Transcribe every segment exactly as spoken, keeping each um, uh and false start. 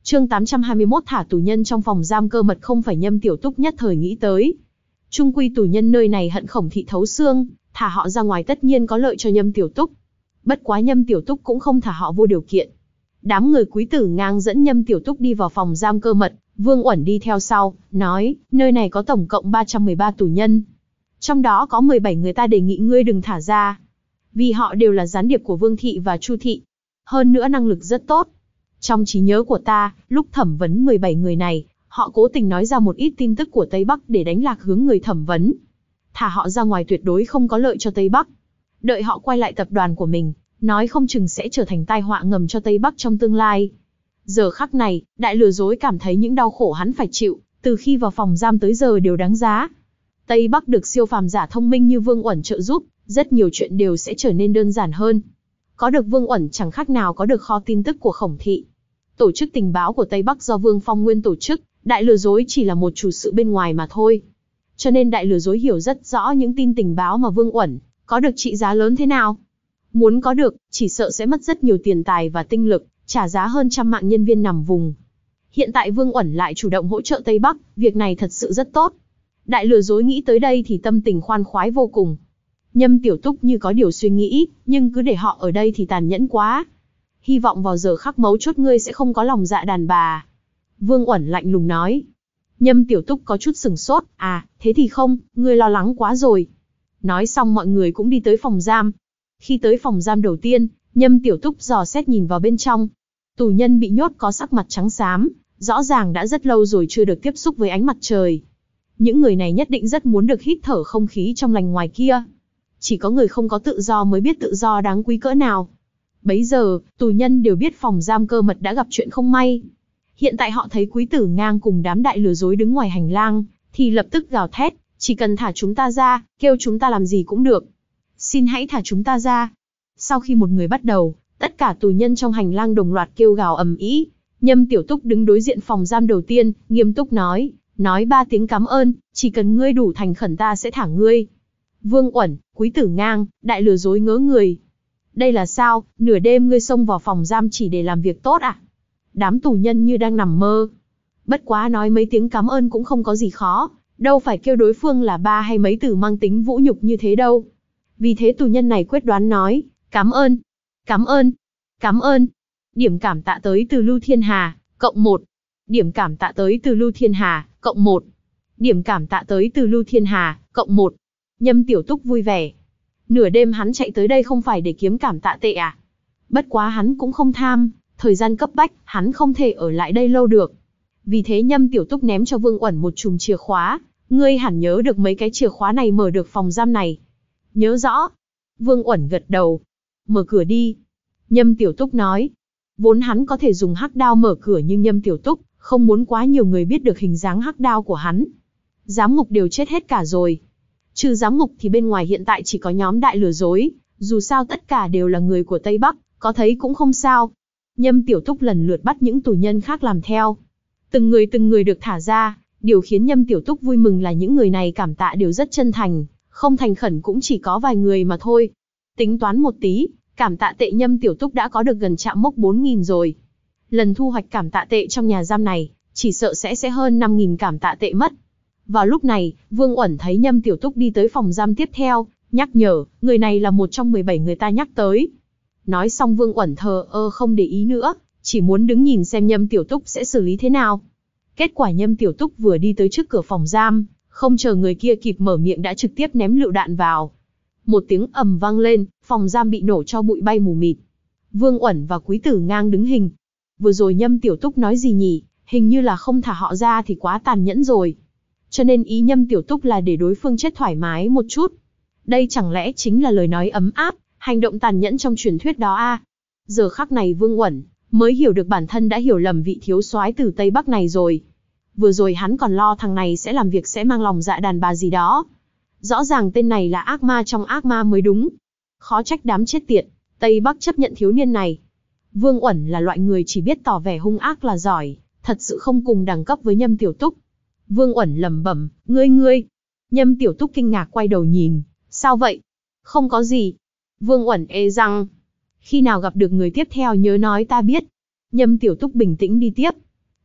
Chương tám trăm hai mươi mốt thả tù nhân trong phòng giam cơ mật không phải Nhâm Tiểu Túc nhất thời nghĩ tới. Trung quy tù nhân nơi này hận Khổng thị thấu xương, thả họ ra ngoài tất nhiên có lợi cho Nhâm Tiểu Túc. Bất quá Nhâm Tiểu Túc cũng không thả họ vô điều kiện. Đám người Quý Tử Ngang dẫn Nhâm Tiểu Túc đi vào phòng giam cơ mật, Vương Uẩn đi theo sau, nói, nơi này có tổng cộng ba trăm mười ba tù nhân. Trong đó có mười bảy người ta đề nghị ngươi đừng thả ra. Vì họ đều là gián điệp của Vương Thị và Chu Thị. Hơn nữa năng lực rất tốt. Trong trí nhớ của ta, lúc thẩm vấn mười bảy người này, họ cố tình nói ra một ít tin tức của Tây Bắc để đánh lạc hướng người thẩm vấn. Thả họ ra ngoài tuyệt đối không có lợi cho Tây Bắc. Đợi họ quay lại tập đoàn của mình, nói không chừng sẽ trở thành tai họa ngầm cho Tây Bắc trong tương lai. Giờ khắc này, đại lừa dối cảm thấy những đau khổ hắn phải chịu, từ khi vào phòng giam tới giờ đều đáng giá. Tây Bắc được siêu phàm giả thông minh như Vương Uẩn trợ giúp, rất nhiều chuyện đều sẽ trở nên đơn giản hơn. Có được Vương Uẩn chẳng khác nào có được kho tin tức của Khổng Thị. Tổ chức tình báo của Tây Bắc do Vương Phong Nguyên tổ chức, đại lừa dối chỉ là một chủ sự bên ngoài mà thôi. Cho nên đại lừa dối hiểu rất rõ những tin tình báo mà Vương Uẩn có được trị giá lớn thế nào. Muốn có được, chỉ sợ sẽ mất rất nhiều tiền tài và tinh lực, trả giá hơn trăm mạng nhân viên nằm vùng. Hiện tại Vương Uẩn lại chủ động hỗ trợ Tây Bắc, việc này thật sự rất tốt. Đại lừa dối nghĩ tới đây thì tâm tình khoan khoái vô cùng. Nhâm Tiểu Túc như có điều suy nghĩ, nhưng cứ để họ ở đây thì tàn nhẫn quá. Hy vọng vào giờ khắc mấu chốt ngươi sẽ không có lòng dạ đàn bà. Vương Uẩn lạnh lùng nói. Nhâm Tiểu Túc có chút sừng sốt, à, thế thì không, ngươi lo lắng quá rồi. Nói xong mọi người cũng đi tới phòng giam. Khi tới phòng giam đầu tiên, Nhâm Tiểu Túc dò xét nhìn vào bên trong. Tù nhân bị nhốt có sắc mặt trắng xám, rõ ràng đã rất lâu rồi chưa được tiếp xúc với ánh mặt trời. Những người này nhất định rất muốn được hít thở không khí trong lành ngoài kia. Chỉ có người không có tự do mới biết tự do đáng quý cỡ nào. Bấy giờ, tù nhân đều biết phòng giam cơ mật đã gặp chuyện không may. Hiện tại họ thấy Quý Tử Ngang cùng đám đại lừa dối đứng ngoài hành lang, thì lập tức gào thét, chỉ cần thả chúng ta ra, kêu chúng ta làm gì cũng được. Xin hãy thả chúng ta ra. Sau khi một người bắt đầu, tất cả tù nhân trong hành lang đồng loạt kêu gào ầm ĩ. Nhâm Tiểu Túc đứng đối diện phòng giam đầu tiên, nghiêm túc nói, nói ba tiếng cảm ơn, chỉ cần ngươi đủ thành khẩn ta sẽ thả ngươi. Vương Uẩn, Quý Tử Ngang, đại lừa dối ngớ người. Đây là sao, nửa đêm ngươi xông vào phòng giam chỉ để làm việc tốt à? Đám tù nhân như đang nằm mơ. Bất quá nói mấy tiếng cảm ơn cũng không có gì khó, đâu phải kêu đối phương là ba hay mấy từ mang tính vũ nhục như thế đâu. Vì thế tù nhân này quyết đoán nói, cảm ơn, cảm ơn, cảm ơn. Điểm cảm tạ tới từ Lưu Thiên Hà, cộng một. Điểm cảm tạ tới từ Lưu Thiên Hà, cộng một. Điểm cảm tạ tới từ Lưu Thiên Hà, cộng một. Nhâm Tiểu Túc vui vẻ. Nửa đêm hắn chạy tới đây không phải để kiếm cảm tạ tệ à? Bất quá hắn cũng không tham, thời gian cấp bách, hắn không thể ở lại đây lâu được. Vì thế Nhâm Tiểu Túc ném cho Vương Uẩn một chùm chìa khóa. Ngươi hẳn nhớ được mấy cái chìa khóa này mở được phòng giam này. Nhớ rõ. Vương Uẩn gật đầu. Mở cửa đi. Nhâm Tiểu Túc nói. Vốn hắn có thể dùng hắc đao mở cửa nhưng Nhâm Tiểu Túc không muốn quá nhiều người biết được hình dáng hắc đao của hắn. Giám ngục đều chết hết cả rồi. Trừ giám ngục thì bên ngoài hiện tại chỉ có nhóm đại lừa dối, dù sao tất cả đều là người của Tây Bắc, có thấy cũng không sao. Nhâm Tiểu Túc lần lượt bắt những tù nhân khác làm theo. Từng người từng người được thả ra, điều khiến Nhâm Tiểu Túc vui mừng là những người này cảm tạ đều rất chân thành, không thành khẩn cũng chỉ có vài người mà thôi. Tính toán một tí, cảm tạ tệ Nhâm Tiểu Túc đã có được gần chạm mốc bốn nghìn rồi. Lần thu hoạch cảm tạ tệ trong nhà giam này, chỉ sợ sẽ sẽ hơn năm nghìn cảm tạ tệ mất. Vào lúc này, Vương Uẩn thấy Nhâm Tiểu Túc đi tới phòng giam tiếp theo, nhắc nhở, người này là một trong mười bảy người ta nhắc tới. Nói xong Vương Uẩn thờ ơ không để ý nữa, chỉ muốn đứng nhìn xem Nhâm Tiểu Túc sẽ xử lý thế nào. Kết quả Nhâm Tiểu Túc vừa đi tới trước cửa phòng giam, không chờ người kia kịp mở miệng đã trực tiếp ném lựu đạn vào. Một tiếng ầm vang lên, phòng giam bị nổ cho bụi bay mù mịt. Vương Uẩn và Quý Tử Ngang đứng hình. Vừa rồi Nhâm Tiểu Túc nói gì nhỉ, hình như là không thả họ ra thì quá tàn nhẫn rồi. Cho nên ý Nhâm Tiểu Túc là để đối phương chết thoải mái một chút. Đây chẳng lẽ chính là lời nói ấm áp, hành động tàn nhẫn trong truyền thuyết đó à? Giờ khắc này Vương Uẩn mới hiểu được bản thân đã hiểu lầm vị thiếu soái từ Tây Bắc này rồi. Vừa rồi hắn còn lo thằng này sẽ làm việc sẽ mang lòng dạ đàn bà gì đó. Rõ ràng tên này là ác ma trong ác ma mới đúng. Khó trách đám chết tiệt, Tây Bắc chấp nhận thiếu niên này. Vương Uẩn là loại người chỉ biết tỏ vẻ hung ác là giỏi, thật sự không cùng đẳng cấp với Nhâm Tiểu Túc. Vương Uẩn lẩm bẩm, ngươi ngươi. Nhâm Tiểu Túc kinh ngạc quay đầu nhìn, sao vậy? Không có gì. Vương Uẩn ê răng. Khi nào gặp được người tiếp theo nhớ nói ta biết. Nhâm Tiểu Túc bình tĩnh đi tiếp.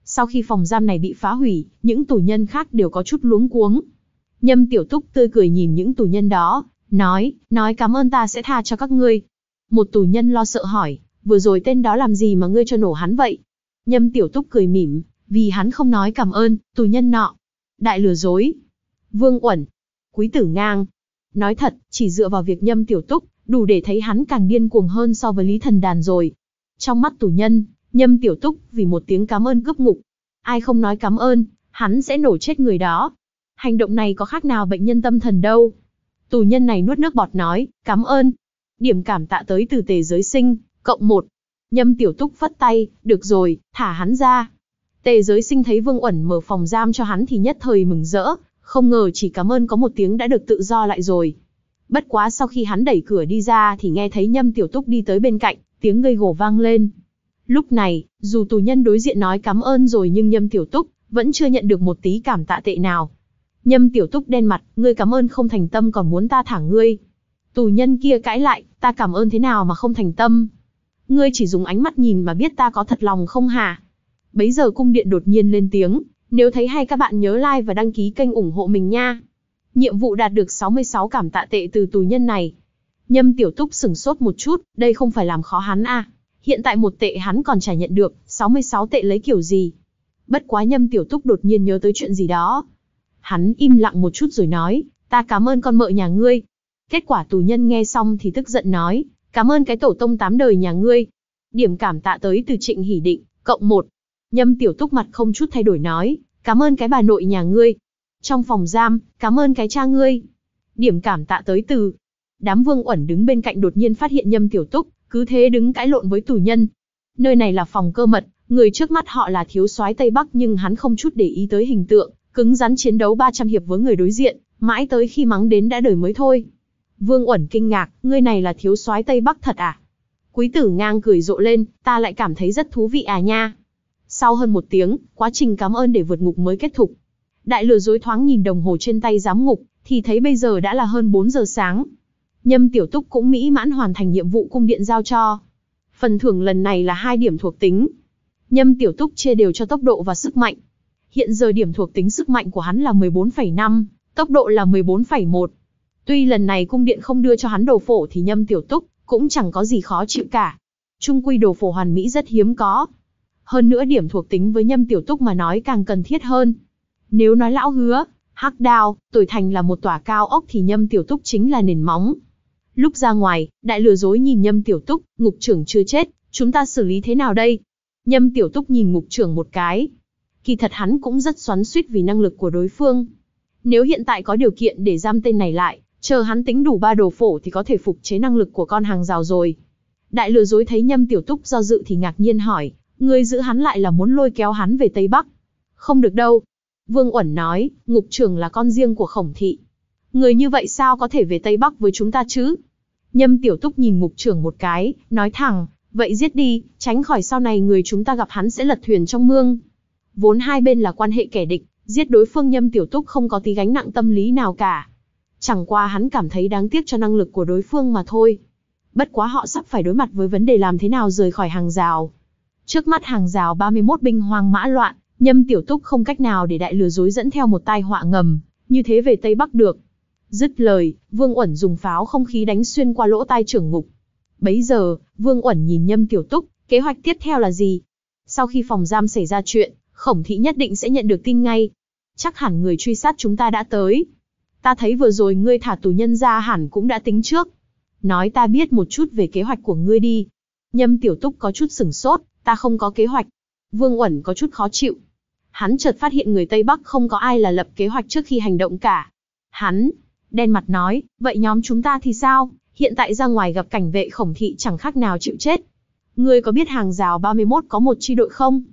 Sau khi phòng giam này bị phá hủy, những tù nhân khác đều có chút luống cuống. Nhâm Tiểu Túc tươi cười nhìn những tù nhân đó, nói, nói cảm ơn ta sẽ tha cho các ngươi. Một tù nhân lo sợ hỏi, vừa rồi tên đó làm gì mà ngươi cho nổ hắn vậy? Nhâm Tiểu Túc cười mỉm, vì hắn không nói cảm ơn. Tù nhân nọ, đại lừa dối. Vương Uẩn, Quý Tử Ngang. Nói thật, chỉ dựa vào việc Nhâm Tiểu Túc, đủ để thấy hắn càng điên cuồng hơn so với Lý Thần Đàn rồi. Trong mắt tù nhân, Nhâm Tiểu Túc vì một tiếng cảm ơn cướp ngục. Ai không nói cảm ơn, hắn sẽ nổ chết người đó. Hành động này có khác nào bệnh nhân tâm thần đâu. Tù nhân này nuốt nước bọt nói, cảm ơn. Điểm cảm tạ tới từ Tề Giới Sinh, cộng một. Nhâm Tiểu Túc phất tay, được rồi, thả hắn ra. Tề Giới Sinh thấy Vương Uẩn mở phòng giam cho hắn thì nhất thời mừng rỡ, không ngờ chỉ cảm ơn có một tiếng đã được tự do lại rồi. Bất quá sau khi hắn đẩy cửa đi ra thì nghe thấy Nhâm Tiểu Túc đi tới bên cạnh, tiếng gây gổ vang lên. Lúc này, dù tù nhân đối diện nói cảm ơn rồi nhưng Nhâm Tiểu Túc vẫn chưa nhận được một tí cảm tạ tệ nào. Nhâm Tiểu Túc đen mặt, ngươi cảm ơn không thành tâm còn muốn ta thả ngươi. Tù nhân kia cãi lại, ta cảm ơn thế nào mà không thành tâm? Ngươi chỉ dùng ánh mắt nhìn mà biết ta có thật lòng không hả? Bấy giờ cung điện đột nhiên lên tiếng, nếu thấy hay các bạn nhớ like và đăng ký kênh ủng hộ mình nha. Nhiệm vụ đạt được sáu mươi sáu cảm tạ tệ từ tù nhân này. Nhâm Tiểu Túc sửng sốt một chút, đây không phải làm khó hắn à? Hiện tại một tệ hắn còn chả nhận được, sáu mươi sáu tệ lấy kiểu gì? Bất quá Nhâm Tiểu Túc đột nhiên nhớ tới chuyện gì đó. Hắn im lặng một chút rồi nói, ta cảm ơn con mợ nhà ngươi. Kết quả tù nhân nghe xong thì tức giận nói, cảm ơn cái tổ tông tám đời nhà ngươi. Điểm cảm tạ tới từ Trịnh Hỷ Định, cộng một. Nhâm Tiểu Túc mặt không chút thay đổi nói, cảm ơn cái bà nội nhà ngươi. Trong phòng giam, cảm ơn cái cha ngươi. Điểm cảm tạ tới từ. Đám Vương Uẩn đứng bên cạnh đột nhiên phát hiện Nhâm Tiểu Túc, cứ thế đứng cãi lộn với tù nhân. Nơi này là phòng cơ mật, người trước mắt họ là thiếu soái Tây Bắc nhưng hắn không chút để ý tới hình tượng, cứng rắn chiến đấu ba trăm hiệp với người đối diện, mãi tới khi mắng đến đã đời mới thôi. Vương Uẩn kinh ngạc, ngươi này là thiếu soái Tây Bắc thật à? Quý Tử Ngang cười rộ lên, ta lại cảm thấy rất thú vị à nha. Sau hơn một tiếng, quá trình cảm ơn để vượt ngục mới kết thúc. Đại lừa dối thoáng nhìn đồng hồ trên tay giám ngục, thì thấy bây giờ đã là hơn bốn giờ sáng. Nhâm Tiểu Túc cũng mỹ mãn hoàn thành nhiệm vụ cung điện giao cho. Phần thưởng lần này là hai điểm thuộc tính. Nhâm Tiểu Túc chia đều cho tốc độ và sức mạnh. Hiện giờ điểm thuộc tính sức mạnh của hắn là mười bốn phẩy năm, tốc độ là mười bốn phẩy một. Tuy lần này cung điện không đưa cho hắn đồ phổ thì Nhâm Tiểu Túc cũng chẳng có gì khó chịu cả. Chung quy đồ phổ hoàn mỹ rất hiếm có. Hơn nữa điểm thuộc tính với Nhâm Tiểu Túc mà nói càng cần thiết hơn. Nếu nói lão hứa, hắc đao, tuổi thành là một tòa cao ốc thì Nhâm Tiểu Túc chính là nền móng. Lúc ra ngoài, đại lừa dối nhìn Nhâm Tiểu Túc, ngục trưởng chưa chết, chúng ta xử lý thế nào đây? Nhâm Tiểu Túc nhìn ngục trưởng một cái. Kỳ thật hắn cũng rất xoắn xuýt vì năng lực của đối phương. Nếu hiện tại có điều kiện để giam tên này lại, chờ hắn tính đủ ba đồ phổ thì có thể phục chế năng lực của con hàng rào rồi. Đại lừa dối thấy Nhâm Tiểu Túc do dự thì ngạc nhiên hỏi, ngươi giữ hắn lại là muốn lôi kéo hắn về Tây Bắc? Không được đâu. Vương Uẩn nói, ngục trưởng là con riêng của Khổng thị. Người như vậy sao có thể về Tây Bắc với chúng ta chứ? Nhâm Tiểu Túc nhìn ngục trưởng một cái, nói thẳng, vậy giết đi, tránh khỏi sau này người chúng ta gặp hắn sẽ lật thuyền trong mương. Vốn hai bên là quan hệ kẻ địch, giết đối phương Nhâm Tiểu Túc không có tí gánh nặng tâm lý nào cả. Chẳng qua hắn cảm thấy đáng tiếc cho năng lực của đối phương mà thôi. Bất quá họ sắp phải đối mặt với vấn đề làm thế nào rời khỏi hàng rào. Trước mắt hàng rào ba mươi mốt binh hoang mã loạn, Nhâm Tiểu Túc không cách nào để đại lừa dối dẫn theo một tai họa ngầm, như thế về Tây Bắc được. Dứt lời, Vương Uẩn dùng pháo không khí đánh xuyên qua lỗ tai trưởng ngục. Bấy giờ, Vương Uẩn nhìn Nhâm Tiểu Túc, kế hoạch tiếp theo là gì? Sau khi phòng giam xảy ra chuyện, Khổng thị nhất định sẽ nhận được tin ngay. Chắc hẳn người truy sát chúng ta đã tới. Ta thấy vừa rồi ngươi thả tù nhân ra hẳn cũng đã tính trước. Nói ta biết một chút về kế hoạch của ngươi đi. Nhâm Tiểu Túc có chút sửng sốt, ta không có kế hoạch. Vương Uẩn có chút khó chịu. Hắn chợt phát hiện người Tây Bắc không có ai là lập kế hoạch trước khi hành động cả. Hắn đen mặt nói, vậy nhóm chúng ta thì sao? Hiện tại ra ngoài gặp cảnh vệ Khổng thị chẳng khác nào chịu chết. Ngươi có biết hàng rào ba mươi mốt có một chi đội không?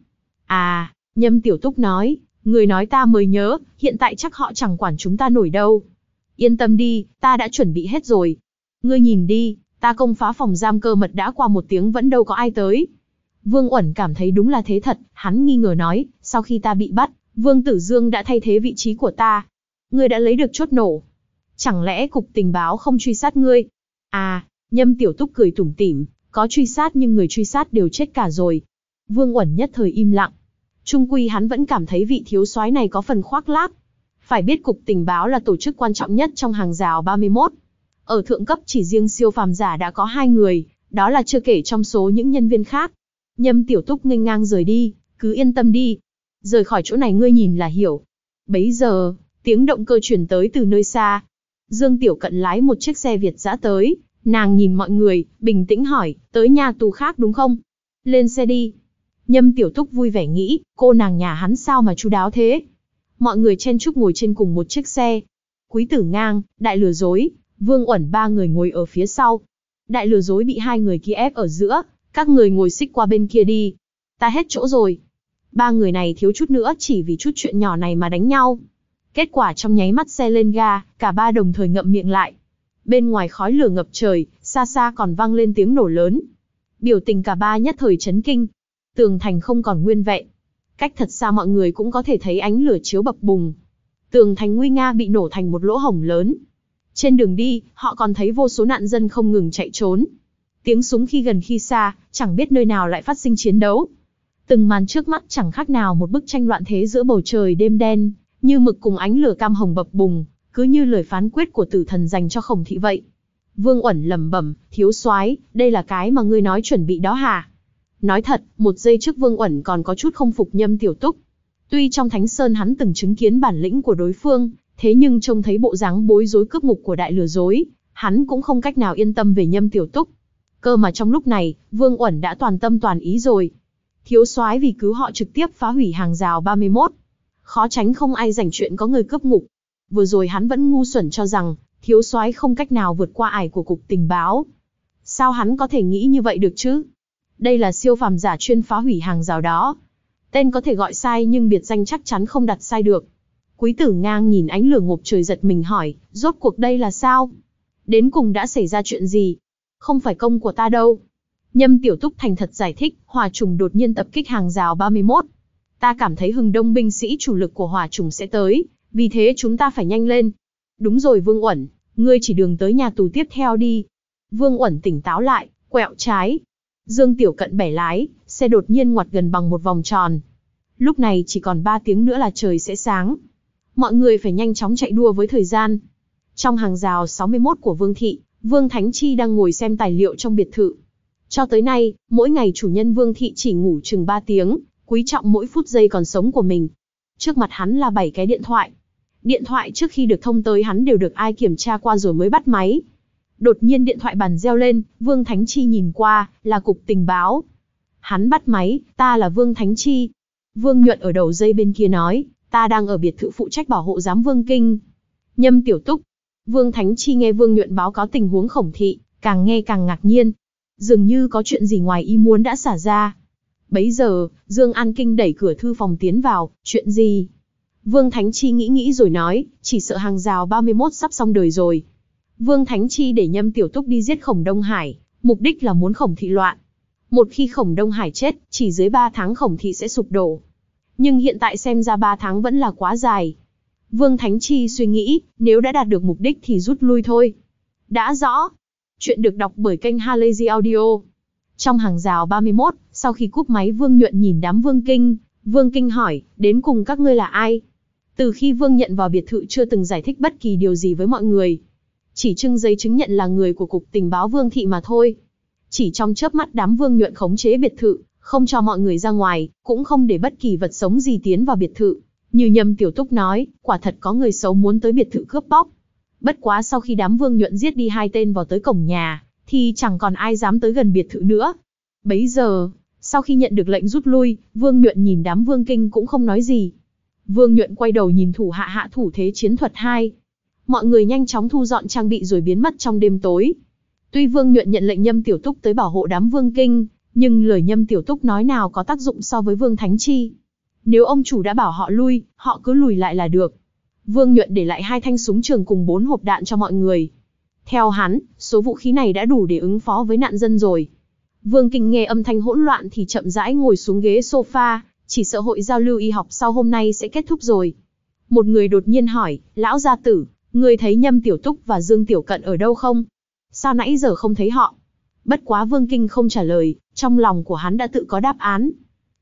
À, Nhâm Tiểu Túc nói, người nói ta mới nhớ, hiện tại chắc họ chẳng quản chúng ta nổi đâu. Yên tâm đi, ta đã chuẩn bị hết rồi. Ngươi nhìn đi, ta công phá phòng giam cơ mật đã qua một tiếng vẫn đâu có ai tới. Vương Uẩn cảm thấy đúng là thế thật, hắn nghi ngờ nói, sau khi ta bị bắt, Vương Tử Dương đã thay thế vị trí của ta. Ngươi đã lấy được chốt nổ. Chẳng lẽ cục tình báo không truy sát ngươi? À, Nhâm Tiểu Túc cười tủm tỉm, có truy sát nhưng người truy sát đều chết cả rồi. Vương Uẩn nhất thời im lặng. Chung quy hắn vẫn cảm thấy vị thiếu soái này có phần khoác lác. Phải biết cục tình báo là tổ chức quan trọng nhất trong hàng rào ba mươi mốt. Ở thượng cấp chỉ riêng siêu phàm giả đã có hai người, đó là chưa kể trong số những nhân viên khác. Nhâm Tiểu Túc nghênh ngang rời đi, cứ yên tâm đi. Rời khỏi chỗ này ngươi nhìn là hiểu. Bấy giờ, tiếng động cơ truyền tới từ nơi xa. Dương Tiểu Cận lái một chiếc xe Việt dã tới, nàng nhìn mọi người, bình tĩnh hỏi, tới nhà tù khác đúng không? Lên xe đi. Nhâm Tiểu Túc vui vẻ nghĩ, cô nàng nhà hắn sao mà chu đáo thế? Mọi người chen chúc ngồi trên cùng một chiếc xe. Quý Tử Ngang, Đại Lừa Dối, Vương Uẩn ba người ngồi ở phía sau. Đại Lừa Dối bị hai người kia ép ở giữa, các người ngồi xích qua bên kia đi. Ta hết chỗ rồi. Ba người này thiếu chút nữa chỉ vì chút chuyện nhỏ này mà đánh nhau. Kết quả trong nháy mắt xe lên ga, cả ba đồng thời ngậm miệng lại. Bên ngoài khói lửa ngập trời, xa xa còn vang lên tiếng nổ lớn. Biểu tình cả ba nhất thời chấn kinh. Tường thành không còn nguyên vẹn. Cách thật xa mọi người cũng có thể thấy ánh lửa chiếu bập bùng. Tường thành nguy nga bị nổ thành một lỗ hổng lớn. Trên đường đi, họ còn thấy vô số nạn dân không ngừng chạy trốn. Tiếng súng khi gần khi xa, chẳng biết nơi nào lại phát sinh chiến đấu. Từng màn trước mắt chẳng khác nào một bức tranh loạn thế giữa bầu trời đêm đen, như mực cùng ánh lửa cam hồng bập bùng, cứ như lời phán quyết của tử thần dành cho Khổng Thị vậy. Vương Uẩn lẩm bẩm, thiếu soái, đây là cái mà ngươi nói chuẩn bị đó hả? Nói thật, một giây trước Vương Uẩn còn có chút không phục Nhâm Tiểu Túc. Tuy trong Thánh Sơn hắn từng chứng kiến bản lĩnh của đối phương, thế nhưng trông thấy bộ dáng bối rối cướp ngục của Đại Lừa Dối, hắn cũng không cách nào yên tâm về Nhâm Tiểu Túc. Cơ mà trong lúc này, Vương Uẩn đã toàn tâm toàn ý rồi. Thiếu soái vì cứu họ trực tiếp phá hủy hàng rào ba mươi mốt. Khó tránh không ai rảnh chuyện có người cướp ngục. Vừa rồi hắn vẫn ngu xuẩn cho rằng, thiếu soái không cách nào vượt qua ải của cục tình báo. Sao hắn có thể nghĩ như vậy được chứ? Đây là siêu phàm giả chuyên phá hủy hàng rào đó. Tên có thể gọi sai nhưng biệt danh chắc chắn không đặt sai được. Quý Tử Ngang nhìn ánh lửa ngộp trời giật mình hỏi, rốt cuộc đây là sao? Đến cùng đã xảy ra chuyện gì? Không phải công của ta đâu. Nhâm Tiểu Túc thành thật giải thích, hỏa trùng đột nhiên tập kích hàng rào ba mươi mốt. Ta cảm thấy hừng đông binh sĩ chủ lực của hỏa trùng sẽ tới, vì thế chúng ta phải nhanh lên. Đúng rồi Vương Uẩn, ngươi chỉ đường tới nhà tù tiếp theo đi. Vương Uẩn tỉnh táo lại, quẹo trái. Dương Tiểu Cận bẻ lái, xe đột nhiên ngoặt gần bằng một vòng tròn. Lúc này chỉ còn ba tiếng nữa là trời sẽ sáng. Mọi người phải nhanh chóng chạy đua với thời gian. Trong hàng rào sáu mươi mốt của Vương Thị, Vương Thánh Chi đang ngồi xem tài liệu trong biệt thự. Cho tới nay, mỗi ngày chủ nhân Vương Thị chỉ ngủ chừng ba tiếng, quý trọng mỗi phút giây còn sống của mình. Trước mặt hắn là bảy cái điện thoại. Điện thoại trước khi được thông tới hắn đều được ai kiểm tra qua rồi mới bắt máy. Đột nhiên điện thoại bàn reo lên, Vương Thánh Chi nhìn qua, là cục tình báo. Hắn bắt máy, ta là Vương Thánh Chi. Vương Nhuận ở đầu dây bên kia nói, ta đang ở biệt thự phụ trách bảo hộ giám Vương Kinh. Nhâm Tiểu Túc. Vương Thánh Chi nghe Vương Nhuận báo cáo tình huống Khổng Thị, càng nghe càng ngạc nhiên. Dường như có chuyện gì ngoài ý muốn đã xảy ra. Bấy giờ, Dương An Kinh đẩy cửa thư phòng tiến vào, chuyện gì? Vương Thánh Chi nghĩ nghĩ rồi nói, chỉ sợ hàng rào ba mươi mốt sắp xong đời rồi. Vương Thánh Chi để Nhâm Tiểu Túc đi giết Khổng Đông Hải, mục đích là muốn Khổng Thị loạn. Một khi Khổng Đông Hải chết, chỉ dưới ba tháng Khổng Thị sẽ sụp đổ. Nhưng hiện tại xem ra ba tháng vẫn là quá dài. Vương Thánh Chi suy nghĩ, nếu đã đạt được mục đích thì rút lui thôi. Đã rõ. Chuyện được đọc bởi kênh Halazy Audio. Trong hàng rào ba mươi mốt, sau khi cúp máy Vương Nhuận nhìn đám Vương Kinh, Vương Kinh hỏi, đến cùng các ngươi là ai? Từ khi Vương Nhận vào biệt thự chưa từng giải thích bất kỳ điều gì với mọi người. Chỉ trưng giấy chứng nhận là người của cục tình báo Vương Thị mà thôi. Chỉ trong chớp mắt đám Vương Nhuận khống chế biệt thự, không cho mọi người ra ngoài, cũng không để bất kỳ vật sống gì tiến vào biệt thự. Như Nhâm Tiểu Túc nói, quả thật có người xấu muốn tới biệt thự cướp bóc. Bất quá sau khi đám Vương Nhuận giết đi hai tên vào tới cổng nhà, thì chẳng còn ai dám tới gần biệt thự nữa. Bấy giờ, sau khi nhận được lệnh rút lui, Vương Nhuận nhìn đám Vương Kinh cũng không nói gì. Vương Nhuận quay đầu nhìn thủ hạ hạ thủ thế chiến thuật hai. Mọi người nhanh chóng thu dọn trang bị rồi biến mất trong đêm tối. Tuy Vương Nhuận nhận lệnh Nhâm Tiểu Túc tới bảo hộ đám Vương Kinh, nhưng lời Nhâm Tiểu Túc nói nào có tác dụng so với Vương Thánh Chi. Nếu ông chủ đã bảo họ lui, họ cứ lùi lại là được. Vương Nhuận để lại hai thanh súng trường cùng bốn hộp đạn cho mọi người. Theo hắn, số vũ khí này đã đủ để ứng phó với nạn dân rồi. Vương Kinh nghe âm thanh hỗn loạn thì chậm rãi ngồi xuống ghế sofa, chỉ sợ hội giao lưu y học sau hôm nay sẽ kết thúc rồi. Một người đột nhiên hỏi, lão gia tử, người thấy Nhâm Tiểu Túc và Dương Tiểu Cận ở đâu không? Sao nãy giờ không thấy họ? Bất quá Vương Kinh không trả lời, trong lòng của hắn đã tự có đáp án.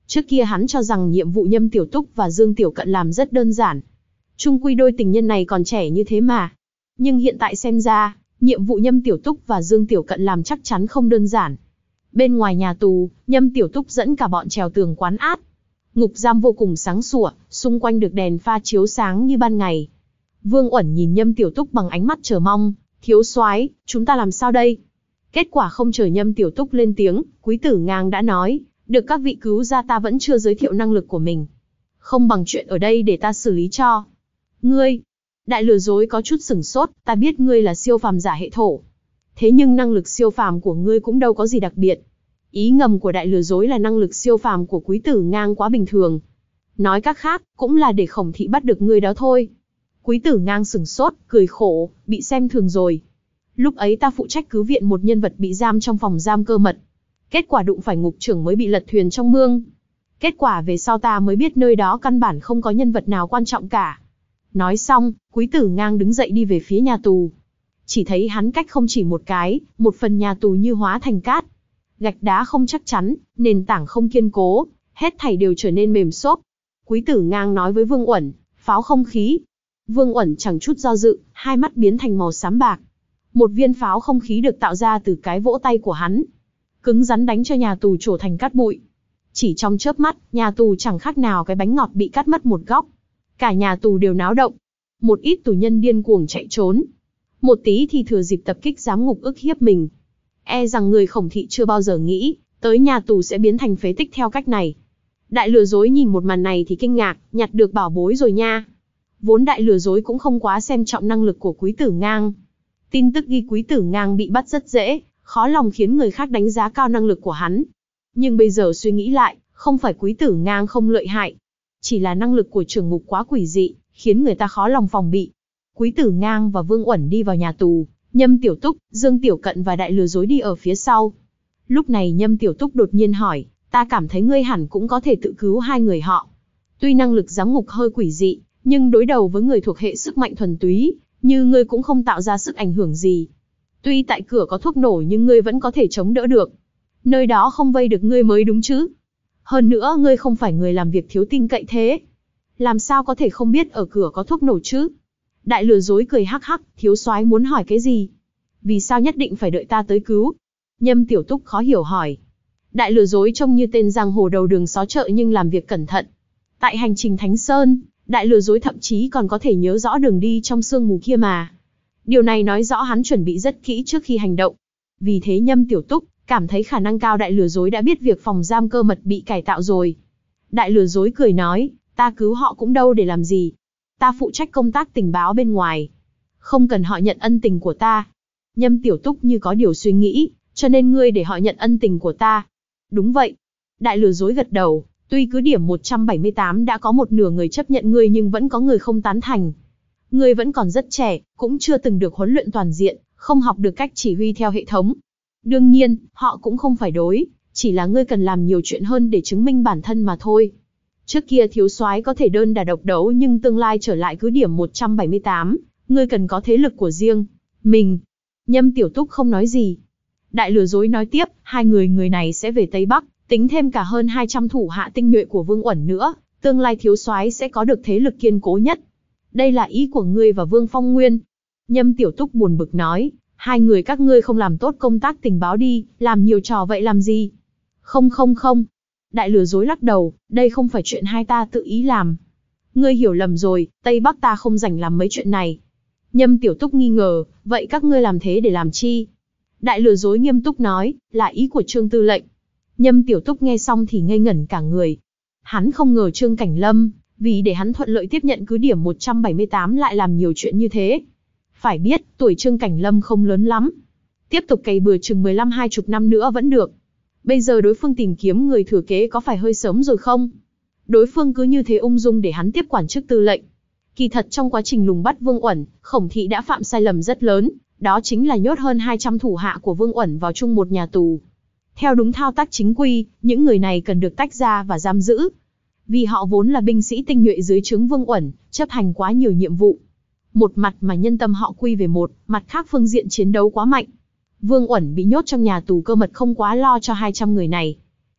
Trước kia hắn cho rằng nhiệm vụ Nhâm Tiểu Túc và Dương Tiểu Cận làm rất đơn giản. Chung quy đôi tình nhân này còn trẻ như thế mà. Nhưng hiện tại xem ra, nhiệm vụ Nhâm Tiểu Túc và Dương Tiểu Cận làm chắc chắn không đơn giản. Bên ngoài nhà tù, Nhâm Tiểu Túc dẫn cả bọn trèo tường quán át. Ngục giam vô cùng sáng sủa, xung quanh được đèn pha chiếu sáng như ban ngày. Vương Uẩn nhìn Nhâm Tiểu Túc bằng ánh mắt chờ mong, thiếu soái, chúng ta làm sao đây? Kết quả không chờ Nhâm Tiểu Túc lên tiếng, Quý Tử Ngang đã nói, được các vị cứu ra ta vẫn chưa giới thiệu năng lực của mình. Không bằng chuyện ở đây để ta xử lý cho. Ngươi, đại lừa dối có chút sửng sốt, ta biết ngươi là siêu phàm giả hệ thổ. Thế nhưng năng lực siêu phàm của ngươi cũng đâu có gì đặc biệt. Ý ngầm của đại lừa dối là năng lực siêu phàm của Quý Tử Ngang quá bình thường. Nói cách khác, cũng là để Khổng thị bắt được ngươi đó thôi. Quý Tử Ngang sửng sốt, cười khổ, bị xem thường rồi. Lúc ấy ta phụ trách cứu viện một nhân vật bị giam trong phòng giam cơ mật. Kết quả đụng phải ngục trưởng mới bị lật thuyền trong mương. Kết quả về sau ta mới biết nơi đó căn bản không có nhân vật nào quan trọng cả. Nói xong, Quý Tử Ngang đứng dậy đi về phía nhà tù. Chỉ thấy hắn cách không chỉ một cái, một phần nhà tù như hóa thành cát. Gạch đá không chắc chắn, nền tảng không kiên cố, hết thảy đều trở nên mềm xốp. Quý Tử Ngang nói với Vương Uẩn, pháo không khí. Vương Uẩn chẳng chút do dự, hai mắt biến thành màu xám bạc. Một viên pháo không khí được tạo ra từ cái vỗ tay của hắn. Cứng rắn đánh cho nhà tù trổ thành cát bụi. Chỉ trong chớp mắt, nhà tù chẳng khác nào cái bánh ngọt bị cắt mất một góc. Cả nhà tù đều náo động. Một ít tù nhân điên cuồng chạy trốn. Một tí thì thừa dịp tập kích giám ngục ức hiếp mình. E rằng người Khổng thị chưa bao giờ nghĩ, tới nhà tù sẽ biến thành phế tích theo cách này. Đại lừa dối nhìn một màn này thì kinh ngạc, nhặt được bảo bối rồi nha. Vốn đại lừa dối cũng không quá xem trọng năng lực của Quý Tử Ngang. Tin tức ghi Quý Tử Ngang bị bắt rất dễ, khó lòng khiến người khác đánh giá cao năng lực của hắn. Nhưng bây giờ suy nghĩ lại, không phải Quý Tử Ngang không lợi hại. Chỉ là năng lực của trưởng ngục quá quỷ dị, khiến người ta khó lòng phòng bị. Quý Tử Ngang và Vương Uẩn đi vào nhà tù, Nhâm Tiểu Túc, Dương Tiểu Cận và đại lừa dối đi ở phía sau. Lúc này Nhâm Tiểu Túc đột nhiên hỏi, ta cảm thấy ngươi hẳn cũng có thể tự cứu hai người họ. Tuy năng lực giám ngục hơi quỷ dị, nhưng đối đầu với người thuộc hệ sức mạnh thuần túy, như ngươi cũng không tạo ra sức ảnh hưởng gì. Tuy tại cửa có thuốc nổ nhưng ngươi vẫn có thể chống đỡ được. Nơi đó không vây được ngươi mới đúng chứ. Hơn nữa ngươi không phải người làm việc thiếu tin cậy thế. Làm sao có thể không biết ở cửa có thuốc nổ chứ? Đại lừa dối cười hắc hắc, thiếu soái muốn hỏi cái gì? Vì sao nhất định phải đợi ta tới cứu? Nhâm Tiểu Túc khó hiểu hỏi. Đại lừa dối trông như tên giang hồ đầu đường xó chợ nhưng làm việc cẩn thận. Tại hành trình Thánh Sơn, đại lừa dối thậm chí còn có thể nhớ rõ đường đi trong sương mù kia mà. Điều này nói rõ hắn chuẩn bị rất kỹ trước khi hành động. Vì thế Nhâm Tiểu Túc cảm thấy khả năng cao đại lừa dối đã biết việc phòng giam cơ mật bị cải tạo rồi. Đại lừa dối cười nói, ta cứu họ cũng đâu để làm gì. Ta phụ trách công tác tình báo bên ngoài. Không cần họ nhận ân tình của ta. Nhâm Tiểu Túc như có điều suy nghĩ, cho nên ngươi để họ nhận ân tình của ta. Đúng vậy. Đại lừa dối gật đầu, tuy cứ điểm một trăm bảy mươi tám đã có một nửa người chấp nhận ngươi nhưng vẫn có người không tán thành. Ngươi vẫn còn rất trẻ, cũng chưa từng được huấn luyện toàn diện, không học được cách chỉ huy theo hệ thống. Đương nhiên, họ cũng không phải đối, chỉ là ngươi cần làm nhiều chuyện hơn để chứng minh bản thân mà thôi. Trước kia thiếu soái có thể đơn đả độc đấu nhưng tương lai trở lại cứ điểm một trăm bảy mươi tám, ngươi cần có thế lực của riêng mình. Nhâm Tiểu Túc không nói gì. Đại lừa dối nói tiếp, hai người người này sẽ về Tây Bắc, tính thêm cả hơn hai trăm thủ hạ tinh nhuệ của Vương Uẩn nữa, tương lai thiếu soái sẽ có được thế lực kiên cố nhất. Đây là ý của ngươi và Vương Phong Nguyên. Nhâm Tiểu Túc buồn bực nói, hai người các ngươi không làm tốt công tác tình báo đi, làm nhiều trò vậy làm gì? Không không không. Đại lừa dối lắc đầu, đây không phải chuyện hai ta tự ý làm. Ngươi hiểu lầm rồi, Tây Bắc ta không rảnh làm mấy chuyện này. Nhâm Tiểu Túc nghi ngờ, vậy các ngươi làm thế để làm chi? Đại lừa dối nghiêm túc nói, là ý của Trương Tư lệnh. Nhâm Tiểu Túc nghe xong thì ngây ngẩn cả người. Hắn không ngờ Trương Cảnh Lâm, vì để hắn thuận lợi tiếp nhận cứ điểm một trăm bảy mươi tám lại làm nhiều chuyện như thế. Phải biết, tuổi Trương Cảnh Lâm không lớn lắm. Tiếp tục cày bừa chừng mười lăm hai chục năm nữa vẫn được. Bây giờ đối phương tìm kiếm người thừa kế có phải hơi sớm rồi không? Đối phương cứ như thế ung dung để hắn tiếp quản chức tư lệnh. Kỳ thật trong quá trình lùng bắt Vương Uẩn, Khổng thị đã phạm sai lầm rất lớn, đó chính là nhốt hơn hai trăm thủ hạ của Vương Uẩn vào chung một nhà tù. Theo đúng thao tác chính quy, những người này cần được tách ra và giam giữ. Vì họ vốn là binh sĩ tinh nhuệ dưới trướng Vương Uẩn, chấp hành quá nhiều nhiệm vụ. Một mặt mà nhân tâm họ quy về một, mặt khác phương diện chiến đấu quá mạnh. Vương Uẩn bị nhốt trong nhà tù cơ mật không quá lo cho hai trăm người này.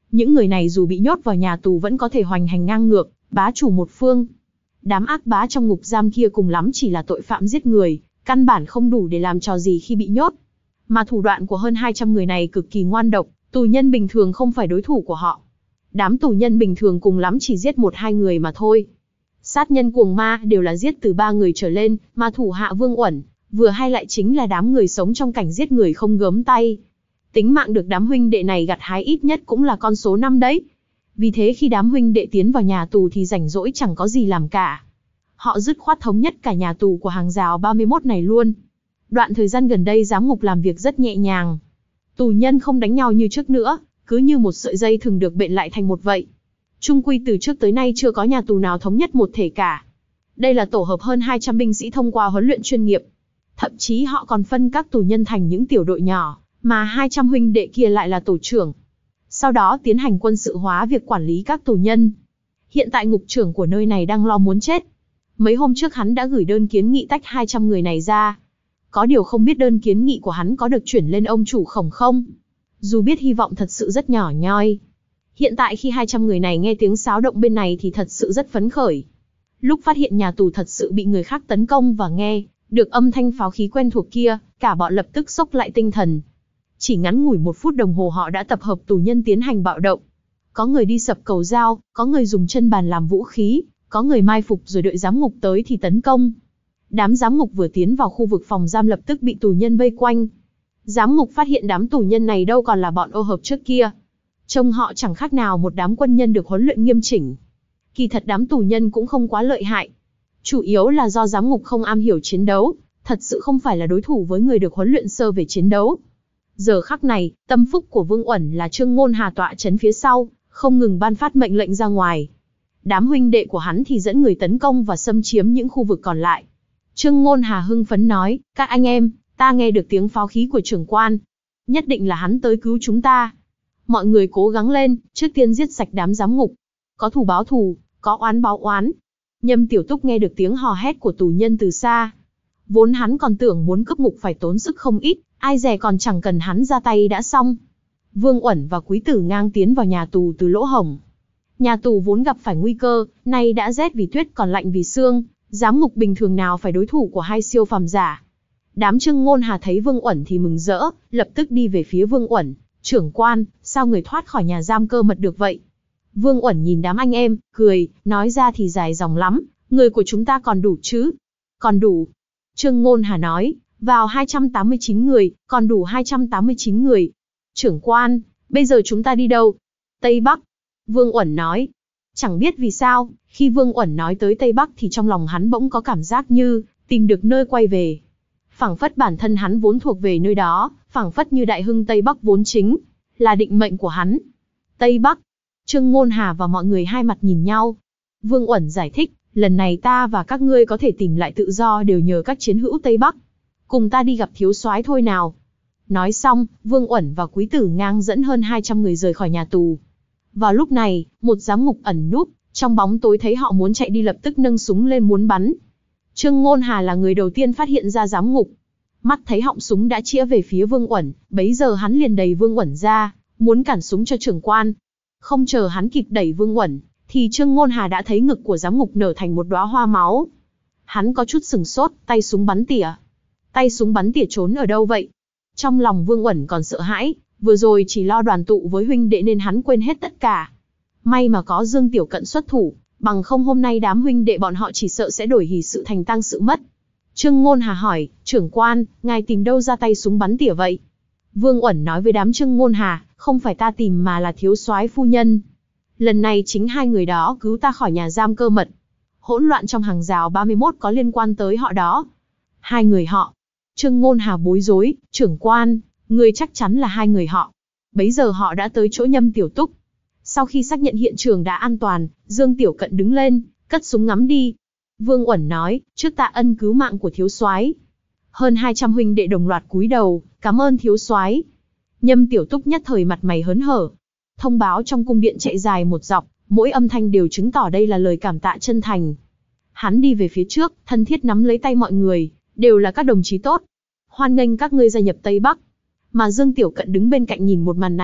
Những người này dù bị nhốt vào nhà tù vẫn có thể hoành hành ngang ngược, bá chủ một phương. Đám ác bá trong ngục giam kia cùng lắm chỉ là tội phạm giết người, căn bản không đủ để làm trò gì khi bị nhốt. Mà thủ đoạn của hơn hai trăm người này cực kỳ ngoan độc, tù nhân bình thường không phải đối thủ của họ. Đám tù nhân bình thường cùng lắm chỉ giết một hai người mà thôi. Sát nhân cuồng ma đều là giết từ ba người trở lên, mà thủ hạ Vương Uẩn, vừa hay lại chính là đám người sống trong cảnh giết người không gớm tay. Tính mạng được đám huynh đệ này gặt hái ít nhất cũng là con số năm đấy. Vì thế khi đám huynh đệ tiến vào nhà tù thì rảnh rỗi chẳng có gì làm cả. Họ dứt khoát thống nhất cả nhà tù của hàng rào ba mươi mốt này luôn. Đoạn thời gian gần đây giám ngục làm việc rất nhẹ nhàng. Tù nhân không đánh nhau như trước nữa, cứ như một sợi dây thường được bện lại thành một vậy. Chung quy từ trước tới nay chưa có nhà tù nào thống nhất một thể cả. Đây là tổ hợp hơn hai trăm binh sĩ thông qua huấn luyện chuyên nghiệp. Thậm chí họ còn phân các tù nhân thành những tiểu đội nhỏ, mà hai trăm huynh đệ kia lại là tổ trưởng. Sau đó tiến hành quân sự hóa việc quản lý các tù nhân. Hiện tại ngục trưởng của nơi này đang lo muốn chết. Mấy hôm trước hắn đã gửi đơn kiến nghị tách hai trăm người này ra. Có điều không biết đơn kiến nghị của hắn có được chuyển lên ông chủ Khổng không? Dù biết hy vọng thật sự rất nhỏ nhoi. Hiện tại khi hai trăm người này nghe tiếng xáo động bên này thì thật sự rất phấn khởi. Lúc phát hiện nhà tù thật sự bị người khác tấn công và nghe được âm thanh pháo khí quen thuộc kia, cả bọn lập tức xốc lại tinh thần. Chỉ ngắn ngủi một phút đồng hồ họ đã tập hợp tù nhân tiến hành bạo động. Có người đi sập cầu dao, có người dùng chân bàn làm vũ khí, có người mai phục rồi đợi giám ngục tới thì tấn công. Đám giám ngục vừa tiến vào khu vực phòng giam lập tức bị tù nhân vây quanh. Giám ngục phát hiện đám tù nhân này đâu còn là bọn ô hợp trước kia. Trông họ chẳng khác nào một đám quân nhân được huấn luyện nghiêm chỉnh. Kỳ thật đám tù nhân cũng không quá lợi hại. Chủ yếu là do giám ngục không am hiểu chiến đấu, thật sự không phải là đối thủ với người được huấn luyện sơ về chiến đấu. Giờ khắc này, tâm phúc của Vương Uẩn là Trương Ngôn Hà tọa trấn phía sau, không ngừng ban phát mệnh lệnh ra ngoài. Đám huynh đệ của hắn thì dẫn người tấn công và xâm chiếm những khu vực còn lại. Trương Ngôn Hà hưng phấn nói, các anh em, ta nghe được tiếng pháo khí của trưởng quan. Nhất định là hắn tới cứu chúng ta. Mọi người cố gắng lên, trước tiên giết sạch đám giám ngục. Có thù báo thù, có oán báo oán. Nhâm Tiểu Túc nghe được tiếng hò hét của tù nhân từ xa. Vốn hắn còn tưởng muốn cướp ngục phải tốn sức không ít, ai dè còn chẳng cần hắn ra tay đã xong. Vương Uẩn và Quý Tử Ngang tiến vào nhà tù từ lỗ hổng. Nhà tù vốn gặp phải nguy cơ, nay đã rét vì tuyết còn lạnh vì sương, giám ngục bình thường nào phải đối thủ của hai siêu phàm giả. Đám Trương Ngôn Hà thấy Vương Uẩn thì mừng rỡ, lập tức đi về phía Vương Uẩn. Trưởng quan, sao người thoát khỏi nhà giam cơ mật được vậy? Vương Uẩn nhìn đám anh em, cười, nói ra thì dài dòng lắm, người của chúng ta còn đủ chứ? Còn đủ. Trương Ngôn Hà nói, vào hai trăm tám mươi chín người, còn đủ hai trăm tám mươi chín người. Trưởng quan, bây giờ chúng ta đi đâu? Tây Bắc. Vương Uẩn nói. Chẳng biết vì sao, khi Vương Uẩn nói tới Tây Bắc thì trong lòng hắn bỗng có cảm giác như tìm được nơi quay về. Phảng phất bản thân hắn vốn thuộc về nơi đó, phảng phất như đại hưng Tây Bắc vốn chính là định mệnh của hắn. Tây Bắc. Trương Ngôn Hà và mọi người hai mặt nhìn nhau. Vương Uẩn giải thích, lần này ta và các ngươi có thể tìm lại tự do đều nhờ các chiến hữu Tây Bắc. Cùng ta đi gặp thiếu soái thôi nào. Nói xong, Vương Uẩn và Quý Tử Ngang dẫn hơn hai trăm người rời khỏi nhà tù. Vào lúc này, một giám ngục ẩn núp trong bóng tối thấy họ muốn chạy đi lập tức nâng súng lên muốn bắn. Trương Ngôn Hà là người đầu tiên phát hiện ra giám ngục. Mắt thấy họng súng đã chĩa về phía Vương Uẩn, bấy giờ hắn liền đẩy Vương Uẩn ra, muốn cản súng cho trưởng quan. Không chờ hắn kịp đẩy Vương Uẩn, thì Trương Ngôn Hà đã thấy ngực của giám ngục nở thành một đóa hoa máu. Hắn có chút sừng sốt, tay súng bắn tỉa. Tay súng bắn tỉa trốn ở đâu vậy? Trong lòng Vương Uẩn còn sợ hãi, vừa rồi chỉ lo đoàn tụ với huynh đệ nên hắn quên hết tất cả. May mà có Dương Tiểu Cận xuất thủ, bằng không hôm nay đám huynh đệ bọn họ chỉ sợ sẽ đổi hỷ sự thành tang sự mất. Trương Ngôn Hà hỏi, trưởng quan, ngài tìm đâu ra tay súng bắn tỉa vậy? Vương Uẩn nói với đám Trương Ngôn Hà, không phải ta tìm mà là thiếu soái phu nhân. Lần này chính hai người đó cứu ta khỏi nhà giam cơ mật. Hỗn loạn trong hàng rào ba mươi mốt có liên quan tới họ đó. Hai người họ. Trương Ngôn Hà bối rối, trưởng quan, người chắc chắn là hai người họ. Bấy giờ họ đã tới chỗ Nhâm Tiểu Túc. Sau khi xác nhận hiện trường đã an toàn, Dương Tiểu Cận đứng lên, cất súng ngắm đi. Vương Uẩn nói, trước tạ ân cứu mạng của thiếu soái. Hơn hai trăm huynh đệ đồng loạt cúi đầu, cảm ơn thiếu soái. Nhâm Tiểu Túc nhất thời mặt mày hớn hở. Thông báo trong cung điện chạy dài một dọc, mỗi âm thanh đều chứng tỏ đây là lời cảm tạ chân thành. Hắn đi về phía trước, thân thiết nắm lấy tay mọi người, đều là các đồng chí tốt. Hoan nghênh các ngươi gia nhập Tây Bắc. Mà Dương Tiểu Cận đứng bên cạnh nhìn một màn này,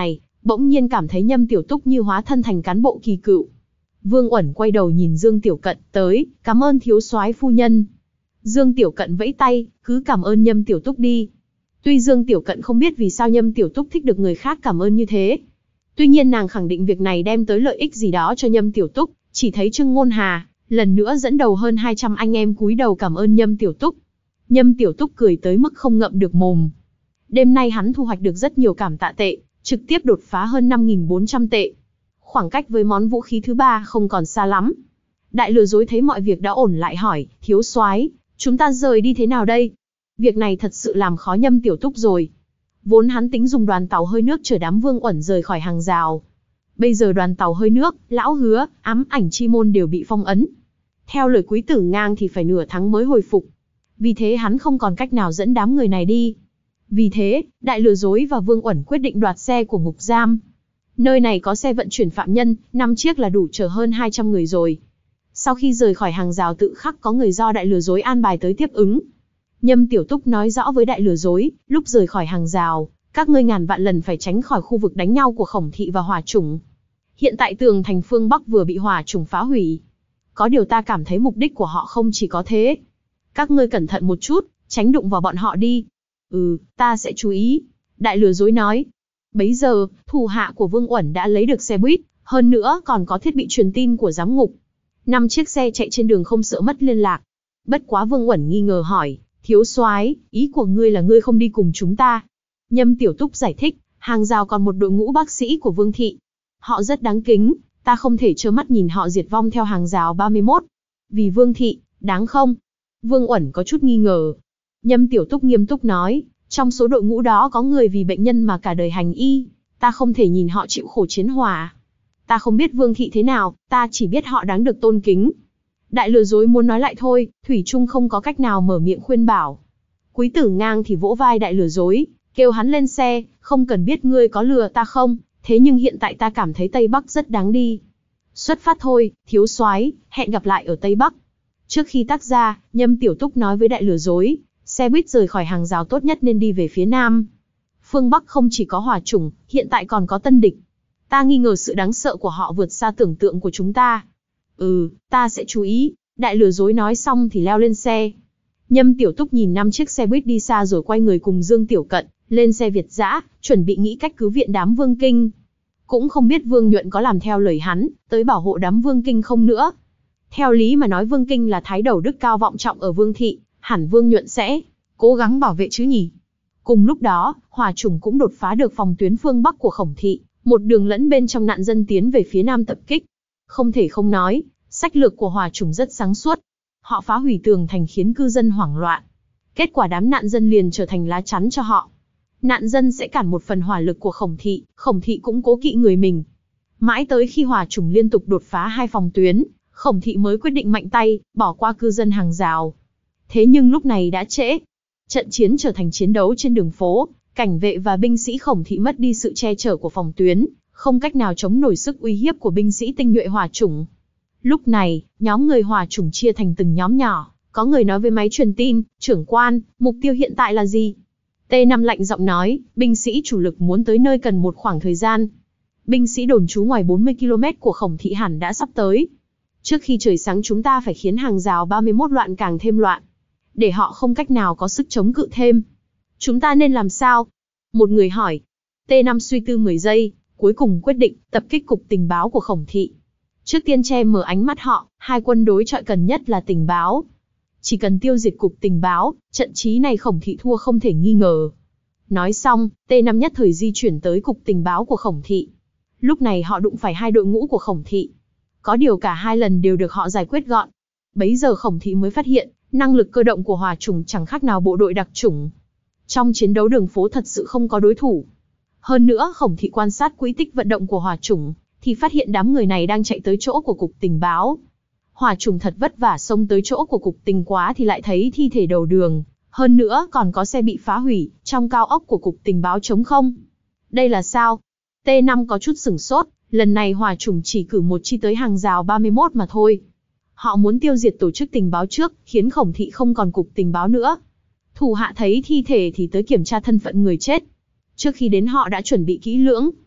bỗng nhiên cảm thấy Nhâm Tiểu Túc như hóa thân thành cán bộ kỳ cựu. Vương Uẩn quay đầu nhìn Dương Tiểu Cận, tới, cảm ơn thiếu soái phu nhân. Dương Tiểu Cận vẫy tay, cứ cảm ơn Nhâm Tiểu Túc đi. Tuy Dương Tiểu Cận không biết vì sao Nhâm Tiểu Túc thích được người khác cảm ơn như thế. Tuy nhiên nàng khẳng định việc này đem tới lợi ích gì đó cho Nhâm Tiểu Túc, chỉ thấy Trương Ngôn Hà, lần nữa dẫn đầu hơn hai trăm anh em cúi đầu cảm ơn Nhâm Tiểu Túc. Nhâm Tiểu Túc cười tới mức không ngậm được mồm. Đêm nay hắn thu hoạch được rất nhiều cảm tạ tệ, trực tiếp đột phá hơn năm nghìn bốn trăm tệ. Khoảng cách với món vũ khí thứ ba không còn xa lắm. Đại lừa dối thấy mọi việc đã ổn lại hỏi, thiếu soái, chúng ta rời đi thế nào đây? Việc này thật sự làm khó Nhâm Tiểu Túc rồi. Vốn hắn tính dùng đoàn tàu hơi nước chở đám Vương Uẩn rời khỏi hàng rào. Bây giờ đoàn tàu hơi nước, Lão Hứa, Ám Ảnh Chi Môn đều bị phong ấn. Theo lời Quý Tử Ngang thì phải nửa tháng mới hồi phục. Vì thế hắn không còn cách nào dẫn đám người này đi. Vì thế, Đại Lừa Dối và Vương Uẩn quyết định đoạt xe của ngục giam. Nơi này có xe vận chuyển phạm nhân, năm chiếc là đủ chở hơn hai trăm người rồi. Sau khi rời khỏi hàng rào tự khắc có người do Đại Lừa Dối an bài tới tiếp ứng. Nhâm Tiểu Túc nói rõ với Đại Lừa Dối, lúc rời khỏi hàng rào, các ngươi ngàn vạn lần phải tránh khỏi khu vực đánh nhau của Khổng Thị và Hỏa Chủng. Hiện tại tường thành phương Bắc vừa bị Hỏa Chủng phá hủy. Có điều ta cảm thấy mục đích của họ không chỉ có thế. Các ngươi cẩn thận một chút, tránh đụng vào bọn họ đi. Ừ, ta sẽ chú ý. Đại Lừa Dối nói. Bấy giờ, thủ hạ của Vương Uẩn đã lấy được xe buýt, hơn nữa còn có thiết bị truyền tin của giám ngục. Năm chiếc xe chạy trên đường không sợ mất liên lạc. Bất quá Vương Uẩn nghi ngờ hỏi, thiếu soái, ý của ngươi là ngươi không đi cùng chúng ta? Nhâm Tiểu Túc giải thích, hàng rào còn một đội ngũ bác sĩ của Vương Thị. Họ rất đáng kính, ta không thể trơ mắt nhìn họ diệt vong theo hàng rào ba mươi mốt. Vì Vương Thị, đáng không? Vương Uẩn có chút nghi ngờ. Nhâm Tiểu Túc nghiêm túc nói, trong số đội ngũ đó có người vì bệnh nhân mà cả đời hành y, ta không thể nhìn họ chịu khổ chiến hỏa. Ta không biết Vương Thị thế nào, ta chỉ biết họ đáng được tôn kính. Đại Lừa Dối muốn nói lại thôi, thủy chung không có cách nào mở miệng khuyên bảo. Quý Tử Ngang thì vỗ vai Đại Lừa Dối, kêu hắn lên xe, không cần biết ngươi có lừa ta không, thế nhưng hiện tại ta cảm thấy Tây Bắc rất đáng đi. Xuất phát thôi, thiếu soái, hẹn gặp lại ở Tây Bắc. Trước khi tách ra, Nhâm Tiểu Túc nói với Đại Lừa Dối, xe buýt rời khỏi hàng rào tốt nhất nên đi về phía Nam. Phương Bắc không chỉ có Hỏa Chủng, hiện tại còn có Tân Địch. Ta nghi ngờ sự đáng sợ của họ vượt xa tưởng tượng của chúng ta. Ừ, ta sẽ chú ý. Đại Lừa Dối nói xong thì leo lên xe. Nhâm Tiểu Túc nhìn năm chiếc xe buýt đi xa rồi quay người cùng Dương Tiểu Cận lên xe Việt dã, chuẩn bị nghĩ cách cứu viện đám Vương Kinh. Cũng không biết Vương Nhuận có làm theo lời hắn, tới bảo hộ đám Vương Kinh không nữa. Theo lý mà nói Vương Kinh là thái đầu đức cao vọng trọng ở Vương Thị, hẳn Vương Nhuận sẽ cố gắng bảo vệ chứ nhỉ. Cùng lúc đó, Hỏa Chủng cũng đột phá được phòng tuyến phương Bắc của Khổng Thị, một đường lẫn bên trong nạn dân tiến về phía Nam tập kích. Không thể không nói, sách lược của Hỏa Chủng rất sáng suốt. Họ phá hủy tường thành khiến cư dân hoảng loạn. Kết quả đám nạn dân liền trở thành lá chắn cho họ. Nạn dân sẽ cản một phần hỏa lực của Khổng Thị, Khổng Thị cũng cố kỵ người mình. Mãi tới khi Hỏa Chủng liên tục đột phá hai phòng tuyến, Khổng Thị mới quyết định mạnh tay, bỏ qua cư dân hàng rào. Thế nhưng lúc này đã trễ. Trận chiến trở thành chiến đấu trên đường phố, cảnh vệ và binh sĩ Khổng Thị mất đi sự che chở của phòng tuyến, không cách nào chống nổi sức uy hiếp của binh sĩ tinh nhuệ Hỏa Chủng. Lúc này, nhóm người Hỏa Chủng chia thành từng nhóm nhỏ, có người nói với máy truyền tin, trưởng quan, mục tiêu hiện tại là gì? T năm lạnh giọng nói, binh sĩ chủ lực muốn tới nơi cần một khoảng thời gian. Binh sĩ đồn trú ngoài bốn mươi ki lô mét của Khổng Thị hẳn đã sắp tới. Trước khi trời sáng chúng ta phải khiến hàng rào ba mươi mốt loạn càng thêm loạn, để họ không cách nào có sức chống cự thêm. Chúng ta nên làm sao? Một người hỏi. T năm suy tư mười giây, cuối cùng quyết định tập kích cục tình báo của Khổng Thị. Trước tiên che mở ánh mắt họ, hai quân đối chọi cần nhất là tình báo. Chỉ cần tiêu diệt cục tình báo, trận chí này Khổng Thị thua không thể nghi ngờ. Nói xong, T năm nhất thời di chuyển tới cục tình báo của Khổng Thị. Lúc này họ đụng phải hai đội ngũ của Khổng Thị. Có điều cả hai lần đều được họ giải quyết gọn. Bấy giờ Khổng Thị mới phát hiện, năng lực cơ động của Hỏa Chủng chẳng khác nào bộ đội đặc chủng. Trong chiến đấu đường phố thật sự không có đối thủ. Hơn nữa Khổng Thị quan sát quỹ tích vận động của Hỏa Chủng, thì phát hiện đám người này đang chạy tới chỗ của cục tình báo. Hỏa Chủng thật vất vả xông tới chỗ của cục tình quá thì lại thấy thi thể đầu đường, hơn nữa còn có xe bị phá hủy, trong cao ốc của cục tình báo trống không. Đây là sao? T năm có chút sửng sốt, lần này Hỏa Chủng chỉ cử một chi tới hàng rào ba mươi mốt mà thôi. Họ muốn tiêu diệt tổ chức tình báo trước, khiến Khổng Thị không còn cục tình báo nữa. Thủ hạ thấy thi thể thì tới kiểm tra thân phận người chết. Trước khi đến họ đã chuẩn bị kỹ lưỡng.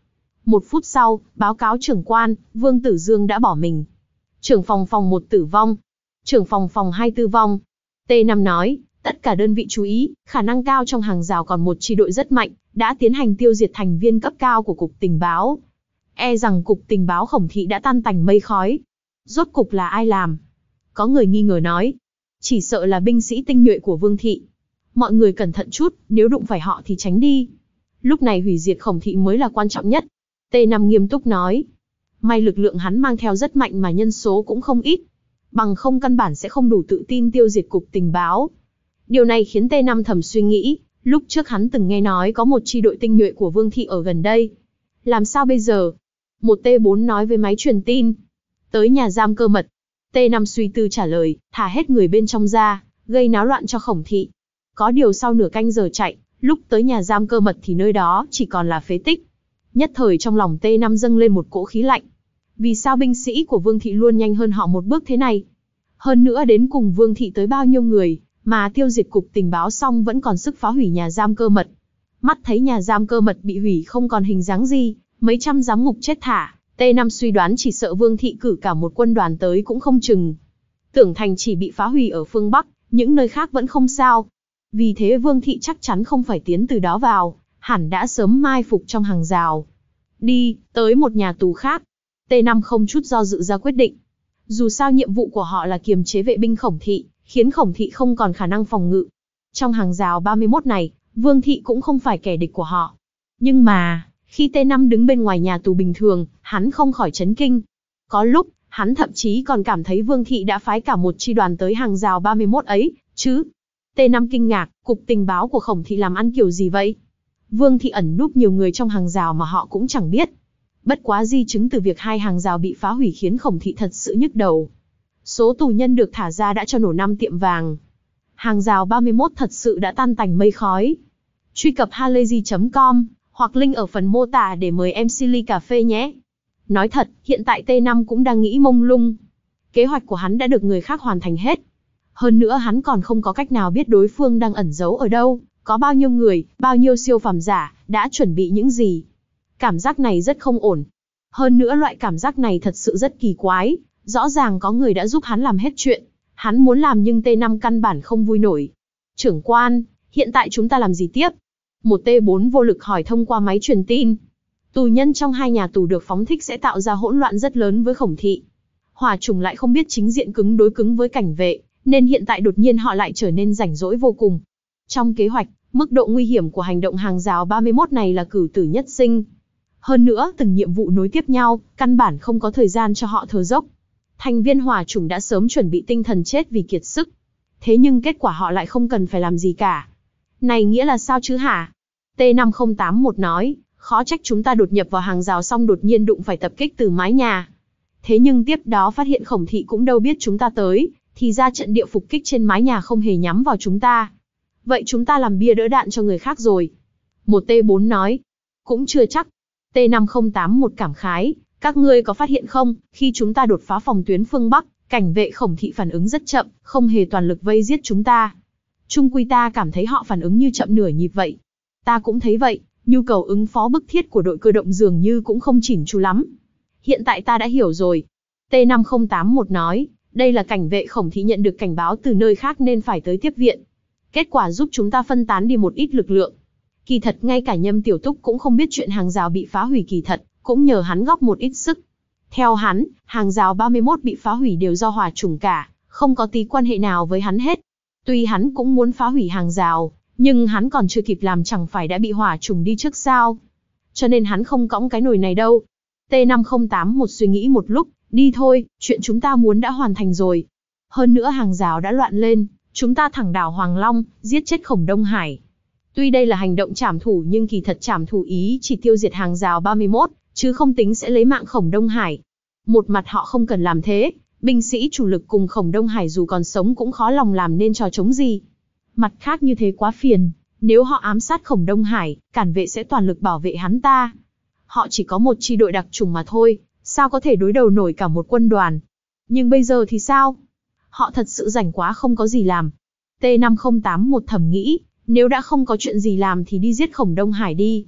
Một phút sau, báo cáo trưởng quan, Vương Tử Dương đã bỏ mình. Trưởng phòng phòng một tử vong. Trưởng phòng phòng hai tư vong. T năm nói, tất cả đơn vị chú ý, khả năng cao trong hàng rào còn một chi đội rất mạnh, đã tiến hành tiêu diệt thành viên cấp cao của Cục Tình báo. E rằng Cục Tình báo Khổng Thị đã tan tành mây khói. Rốt cục là ai làm? Có người nghi ngờ nói. Chỉ sợ là binh sĩ tinh nhuệ của Vương Thị. Mọi người cẩn thận chút, nếu đụng phải họ thì tránh đi. Lúc này hủy diệt Khổng Thị mới là quan trọng nhất. T năm nghiêm túc nói. May lực lượng hắn mang theo rất mạnh mà nhân số cũng không ít. Bằng không căn bản sẽ không đủ tự tin tiêu diệt Cục Tình báo. Điều này khiến T năm thầm suy nghĩ, lúc trước hắn từng nghe nói có một chi đội tinh nhuệ của Vương Thị ở gần đây. Làm sao bây giờ? Một T bốn nói với máy truyền tin. Tới nhà giam cơ mật. T năm suy tư trả lời, thả hết người bên trong ra, gây náo loạn cho Khổng Thị. Có điều sau nửa canh giờ chạy, lúc tới nhà giam cơ mật thì nơi đó chỉ còn là phế tích. Nhất thời trong lòng T năm dâng lên một cỗ khí lạnh. Vì sao binh sĩ của Vương Thị luôn nhanh hơn họ một bước thế này? Hơn nữa đến cùng Vương Thị tới bao nhiêu người, mà tiêu diệt Cục Tình báo xong vẫn còn sức phá hủy nhà giam cơ mật. Mắt thấy nhà giam cơ mật bị hủy không còn hình dáng gì, mấy trăm giám ngục chết thả, T năm suy đoán chỉ sợ Vương Thị cử cả một quân đoàn tới cũng không chừng. Tưởng thành chỉ bị phá hủy ở phương Bắc, những nơi khác vẫn không sao. Vì thế Vương Thị chắc chắn không phải tiến từ đó vào, hẳn đã sớm mai phục trong hàng rào. Đi, tới một nhà tù khác. T năm không chút do dự ra quyết định. Dù sao nhiệm vụ của họ là kiềm chế vệ binh Khổng Thị, khiến Khổng Thị không còn khả năng phòng ngự. Trong hàng rào ba mươi mốt này, Vương Thị cũng không phải kẻ địch của họ. Nhưng mà, khi T năm đứng bên ngoài nhà tù bình thường, hắn không khỏi chấn kinh. Có lúc, hắn thậm chí còn cảm thấy Vương Thị đã phái cả một chi đoàn tới hàng rào ba mươi mốt ấy, chứ. T năm kinh ngạc, Cục Tình báo của Khổng Thị làm ăn kiểu gì vậy? Vương Thị ẩn núp nhiều người trong hàng rào mà họ cũng chẳng biết. Bất quá di chứng từ việc hai hàng rào bị phá hủy khiến Khổng Thị thật sự nhức đầu. Số tù nhân được thả ra đã cho nổ năm tiệm vàng. Hàng rào ba mươi mốt thật sự đã tan tành mây khói. Truy cập halayzi chấm com hoặc link ở phần mô tả để mời em xê ly cà phê nhé. Nói thật, hiện tại T năm cũng đang nghĩ mông lung. Kế hoạch của hắn đã được người khác hoàn thành hết. Hơn nữa hắn còn không có cách nào biết đối phương đang ẩn giấu ở đâu, có bao nhiêu người, bao nhiêu siêu phàm giả, đã chuẩn bị những gì. Cảm giác này rất không ổn. Hơn nữa loại cảm giác này thật sự rất kỳ quái. Rõ ràng có người đã giúp hắn làm hết chuyện. Hắn muốn làm nhưng T năm căn bản không vui nổi. Trưởng quan, hiện tại chúng ta làm gì tiếp? Một T bốn vô lực hỏi thông qua máy truyền tin. Tù nhân trong hai nhà tù được phóng thích sẽ tạo ra hỗn loạn rất lớn với Khổng Thị. Hỏa Trùng lại không biết chính diện cứng đối cứng với cảnh vệ, nên hiện tại đột nhiên họ lại trở nên rảnh rỗi vô cùng. Trong kế hoạch, mức độ nguy hiểm của hành động hàng rào ba mươi mốt này là cửu tử nhất sinh. Hơn nữa, từng nhiệm vụ nối tiếp nhau, căn bản không có thời gian cho họ thở dốc. Thành viên Hỏa Trùng đã sớm chuẩn bị tinh thần chết vì kiệt sức. Thế nhưng kết quả họ lại không cần phải làm gì cả. Này nghĩa là sao chứ hả? T năm không tám một nói, khó trách chúng ta đột nhập vào hàng rào xong đột nhiên đụng phải tập kích từ mái nhà. Thế nhưng tiếp đó phát hiện Khổng Thị cũng đâu biết chúng ta tới, thì ra trận địa phục kích trên mái nhà không hề nhắm vào chúng ta. Vậy chúng ta làm bia đỡ đạn cho người khác rồi. Một T bốn nói, cũng chưa chắc. T năm không tám một cảm khái, các ngươi có phát hiện không, khi chúng ta đột phá phòng tuyến phương Bắc, cảnh vệ Khổng Thị phản ứng rất chậm, không hề toàn lực vây giết chúng ta. Chung quy ta cảm thấy họ phản ứng như chậm nửa nhịp vậy. Ta cũng thấy vậy, nhu cầu ứng phó bức thiết của đội cơ động dường như cũng không chỉn chu lắm. Hiện tại ta đã hiểu rồi. T năm không tám một nói, đây là cảnh vệ Khổng Thị nhận được cảnh báo từ nơi khác nên phải tới tiếp viện. Kết quả giúp chúng ta phân tán đi một ít lực lượng. Kỳ thật ngay cả Nhâm Tiểu Túc cũng không biết chuyện hàng rào bị phá hủy kỳ thật, cũng nhờ hắn góp một ít sức. Theo hắn, hàng rào ba mươi mốt bị phá hủy đều do Hỏa Trùng cả, không có tí quan hệ nào với hắn hết. Tuy hắn cũng muốn phá hủy hàng rào, nhưng hắn còn chưa kịp làm chẳng phải đã bị Hỏa Trùng đi trước sao. Cho nên hắn không cõng cái nồi này đâu. T năm không tám một suy nghĩ một lúc, đi thôi, chuyện chúng ta muốn đã hoàn thành rồi. Hơn nữa hàng rào đã loạn lên, chúng ta thẳng đảo Hoàng Long, giết chết Khổng Đông Hải. Tuy đây là hành động trảm thủ nhưng kỳ thật trảm thủ ý chỉ tiêu diệt hàng rào ba mươi mốt, chứ không tính sẽ lấy mạng Khổng Đông Hải. Một mặt họ không cần làm thế, binh sĩ chủ lực cùng Khổng Đông Hải dù còn sống cũng khó lòng làm nên trò chống gì. Mặt khác như thế quá phiền, nếu họ ám sát Khổng Đông Hải, cản vệ sẽ toàn lực bảo vệ hắn ta. Họ chỉ có một chi đội đặc chủng mà thôi, sao có thể đối đầu nổi cả một quân đoàn. Nhưng bây giờ thì sao? Họ thật sự rảnh quá không có gì làm. T năm không tám một thầm nghĩ, nếu đã không có chuyện gì làm thì đi giết Khổng Đông Hải đi.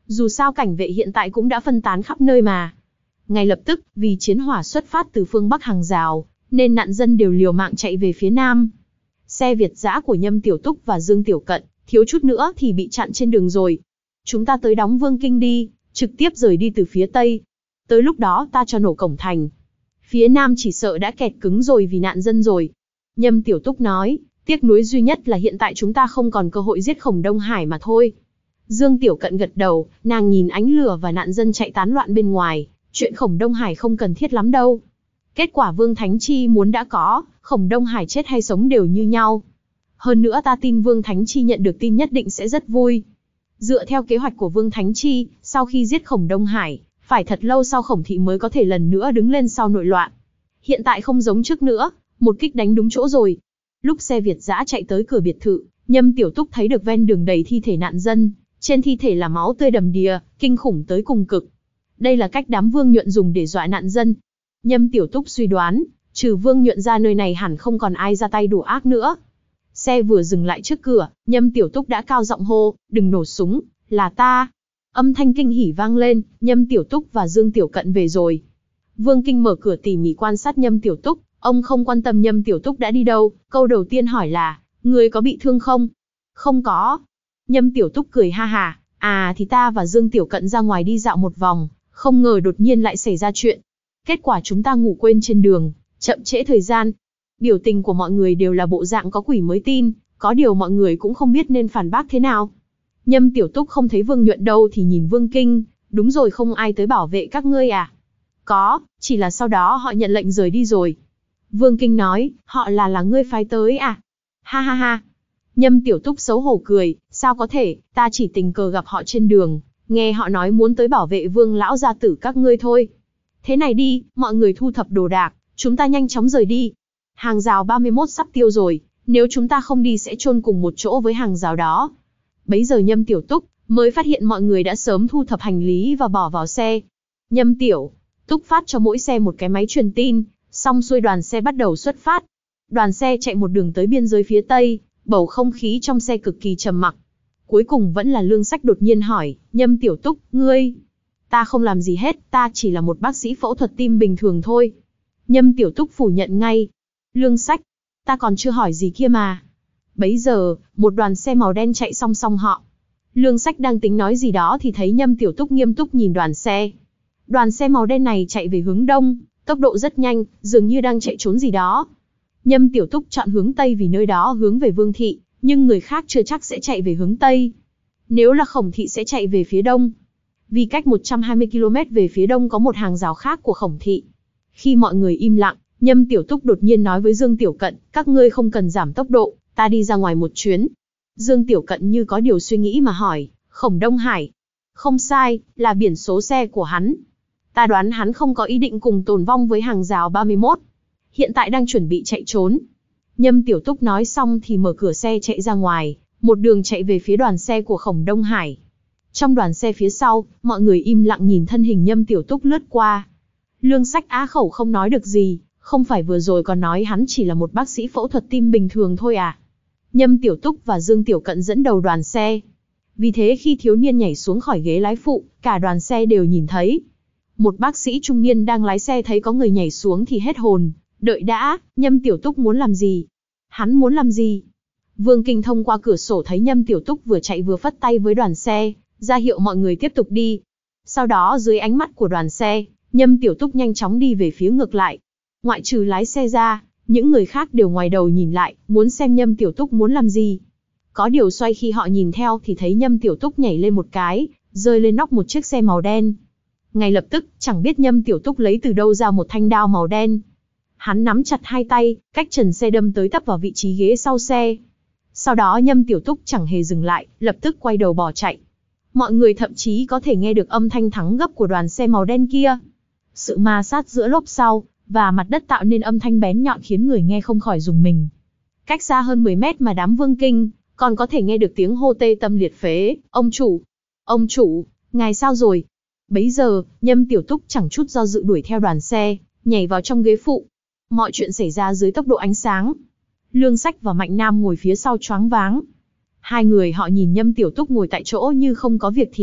Dù sao cảnh vệ hiện tại cũng đã phân tán khắp nơi mà. Ngay lập tức, vì chiến hỏa xuất phát từ phương Bắc hàng rào, nên nạn dân đều liều mạng chạy về phía Nam. Xe Việt dã của Nhâm Tiểu Túc và Dương Tiểu Cận, thiếu chút nữa thì bị chặn trên đường rồi. Chúng ta tới đóng Vương Kinh đi, trực tiếp rời đi từ phía Tây. Tới lúc đó ta cho nổ cổng thành. Phía Nam chỉ sợ đã kẹt cứng rồi vì nạn dân rồi. Nhâm Tiểu Túc nói, tiếc nuối duy nhất là hiện tại chúng ta không còn cơ hội giết Khổng Đông Hải mà thôi. Dương Tiểu Cận gật đầu, nàng nhìn ánh lửa và nạn dân chạy tán loạn bên ngoài, chuyện Khổng Đông Hải không cần thiết lắm đâu. Kết quả Vương Thánh Chi muốn đã có, Khổng Đông Hải chết hay sống đều như nhau. Hơn nữa ta tin Vương Thánh Chi nhận được tin nhất định sẽ rất vui. Dựa theo kế hoạch của Vương Thánh Chi, sau khi giết Khổng Đông Hải, phải thật lâu sau Khổng thị mới có thể lần nữa đứng lên sau nội loạn. Hiện tại không giống trước nữa, một kích đánh đúng chỗ rồi. Lúc xe Việt dã chạy tới cửa biệt thự, Nhâm Tiểu Túc thấy được ven đường đầy thi thể nạn dân, trên thi thể là máu tươi đầm đìa, kinh khủng tới cùng cực. Đây là cách đám Vương Nhuận dùng để dọa nạn dân. Nhâm Tiểu Túc suy đoán, trừ Vương Nhuận ra nơi này hẳn không còn ai ra tay đủ ác nữa. Xe vừa dừng lại trước cửa, Nhâm Tiểu Túc đã cao giọng hô, đừng nổ súng, là ta. Âm thanh kinh hỉ vang lên, Nhâm Tiểu Túc và Dương Tiểu Cận về rồi. Vương Kinh mở cửa tỉ mỉ quan sát Nhâm Tiểu Túc, ông không quan tâm Nhâm Tiểu Túc đã đi đâu, câu đầu tiên hỏi là, người có bị thương không? Không có. Nhâm Tiểu Túc cười ha ha, à thì ta và Dương Tiểu Cận ra ngoài đi dạo một vòng, không ngờ đột nhiên lại xảy ra chuyện. Kết quả chúng ta ngủ quên trên đường, chậm trễ thời gian. Biểu tình của mọi người đều là bộ dạng có quỷ mới tin, có điều mọi người cũng không biết nên phản bác thế nào. Nhâm Tiểu Túc không thấy Vương Nhuận đâu thì nhìn Vương Kinh, đúng rồi không ai tới bảo vệ các ngươi à? Có, chỉ là sau đó họ nhận lệnh rời đi rồi. Vương Kinh nói, họ là là ngươi phái tới à? Ha ha ha. Nhâm Tiểu Túc xấu hổ cười, sao có thể, ta chỉ tình cờ gặp họ trên đường, nghe họ nói muốn tới bảo vệ Vương lão gia tử các ngươi thôi. Thế này đi, mọi người thu thập đồ đạc, chúng ta nhanh chóng rời đi. Hàng rào ba mươi mốt sắp tiêu rồi, nếu chúng ta không đi sẽ chôn cùng một chỗ với hàng rào đó. Bấy giờ Nhâm Tiểu Túc mới phát hiện mọi người đã sớm thu thập hành lý và bỏ vào xe. Nhâm Tiểu Túc phát cho mỗi xe một cái máy truyền tin, xong xuôi đoàn xe bắt đầu xuất phát. Đoàn xe chạy một đường tới biên giới phía Tây, bầu không khí trong xe cực kỳ trầm mặc. Cuối cùng vẫn là Lương Sách đột nhiên hỏi, Nhâm Tiểu Túc, ngươi? Ta không làm gì hết, ta chỉ là một bác sĩ phẫu thuật tim bình thường thôi. Nhâm Tiểu Túc phủ nhận ngay. Lương Sách, ta còn chưa hỏi gì kia mà. Bấy giờ, một đoàn xe màu đen chạy song song họ. Lương Sách đang tính nói gì đó thì thấy Nhâm Tiểu Túc nghiêm túc nhìn đoàn xe. Đoàn xe màu đen này chạy về hướng đông, tốc độ rất nhanh, dường như đang chạy trốn gì đó. Nhâm Tiểu Túc chọn hướng Tây vì nơi đó hướng về Vương thị, nhưng người khác chưa chắc sẽ chạy về hướng Tây. Nếu là Khổng thị sẽ chạy về phía đông. Vì cách một trăm hai mươi ki lô mét về phía đông có một hàng rào khác của Khổng thị. Khi mọi người im lặng, Nhâm Tiểu Túc đột nhiên nói với Dương Tiểu Cận, các ngươi không cần giảm tốc độ, ta đi ra ngoài một chuyến. Dương Tiểu Cận như có điều suy nghĩ mà hỏi, Khổng Đông Hải. Không sai, là biển số xe của hắn. Ta đoán hắn không có ý định cùng tồn vong với hàng rào ba mươi mốt. Hiện tại đang chuẩn bị chạy trốn. Nhâm Tiểu Túc nói xong thì mở cửa xe chạy ra ngoài, một đường chạy về phía đoàn xe của Khổng Đông Hải. Trong đoàn xe phía sau, mọi người im lặng nhìn thân hình Nhâm Tiểu Túc lướt qua. Lương Sách á khẩu không nói được gì, không phải vừa rồi còn nói hắn chỉ là một bác sĩ phẫu thuật tim bình thường thôi à. Nhâm Tiểu Túc và Dương Tiểu Cận dẫn đầu đoàn xe. Vì thế khi thiếu niên nhảy xuống khỏi ghế lái phụ, cả đoàn xe đều nhìn thấy. Một bác sĩ trung niên đang lái xe thấy có người nhảy xuống thì hết hồn. Đợi đã, Nhâm Tiểu Túc muốn làm gì? Hắn muốn làm gì? Vương Kinh thông qua cửa sổ thấy Nhâm Tiểu Túc vừa chạy vừa phất tay với đoàn xe, ra hiệu mọi người tiếp tục đi. Sau đó dưới ánh mắt của đoàn xe, Nhâm Tiểu Túc nhanh chóng đi về phía ngược lại. Ngoại trừ lái xe ra, những người khác đều ngoài đầu nhìn lại, muốn xem Nhâm Tiểu Túc muốn làm gì. Có điều xoay khi họ nhìn theo thì thấy Nhâm Tiểu Túc nhảy lên một cái, rơi lên nóc một chiếc xe màu đen. Ngay lập tức, chẳng biết Nhâm Tiểu Túc lấy từ đâu ra một thanh đao màu đen. Hắn nắm chặt hai tay, cách trần xe đâm tới tấp vào vị trí ghế sau xe. Sau đó Nhâm Tiểu Túc chẳng hề dừng lại, lập tức quay đầu bỏ chạy. Mọi người thậm chí có thể nghe được âm thanh thắng gấp của đoàn xe màu đen kia. Sự ma sát giữa lốp sau và mặt đất tạo nên âm thanh bén nhọn khiến người nghe không khỏi rùng mình. Cách xa hơn mười mét mà đám Vương Kinh còn có thể nghe được tiếng hô tê tâm liệt phế, ông chủ, ông chủ, ngài sao rồi? Bấy giờ, Nhâm Tiểu Túc chẳng chút do dự đuổi theo đoàn xe, nhảy vào trong ghế phụ. Mọi chuyện xảy ra dưới tốc độ ánh sáng. Lương Sách và Mạnh Nam ngồi phía sau choáng váng. Hai người họ nhìn Nhâm Tiểu Túc ngồi tại chỗ như không có việc thì,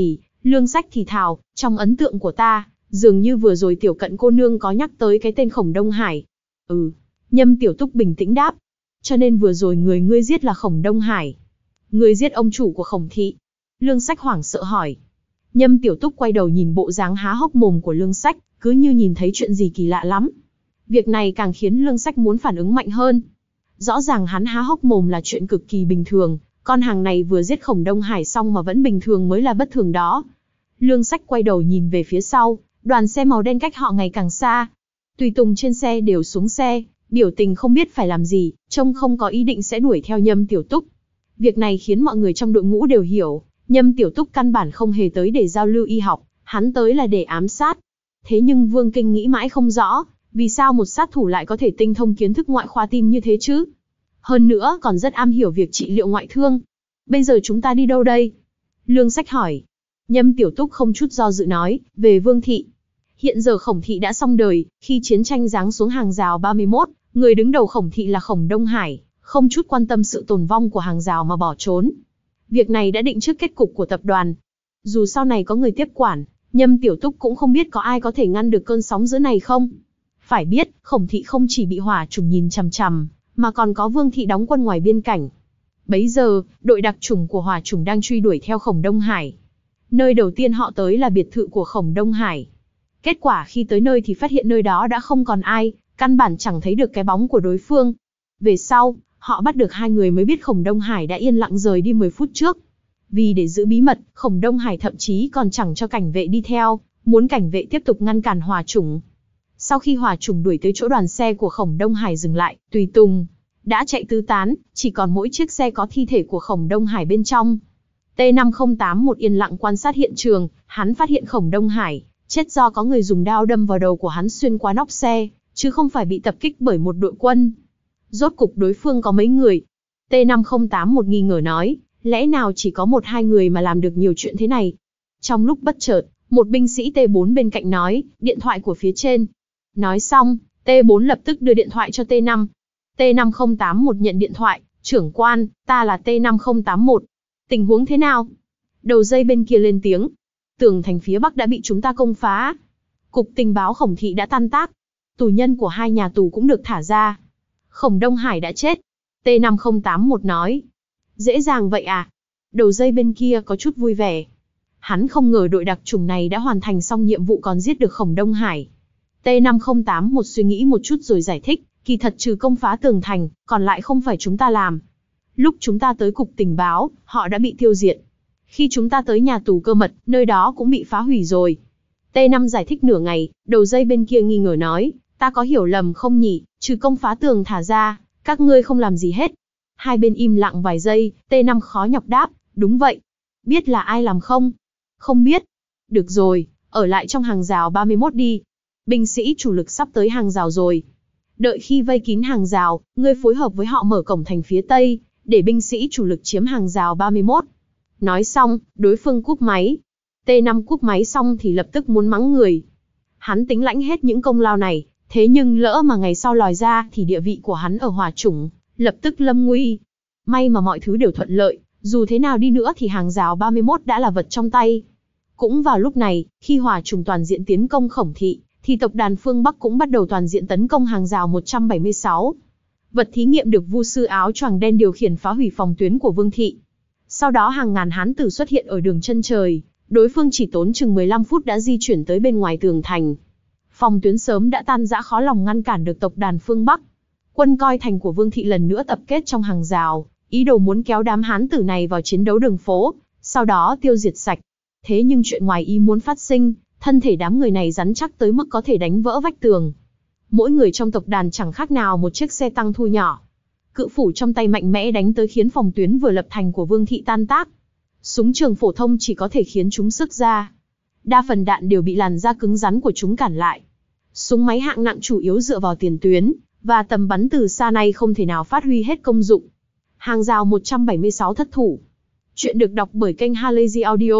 Lương Sách thì thào, trong ấn tượng của ta, dường như vừa rồi Tiểu Cận cô nương có nhắc tới cái tên Khổng Đông Hải. Ừ. Nhâm Tiểu Túc bình tĩnh đáp. Cho nên vừa rồi người ngươi giết là Khổng Đông Hải. Ngươi giết ông chủ của Khổng thị. Lương Sách hoảng sợ hỏi. Nhâm Tiểu Túc quay đầu nhìn bộ dáng há hốc mồm của Lương Sách, cứ như nhìn thấy chuyện gì kỳ lạ lắm. Việc này càng khiến Lương Sách muốn phản ứng mạnh hơn. Rõ ràng hắn há hốc mồm là chuyện cực kỳ bình thường, con hàng này vừa giết Khổng Đông Hải xong mà vẫn bình thường mới là bất thường đó. Lương Sách quay đầu nhìn về phía sau, đoàn xe màu đen cách họ ngày càng xa. Tùy tùng trên xe đều xuống xe, biểu tình không biết phải làm gì, trông không có ý định sẽ đuổi theo Nhâm Tiểu Túc. Việc này khiến mọi người trong đội ngũ đều hiểu, Nhâm Tiểu Túc căn bản không hề tới để giao lưu y học, hắn tới là để ám sát. Thế nhưng Vương Kinh nghĩ mãi không rõ, vì sao một sát thủ lại có thể tinh thông kiến thức ngoại khoa tim như thế chứ? Hơn nữa còn rất am hiểu việc trị liệu ngoại thương. Bây giờ chúng ta đi đâu đây? Lương Sách hỏi. Nhâm Tiểu Túc không chút do dự nói, về Vương thị. Hiện giờ Khổng thị đã xong đời, khi chiến tranh giáng xuống hàng rào ba mươi mốt, người đứng đầu Khổng thị là Khổng Đông Hải, không chút quan tâm sự tồn vong của hàng rào mà bỏ trốn. Việc này đã định trước kết cục của tập đoàn. Dù sau này có người tiếp quản, Nhâm Tiểu Túc cũng không biết có ai có thể ngăn được cơn sóng dữ này không. Phải biết, Khổng thị không chỉ bị hỏa chủng nhìn chằm chằm, mà còn có Vương thị đóng quân ngoài biên cảnh. Bấy giờ, đội đặc chủng của hỏa chủng đang truy đuổi theo Khổng Đông Hải. Nơi đầu tiên họ tới là biệt thự của Khổng Đông Hải. Kết quả khi tới nơi thì phát hiện nơi đó đã không còn ai, căn bản chẳng thấy được cái bóng của đối phương. Về sau, họ bắt được hai người mới biết Khổng Đông Hải đã yên lặng rời đi mười phút trước. Vì để giữ bí mật, Khổng Đông Hải thậm chí còn chẳng cho cảnh vệ đi theo, muốn cảnh vệ tiếp tục ngăn cản hỏa chủng. Sau khi hỏa chủng đuổi tới chỗ đoàn xe của Khổng Đông Hải dừng lại, tùy tùng đã chạy tứ tán, chỉ còn mỗi chiếc xe có thi thể của Khổng Đông Hải bên trong. T năm không tám một yên lặng quan sát hiện trường, hắn phát hiện Khổng Đông Hải chết do có người dùng đao đâm vào đầu của hắn xuyên qua nóc xe, chứ không phải bị tập kích bởi một đội quân. Rốt cục đối phương có mấy người? T năm không tám một nghi ngờ nói, lẽ nào chỉ có một hai người mà làm được nhiều chuyện thế này? Trong lúc bất chợt, một binh sĩ T bốn bên cạnh nói, điện thoại của phía trên. Nói xong, T bốn lập tức đưa điện thoại cho T năm. T năm không tám một nhận điện thoại, trưởng quan, ta là T năm không tám một. Tình huống thế nào? Đầu dây bên kia lên tiếng. Tường thành phía Bắc đã bị chúng ta công phá. Cục tình báo Khổng thị đã tan tác. Tù nhân của hai nhà tù cũng được thả ra. Khổng Đông Hải đã chết. T năm không tám một nói. Dễ dàng vậy à? Đầu dây bên kia có chút vui vẻ. Hắn không ngờ đội đặc chủng này đã hoàn thành xong nhiệm vụ còn giết được Khổng Đông Hải. T năm không tám một suy nghĩ một chút rồi giải thích, kỳ thật trừ công phá tường thành, còn lại không phải chúng ta làm. Lúc chúng ta tới cục tình báo, họ đã bị tiêu diệt. Khi chúng ta tới nhà tù cơ mật, nơi đó cũng bị phá hủy rồi. T năm giải thích nửa ngày, đầu dây bên kia nghi ngờ nói, ta có hiểu lầm không nhỉ, trừ công phá tường thả ra, các ngươi không làm gì hết. Hai bên im lặng vài giây, T năm khó nhọc đáp, đúng vậy. Biết là ai làm không? Không biết. Được rồi, ở lại trong hàng rào ba mươi mốt đi. Binh sĩ chủ lực sắp tới hàng rào rồi. Đợi khi vây kín hàng rào, ngươi phối hợp với họ mở cổng thành phía Tây, để binh sĩ chủ lực chiếm hàng rào ba mươi mốt. Nói xong, đối phương cúp máy. T năm cúp máy xong thì lập tức muốn mắng người. Hắn tính lãnh hết những công lao này, thế nhưng lỡ mà ngày sau lòi ra thì địa vị của hắn ở hỏa chủng lập tức lâm nguy. May mà mọi thứ đều thuận lợi, dù thế nào đi nữa thì hàng rào ba mươi mốt đã là vật trong tay. Cũng vào lúc này, khi hỏa chủng toàn diện tiến công Khổng thị, thì tập đoàn phương Bắc cũng bắt đầu toàn diện tấn công hàng rào một trăm bảy mươi sáu. Vật thí nghiệm được Vu sư áo choàng đen điều khiển phá hủy phòng tuyến của Vương thị. Sau đó hàng ngàn hán tử xuất hiện ở đường chân trời, đối phương chỉ tốn chừng mười lăm phút đã di chuyển tới bên ngoài tường thành. Phòng tuyến sớm đã tan rã, khó lòng ngăn cản được tộc đàn phương Bắc. Quân coi thành của Vương thị lần nữa tập kết trong hàng rào, ý đồ muốn kéo đám hán tử này vào chiến đấu đường phố, sau đó tiêu diệt sạch. Thế nhưng chuyện ngoài ý muốn phát sinh, thân thể đám người này rắn chắc tới mức có thể đánh vỡ vách tường. Mỗi người trong tộc đàn chẳng khác nào một chiếc xe tăng thu nhỏ. Cự phủ trong tay mạnh mẽ đánh tới khiến phòng tuyến vừa lập thành của Vương thị tan tác. Súng trường phổ thông chỉ có thể khiến chúng sức ra. Đa phần đạn đều bị làn da cứng rắn của chúng cản lại. Súng máy hạng nặng chủ yếu dựa vào tiền tuyến, và tầm bắn từ xa này không thể nào phát huy hết công dụng. Hàng rào một trăm bảy mươi sáu thất thủ. Chuyện được đọc bởi kênh Halazy Audio.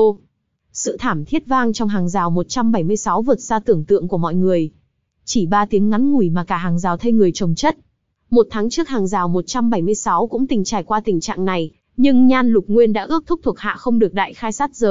Sự thảm thiết vang trong hàng rào một trăm bảy mươi sáu vượt xa tưởng tượng của mọi người. Chỉ ba tiếng ngắn ngủi mà cả hàng rào thây người chồng chất. Một tháng trước hàng rào một trăm bảy mươi sáu cũng từng trải qua tình trạng này, nhưng Nhan Lục Nguyên đã ước thúc thuộc hạ không được đại khai sát giới,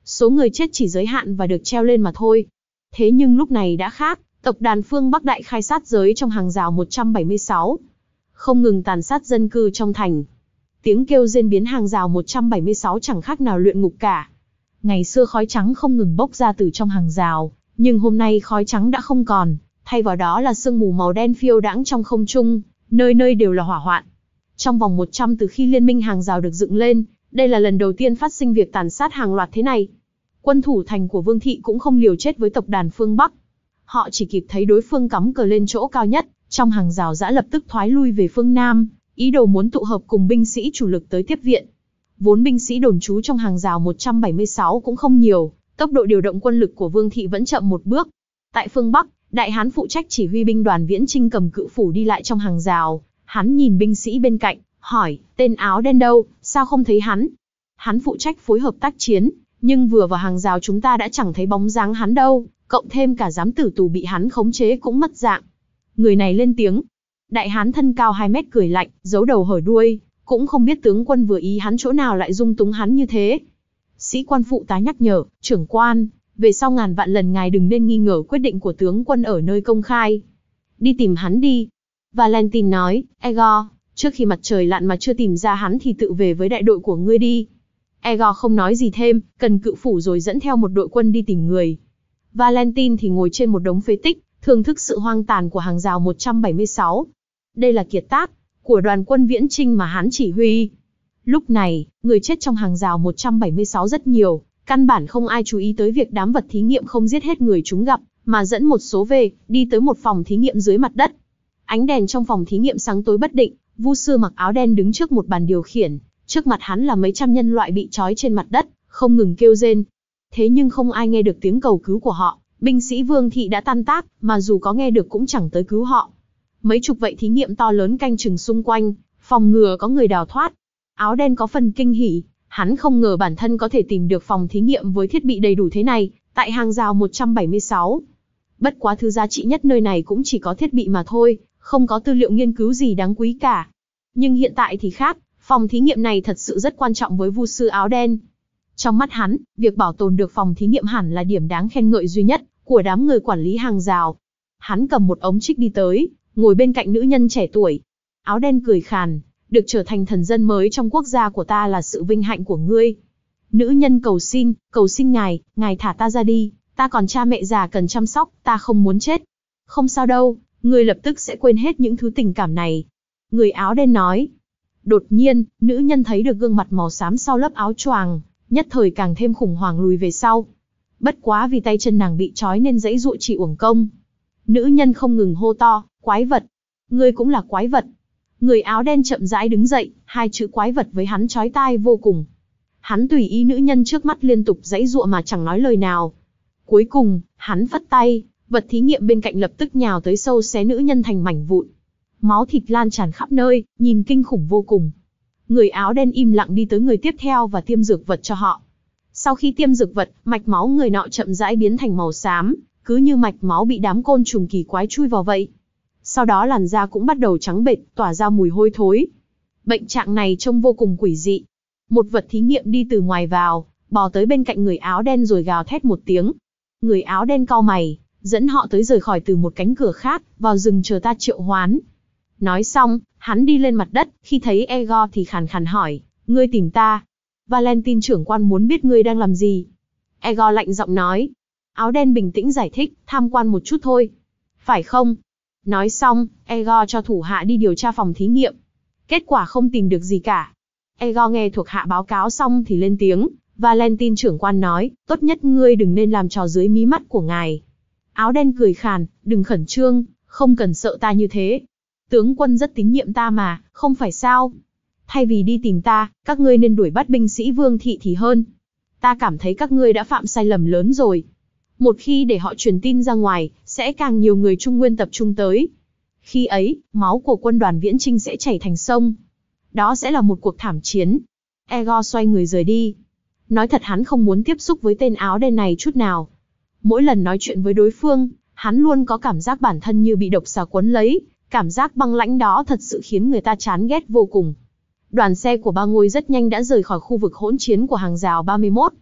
số người chết chỉ giới hạn và được treo lên mà thôi. Thế nhưng lúc này đã khác, tộc đàn phương Bắc đại khai sát giới trong hàng rào một trăm bảy mươi sáu. Không ngừng tàn sát dân cư trong thành. Tiếng kêu rên biến hàng rào một trăm bảy mươi sáu chẳng khác nào luyện ngục cả. Ngày xưa khói trắng không ngừng bốc ra từ trong hàng rào, nhưng hôm nay khói trắng đã không còn, thay vào đó là sương mù màu đen phiêu đãng trong không trung, nơi nơi đều là hỏa hoạn. Trong vòng một trăm từ khi liên minh hàng rào được dựng lên, đây là lần đầu tiên phát sinh việc tàn sát hàng loạt thế này. Quân thủ thành của Vương thị cũng không liều chết với tộc đàn phương Bắc. Họ chỉ kịp thấy đối phương cắm cờ lên chỗ cao nhất, trong hàng rào giã lập tức thoái lui về phương Nam, ý đồ muốn tụ hợp cùng binh sĩ chủ lực tới tiếp viện. Vốn binh sĩ đồn trú trong hàng rào một trăm bảy mươi sáu cũng không nhiều, tốc độ điều động quân lực của Vương thị vẫn chậm một bước. Tại phương Bắc, Đại Hán phụ trách chỉ huy binh đoàn Viễn Chinh cầm cự phủ đi lại trong hàng rào, hắn nhìn binh sĩ bên cạnh, hỏi, tên áo đen đâu, sao không thấy hắn? Hắn phụ trách phối hợp tác chiến, nhưng vừa vào hàng rào chúng ta đã chẳng thấy bóng dáng hắn đâu, cộng thêm cả giám tử tù bị hắn khống chế cũng mất dạng. Người này lên tiếng. Đại Hán thân cao hai mét cười lạnh, giấu đầu hở đuôi, cũng không biết tướng quân vừa ý hắn chỗ nào lại dung túng hắn như thế. Sĩ quan phụ tá nhắc nhở, trưởng quan, về sau ngàn vạn lần ngài đừng nên nghi ngờ quyết định của tướng quân ở nơi công khai. Đi tìm hắn đi. Valentine nói, Egor, trước khi mặt trời lặn mà chưa tìm ra hắn thì tự về với đại đội của ngươi đi. Egor không nói gì thêm, cần cự phủ rồi dẫn theo một đội quân đi tìm người. Valentine thì ngồi trên một đống phế tích, thưởng thức sự hoang tàn của hàng rào một trăm bảy mươi sáu. Đây là kiệt tác của đoàn quân Viễn Chinh mà hắn chỉ huy. Lúc này, người chết trong hàng rào một trăm bảy mươi sáu rất nhiều, căn bản không ai chú ý tới việc đám vật thí nghiệm không giết hết người chúng gặp, mà dẫn một số về, đi tới một phòng thí nghiệm dưới mặt đất. Ánh đèn trong phòng thí nghiệm sáng tối bất định, Vu sư mặc áo đen đứng trước một bàn điều khiển, trước mặt hắn là mấy trăm nhân loại bị trói trên mặt đất, không ngừng kêu rên. Thế nhưng không ai nghe được tiếng cầu cứu của họ, binh sĩ Vương thị đã tan tác, mà dù có nghe được cũng chẳng tới cứu họ. Mấy chục vậy thí nghiệm to lớn canh chừng xung quanh, phòng ngừa có người đào thoát. Áo đen có phần kinh hỉ, hắn không ngờ bản thân có thể tìm được phòng thí nghiệm với thiết bị đầy đủ thế này, tại hàng rào một trăm bảy mươi sáu. Bất quá thứ giá trị nhất nơi này cũng chỉ có thiết bị mà thôi, không có tư liệu nghiên cứu gì đáng quý cả. Nhưng hiện tại thì khác, phòng thí nghiệm này thật sự rất quan trọng với Vu sư áo đen. Trong mắt hắn, việc bảo tồn được phòng thí nghiệm hẳn là điểm đáng khen ngợi duy nhất của đám người quản lý hàng rào. Hắn cầm một ống trích đi tới, ngồi bên cạnh nữ nhân trẻ tuổi. Áo đen cười khàn, được trở thành thần dân mới trong quốc gia của ta là sự vinh hạnh của ngươi. Nữ nhân cầu xin, cầu xin ngài, ngài thả ta ra đi, ta còn cha mẹ già cần chăm sóc, ta không muốn chết. Không sao đâu, ngươi lập tức sẽ quên hết những thứ tình cảm này. Người áo đen nói. Đột nhiên, nữ nhân thấy được gương mặt màu xám sau lớp áo choàng, nhất thời càng thêm khủng hoảng lùi về sau. Bất quá vì tay chân nàng bị trói nên dãy dụa chỉ uổng công. Nữ nhân không ngừng hô to, quái vật. Ngươi cũng là quái vật. Người áo đen chậm rãi đứng dậy, hai chữ quái vật với hắn chói tai vô cùng. Hắn tùy ý nữ nhân trước mắt liên tục dãy dụa mà chẳng nói lời nào. Cuối cùng, hắn phất tay, vật thí nghiệm bên cạnh lập tức nhào tới sâu xé nữ nhân thành mảnh vụn. Máu thịt lan tràn khắp nơi, nhìn kinh khủng vô cùng. Người áo đen im lặng đi tới người tiếp theo và tiêm dược vật cho họ. Sau khi tiêm dược vật, mạch máu người nọ chậm rãi biến thành màu xám, cứ như mạch máu bị đám côn trùng kỳ quái chui vào vậy. Sau đó làn da cũng bắt đầu trắng bệch, tỏa ra mùi hôi thối. Bệnh trạng này trông vô cùng quỷ dị. Một vật thí nghiệm đi từ ngoài vào, bò tới bên cạnh người áo đen rồi gào thét một tiếng. Người áo đen cau mày, dẫn họ tới rời khỏi từ một cánh cửa khác, vào rừng chờ ta triệu hoán. Nói xong, hắn đi lên mặt đất, khi thấy Egor thì khàn khàn hỏi, ngươi tìm ta. Valentine trưởng quan muốn biết ngươi đang làm gì. Egor lạnh giọng nói. Áo đen bình tĩnh giải thích, tham quan một chút thôi. Phải không? Nói xong, Egor cho thủ hạ đi điều tra phòng thí nghiệm. Kết quả không tìm được gì cả. Egor nghe thuộc hạ báo cáo xong thì lên tiếng. Valentine trưởng quan nói, tốt nhất ngươi đừng nên làm trò dưới mí mắt của ngài. Áo đen cười khàn, đừng khẩn trương, không cần sợ ta như thế. Tướng quân rất tín nhiệm ta mà, không phải sao? Thay vì đi tìm ta, các ngươi nên đuổi bắt binh sĩ Vương thị thì hơn. Ta cảm thấy các ngươi đã phạm sai lầm lớn rồi. Một khi để họ truyền tin ra ngoài, sẽ càng nhiều người Trung Nguyên tập trung tới. Khi ấy, máu của quân đoàn Viễn Chinh sẽ chảy thành sông. Đó sẽ là một cuộc thảm chiến. Egor xoay người rời đi. Nói thật hắn không muốn tiếp xúc với tên áo đen này chút nào. Mỗi lần nói chuyện với đối phương, hắn luôn có cảm giác bản thân như bị độc xà quấn lấy. Cảm giác băng lãnh đó thật sự khiến người ta chán ghét vô cùng. Đoàn xe của Ba Ngôi rất nhanh đã rời khỏi khu vực hỗn chiến của hàng rào ba mươi mốt.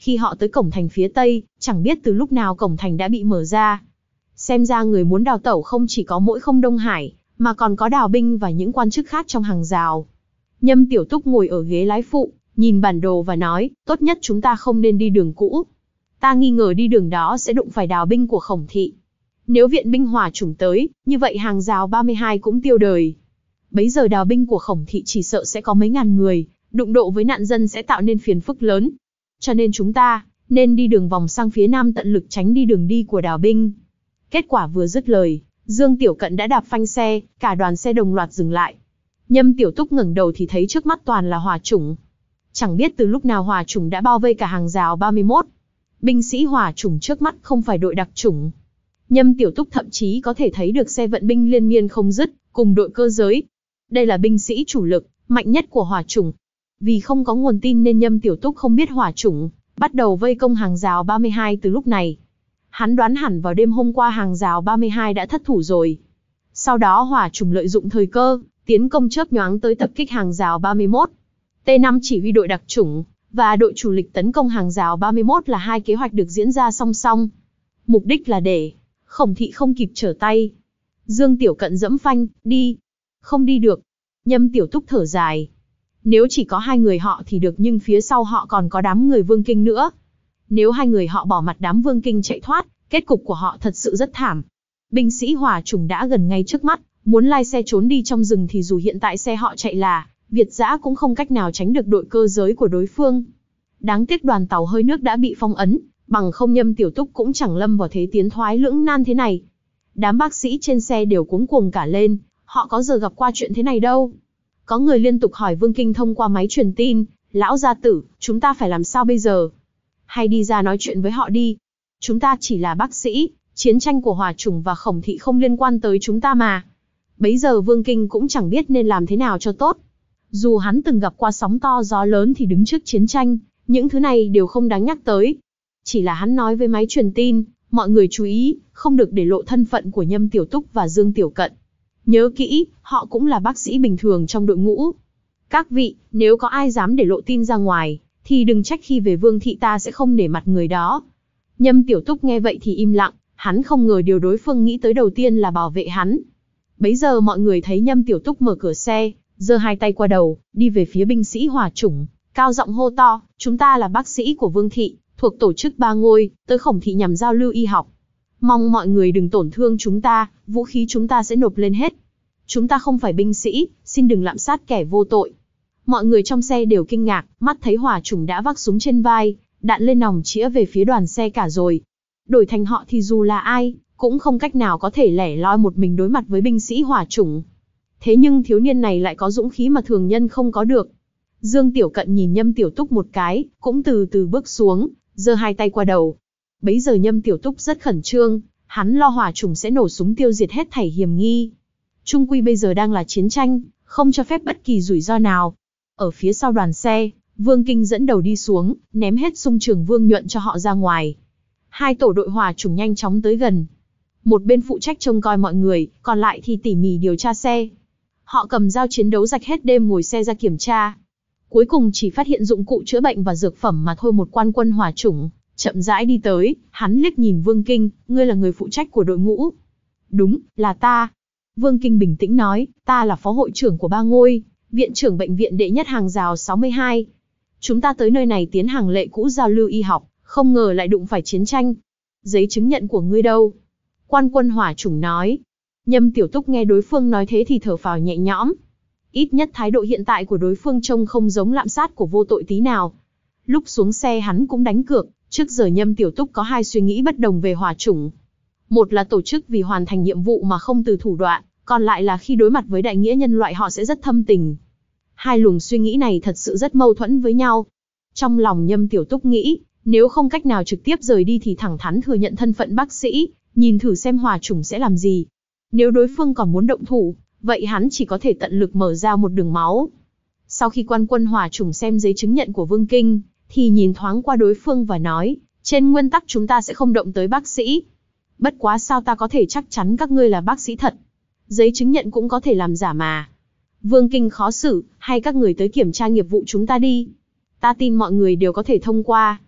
Khi họ tới cổng thành phía tây, chẳng biết từ lúc nào cổng thành đã bị mở ra. Xem ra người muốn đào tẩu không chỉ có mỗi Không Đông Hải, mà còn có Đào binh và những quan chức khác trong hàng rào. Nhâm Tiểu Túc ngồi ở ghế lái phụ, nhìn bản đồ và nói, tốt nhất chúng ta không nên đi đường cũ. Ta nghi ngờ đi đường đó sẽ đụng phải Đào binh của Khổng thị. Nếu viện binh hỏa chủng tới, như vậy hàng rào ba mươi hai cũng tiêu đời. Bấy giờ Đào binh của Khổng thị chỉ sợ sẽ có mấy ngàn người, đụng độ với nạn dân sẽ tạo nên phiền phức lớn. Cho nên chúng ta nên đi đường vòng sang phía nam tận lực tránh đi đường đi của Đào binh. Kết quả vừa dứt lời, Dương Tiểu Cận đã đạp phanh xe, cả đoàn xe đồng loạt dừng lại. Nhâm Tiểu Túc ngẩng đầu thì thấy trước mắt toàn là hỏa chủng. Chẳng biết từ lúc nào hỏa chủng đã bao vây cả hàng rào ba mươi mốt. Binh sĩ hỏa chủng trước mắt không phải đội đặc chủng. Nhâm Tiểu Túc thậm chí có thể thấy được xe vận binh liên miên không dứt, cùng đội cơ giới. Đây là binh sĩ chủ lực, mạnh nhất của hỏa chủng. Vì không có nguồn tin nên Nhâm Tiểu Túc không biết hỏa chủng bắt đầu vây công hàng rào ba mươi hai từ lúc này. Hắn đoán hẳn vào đêm hôm qua hàng rào ba mươi hai đã thất thủ rồi. Sau đó hỏa chủng lợi dụng thời cơ, tiến công chớp nhoáng tới tập kích hàng rào ba mươi mốt. T năm chỉ huy đội đặc chủng và đội chủ lực tấn công hàng rào ba mươi mốt là hai kế hoạch được diễn ra song song. Mục đích là để Khổng thị không kịp trở tay. Dương Tiểu Cận giẫm phanh, đi. Không đi được. Nhâm Tiểu Túc thở dài. Nếu chỉ có hai người họ thì được, nhưng phía sau họ còn có đám người Vương Kinh nữa. Nếu hai người họ bỏ mặt đám Vương Kinh chạy thoát, kết cục của họ thật sự rất thảm. Binh sĩ hỏa chủng đã gần ngay trước mắt, muốn lai xe trốn đi trong rừng thì dù hiện tại xe họ chạy là Việt dã cũng không cách nào tránh được đội cơ giới của đối phương. Đáng tiếc đoàn tàu hơi nước đã bị phong ấn, bằng không Nhâm Tiểu Túc cũng chẳng lâm vào thế tiến thoái lưỡng nan thế này. Đám bác sĩ trên xe đều cuống cuồng cả lên, họ có giờ gặp qua chuyện thế này đâu. Có người liên tục hỏi Vương Kinh thông qua máy truyền tin, lão gia tử, chúng ta phải làm sao bây giờ? Hay đi ra nói chuyện với họ đi. Chúng ta chỉ là bác sĩ, chiến tranh của hỏa chủng và Khổng thị không liên quan tới chúng ta mà. Bấy giờ Vương Kinh cũng chẳng biết nên làm thế nào cho tốt. Dù hắn từng gặp qua sóng to gió lớn thì đứng trước chiến tranh, những thứ này đều không đáng nhắc tới. Chỉ là hắn nói với máy truyền tin, mọi người chú ý, không được để lộ thân phận của Nhâm Tiểu Túc và Dương Tiểu Cận. Nhớ kỹ, họ cũng là bác sĩ bình thường trong đội ngũ. Các vị, nếu có ai dám để lộ tin ra ngoài, thì đừng trách khi về Vương thị ta sẽ không nể mặt người đó. Nhâm Tiểu Túc nghe vậy thì im lặng, hắn không ngờ điều đối phương nghĩ tới đầu tiên là bảo vệ hắn. Bấy giờ mọi người thấy Nhâm Tiểu Túc mở cửa xe, giơ hai tay qua đầu, đi về phía binh sĩ hỏa chủng, cao giọng hô to, chúng ta là bác sĩ của Vương thị, thuộc tổ chức Ba Ngôi, tới Khổng thị nhằm giao lưu y học. Mong mọi người đừng tổn thương chúng ta, vũ khí chúng ta sẽ nộp lên hết. Chúng ta không phải binh sĩ, xin đừng lạm sát kẻ vô tội. Mọi người trong xe đều kinh ngạc, mắt thấy hỏa chủng đã vác súng trên vai, đạn lên nòng chĩa về phía đoàn xe cả rồi. Đổi thành họ thì dù là ai, cũng không cách nào có thể lẻ loi một mình đối mặt với binh sĩ hỏa chủng. Thế nhưng thiếu niên này lại có dũng khí mà thường nhân không có được. Dương Tiểu Cận nhìn Nhâm Tiểu Túc một cái, cũng từ từ bước xuống, giơ hai tay qua đầu. Bấy giờ Nhâm Tiểu Túc rất khẩn trương, hắn lo hỏa chủng sẽ nổ súng tiêu diệt hết thảy hiểm nghi. Trung quy bây giờ đang là chiến tranh, không cho phép bất kỳ rủi ro nào. Ở phía sau đoàn xe, Vương Kinh dẫn đầu đi xuống, ném hết xung trường Vương Nhuận cho họ ra ngoài. Hai tổ đội hỏa chủng nhanh chóng tới gần. Một bên phụ trách trông coi mọi người, còn lại thì tỉ mỉ điều tra xe. Họ cầm dao chiến đấu rạch hết đêm ngồi xe ra kiểm tra. Cuối cùng chỉ phát hiện dụng cụ chữa bệnh và dược phẩm mà thôi. Một quan quân hỏa chủng chậm rãi đi tới, hắn liếc nhìn Vương Kinh, ngươi là người phụ trách của đội ngũ. Đúng, là ta. Vương Kinh bình tĩnh nói, ta là phó hội trưởng của Ba Ngôi, viện trưởng bệnh viện đệ nhất hàng rào sáu mươi hai. Chúng ta tới nơi này tiến hàng lệ cũ giao lưu y học, không ngờ lại đụng phải chiến tranh. Giấy chứng nhận của ngươi đâu? Quan quân hỏa chủng nói. Nhâm Tiểu Túc nghe đối phương nói thế thì thở phào nhẹ nhõm. Ít nhất thái độ hiện tại của đối phương trông không giống lạm sát của vô tội tí nào. Lúc xuống xe hắn cũng đánh cược, trước giờ Nhâm Tiểu Túc có hai suy nghĩ bất đồng về hỏa chủng. Một là tổ chức vì hoàn thành nhiệm vụ mà không từ thủ đoạn, còn lại là khi đối mặt với đại nghĩa nhân loại họ sẽ rất thâm tình. Hai luồng suy nghĩ này thật sự rất mâu thuẫn với nhau. Trong lòng Nhâm Tiểu Túc nghĩ, nếu không cách nào trực tiếp rời đi thì thẳng thắn thừa nhận thân phận bác sĩ, nhìn thử xem hỏa chủng sẽ làm gì. Nếu đối phương còn muốn động thủ, vậy hắn chỉ có thể tận lực mở ra một đường máu. Sau khi quan quân hỏa chủng xem giấy chứng nhận của Vương Kinh, thì nhìn thoáng qua đối phương và nói, trên nguyên tắc chúng ta sẽ không động tới bác sĩ. Bất quá sao ta có thể chắc chắn các ngươi là bác sĩ thật? Giấy chứng nhận cũng có thể làm giả mà. Vương Kinh khó xử, hay các người tới kiểm tra nghiệp vụ chúng ta đi. Ta tin mọi người đều có thể thông qua.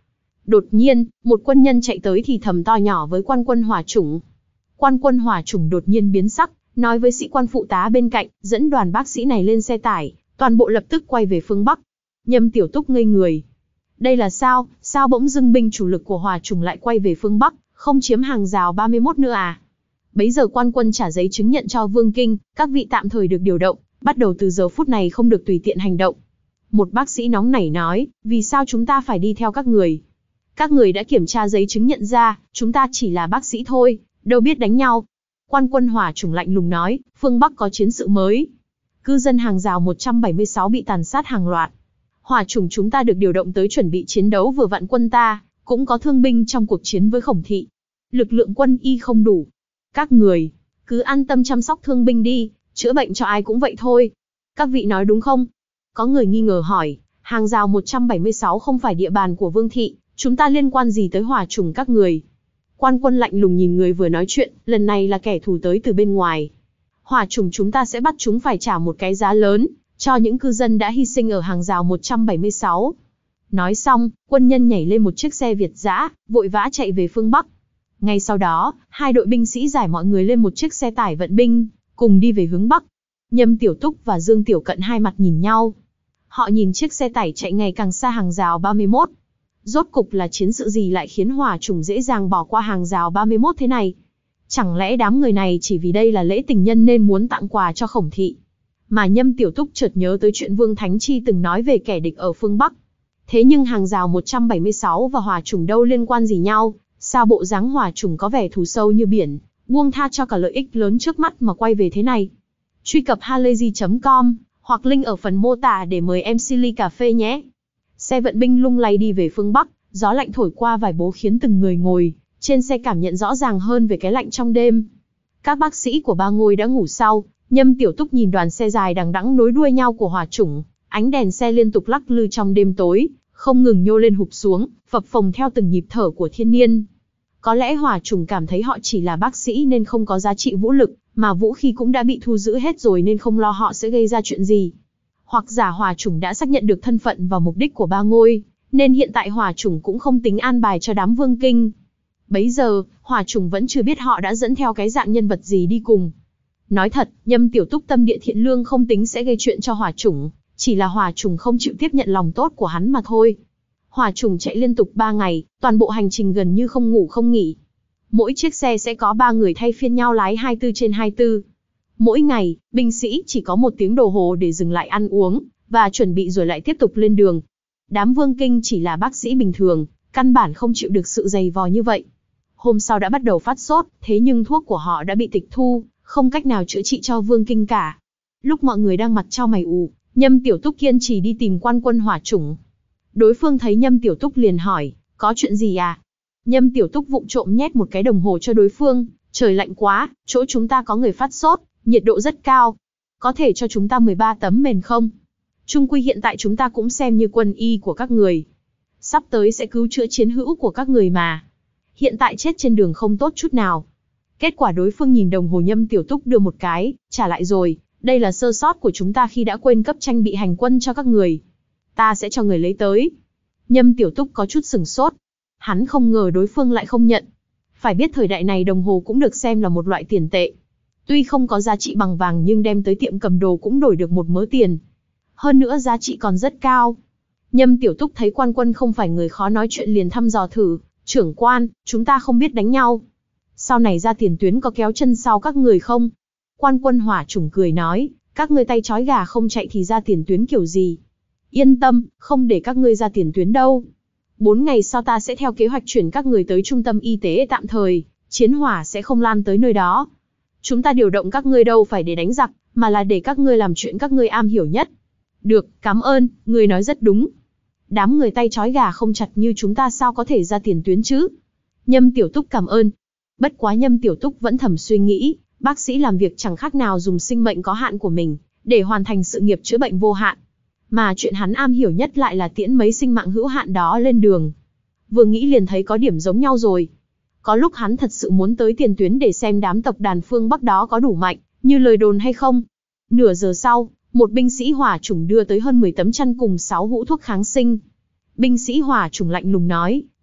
Đột nhiên, một quân nhân chạy tới thì thầm to nhỏ với quan quân hỏa chủng. Quan quân hỏa chủng đột nhiên biến sắc, nói với sĩ quan phụ tá bên cạnh, dẫn đoàn bác sĩ này lên xe tải, toàn bộ lập tức quay về phương Bắc. Nhâm Tiểu Túc ngây người. Đây là sao, sao bỗng dưng binh chủ lực của hỏa chủng lại quay về phương Bắc, không chiếm hàng rào ba mươi mốt nữa à? Bấy giờ quan quân trả giấy chứng nhận cho Vương Kinh, các vị tạm thời được điều động, bắt đầu từ giờ phút này không được tùy tiện hành động. Một bác sĩ nóng nảy nói, vì sao chúng ta phải đi theo các người? Các người đã kiểm tra giấy chứng nhận ra, chúng ta chỉ là bác sĩ thôi, đâu biết đánh nhau. Quan quân hỏa chủng lạnh lùng nói, phương Bắc có chiến sự mới. Cư dân hàng rào một trăm bảy mươi sáu bị tàn sát hàng loạt. Hỏa chủng chúng ta được điều động tới chuẩn bị chiến đấu vừa vặn quân ta, cũng có thương binh trong cuộc chiến với Khổng Thị. Lực lượng quân y không đủ. Các người, cứ an tâm chăm sóc thương binh đi, chữa bệnh cho ai cũng vậy thôi. Các vị nói đúng không? Có người nghi ngờ hỏi, hàng rào một trăm bảy mươi sáu không phải địa bàn của Vương Thị, chúng ta liên quan gì tới hỏa chủng các người? Quan quân lạnh lùng nhìn người vừa nói chuyện, lần này là kẻ thù tới từ bên ngoài. Hỏa chủng chúng ta sẽ bắt chúng phải trả một cái giá lớn, cho những cư dân đã hy sinh ở hàng rào một trăm bảy mươi sáu. Nói xong, quân nhân nhảy lên một chiếc xe Việt dã, vội vã chạy về phương Bắc. Ngay sau đó, hai đội binh sĩ giải mọi người lên một chiếc xe tải vận binh, cùng đi về hướng Bắc. Nhâm Tiểu Túc và Dương Tiểu Cận hai mặt nhìn nhau. Họ nhìn chiếc xe tải chạy ngày càng xa hàng rào ba mươi mốt. Rốt cục là chiến sự gì lại khiến hỏa chủng dễ dàng bỏ qua hàng rào ba mươi mốt thế này? Chẳng lẽ đám người này chỉ vì đây là lễ tình nhân nên muốn tặng quà cho Khổng Thị? Mà Nhâm Tiểu Túc chợt nhớ tới chuyện Vương Thánh Chi từng nói về kẻ địch ở phương Bắc. Thế nhưng hàng rào một trăm bảy mươi sáu và hỏa chủng đâu liên quan gì nhau? Sao bộ dáng hỏa chủng có vẻ thù sâu như biển, buông tha cho cả lợi ích lớn trước mắt mà quay về thế này? Truy cập halayzi chấm com hoặc link ở phần mô tả để mời em xê ly cà phê nhé. Xe vận binh lung lay đi về phương Bắc, gió lạnh thổi qua vài bố khiến từng người ngồi trên xe cảm nhận rõ ràng hơn về cái lạnh trong đêm. Các bác sĩ của ba ngôi đã ngủ sau, Nhâm Tiểu Túc nhìn đoàn xe dài đằng đẵng nối đuôi nhau của hỏa chủng, ánh đèn xe liên tục lắc lư trong đêm tối, không ngừng nhô lên hụp xuống, phập phồng theo từng nhịp thở của thiên niên. Có lẽ hỏa chủng cảm thấy họ chỉ là bác sĩ nên không có giá trị vũ lực, mà vũ khí cũng đã bị thu giữ hết rồi nên không lo họ sẽ gây ra chuyện gì. Hoặc giả hỏa chủng đã xác nhận được thân phận và mục đích của ba ngôi, nên hiện tại hỏa chủng cũng không tính an bài cho đám Vương Kinh. Bấy giờ, hỏa chủng vẫn chưa biết họ đã dẫn theo cái dạng nhân vật gì đi cùng. Nói thật, Nhâm Tiểu Túc tâm địa thiện lương không tính sẽ gây chuyện cho hỏa chủng, chỉ là hỏa chủng không chịu tiếp nhận lòng tốt của hắn mà thôi. Hỏa chủng chạy liên tục ba ngày, toàn bộ hành trình gần như không ngủ không nghỉ. Mỗi chiếc xe sẽ có ba người thay phiên nhau lái hai mươi tư trên hai mươi tư. Mỗi ngày, binh sĩ chỉ có một tiếng đồng hồ để dừng lại ăn uống, và chuẩn bị rồi lại tiếp tục lên đường. Đám Vương Kinh chỉ là bác sĩ bình thường, căn bản không chịu được sự dày vò như vậy. Hôm sau đã bắt đầu phát sốt, thế nhưng thuốc của họ đã bị tịch thu, không cách nào chữa trị cho Vương Kinh cả. Lúc mọi người đang mặt trao mày ù, Nhâm Tiểu Túc kiên trì đi tìm quan quân hỏa chủng. Đối phương thấy Nhâm Tiểu Túc liền hỏi, có chuyện gì à? Nhâm Tiểu Túc vụng trộm nhét một cái đồng hồ cho đối phương, trời lạnh quá, chỗ chúng ta có người phát sốt, nhiệt độ rất cao. Có thể cho chúng ta mười ba tấm mền không? Chung quy hiện tại chúng ta cũng xem như quân y của các người. Sắp tới sẽ cứu chữa chiến hữu của các người mà. Hiện tại chết trên đường không tốt chút nào. Kết quả đối phương nhìn đồng hồ Nhâm Tiểu Túc đưa một cái, trả lại rồi, đây là sơ sót của chúng ta khi đã quên cấp tranh bị hành quân cho các người. Ta sẽ cho người lấy tới. Nhâm Tiểu Túc có chút sửng sốt. Hắn không ngờ đối phương lại không nhận. Phải biết thời đại này đồng hồ cũng được xem là một loại tiền tệ. Tuy không có giá trị bằng vàng nhưng đem tới tiệm cầm đồ cũng đổi được một mớ tiền. Hơn nữa giá trị còn rất cao. Nhâm Tiểu Túc thấy quan quân không phải người khó nói chuyện liền thăm dò thử. Trưởng quan, chúng ta không biết đánh nhau. Sau này ra tiền tuyến có kéo chân sau các người không? Quan quân hỏa chủng cười nói, các ngươi tay trói gà không chạy thì ra tiền tuyến kiểu gì? Yên tâm, không để các ngươi ra tiền tuyến đâu. Bốn ngày sau ta sẽ theo kế hoạch chuyển các người tới trung tâm y tế tạm thời, chiến hỏa sẽ không lan tới nơi đó. Chúng ta điều động các ngươi đâu phải để đánh giặc, mà là để các ngươi làm chuyện các ngươi am hiểu nhất. Được, cảm ơn, ngươi nói rất đúng. Đám người tay trói gà không chặt như chúng ta sao có thể ra tiền tuyến chứ? Nhâm Tiểu Túc cảm ơn. Bất quá Nhâm Tiểu Túc vẫn thầm suy nghĩ, bác sĩ làm việc chẳng khác nào dùng sinh mệnh có hạn của mình, để hoàn thành sự nghiệp chữa bệnh vô hạn. Mà chuyện hắn am hiểu nhất lại là tiễn mấy sinh mạng hữu hạn đó lên đường. Vừa nghĩ liền thấy có điểm giống nhau rồi. Có lúc hắn thật sự muốn tới tiền tuyến để xem đám tộc đàn phương Bắc đó có đủ mạnh, như lời đồn hay không. Nửa giờ sau, một binh sĩ hỏa chủng đưa tới hơn mười tấm chăn cùng sáu hũ thuốc kháng sinh. Binh sĩ hỏa chủng lạnh lùng nói,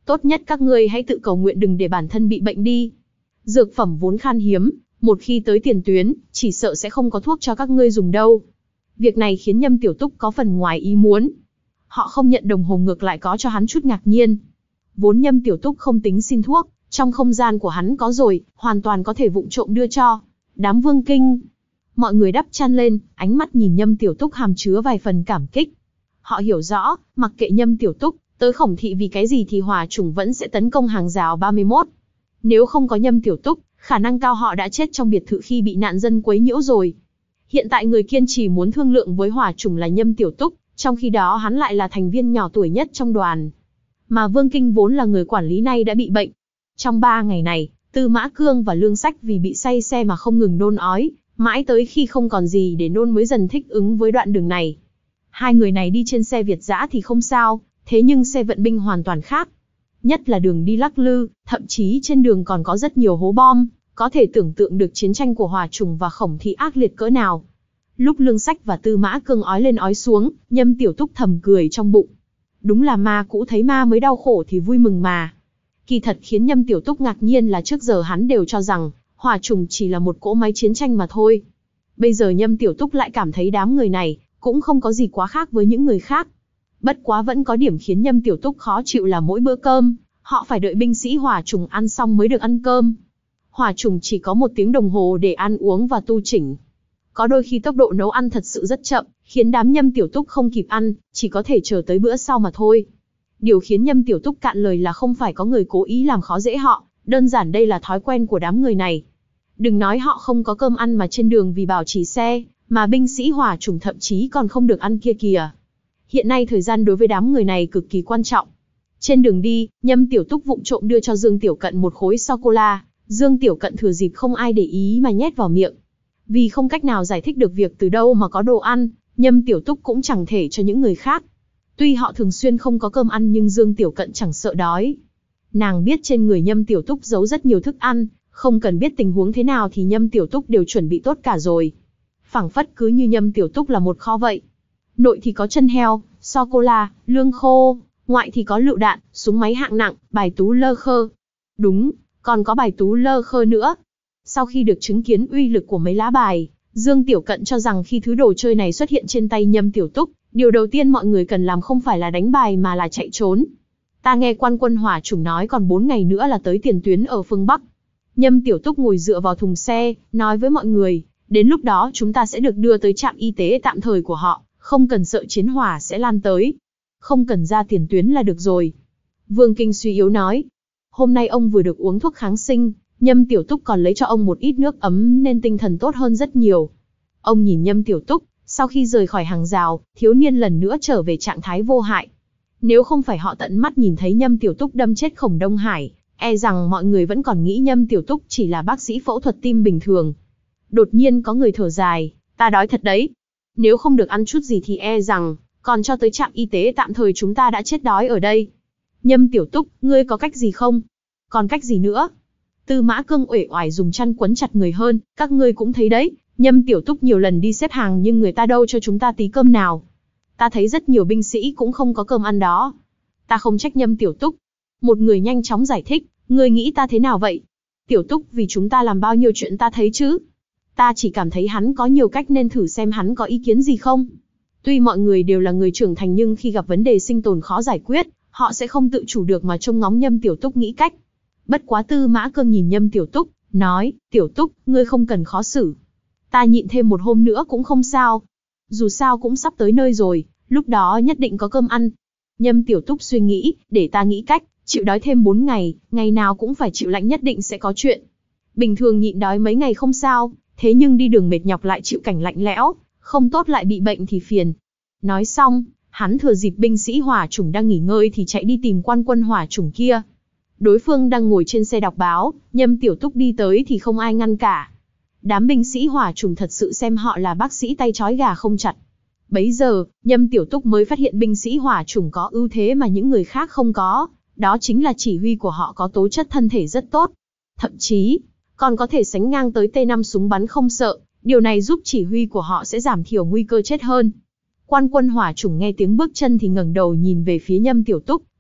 Tốt nhất các ngươi hãy tự cầu nguyện đừng để bản thân bị bệnh đi. Dược phẩm vốn khan hiếm, một khi tới tiền tuyến, chỉ sợ sẽ không có thuốc cho các ngươi dùng đâu. Việc này khiến Nhâm Tiểu Túc có phần ngoài ý muốn. Họ không nhận đồng hồ ngược lại có cho hắn chút ngạc nhiên. Vốn Nhâm Tiểu Túc không tính xin thuốc, trong không gian của hắn có rồi, hoàn toàn có thể vụng trộm đưa cho. Đám Vương Kinh. Mọi người đắp chăn lên, ánh mắt nhìn Nhâm Tiểu Túc hàm chứa vài phần cảm kích. Họ hiểu rõ, mặc kệ Nhâm Tiểu Túc tới Khổng thị vì cái gì thì hỏa chủng vẫn sẽ tấn công hàng rào ba mươi mốt. Nếu không có Nhâm Tiểu Túc, khả năng cao họ đã chết trong biệt thự khi bị nạn dân quấy nhiễu rồi. Hiện tại người kiên trì muốn thương lượng với hỏa chủng là Nhâm Tiểu Túc, trong khi đó hắn lại là thành viên nhỏ tuổi nhất trong đoàn. Mà Vương Kinh vốn là người quản lý này đã bị bệnh. Trong ba ngày này, Tư Mã Cương và Lương Sách vì bị say xe mà không ngừng nôn ói, mãi tới khi không còn gì để nôn mới dần thích ứng với đoạn đường này. Hai người này đi trên xe Việt dã thì không sao, thế nhưng xe vận binh hoàn toàn khác. Nhất là đường đi lắc lư, thậm chí trên đường còn có rất nhiều hố bom, có thể tưởng tượng được chiến tranh của Hỏa Trùng và Khổng thị ác liệt cỡ nào. Lúc Lương Sách và Tư Mã Cương ói lên ói xuống, Nhâm Tiểu Túc thầm cười trong bụng. Đúng là ma cũ thấy ma mới đau khổ thì vui mừng mà. Kỳ thật khiến Nhâm Tiểu Túc ngạc nhiên là trước giờ hắn đều cho rằng Hỏa Trùng chỉ là một cỗ máy chiến tranh mà thôi. Bây giờ Nhâm Tiểu Túc lại cảm thấy đám người này cũng không có gì quá khác với những người khác. Bất quá vẫn có điểm khiến Nhâm Tiểu Túc khó chịu là mỗi bữa cơm, họ phải đợi binh sĩ Hỏa Trùng ăn xong mới được ăn cơm. Hỏa Trùng chỉ có một tiếng đồng hồ để ăn uống và tu chỉnh. Có đôi khi tốc độ nấu ăn thật sự rất chậm, khiến đám Nhâm Tiểu Túc không kịp ăn, chỉ có thể chờ tới bữa sau mà thôi. Điều khiến Nhâm Tiểu Túc cạn lời là không phải có người cố ý làm khó dễ họ, đơn giản đây là thói quen của đám người này. Đừng nói họ không có cơm ăn mà trên đường vì bảo trì xe, mà binh sĩ Hỏa Trùng thậm chí còn không được ăn kia kìa. Hiện nay thời gian đối với đám người này cực kỳ quan trọng. Trên đường đi, Nhâm Tiểu Túc vụng trộm đưa cho Dương Tiểu Cận một khối sô-cô-la, Dương Tiểu Cận thừa dịp không ai để ý mà nhét vào miệng. Vì không cách nào giải thích được việc từ đâu mà có đồ ăn, Nhâm Tiểu Túc cũng chẳng thể cho những người khác. Tuy họ thường xuyên không có cơm ăn nhưng Dương Tiểu Cận chẳng sợ đói. Nàng biết trên người Nhâm Tiểu Túc giấu rất nhiều thức ăn, không cần biết tình huống thế nào thì Nhâm Tiểu Túc đều chuẩn bị tốt cả rồi. Phảng phất cứ như Nhâm Tiểu Túc là một kho vậy. Nội thì có chân heo, sô-cô-la, lương khô, ngoại thì có lựu đạn, súng máy hạng nặng, bài tú lơ khơ. Đúng, còn có bài tú lơ khơ nữa. Sau khi được chứng kiến uy lực của mấy lá bài, Dương Tiểu Cận cho rằng khi thứ đồ chơi này xuất hiện trên tay Nhâm Tiểu Túc, điều đầu tiên mọi người cần làm không phải là đánh bài mà là chạy trốn. Ta nghe quan quân Hỏa Chủng nói còn bốn ngày nữa là tới tiền tuyến ở phương Bắc. Nhâm Tiểu Túc ngồi dựa vào thùng xe, nói với mọi người, đến lúc đó chúng ta sẽ được đưa tới trạm y tế tạm thời của họ, không cần sợ chiến hỏa sẽ lan tới. Không cần ra tiền tuyến là được rồi. Vương Kinh suy yếu nói, hôm nay ông vừa được uống thuốc kháng sinh, Nhâm Tiểu Túc còn lấy cho ông một ít nước ấm nên tinh thần tốt hơn rất nhiều. Ông nhìn Nhâm Tiểu Túc, sau khi rời khỏi hàng rào, thiếu niên lần nữa trở về trạng thái vô hại. Nếu không phải họ tận mắt nhìn thấy Nhâm Tiểu Túc đâm chết Khổng Đông Hải, e rằng mọi người vẫn còn nghĩ Nhâm Tiểu Túc chỉ là bác sĩ phẫu thuật tim bình thường. Đột nhiên có người thở dài, ta đói thật đấy. Nếu không được ăn chút gì thì e rằng, còn cho tới trạm y tế tạm thời chúng ta đã chết đói ở đây. Nhâm Tiểu Túc, ngươi có cách gì không? Còn cách gì nữa? Tư Mã Cương uể oải dùng chăn quấn chặt người hơn, các ngươi cũng thấy đấy, Nhâm Tiểu Túc nhiều lần đi xếp hàng nhưng người ta đâu cho chúng ta tí cơm nào. Ta thấy rất nhiều binh sĩ cũng không có cơm ăn đó. Ta không trách Nhâm Tiểu Túc. Một người nhanh chóng giải thích, ngươi nghĩ ta thế nào vậy? Tiểu Túc vì chúng ta làm bao nhiêu chuyện ta thấy chứ? Ta chỉ cảm thấy hắn có nhiều cách nên thử xem hắn có ý kiến gì không. Tuy mọi người đều là người trưởng thành nhưng khi gặp vấn đề sinh tồn khó giải quyết, họ sẽ không tự chủ được mà trông ngóng Nhâm Tiểu Túc nghĩ cách. Bất quá Tư Mã Cương nhìn Nhâm Tiểu Túc, nói, Tiểu Túc, ngươi không cần khó xử. Ta nhịn thêm một hôm nữa cũng không sao. Dù sao cũng sắp tới nơi rồi, lúc đó nhất định có cơm ăn. Nhâm Tiểu Túc suy nghĩ, để ta nghĩ cách, chịu đói thêm bốn ngày, ngày nào cũng phải chịu lạnh nhất định sẽ có chuyện. Bình thường nhịn đói mấy ngày không sao, thế nhưng đi đường mệt nhọc lại chịu cảnh lạnh lẽo, không tốt lại bị bệnh thì phiền. Nói xong, hắn thừa dịp binh sĩ Hỏa Chủng đang nghỉ ngơi thì chạy đi tìm quan quân Hỏa Chủng kia. Đối phương đang ngồi trên xe đọc báo, Nhâm Tiểu Túc đi tới thì không ai ngăn cả. Đám binh sĩ Hỏa Chủng thật sự xem họ là bác sĩ tay trói gà không chặt. Bấy giờ, Nhâm Tiểu Túc mới phát hiện binh sĩ Hỏa Chủng có ưu thế mà những người khác không có, đó chính là chỉ huy của họ có tố chất thân thể rất tốt. Thậm chí, còn có thể sánh ngang tới T năm súng bắn không sợ, điều này giúp chỉ huy của họ sẽ giảm thiểu nguy cơ chết hơn. Quan quân Hỏa Chủng nghe tiếng bước chân thì ngẩng đầu nhìn về phía Nhâm Tiểu Túc,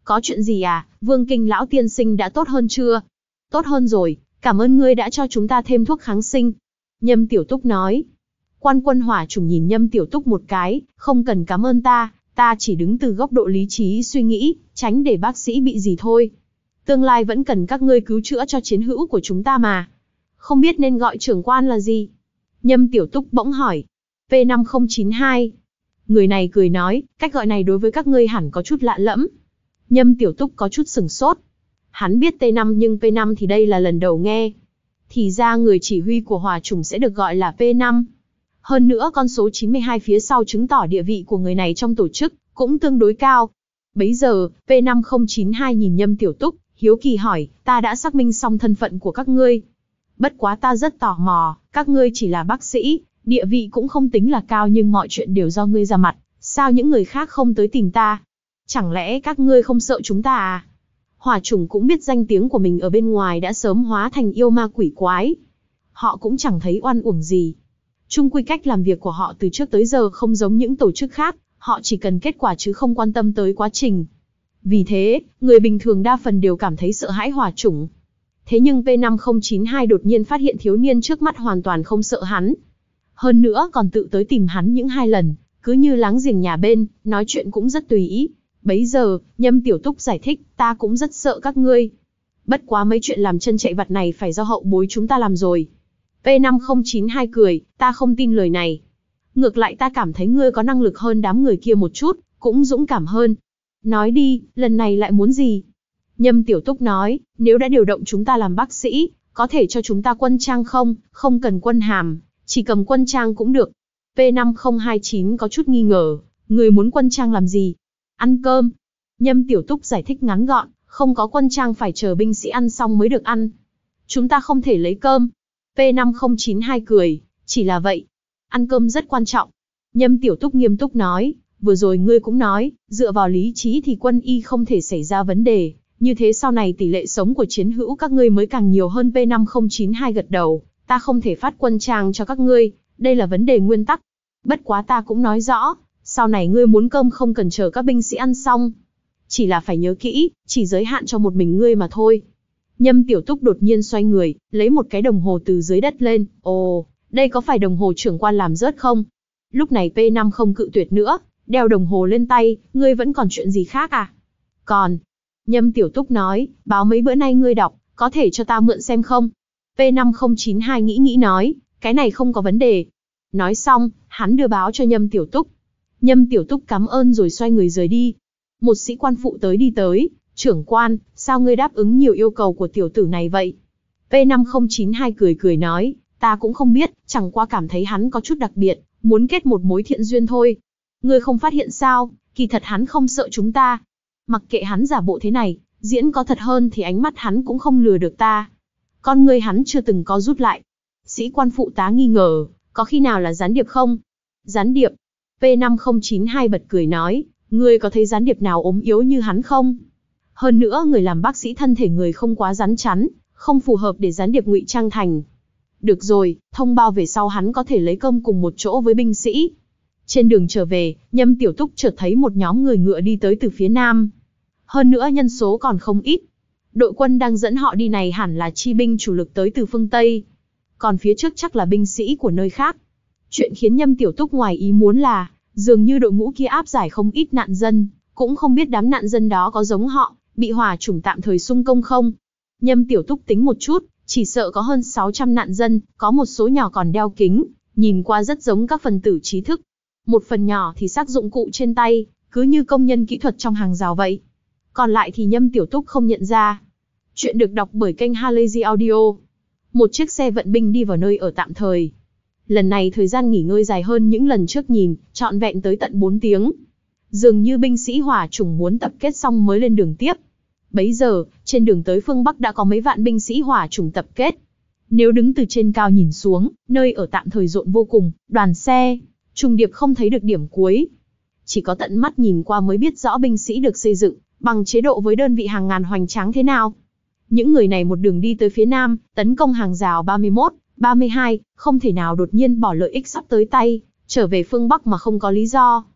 Có chuyện gì à, Vương Kinh lão tiên sinh đã tốt hơn chưa? Tốt hơn rồi, cảm ơn ngươi đã cho chúng ta thêm thuốc kháng sinh. Nhâm Tiểu Túc nói. Quan Quân Hỏa Chủng nhìn Nhâm Tiểu Túc một cái, không cần cảm ơn ta, ta chỉ đứng từ góc độ lý trí suy nghĩ, tránh để bác sĩ bị gì thôi. Tương lai vẫn cần các ngươi cứu chữa cho chiến hữu của chúng ta mà. Không biết nên gọi trưởng quan là gì? Nhâm Tiểu Túc bỗng hỏi. P năm không chín hai. Người này cười nói, cách gọi này đối với các ngươi hẳn có chút lạ lẫm. Nhâm Tiểu Túc có chút sừng sốt. Hắn biết T năm nhưng P năm thì đây là lần đầu nghe. Thì ra người chỉ huy của hỏa chủng sẽ được gọi là P năm. Hơn nữa con số chín mươi hai phía sau chứng tỏ địa vị của người này trong tổ chức cũng tương đối cao. Bấy giờ, P năm không chín hai nhìn Nhâm Tiểu Túc, hiếu kỳ hỏi, ta đã xác minh xong thân phận của các ngươi. Bất quá ta rất tò mò, các ngươi chỉ là bác sĩ, địa vị cũng không tính là cao nhưng mọi chuyện đều do ngươi ra mặt, sao những người khác không tới tìm ta? Chẳng lẽ các ngươi không sợ chúng ta à? Hỏa chủng cũng biết danh tiếng của mình ở bên ngoài đã sớm hóa thành yêu ma quỷ quái. Họ cũng chẳng thấy oan uổng gì. Chung quy cách làm việc của họ từ trước tới giờ không giống những tổ chức khác, họ chỉ cần kết quả chứ không quan tâm tới quá trình. Vì thế, người bình thường đa phần đều cảm thấy sợ hãi hỏa chủng. Thế nhưng P năm không chín hai đột nhiên phát hiện thiếu niên trước mắt hoàn toàn không sợ hắn. Hơn nữa còn tự tới tìm hắn những hai lần, cứ như láng giềng nhà bên, nói chuyện cũng rất tùy ý. Bấy giờ, Nhâm Tiểu Túc giải thích, ta cũng rất sợ các ngươi. Bất quá mấy chuyện làm chân chạy vặt này phải do hậu bối chúng ta làm rồi. P năm không chín hai cười, ta không tin lời này. Ngược lại ta cảm thấy ngươi có năng lực hơn đám người kia một chút, cũng dũng cảm hơn. Nói đi, lần này lại muốn gì? Nhâm Tiểu Túc nói, nếu đã điều động chúng ta làm bác sĩ, có thể cho chúng ta quân trang không, không cần quân hàm, chỉ cầm quân trang cũng được. P năm không hai chín có chút nghi ngờ, người muốn quân trang làm gì? Ăn cơm. Nhâm Tiểu Túc giải thích ngắn gọn, không có quân trang phải chờ binh sĩ ăn xong mới được ăn. Chúng ta không thể lấy cơm. P năm không chín hai cười, chỉ là vậy. Ăn cơm rất quan trọng. Nhâm Tiểu Túc nghiêm túc nói, vừa rồi ngươi cũng nói, dựa vào lý trí thì quân y không thể xảy ra vấn đề. Như thế sau này tỷ lệ sống của chiến hữu các ngươi mới càng nhiều hơn. P năm không chín hai gật đầu, ta không thể phát quân trang cho các ngươi, đây là vấn đề nguyên tắc. Bất quá ta cũng nói rõ, sau này ngươi muốn cơm không cần chờ các binh sĩ ăn xong. Chỉ là phải nhớ kỹ, chỉ giới hạn cho một mình ngươi mà thôi. Nhâm Tiểu Túc đột nhiên xoay người, lấy một cái đồng hồ từ dưới đất lên. Ồ, đây có phải đồng hồ trưởng quan làm rớt không? Lúc này P năm không cự tuyệt nữa, đeo đồng hồ lên tay, ngươi vẫn còn chuyện gì khác à? Còn. Nhâm Tiểu Túc nói, báo mấy bữa nay ngươi đọc, có thể cho ta mượn xem không? P năm không chín hai nghĩ nghĩ nói, cái này không có vấn đề. Nói xong, hắn đưa báo cho Nhâm Tiểu Túc. Nhâm Tiểu Túc cảm ơn rồi xoay người rời đi. Một sĩ quan phụ tới đi tới, trưởng quan, sao ngươi đáp ứng nhiều yêu cầu của tiểu tử này vậy? P năm không chín hai cười cười nói, ta cũng không biết, chẳng qua cảm thấy hắn có chút đặc biệt, muốn kết một mối thiện duyên thôi. Ngươi không phát hiện sao, kỳ thật hắn không sợ chúng ta. Mặc kệ hắn giả bộ thế này, diễn có thật hơn thì ánh mắt hắn cũng không lừa được ta. Con ngươi hắn chưa từng có rút lại. Sĩ quan phụ tá nghi ngờ, có khi nào là gián điệp không? Gián điệp? P năm không chín hai bật cười nói, ngươi có thấy gián điệp nào ốm yếu như hắn không? Hơn nữa người làm bác sĩ thân thể người không quá rắn chắn, không phù hợp để gián điệp ngụy trang thành. Được rồi, thông báo về sau hắn có thể lấy cơm cùng một chỗ với binh sĩ. Trên đường trở về, Nhâm Tiểu Túc chợt thấy một nhóm người ngựa đi tới từ phía nam. Hơn nữa nhân số còn không ít. Đội quân đang dẫn họ đi này hẳn là chi binh chủ lực tới từ phương Tây. Còn phía trước chắc là binh sĩ của nơi khác. Chuyện khiến Nhâm Tiểu Túc ngoài ý muốn là, dường như đội ngũ kia áp giải không ít nạn dân, cũng không biết đám nạn dân đó có giống họ, bị hỏa chủng tạm thời xung công không. Nhâm Tiểu Túc tính một chút, chỉ sợ có hơn sáu trăm nạn dân, có một số nhỏ còn đeo kính, nhìn qua rất giống các phần tử trí thức. Một phần nhỏ thì xác dụng cụ trên tay, cứ như công nhân kỹ thuật trong hàng rào vậy. Còn lại thì Nhâm Tiểu Túc không nhận ra. Chuyện được đọc bởi kênh Halazy Audio. Một chiếc xe vận binh đi vào nơi ở tạm thời. Lần này thời gian nghỉ ngơi dài hơn những lần trước nhìn, trọn vẹn tới tận bốn tiếng. Dường như binh sĩ hỏa chủng muốn tập kết xong mới lên đường tiếp. Bấy giờ, trên đường tới phương Bắc đã có mấy vạn binh sĩ hỏa chủng tập kết. Nếu đứng từ trên cao nhìn xuống, nơi ở tạm thời rộn vô cùng, đoàn xe, trùng điệp không thấy được điểm cuối. Chỉ có tận mắt nhìn qua mới biết rõ binh sĩ được xây dựng, bằng chế độ với đơn vị hàng ngàn hoành tráng thế nào. Những người này một đường đi tới phía nam, tấn công hàng rào ba mươi mốt, ba mươi hai, không thể nào đột nhiên bỏ lợi ích sắp tới tay, trở về phương Bắc mà không có lý do.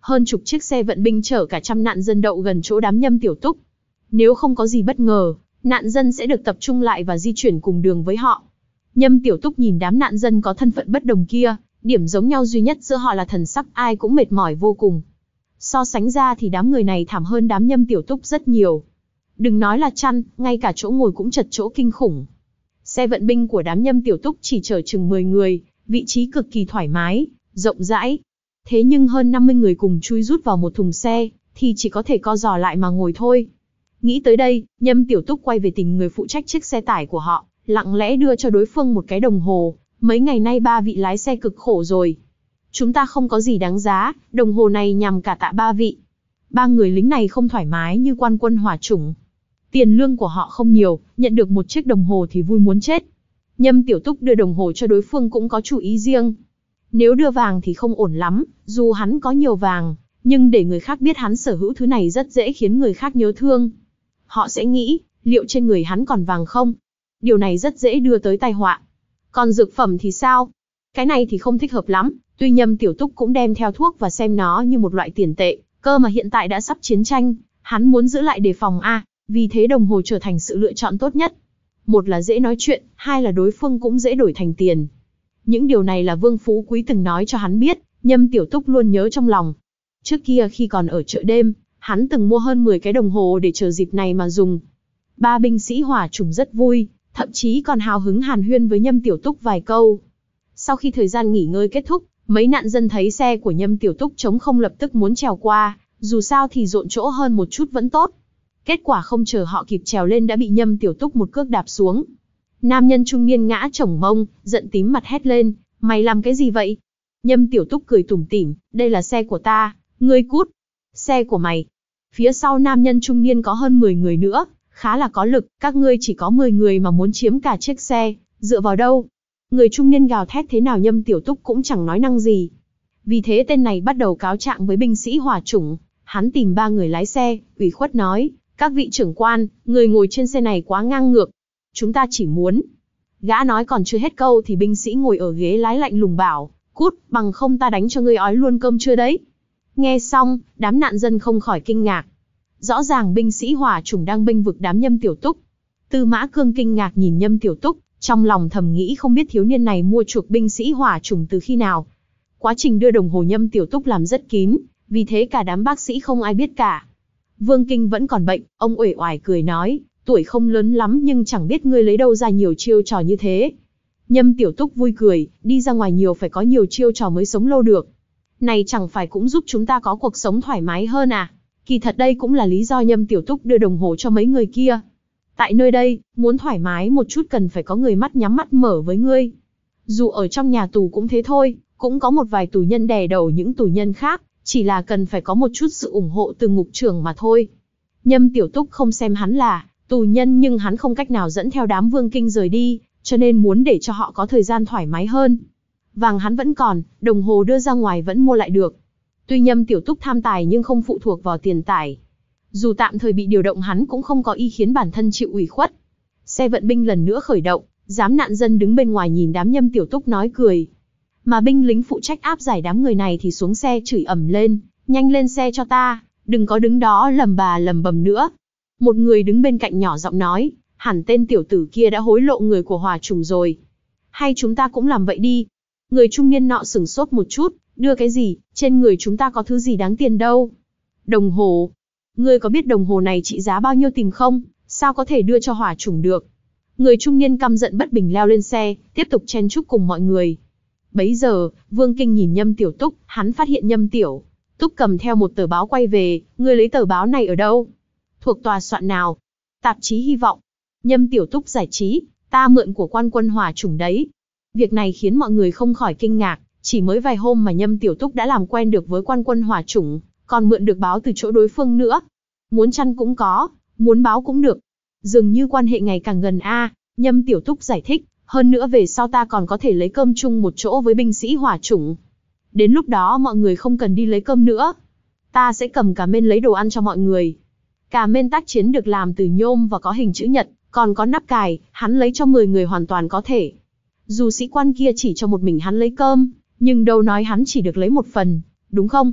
hơn chục chiếc xe vận binh chở cả trăm nạn dân đậu gần chỗ đám Nhâm Tiểu Túc. Nếu không có gì bất ngờ, nạn dân sẽ được tập trung lại và di chuyển cùng đường với họ. Nhâm Tiểu Túc nhìn đám nạn dân có thân phận bất đồng kia, điểm giống nhau duy nhất giữa họ là thần sắc ai cũng mệt mỏi vô cùng. So sánh ra thì đám người này thảm hơn đám Nhâm Tiểu Túc rất nhiều. Đừng nói là chăn, ngay cả chỗ ngồi cũng chật chỗ kinh khủng. Xe vận binh của đám Nhâm Tiểu Túc chỉ chở chừng mười người, vị trí cực kỳ thoải mái, rộng rãi. Thế nhưng hơn năm mươi người cùng chui rút vào một thùng xe, thì chỉ có thể co giò lại mà ngồi thôi. Nghĩ tới đây, Nhâm Tiểu Túc quay về tìm người phụ trách chiếc xe tải của họ, lặng lẽ đưa cho đối phương một cái đồng hồ. Mấy ngày nay ba vị lái xe cực khổ rồi. Chúng ta không có gì đáng giá, đồng hồ này nhằm cả tạ ba vị. Ba người lính này không thoải mái như quan quân hỏa chủng. Tiền lương của họ không nhiều, nhận được một chiếc đồng hồ thì vui muốn chết. Nhâm Tiểu Túc đưa đồng hồ cho đối phương cũng có chủ ý riêng. Nếu đưa vàng thì không ổn lắm, dù hắn có nhiều vàng, nhưng để người khác biết hắn sở hữu thứ này rất dễ khiến người khác nhớ thương. Họ sẽ nghĩ, liệu trên người hắn còn vàng không? Điều này rất dễ đưa tới tai họa. Còn dược phẩm thì sao? Cái này thì không thích hợp lắm, tuy Nhâm Tiểu Túc cũng đem theo thuốc và xem nó như một loại tiền tệ, cơ mà hiện tại đã sắp chiến tranh, hắn muốn giữ lại đề phòng a, vì thế đồng hồ trở thành sự lựa chọn tốt nhất. Một là dễ nói chuyện, hai là đối phương cũng dễ đổi thành tiền. Những điều này là Vương Phú Quý từng nói cho hắn biết, Nhâm Tiểu Túc luôn nhớ trong lòng. Trước kia khi còn ở chợ đêm, hắn từng mua hơn mười cái đồng hồ để chờ dịp này mà dùng. Ba binh sĩ hỏa chủng rất vui, thậm chí còn hào hứng hàn huyên với Nhâm Tiểu Túc vài câu. Sau khi thời gian nghỉ ngơi kết thúc, mấy nạn dân thấy xe của Nhâm Tiểu Túc trống không lập tức muốn trèo qua, dù sao thì dộn chỗ hơn một chút vẫn tốt. Kết quả không chờ họ kịp trèo lên đã bị Nhâm Tiểu Túc một cước đạp xuống. Nam nhân trung niên ngã chổng mông, giận tím mặt hét lên, mày làm cái gì vậy? Nhâm Tiểu Túc cười tủm tỉm, đây là xe của ta, ngươi cút. Xe của mày. Phía sau nam nhân trung niên có hơn mười người nữa, khá là có lực, các ngươi chỉ có mười người mà muốn chiếm cả chiếc xe, dựa vào đâu? Người trung niên gào thét thế nào Nhâm Tiểu Túc cũng chẳng nói năng gì. Vì thế tên này bắt đầu cáo trạng với binh sĩ hỏa chủng, hắn tìm ba người lái xe, ủy khuất nói, các vị trưởng quan, người ngồi trên xe này quá ngang ngược. Chúng ta chỉ muốn. Gã nói còn chưa hết câu thì binh sĩ ngồi ở ghế lái lạnh lùng bảo, cút, bằng không ta đánh cho ngươi ói luôn cơm trưa đấy. Nghe xong, đám nạn dân không khỏi kinh ngạc. Rõ ràng binh sĩ hỏa chủng đang bênh vực đám Nhâm Tiểu Túc. Tư Mã Cương kinh ngạc nhìn Nhâm Tiểu Túc, trong lòng thầm nghĩ không biết thiếu niên này mua chuộc binh sĩ hỏa chủng từ khi nào. Quá trình đưa đồng hồ Nhâm Tiểu Túc làm rất kín, vì thế cả đám bác sĩ không ai biết cả. Vương Kinh vẫn còn bệnh, ông uể oải cười nói, tuổi không lớn lắm nhưng chẳng biết ngươi lấy đâu ra nhiều chiêu trò như thế. Nhâm Tiểu Túc vui cười, đi ra ngoài nhiều phải có nhiều chiêu trò mới sống lâu được. Này chẳng phải cũng giúp chúng ta có cuộc sống thoải mái hơn à? Kỳ thật đây cũng là lý do Nhâm Tiểu Túc đưa đồng hồ cho mấy người kia. Tại nơi đây, muốn thoải mái một chút cần phải có người mắt nhắm mắt mở với ngươi. Dù ở trong nhà tù cũng thế thôi, cũng có một vài tù nhân đè đầu những tù nhân khác, chỉ là cần phải có một chút sự ủng hộ từ ngục trưởng mà thôi. Nhâm Tiểu Túc không xem hắn là tù nhân nhưng hắn không cách nào dẫn theo đám Vương Kinh rời đi, cho nên muốn để cho họ có thời gian thoải mái hơn. Vàng hắn vẫn còn, đồng hồ đưa ra ngoài vẫn mua lại được. Tuy Nhâm Tiểu Túc tham tài nhưng không phụ thuộc vào tiền tài. Dù tạm thời bị điều động hắn cũng không có ý khiến bản thân chịu ủy khuất. Xe vận binh lần nữa khởi động, đám nạn dân đứng bên ngoài nhìn đám Nhâm Tiểu Túc nói cười. Mà binh lính phụ trách áp giải đám người này thì xuống xe chửi ầm lên, nhanh lên xe cho ta, đừng có đứng đó lầm bà lầm bầm nữa. Một người đứng bên cạnh nhỏ giọng nói, hẳn tên tiểu tử kia đã hối lộ người của hỏa trùng rồi. Hay chúng ta cũng làm vậy đi. Người trung niên nọ sửng sốt một chút, đưa cái gì, trên người chúng ta có thứ gì đáng tiền đâu. Đồng hồ. Ngươi có biết đồng hồ này trị giá bao nhiêu tiền không? Sao có thể đưa cho hỏa trùng được? Người trung niên căm giận bất bình leo lên xe, tiếp tục chen chúc cùng mọi người. Bấy giờ, Vương Kinh nhìn Nhâm Tiểu Túc, hắn phát hiện Nhâm Tiểu Túc cầm theo một tờ báo quay về, ngươi lấy tờ báo này ở đâu? Thuộc tòa soạn nào? Tạp chí Hy vọng. Nhâm Tiểu Túc giải trí, ta mượn của quan quân hỏa chủng đấy. Việc này khiến mọi người không khỏi kinh ngạc, chỉ mới vài hôm mà Nhâm Tiểu Túc đã làm quen được với quan quân hỏa chủng, còn mượn được báo từ chỗ đối phương nữa. Muốn chăn cũng có, muốn báo cũng được. Dường như quan hệ ngày càng gần a. Nhâm Tiểu Túc giải thích, hơn nữa về sau ta còn có thể lấy cơm chung một chỗ với binh sĩ hỏa chủng. Đến lúc đó mọi người không cần đi lấy cơm nữa. Ta sẽ cầm cà mên lấy đồ ăn cho mọi người. Cà mên tác chiến được làm từ nhôm và có hình chữ nhật, còn có nắp cài, hắn lấy cho mười người hoàn toàn có thể. Dù sĩ quan kia chỉ cho một mình hắn lấy cơm, nhưng đâu nói hắn chỉ được lấy một phần, đúng không?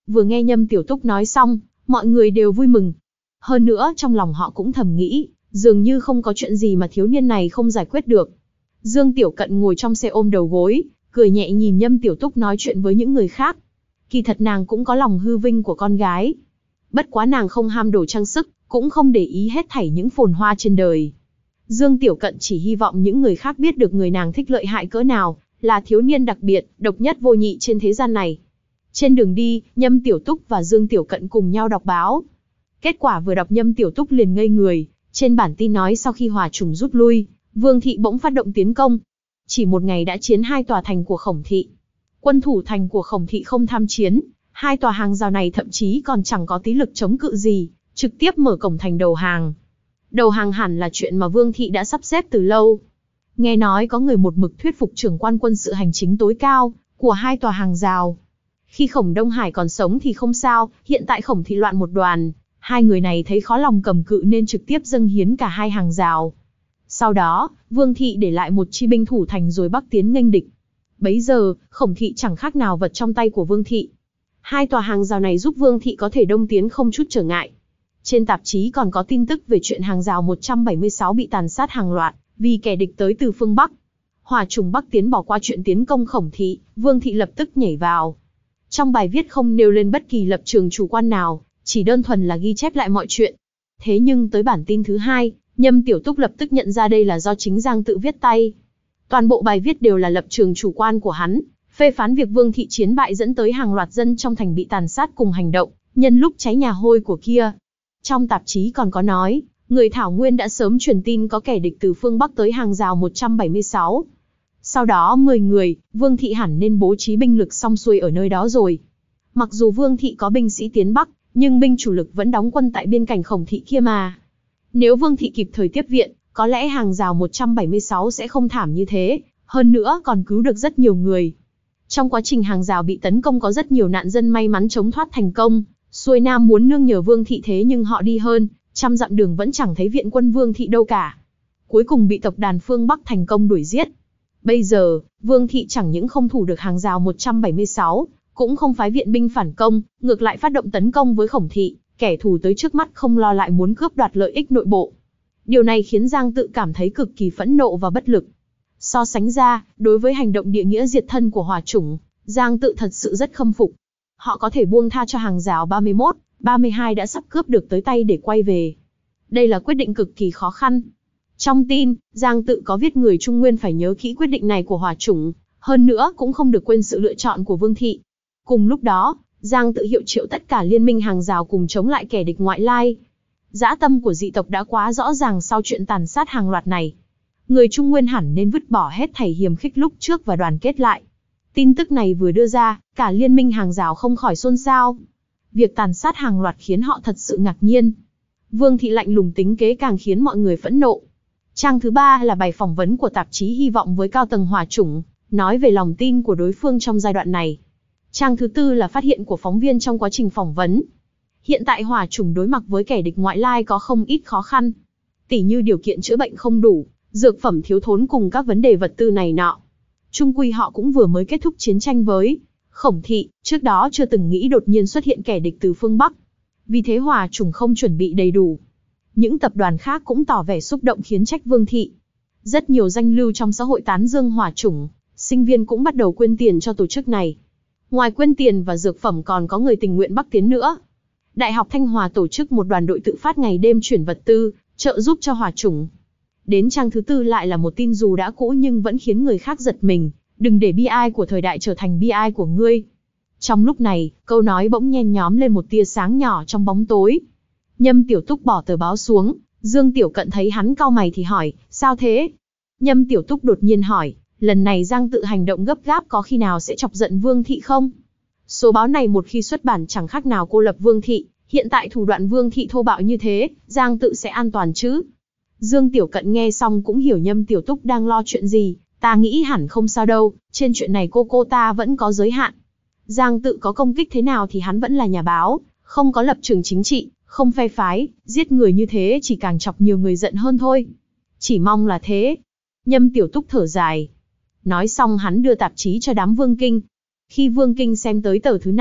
Vừa nghe Nhâm Tiểu Túc nói xong, mọi người đều vui mừng. Hơn nữa trong lòng họ cũng thầm nghĩ, dường như không có chuyện gì mà thiếu niên này không giải quyết được. Dương Tiểu Cận ngồi trong xe ôm đầu gối, cười nhẹ nhìn Nhâm Tiểu Túc nói chuyện với những người khác. Kỳ thật nàng cũng có lòng hư vinh của con gái. Bất quá nàng không ham đồ trang sức, cũng không để ý hết thảy những phồn hoa trên đời. Dương Tiểu Cận chỉ hy vọng những người khác biết được người nàng thích lợi hại cỡ nào, là thiếu niên đặc biệt, độc nhất vô nhị trên thế gian này. Trên đường đi, Nhâm Tiểu Túc và Dương Tiểu Cận cùng nhau đọc báo. Kết quả vừa đọc Nhâm Tiểu Túc liền ngây người, trên bản tin nói sau khi Hỏa Trùng rút lui, Vương thị bỗng phát động tiến công. Chỉ một ngày đã chiếm hai tòa thành của Khổng thị. Quân thủ thành của Khổng thị không tham chiến, hai tòa hàng rào này thậm chí còn chẳng có tí lực chống cự gì, trực tiếp mở cổng thành đầu hàng. Đầu hàng hẳn là chuyện mà Vương thị đã sắp xếp từ lâu. Nghe nói có người một mực thuyết phục trưởng quan quân sự hành chính tối cao của hai tòa hàng rào. Khi Khổng Đông Hải còn sống thì không sao, hiện tại Khổng thị loạn một đoàn, hai người này thấy khó lòng cầm cự nên trực tiếp dâng hiến cả hai hàng rào. Sau đó, Vương thị để lại một chi binh thủ thành rồi bắc tiến nghênh địch. Bấy giờ, Khổng thị chẳng khác nào vật trong tay của Vương thị. Hai tòa hàng rào này giúp Vương thị có thể đông tiến không chút trở ngại. Trên tạp chí còn có tin tức về chuyện hàng rào một trăm bảy mươi sáu bị tàn sát hàng loạt, vì kẻ địch tới từ phương Bắc. Hỏa Trùng bắc tiến bỏ qua chuyện tiến công Khổng thị, Vương thị lập tức nhảy vào. Trong bài viết không nêu lên bất kỳ lập trường chủ quan nào, chỉ đơn thuần là ghi chép lại mọi chuyện. Thế nhưng tới bản tin thứ hai, Nhâm Tiểu Túc lập tức nhận ra đây là do chính Giang Tự viết tay. Toàn bộ bài viết đều là lập trường chủ quan của hắn, phê phán việc Vương thị chiến bại dẫn tới hàng loạt dân trong thành bị tàn sát cùng hành động, nhân lúc cháy nhà hôi của kia. Trong tạp chí còn có nói, người Thảo Nguyên đã sớm truyền tin có kẻ địch từ phương Bắc tới hàng rào một trăm bảy mươi sáu. Sau đó mười người, Vương thị hẳn nên bố trí binh lực xong xuôi ở nơi đó rồi. Mặc dù Vương thị có binh sĩ tiến Bắc, nhưng binh chủ lực vẫn đóng quân tại biên cảnh Khổng thị kia mà. Nếu Vương thị kịp thời tiếp viện, có lẽ hàng rào một trăm bảy mươi sáu sẽ không thảm như thế, hơn nữa còn cứu được rất nhiều người. Trong quá trình hàng rào bị tấn công có rất nhiều nạn dân may mắn chống thoát thành công, xuôi nam muốn nương nhờ Vương thị thế nhưng họ đi hơn, trăm dặm đường vẫn chẳng thấy viện quân Vương thị đâu cả. Cuối cùng bị tộc đàn phương Bắc thành công đuổi giết. Bây giờ, Vương thị chẳng những không thủ được hàng rào một trăm bảy mươi sáu, cũng không phái viện binh phản công, ngược lại phát động tấn công với Khổng thị, kẻ thù tới trước mắt không lo lại muốn cướp đoạt lợi ích nội bộ. Điều này khiến Giang Tự cảm thấy cực kỳ phẫn nộ và bất lực. So sánh ra, đối với hành động địa nghĩa diệt thân của Hỏa Chủng, Giang Tự thật sự rất khâm phục. Họ có thể buông tha cho hàng rào ba mươi mốt, ba mươi hai đã sắp cướp được tới tay để quay về. Đây là quyết định cực kỳ khó khăn. Trong tin, Giang Tự có viết người Trung Nguyên phải nhớ kỹ quyết định này của Hỏa Chủng, hơn nữa cũng không được quên sự lựa chọn của Vương thị. Cùng lúc đó, Giang Tự hiệu triệu tất cả liên minh hàng rào cùng chống lại kẻ địch ngoại lai. Dã tâm của dị tộc đã quá rõ ràng sau chuyện tàn sát hàng loạt này. Người Trung Nguyên hẳn nên vứt bỏ hết thảy hiềm khích lúc trước và đoàn kết lại. Tin tức này vừa đưa ra, cả liên minh hàng rào không khỏi xôn xao. Việc tàn sát hàng loạt khiến họ thật sự ngạc nhiên. Vương thị lạnh lùng tính kế càng khiến mọi người phẫn nộ. Trang thứ ba là bài phỏng vấn của tạp chí Hy vọng với cao tầng Hỏa Chủng, nói về lòng tin của đối phương trong giai đoạn này. Trang thứ tư là phát hiện của phóng viên trong quá trình phỏng vấn. Hiện tại Hỏa Chủng đối mặt với kẻ địch ngoại lai có không ít khó khăn. Tỉ như điều kiện chữa bệnh không đủ, dược phẩm thiếu thốn cùng các vấn đề vật tư này nọ. Chung quy họ cũng vừa mới kết thúc chiến tranh với Khổng thị, trước đó chưa từng nghĩ đột nhiên xuất hiện kẻ địch từ phương Bắc. Vì thế Hỏa Chủng không chuẩn bị đầy đủ. Những tập đoàn khác cũng tỏ vẻ xúc động khiến trách Vương thị. Rất nhiều danh lưu trong xã hội tán dương Hỏa Chủng, sinh viên cũng bắt đầu quyên tiền cho tổ chức này. Ngoài quyên tiền và dược phẩm còn có người tình nguyện bắc tiến nữa. Đại học Thanh Hòa tổ chức một đoàn đội tự phát ngày đêm chuyển vật tư, trợ giúp cho Hỏa Chủng. Đến trang thứ tư lại là một tin dù đã cũ nhưng vẫn khiến người khác giật mình, đừng để bi ai của thời đại trở thành bi ai của ngươi. Trong lúc này, câu nói bỗng nhen nhóm lên một tia sáng nhỏ trong bóng tối. Nhâm Tiểu Túc bỏ tờ báo xuống, Dương Tiểu Cận thấy hắn cau mày thì hỏi, sao thế? Nhâm Tiểu Túc đột nhiên hỏi, lần này Giang Tự hành động gấp gáp có khi nào sẽ chọc giận Vương thị không? Số báo này một khi xuất bản chẳng khác nào cô lập Vương thị, hiện tại thủ đoạn Vương thị thô bạo như thế, Giang Tự sẽ an toàn chứ? Dương Tiểu Cận nghe xong cũng hiểu Nhâm Tiểu Túc đang lo chuyện gì, ta nghĩ hẳn không sao đâu, trên chuyện này cô cô ta vẫn có giới hạn. Giang Tự có công kích thế nào thì hắn vẫn là nhà báo, không có lập trường chính trị, không phe phái, giết người như thế chỉ càng chọc nhiều người giận hơn thôi. Chỉ mong là thế. Nhâm Tiểu Túc thở dài. Nói xong hắn đưa tạp chí cho đám Vương Kinh. Khi Vương Kinh xem tới tờ thứ năm,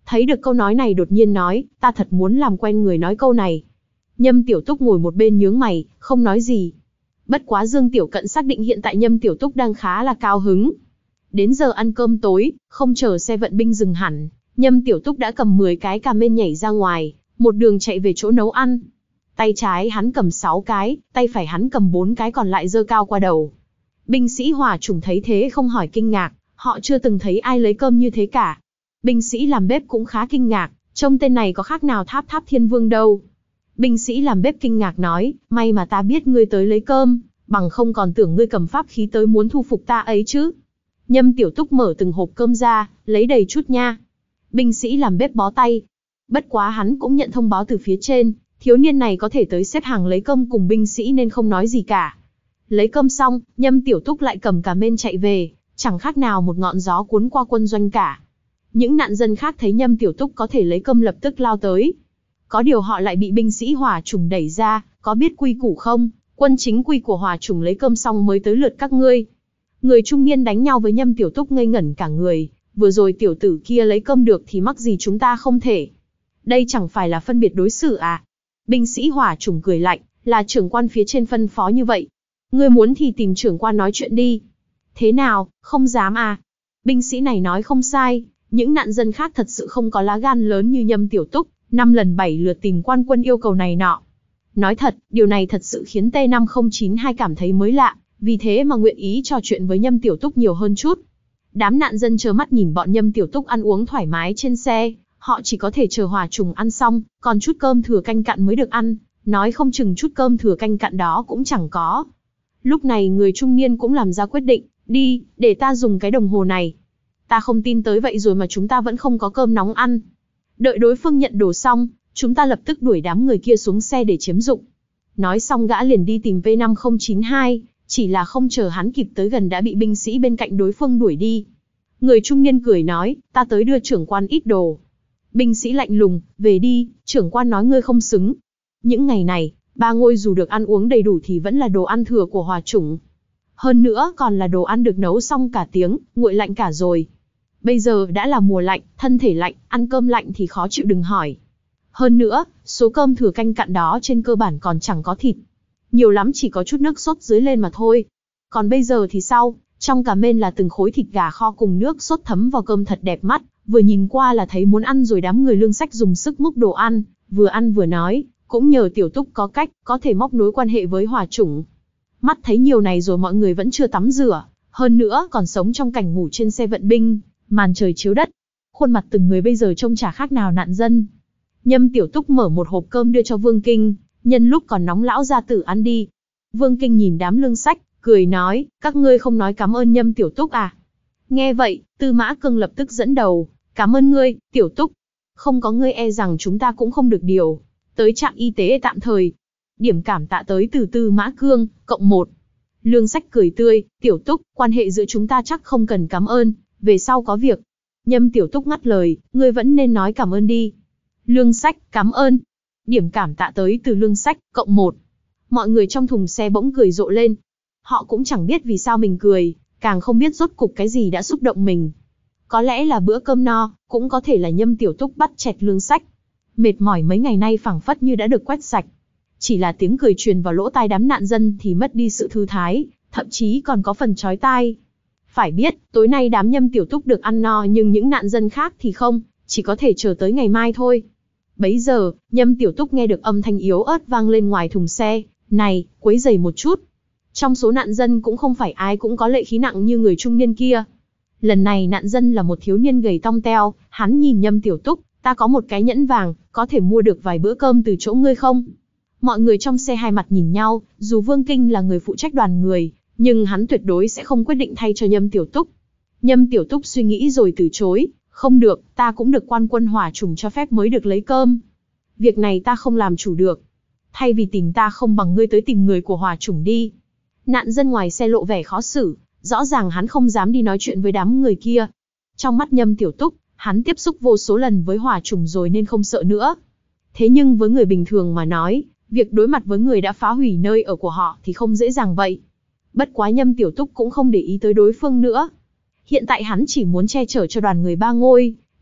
Thấy được câu nói này đột nhiên nói, ta thật muốn làm quen người nói câu này. Nhâm Tiểu Túc ngồi một bên nhướng mày, không nói gì. Bất quá Dương Tiểu Cận xác định hiện tại Nhâm Tiểu Túc đang khá là cao hứng. Đến giờ ăn cơm tối, không chờ xe vận binh dừng hẳn, Nhâm Tiểu Túc đã cầm mười cái cà mên nhảy ra ngoài, một đường chạy về chỗ nấu ăn. Tay trái hắn cầm sáu cái, tay phải hắn cầm bốn cái còn lại giơ cao qua đầu. Binh sĩ hỏa chủng thấy thế không hỏi kinh ngạc, họ chưa từng thấy ai lấy cơm như thế cả. Binh sĩ làm bếp cũng khá kinh ngạc, trông tên này có khác nào Tháp Tháp Thiên Vương đâu. Binh sĩ làm bếp kinh ngạc nói, may mà ta biết ngươi tới lấy cơm, bằng không còn tưởng ngươi cầm pháp khí tới muốn thu phục ta ấy chứ. Nhâm Tiểu Túc mở từng hộp cơm ra, lấy đầy chút nha. Binh sĩ làm bếp bó tay. Bất quá hắn cũng nhận thông báo từ phía trên, thiếu niên này có thể tới xếp hàng lấy cơm cùng binh sĩ nên không nói gì cả. Lấy cơm xong, Nhâm Tiểu Túc lại cầm cà mên chạy về, chẳng khác nào một ngọn gió cuốn qua quân doanh cả. Những nạn dân khác thấy Nhâm Tiểu Túc có thể lấy cơm lập tức lao tới. Có điều họ lại bị binh sĩ hỏa chủng đẩy ra, có biết quy củ không? Quân chính quy của hỏa chủng lấy cơm xong mới tới lượt các ngươi. Người trung niên đánh nhau với Nhâm Tiểu Túc ngây ngẩn cả người, vừa rồi tiểu tử kia lấy cơm được thì mắc gì chúng ta không thể. Đây chẳng phải là phân biệt đối xử à? Binh sĩ hỏa chủng cười lạnh, là trưởng quan phía trên phân phó như vậy. Ngươi muốn thì tìm trưởng quan nói chuyện đi. Thế nào, không dám à? Binh sĩ này nói không sai, những nạn dân khác thật sự không có lá gan lớn như Nhâm Tiểu Túc, năm lần bảy lượt tìm quan quân yêu cầu này nọ. Nói thật, điều này thật sự khiến T năm không chín hai cảm thấy mới lạ, vì thế mà nguyện ý trò chuyện với Nhâm Tiểu Túc nhiều hơn chút. Đám nạn dân trơ mắt nhìn bọn Nhâm Tiểu Túc ăn uống thoải mái trên xe, họ chỉ có thể chờ hỏa trùng ăn xong, còn chút cơm thừa canh cặn mới được ăn, nói không chừng chút cơm thừa canh cặn đó cũng chẳng có. Lúc này người trung niên cũng làm ra quyết định, đi, để ta dùng cái đồng hồ này. Ta không tin tới vậy rồi mà chúng ta vẫn không có cơm nóng ăn. Đợi đối phương nhận đồ xong, chúng ta lập tức đuổi đám người kia xuống xe để chiếm dụng. Nói xong gã liền đi tìm V năm không chín hai, chỉ là không chờ hắn kịp tới gần đã bị binh sĩ bên cạnh đối phương đuổi đi. Người trung niên cười nói, ta tới đưa trưởng quan ít đồ. Binh sĩ lạnh lùng, về đi, trưởng quan nói ngươi không xứng. Những ngày này, ba ngôi dù được ăn uống đầy đủ thì vẫn là đồ ăn thừa của hỏa chủng. Hơn nữa còn là đồ ăn được nấu xong cả tiếng, nguội lạnh cả rồi. Bây giờ đã là mùa lạnh, thân thể lạnh, ăn cơm lạnh thì khó chịu đừng hỏi. Hơn nữa, số cơm thừa canh cặn đó trên cơ bản còn chẳng có thịt. Nhiều lắm chỉ có chút nước sốt dưới lên mà thôi. Còn bây giờ thì sao? Trong cà mên là từng khối thịt gà kho cùng nước sốt thấm vào cơm thật đẹp mắt, vừa nhìn qua là thấy muốn ăn rồi. Đám người lương sách dùng sức múc đồ ăn, vừa ăn vừa nói, cũng nhờ Tiểu Túc có cách, có thể móc nối quan hệ với hỏa chủng. Mắt thấy nhiều này rồi mọi người vẫn chưa tắm rửa, hơn nữa còn sống trong cảnh ngủ trên xe vận binh, màn trời chiếu đất. Khuôn mặt từng người bây giờ trông chả khác nào nạn dân. Nhâm Tiểu Túc mở một hộp cơm đưa cho Vương Kinh, nhân lúc còn nóng lão gia tử ăn đi. Vương Kinh nhìn đám lương sách, cười nói, các ngươi không nói cảm ơn Nhâm Tiểu Túc à? Nghe vậy, Tư Mã Cương lập tức dẫn đầu, cảm ơn ngươi, Tiểu Túc. Không có ngươi e rằng chúng ta cũng không được điều tới trạm y tế tạm thời. Điểm cảm tạ tới từ Tư Mã Cương, cộng một. Lương sách cười tươi, Tiểu Túc, quan hệ giữa chúng ta chắc không cần cảm ơn, về sau có việc. Nhâm Tiểu Túc ngắt lời, ngươi vẫn nên nói cảm ơn đi. Lương sách, cảm ơn. Điểm cảm tạ tới từ lương sách, cộng một. Mọi người trong thùng xe bỗng cười rộ lên. Họ cũng chẳng biết vì sao mình cười, càng không biết rốt cục cái gì đã xúc động mình. Có lẽ là bữa cơm no, cũng có thể là Nhâm Tiểu Túc bắt chẹt lương sách. Mệt mỏi mấy ngày nay phảng phất như đã được quét sạch. Chỉ là tiếng cười truyền vào lỗ tai đám nạn dân thì mất đi sự thư thái, thậm chí còn có phần chói tai. Phải biết, tối nay đám Nhâm Tiểu Túc được ăn no nhưng những nạn dân khác thì không, chỉ có thể chờ tới ngày mai thôi. Bấy giờ, Nhâm Tiểu Túc nghe được âm thanh yếu ớt vang lên ngoài thùng xe, này, quấy rầy một chút. Trong số nạn dân cũng không phải ai cũng có lệ khí nặng như người trung niên kia. Lần này nạn dân là một thiếu niên gầy tong teo, hắn nhìn Nhâm Tiểu Túc, ta có một cái nhẫn vàng, có thể mua được vài bữa cơm từ chỗ ngươi không? Mọi người trong xe hai mặt nhìn nhau, dù Vương Kinh là người phụ trách đoàn người, nhưng hắn tuyệt đối sẽ không quyết định thay cho Nhâm Tiểu Túc. Nhâm Tiểu Túc suy nghĩ rồi từ chối, không được, ta cũng được quan quân hỏa chủng cho phép mới được lấy cơm. Việc này ta không làm chủ được. Thay vì tìm ta không bằng ngươi tới tìm người của hỏa chủng đi. Nạn dân ngoài xe lộ vẻ khó xử, rõ ràng hắn không dám đi nói chuyện với đám người kia. Trong mắt Nhâm Tiểu Túc, hắn tiếp xúc vô số lần với hỏa chủng rồi nên không sợ nữa. Thế nhưng với người bình thường mà nói, việc đối mặt với người đã phá hủy nơi ở của họ thì không dễ dàng vậy. Bất quá Nhâm Tiểu Túc cũng không để ý tới đối phương nữa. Hiện tại hắn chỉ muốn che chở cho đoàn người ba ngôi,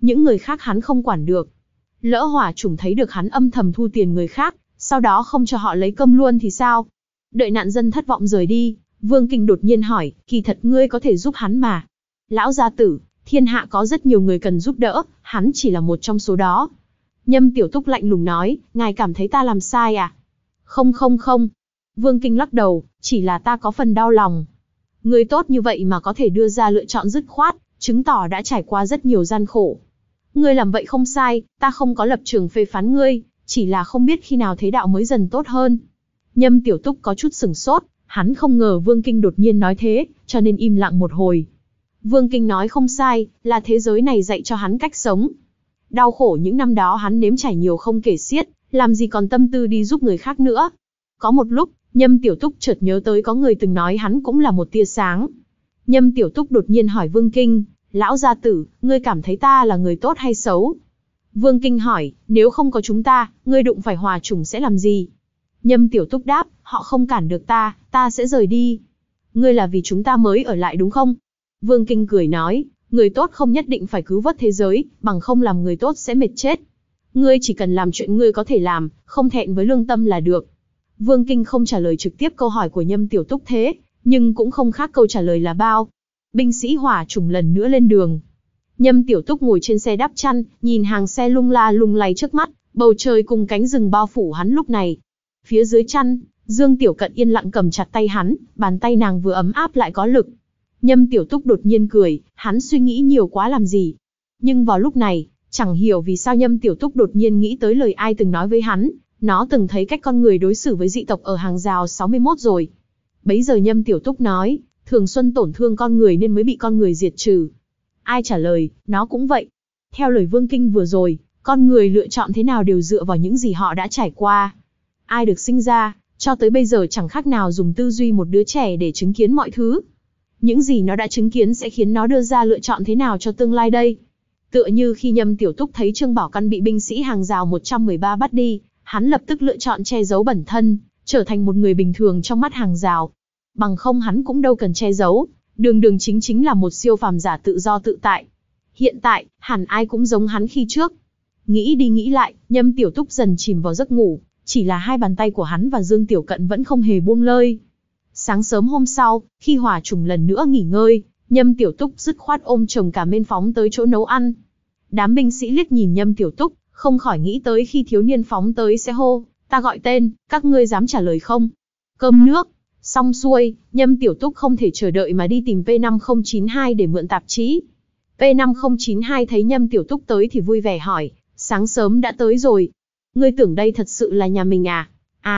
Những người khác hắn không quản được. Lỡ hỏa chủng thấy được hắn âm thầm thu tiền người khác, sau đó không cho họ lấy cơm luôn thì sao? Đợi nạn dân thất vọng rời đi, Vương Kinh đột nhiên hỏi, kỳ thật ngươi có thể giúp hắn mà. Lão gia tử, thiên hạ có rất nhiều người cần giúp đỡ, hắn chỉ là một trong số đó. Nhâm Tiểu Túc lạnh lùng nói, ngài cảm thấy ta làm sai à? Không không không. Vương Kinh lắc đầu, chỉ là ta có phần đau lòng. Người tốt như vậy mà có thể đưa ra lựa chọn dứt khoát, chứng tỏ đã trải qua rất nhiều gian khổ. Ngươi làm vậy không sai, ta không có lập trường phê phán ngươi, chỉ là không biết khi nào thế đạo mới dần tốt hơn. Nhâm Tiểu Túc có chút sửng sốt, hắn không ngờ Vương Kinh đột nhiên nói thế, cho nên im lặng một hồi. Vương Kinh nói không sai, là thế giới này dạy cho hắn cách sống. Đau khổ những năm đó hắn nếm trải nhiều không kể xiết, làm gì còn tâm tư đi giúp người khác nữa. Có một lúc, Nhâm Tiểu Túc chợt nhớ tới có người từng nói hắn cũng là một tia sáng. Nhâm Tiểu Túc đột nhiên hỏi Vương Kinh, lão gia tử, ngươi cảm thấy ta là người tốt hay xấu? Vương Kinh hỏi, nếu không có chúng ta, ngươi đụng phải hỏa chủng sẽ làm gì? Nhâm Tiểu Túc đáp, họ không cản được ta, ta sẽ rời đi. Ngươi là vì chúng ta mới ở lại đúng không? Vương Kinh cười nói, người tốt không nhất định phải cứu vớt thế giới, bằng không làm người tốt sẽ mệt chết. Ngươi chỉ cần làm chuyện ngươi có thể làm, không thẹn với lương tâm là được. Vương Kinh không trả lời trực tiếp câu hỏi của Nhâm Tiểu Túc thế, nhưng cũng không khác câu trả lời là bao. Binh sĩ hỏa chủng lần nữa lên đường. Nhâm Tiểu Túc ngồi trên xe đắp chăn, nhìn hàng xe lung la lung lay trước mắt, bầu trời cùng cánh rừng bao phủ hắn lúc này. Phía dưới chăn, Dương Tiểu Cận yên lặng cầm chặt tay hắn, bàn tay nàng vừa ấm áp lại có lực. Nhâm Tiểu Túc đột nhiên cười, hắn suy nghĩ nhiều quá làm gì. Nhưng vào lúc này, chẳng hiểu vì sao Nhâm Tiểu Túc đột nhiên nghĩ tới lời ai từng nói với hắn, nó từng thấy cách con người đối xử với dị tộc ở hàng rào sáu mươi mốt rồi. Bấy giờ Nhâm Tiểu Túc nói, thường xuân tổn thương con người nên mới bị con người diệt trừ. Ai trả lời, nó cũng vậy. Theo lời Vương Kinh vừa rồi, con người lựa chọn thế nào đều dựa vào những gì họ đã trải qua. Ai được sinh ra, cho tới bây giờ chẳng khác nào dùng tư duy một đứa trẻ để chứng kiến mọi thứ. Những gì nó đã chứng kiến sẽ khiến nó đưa ra lựa chọn thế nào cho tương lai đây. Tựa như khi Nhâm Tiểu Túc thấy Trương Bảo Căn bị binh sĩ hàng rào một trăm mười ba bắt đi, hắn lập tức lựa chọn che giấu bản thân, trở thành một người bình thường trong mắt hàng rào. Bằng không hắn cũng đâu cần che giấu, đường đường chính chính là một siêu phàm giả tự do tự tại. Hiện tại, hẳn ai cũng giống hắn khi trước. Nghĩ đi nghĩ lại, Nhâm Tiểu Túc dần chìm vào giấc ngủ, chỉ là hai bàn tay của hắn và Dương Tiểu Cận vẫn không hề buông lơi. Sáng sớm hôm sau, khi hỏa chủng lần nữa nghỉ ngơi, Nhâm Tiểu Túc dứt khoát ôm chồng cả men phóng tới chỗ nấu ăn. Đám binh sĩ liếc nhìn Nhâm Tiểu Túc, không khỏi nghĩ tới khi thiếu niên phóng tới sẽ hô, ta gọi tên, các ngươi dám trả lời không? Cơm nước. Xong xuôi, Nhâm Tiểu Túc không thể chờ đợi mà đi tìm P năm không chín hai để mượn tạp chí. P năm không chín hai thấy Nhâm Tiểu Túc tới thì vui vẻ hỏi, sáng sớm đã tới rồi. Ngươi tưởng đây thật sự là nhà mình à?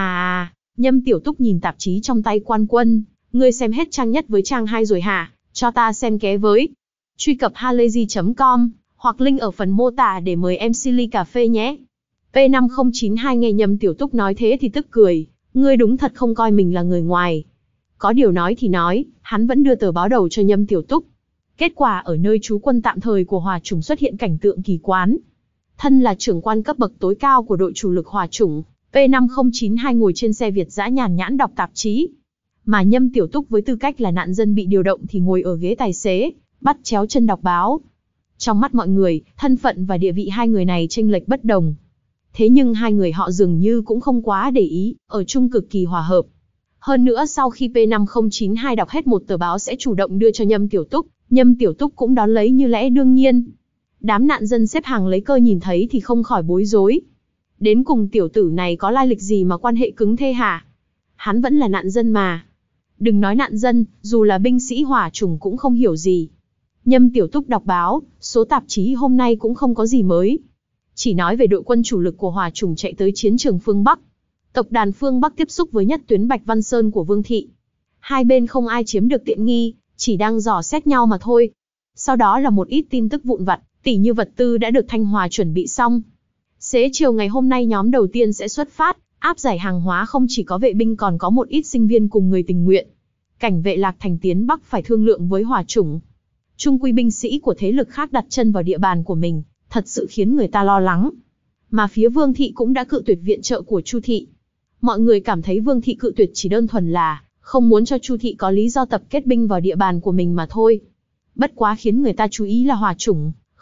À, Nhâm Tiểu Túc nhìn tạp chí trong tay Quan Quân, ngươi xem hết trang nhất với trang hai rồi hả? Cho ta xem ké với. Truy cập halayzi chấm com, hoặc link ở phần mô tả để mời em xê ly cà phê nhé. P năm không chín hai nghe Nhâm Tiểu Túc nói thế thì tức cười. Ngươi đúng thật không coi mình là người ngoài. Có điều nói thì nói, hắn vẫn đưa tờ báo đầu cho Nhâm Tiểu Túc. Kết quả ở nơi trú quân tạm thời của hỏa chủng xuất hiện cảnh tượng kỳ quái. Thân là trưởng quan cấp bậc tối cao của đội chủ lực hỏa chủng, P năm không chín hai ngồi trên xe Việt dã nhàn nhãn đọc tạp chí. Mà Nhâm Tiểu Túc với tư cách là nạn dân bị điều động thì ngồi ở ghế tài xế, bắt chéo chân đọc báo. Trong mắt mọi người, thân phận và địa vị hai người này chênh lệch bất đồng. Thế nhưng hai người họ dường như cũng không quá để ý, ở chung cực kỳ hòa hợp. Hơn nữa sau khi P năm không chín hai đọc hết một tờ báo sẽ chủ động đưa cho Nhâm Tiểu Túc, Nhâm Tiểu Túc cũng đón lấy như lẽ đương nhiên. Đám nạn dân xếp hàng lấy cơ nhìn thấy thì không khỏi bối rối. Đến cùng tiểu tử này có lai lịch gì mà quan hệ cứng thế hả? Hắn vẫn là nạn dân mà. Đừng nói nạn dân, dù là binh sĩ hỏa chủng cũng không hiểu gì. Nhâm Tiểu Túc đọc báo, số tạp chí hôm nay cũng không có gì mới. Chỉ nói về đội quân chủ lực của hỏa chủng chạy tới chiến trường phương Bắc. Tộc đàn phương Bắc tiếp xúc với nhất tuyến Bạch Văn Sơn của Vương Thị. Hai bên không ai chiếm được tiện nghi, chỉ đang dò xét nhau mà thôi. Sau đó là một ít tin tức vụn vặt, tỉ như vật tư đã được Thanh Hòa chuẩn bị xong. Xế chiều ngày hôm nay nhóm đầu tiên sẽ xuất phát, áp giải hàng hóa không chỉ có vệ binh còn có một ít sinh viên cùng người tình nguyện. Cảnh vệ Lạc Thành tiến Bắc phải thương lượng với hỏa chủng. Trung quy binh sĩ của thế lực khác đặt chân vào địa bàn của mình, thật sự khiến người ta lo lắng. Mà phía Vương Thị cũng đã cự tuyệt viện trợ của Chu Thị. Mọi người cảm thấy Vương Thị cự tuyệt chỉ đơn thuần là không muốn cho Chu Thị có lý do tập kết binh vào địa bàn của mình mà thôi. Bất quá khiến người ta chú ý là hỏa chủng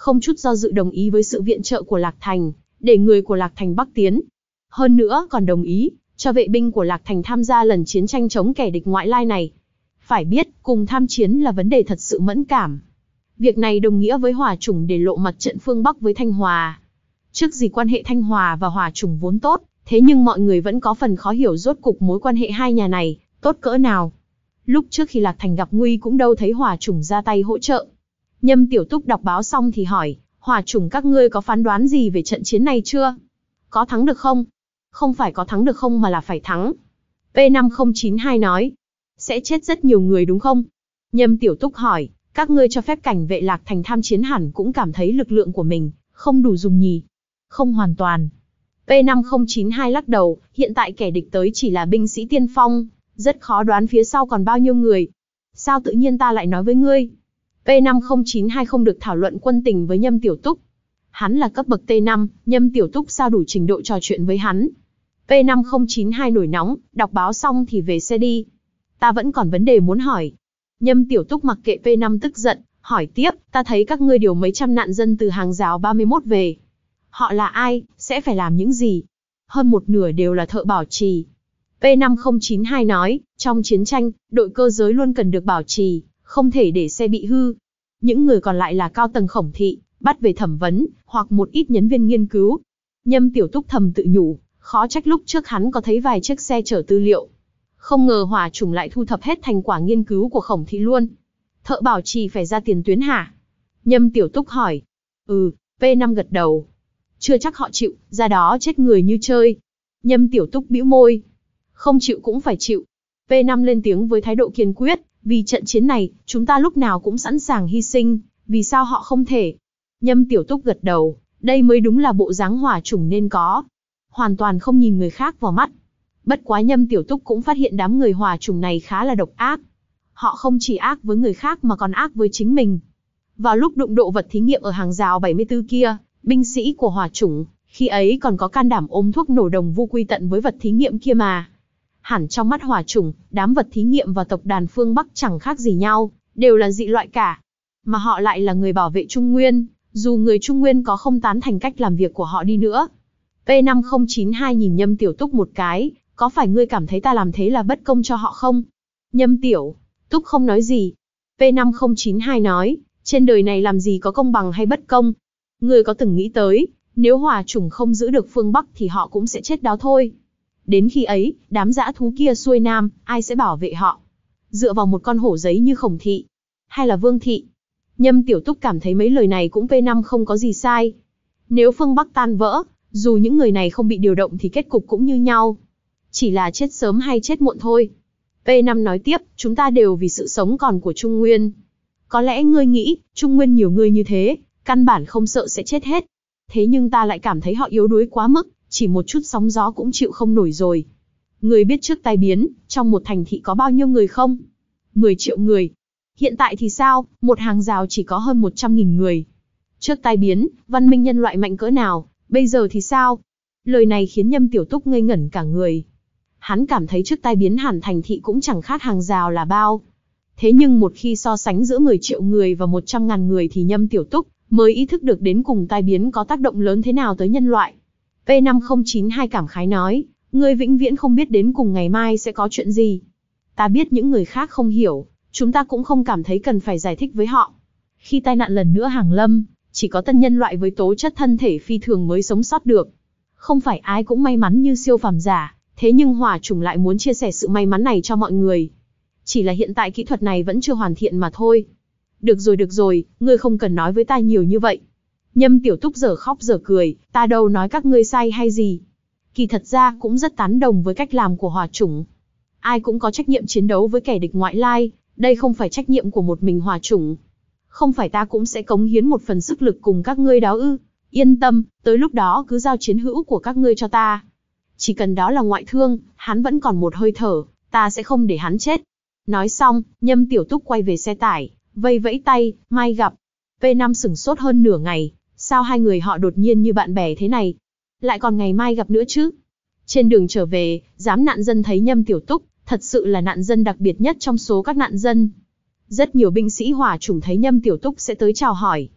không chút do dự đồng ý với sự viện trợ của Lạc Thành, để người của Lạc Thành bắc tiến. Hơn nữa còn đồng ý, cho vệ binh của Lạc Thành tham gia lần chiến tranh chống kẻ địch ngoại lai này. Phải biết, cùng tham chiến là vấn đề thật sự mẫn cảm. Việc này đồng nghĩa với Hỏa Chủng để lộ mặt trận phương Bắc với Thanh Hòa. Trước gì quan hệ Thanh Hòa và Hỏa Chủng vốn tốt, thế nhưng mọi người vẫn có phần khó hiểu rốt cục mối quan hệ hai nhà này, tốt cỡ nào. Lúc trước khi Lạc Thành gặp nguy cũng đâu thấy Hỏa Chủng ra tay hỗ trợ. Nhâm Tiểu Túc đọc báo xong thì hỏi, Hỏa Chủng các ngươi có phán đoán gì về trận chiến này chưa? Có thắng được không? Không phải có thắng được không mà là phải thắng. P năm không chín hai nói, sẽ chết rất nhiều người đúng không? Nhâm Tiểu Túc hỏi, các ngươi cho phép cảnh vệ Lạc Thành tham chiến hẳn cũng cảm thấy lực lượng của mình không đủ dùng nhỉ? Không hoàn toàn. P năm không chín hai lắc đầu, hiện tại kẻ địch tới chỉ là binh sĩ tiên phong, rất khó đoán phía sau còn bao nhiêu người. Sao tự nhiên ta lại nói với ngươi? P năm không chín hai không được thảo luận quân tình với Nhâm Tiểu Túc. Hắn là cấp bậc T năm, Nhâm Tiểu Túc sao đủ trình độ trò chuyện với hắn? P năm không chín hai nổi nóng, đọc báo xong thì về xe đi. Ta vẫn còn vấn đề muốn hỏi. Nhâm Tiểu Túc mặc kệ P năm tức giận, hỏi tiếp, ta thấy các ngươi điều mấy trăm nạn dân từ hàng rào ba mươi mốt về. Họ là ai, sẽ phải làm những gì? Hơn một nửa đều là thợ bảo trì. P năm không chín hai nói, trong chiến tranh, đội cơ giới luôn cần được bảo trì, không thể để xe bị hư. Những người còn lại là cao tầng khổng thị, bắt về thẩm vấn, hoặc một ít nhân viên nghiên cứu. Nhâm Tiểu Túc thầm tự nhủ, khó trách lúc trước hắn có thấy vài chiếc xe chở tư liệu. Không ngờ Hỏa Chủng lại thu thập hết thành quả nghiên cứu của khổng thị luôn. Thợ bảo trì phải ra tiền tuyến hả? Nhâm Tiểu Túc hỏi. Ừ, P năm gật đầu. Chưa chắc họ chịu, ra đó chết người như chơi. Nhâm Tiểu Túc bĩu môi. Không chịu cũng phải chịu. P năm lên tiếng với thái độ kiên quyết, vì trận chiến này, chúng ta lúc nào cũng sẵn sàng hy sinh, vì sao họ không thể? Nhâm Tiểu Túc gật đầu, đây mới đúng là bộ dáng Hỏa Chủng nên có. Hoàn toàn không nhìn người khác vào mắt. Bất quá Nhâm Tiểu Túc cũng phát hiện đám người Hỏa Chủng này khá là độc ác. Họ không chỉ ác với người khác mà còn ác với chính mình. Vào lúc đụng độ vật thí nghiệm ở hàng rào bảy mươi tư kia, binh sĩ của Hỏa Chủng, khi ấy còn có can đảm ôm thuốc nổ đồng vu quy tận với vật thí nghiệm kia mà. Hẳn trong mắt Hỏa Chủng, đám vật thí nghiệm và tộc đàn phương Bắc chẳng khác gì nhau, đều là dị loại cả. Mà họ lại là người bảo vệ Trung Nguyên, dù người Trung Nguyên có không tán thành cách làm việc của họ đi nữa. P năm không chín hai nhìn Nhâm Tiểu Túc một cái, có phải ngươi cảm thấy ta làm thế là bất công cho họ không? Nhâm Tiểu Túc không nói gì. P năm không chín hai nói, trên đời này làm gì có công bằng hay bất công? Ngươi có từng nghĩ tới, nếu Hỏa Chủng không giữ được phương Bắc thì họ cũng sẽ chết đó thôi. Đến khi ấy, đám dã thú kia xuôi nam, ai sẽ bảo vệ họ? Dựa vào một con hổ giấy như Khổng thị, hay là Vương thị? Nhâm Tiểu Túc cảm thấy mấy lời này cũng P năm không có gì sai. Nếu phương Bắc tan vỡ, dù những người này không bị điều động thì kết cục cũng như nhau. Chỉ là chết sớm hay chết muộn thôi. P năm nói tiếp, chúng ta đều vì sự sống còn của Trung Nguyên. Có lẽ ngươi nghĩ, Trung Nguyên nhiều người như thế, căn bản không sợ sẽ chết hết. Thế nhưng ta lại cảm thấy họ yếu đuối quá mức, chỉ một chút sóng gió cũng chịu không nổi rồi. Ngươi biết trước tai biến, trong một thành thị có bao nhiêu người không? mười triệu người. Hiện tại thì sao, một hàng rào chỉ có hơn một trăm nghìn người. Trước tai biến, văn minh nhân loại mạnh cỡ nào, bây giờ thì sao? Lời này khiến Nhâm Tiểu Túc ngây ngẩn cả người. Hắn cảm thấy trước tai biến hẳn thành thị cũng chẳng khác hàng rào là bao. Thế nhưng một khi so sánh giữa mười triệu người và một trăm ngàn người thì Nhâm Tiểu Túc mới ý thức được đến cùng tai biến có tác động lớn thế nào tới nhân loại. P năm không chín hai cảm khái nói, ngươi vĩnh viễn không biết đến cùng ngày mai sẽ có chuyện gì. Ta biết những người khác không hiểu, chúng ta cũng không cảm thấy cần phải giải thích với họ. Khi tai nạn lần nữa hàng lâm, chỉ có tân nhân loại với tố chất thân thể phi thường mới sống sót được. Không phải ai cũng may mắn như siêu phàm giả, thế nhưng Hỏa Chủng lại muốn chia sẻ sự may mắn này cho mọi người. Chỉ là hiện tại kỹ thuật này vẫn chưa hoàn thiện mà thôi. Được rồi được rồi, ngươi không cần nói với ta nhiều như vậy. Nhâm Tiểu Túc giờ khóc giờ cười, ta đâu nói các ngươi sai hay gì. Kỳ thật ra cũng rất tán đồng với cách làm của Hỏa Chủng. Ai cũng có trách nhiệm chiến đấu với kẻ địch ngoại lai, đây không phải trách nhiệm của một mình Hỏa Chủng. Không phải ta cũng sẽ cống hiến một phần sức lực cùng các ngươi đó ư? Yên tâm, tới lúc đó cứ giao chiến hữu của các ngươi cho ta. Chỉ cần đó là ngoại thương, hắn vẫn còn một hơi thở, ta sẽ không để hắn chết. Nói xong, Nhâm Tiểu Túc quay về xe tải, vây vẫy tay, mai gặp. P năm sửng sốt hơn nửa ngày, sao hai người họ đột nhiên như bạn bè thế này? Lại còn ngày mai gặp nữa chứ? Trên đường trở về, giám nạn dân thấy Nhâm Tiểu Túc, thật sự là nạn dân đặc biệt nhất trong số các nạn dân. Rất nhiều binh sĩ Hỏa Chủng thấy Nhâm Tiểu Túc sẽ tới chào hỏi.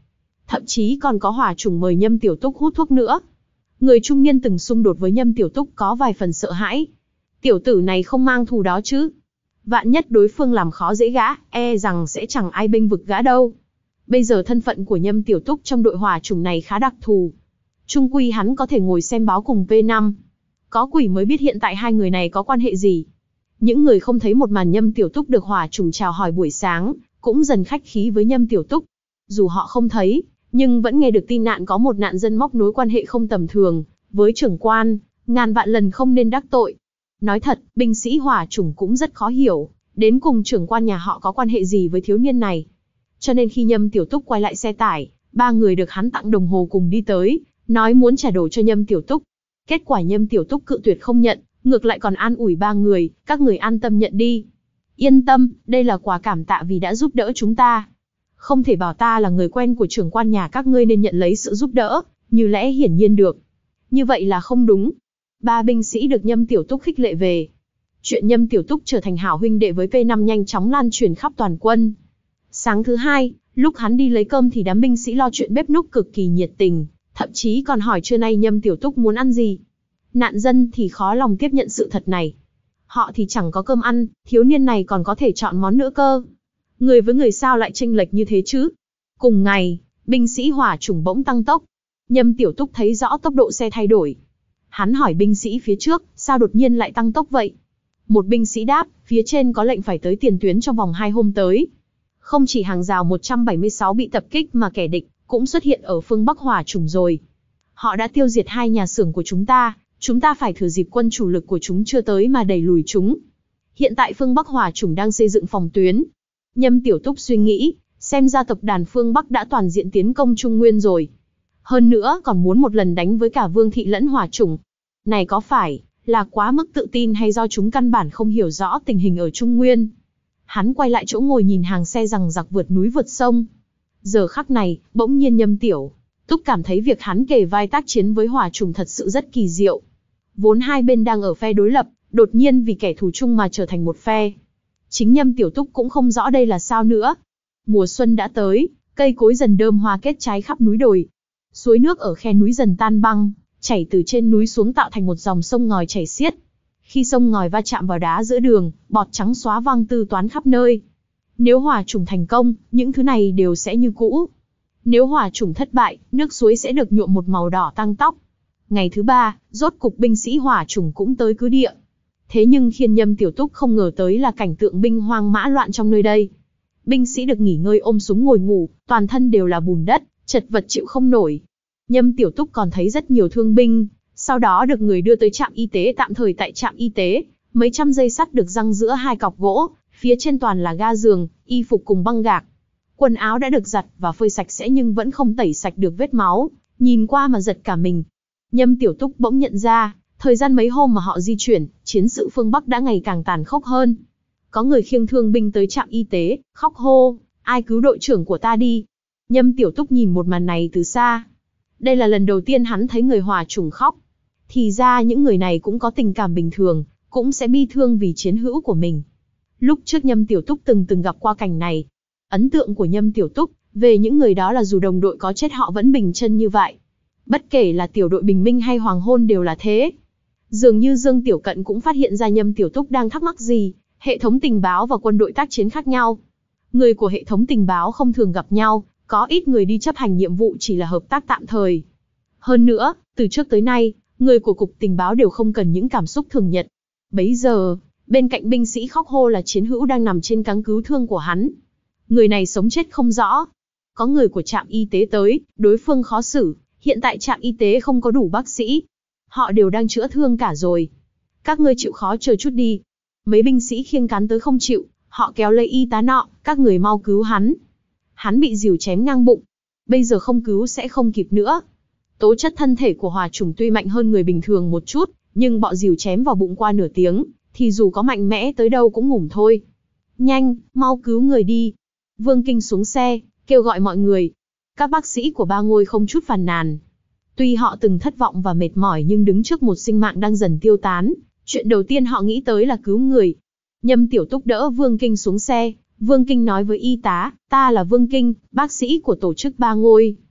Thậm chí còn có hỏa trùng mời Nhâm Tiểu Túc hút thuốc nữa. Người trung niên từng xung đột với Nhâm Tiểu Túc có vài phần sợ hãi. Tiểu tử này không mang thù đó chứ? Vạn nhất đối phương làm khó dễ gã, e rằng sẽ chẳng ai bênh vực gã đâu. Bây giờ thân phận của Nhâm Tiểu Túc trong đội hỏa trùng này khá đặc thù. Chung quy hắn có thể ngồi xem báo cùng P năm. Có quỷ mới biết hiện tại hai người này có quan hệ gì. Những người không thấy một màn Nhâm Tiểu Túc được hỏa trùng chào hỏi buổi sáng, cũng dần khách khí với Nhâm Tiểu Túc. Dù họ không thấy, nhưng vẫn nghe được tin nạn có một nạn dân móc nối quan hệ không tầm thường với trưởng quan, ngàn vạn lần không nên đắc tội. Nói thật, binh sĩ hỏa trùng cũng rất khó hiểu, đến cùng trưởng quan nhà họ có quan hệ gì với thiếu niên này. Cho nên khi Nhâm Tiểu Túc quay lại xe tải, ba người được hắn tặng đồng hồ cùng đi tới, nói muốn trả đồ cho Nhâm Tiểu Túc. Kết quả Nhâm Tiểu Túc cự tuyệt không nhận, ngược lại còn an ủi ba người, các người an tâm nhận đi. Yên tâm, đây là quà cảm tạ vì đã giúp đỡ chúng ta. Không thể bảo ta là người quen của trưởng quan nhà các ngươi nên nhận lấy sự giúp đỡ, như lẽ hiển nhiên được. Như vậy là không đúng. Ba binh sĩ được Nhâm Tiểu Túc khích lệ về. Chuyện Nhâm Tiểu Túc trở thành hảo huynh đệ với P năm nhanh chóng lan truyền khắp toàn quân. Sáng thứ hai, lúc hắn đi lấy cơm thì đám binh sĩ lo chuyện bếp núc cực kỳ nhiệt tình, thậm chí còn hỏi trưa nay Nhâm Tiểu Túc muốn ăn gì. Nạn dân thì khó lòng tiếp nhận sự thật này. Họ thì chẳng có cơm ăn, thiếu niên này còn có thể chọn món nữa cơ. Người với người sao lại chênh lệch như thế chứ? Cùng ngày, binh sĩ hỏa trùng bỗng tăng tốc. Nhâm Tiểu Túc thấy rõ tốc độ xe thay đổi. Hắn hỏi binh sĩ phía trước, sao đột nhiên lại tăng tốc vậy? Một binh sĩ đáp, phía trên có lệnh phải tới tiền tuyến trong vòng hai hôm tới. Không chỉ hàng rào một trăm bảy mươi sáu bị tập kích mà kẻ địch cũng xuất hiện ở phương Bắc hỏa trùng rồi. Họ đã tiêu diệt hai nhà xưởng của chúng ta, chúng ta phải thừa dịp quân chủ lực của chúng chưa tới mà đẩy lùi chúng. Hiện tại phương Bắc hỏa trùng đang xây dựng phòng tuyến. Nhâm Tiểu Túc suy nghĩ, xem ra tập đoàn phương Bắc đã toàn diện tiến công Trung Nguyên rồi. Hơn nữa còn muốn một lần đánh với cả Vương Thị lẫn hỏa trùng. Này có phải là quá mức tự tin hay do chúng căn bản không hiểu rõ tình hình ở Trung Nguyên? Hắn quay lại chỗ ngồi nhìn hàng xe rằng giặc vượt núi vượt sông. Giờ khắc này, bỗng nhiên Nhâm Tiểu Túc cảm thấy việc hắn kề vai tác chiến với hỏa trùng thật sự rất kỳ diệu. Vốn hai bên đang ở phe đối lập, đột nhiên vì kẻ thù chung mà trở thành một phe. Chính Nhâm Tiểu Túc cũng không rõ đây là sao nữa. Mùa xuân đã tới, cây cối dần đơm hoa kết trái khắp núi đồi. Suối nước ở khe núi dần tan băng, chảy từ trên núi xuống tạo thành một dòng sông ngòi chảy xiết. Khi sông ngòi va chạm vào đá giữa đường, bọt trắng xóa văng tư toán khắp nơi. Nếu hỏa trùng thành công, những thứ này đều sẽ như cũ. Nếu hỏa trùng thất bại, nước suối sẽ được nhuộm một màu đỏ tăng tóc. Ngày thứ ba, rốt cục binh sĩ hỏa trùng cũng tới cứ địa. Thế nhưng khiến Nhâm Tiểu Túc không ngờ tới là cảnh tượng binh hoang mã loạn trong nơi đây. Binh sĩ được nghỉ ngơi ôm súng ngồi ngủ, toàn thân đều là bùn đất, chật vật chịu không nổi. Nhâm Tiểu Túc còn thấy rất nhiều thương binh, sau đó được người đưa tới trạm y tế tạm thời. Tại trạm y tế, mấy trăm dây sắt được giăng giữa hai cọc gỗ, phía trên toàn là ga giường, y phục cùng băng gạc. Quần áo đã được giặt và phơi sạch sẽ nhưng vẫn không tẩy sạch được vết máu, nhìn qua mà giật cả mình. Nhâm Tiểu Túc bỗng nhận ra, thời gian mấy hôm mà họ di chuyển, chiến sự phương Bắc đã ngày càng tàn khốc hơn. Có người khiêng thương binh tới trạm y tế, khóc hô, ai cứu đội trưởng của ta đi. Nhâm Tiểu Túc nhìn một màn này từ xa. Đây là lần đầu tiên hắn thấy người hỏa trùng khóc. Thì ra những người này cũng có tình cảm bình thường, cũng sẽ bi thương vì chiến hữu của mình. Lúc trước Nhâm Tiểu Túc từng từng gặp qua cảnh này. Ấn tượng của Nhâm Tiểu Túc về những người đó là dù đồng đội có chết họ vẫn bình chân như vậy. Bất kể là tiểu đội bình minh hay hoàng hôn đều là thế. Dường như Dương Tiểu Cận cũng phát hiện ra Nhâm Tiểu Túc đang thắc mắc gì. Hệ thống tình báo và quân đội tác chiến khác nhau. Người của hệ thống tình báo không thường gặp nhau, có ít người đi chấp hành nhiệm vụ chỉ là hợp tác tạm thời. Hơn nữa, từ trước tới nay, người của cục tình báo đều không cần những cảm xúc thường nhật. Bấy giờ, bên cạnh binh sĩ khóc hô là chiến hữu đang nằm trên cáng cứu thương của hắn. Người này sống chết không rõ. Có người của trạm y tế tới, đối phương khó xử, hiện tại trạm y tế không có đủ bác sĩ. Họ đều đang chữa thương cả rồi. Các ngươi chịu khó chờ chút đi. Mấy binh sĩ khiêng cán tới không chịu, họ kéo lấy y tá nọ, các người mau cứu hắn. Hắn bị rìu chém ngang bụng. Bây giờ không cứu sẽ không kịp nữa. Tố chất thân thể của hỏa trùng tuy mạnh hơn người bình thường một chút, nhưng bọ rìu chém vào bụng qua nửa tiếng, thì dù có mạnh mẽ tới đâu cũng ngủm thôi. Nhanh, mau cứu người đi. Vương Kinh xuống xe, kêu gọi mọi người. Các bác sĩ của Ba Ngôi không chút phàn nàn. Tuy họ từng thất vọng và mệt mỏi nhưng đứng trước một sinh mạng đang dần tiêu tán, chuyện đầu tiên họ nghĩ tới là cứu người. Nhâm Tiểu Túc đỡ Vương Kinh xuống xe. Vương Kinh nói với y tá, ta là Vương Kinh, bác sĩ của tổ chức Ba Ngôi.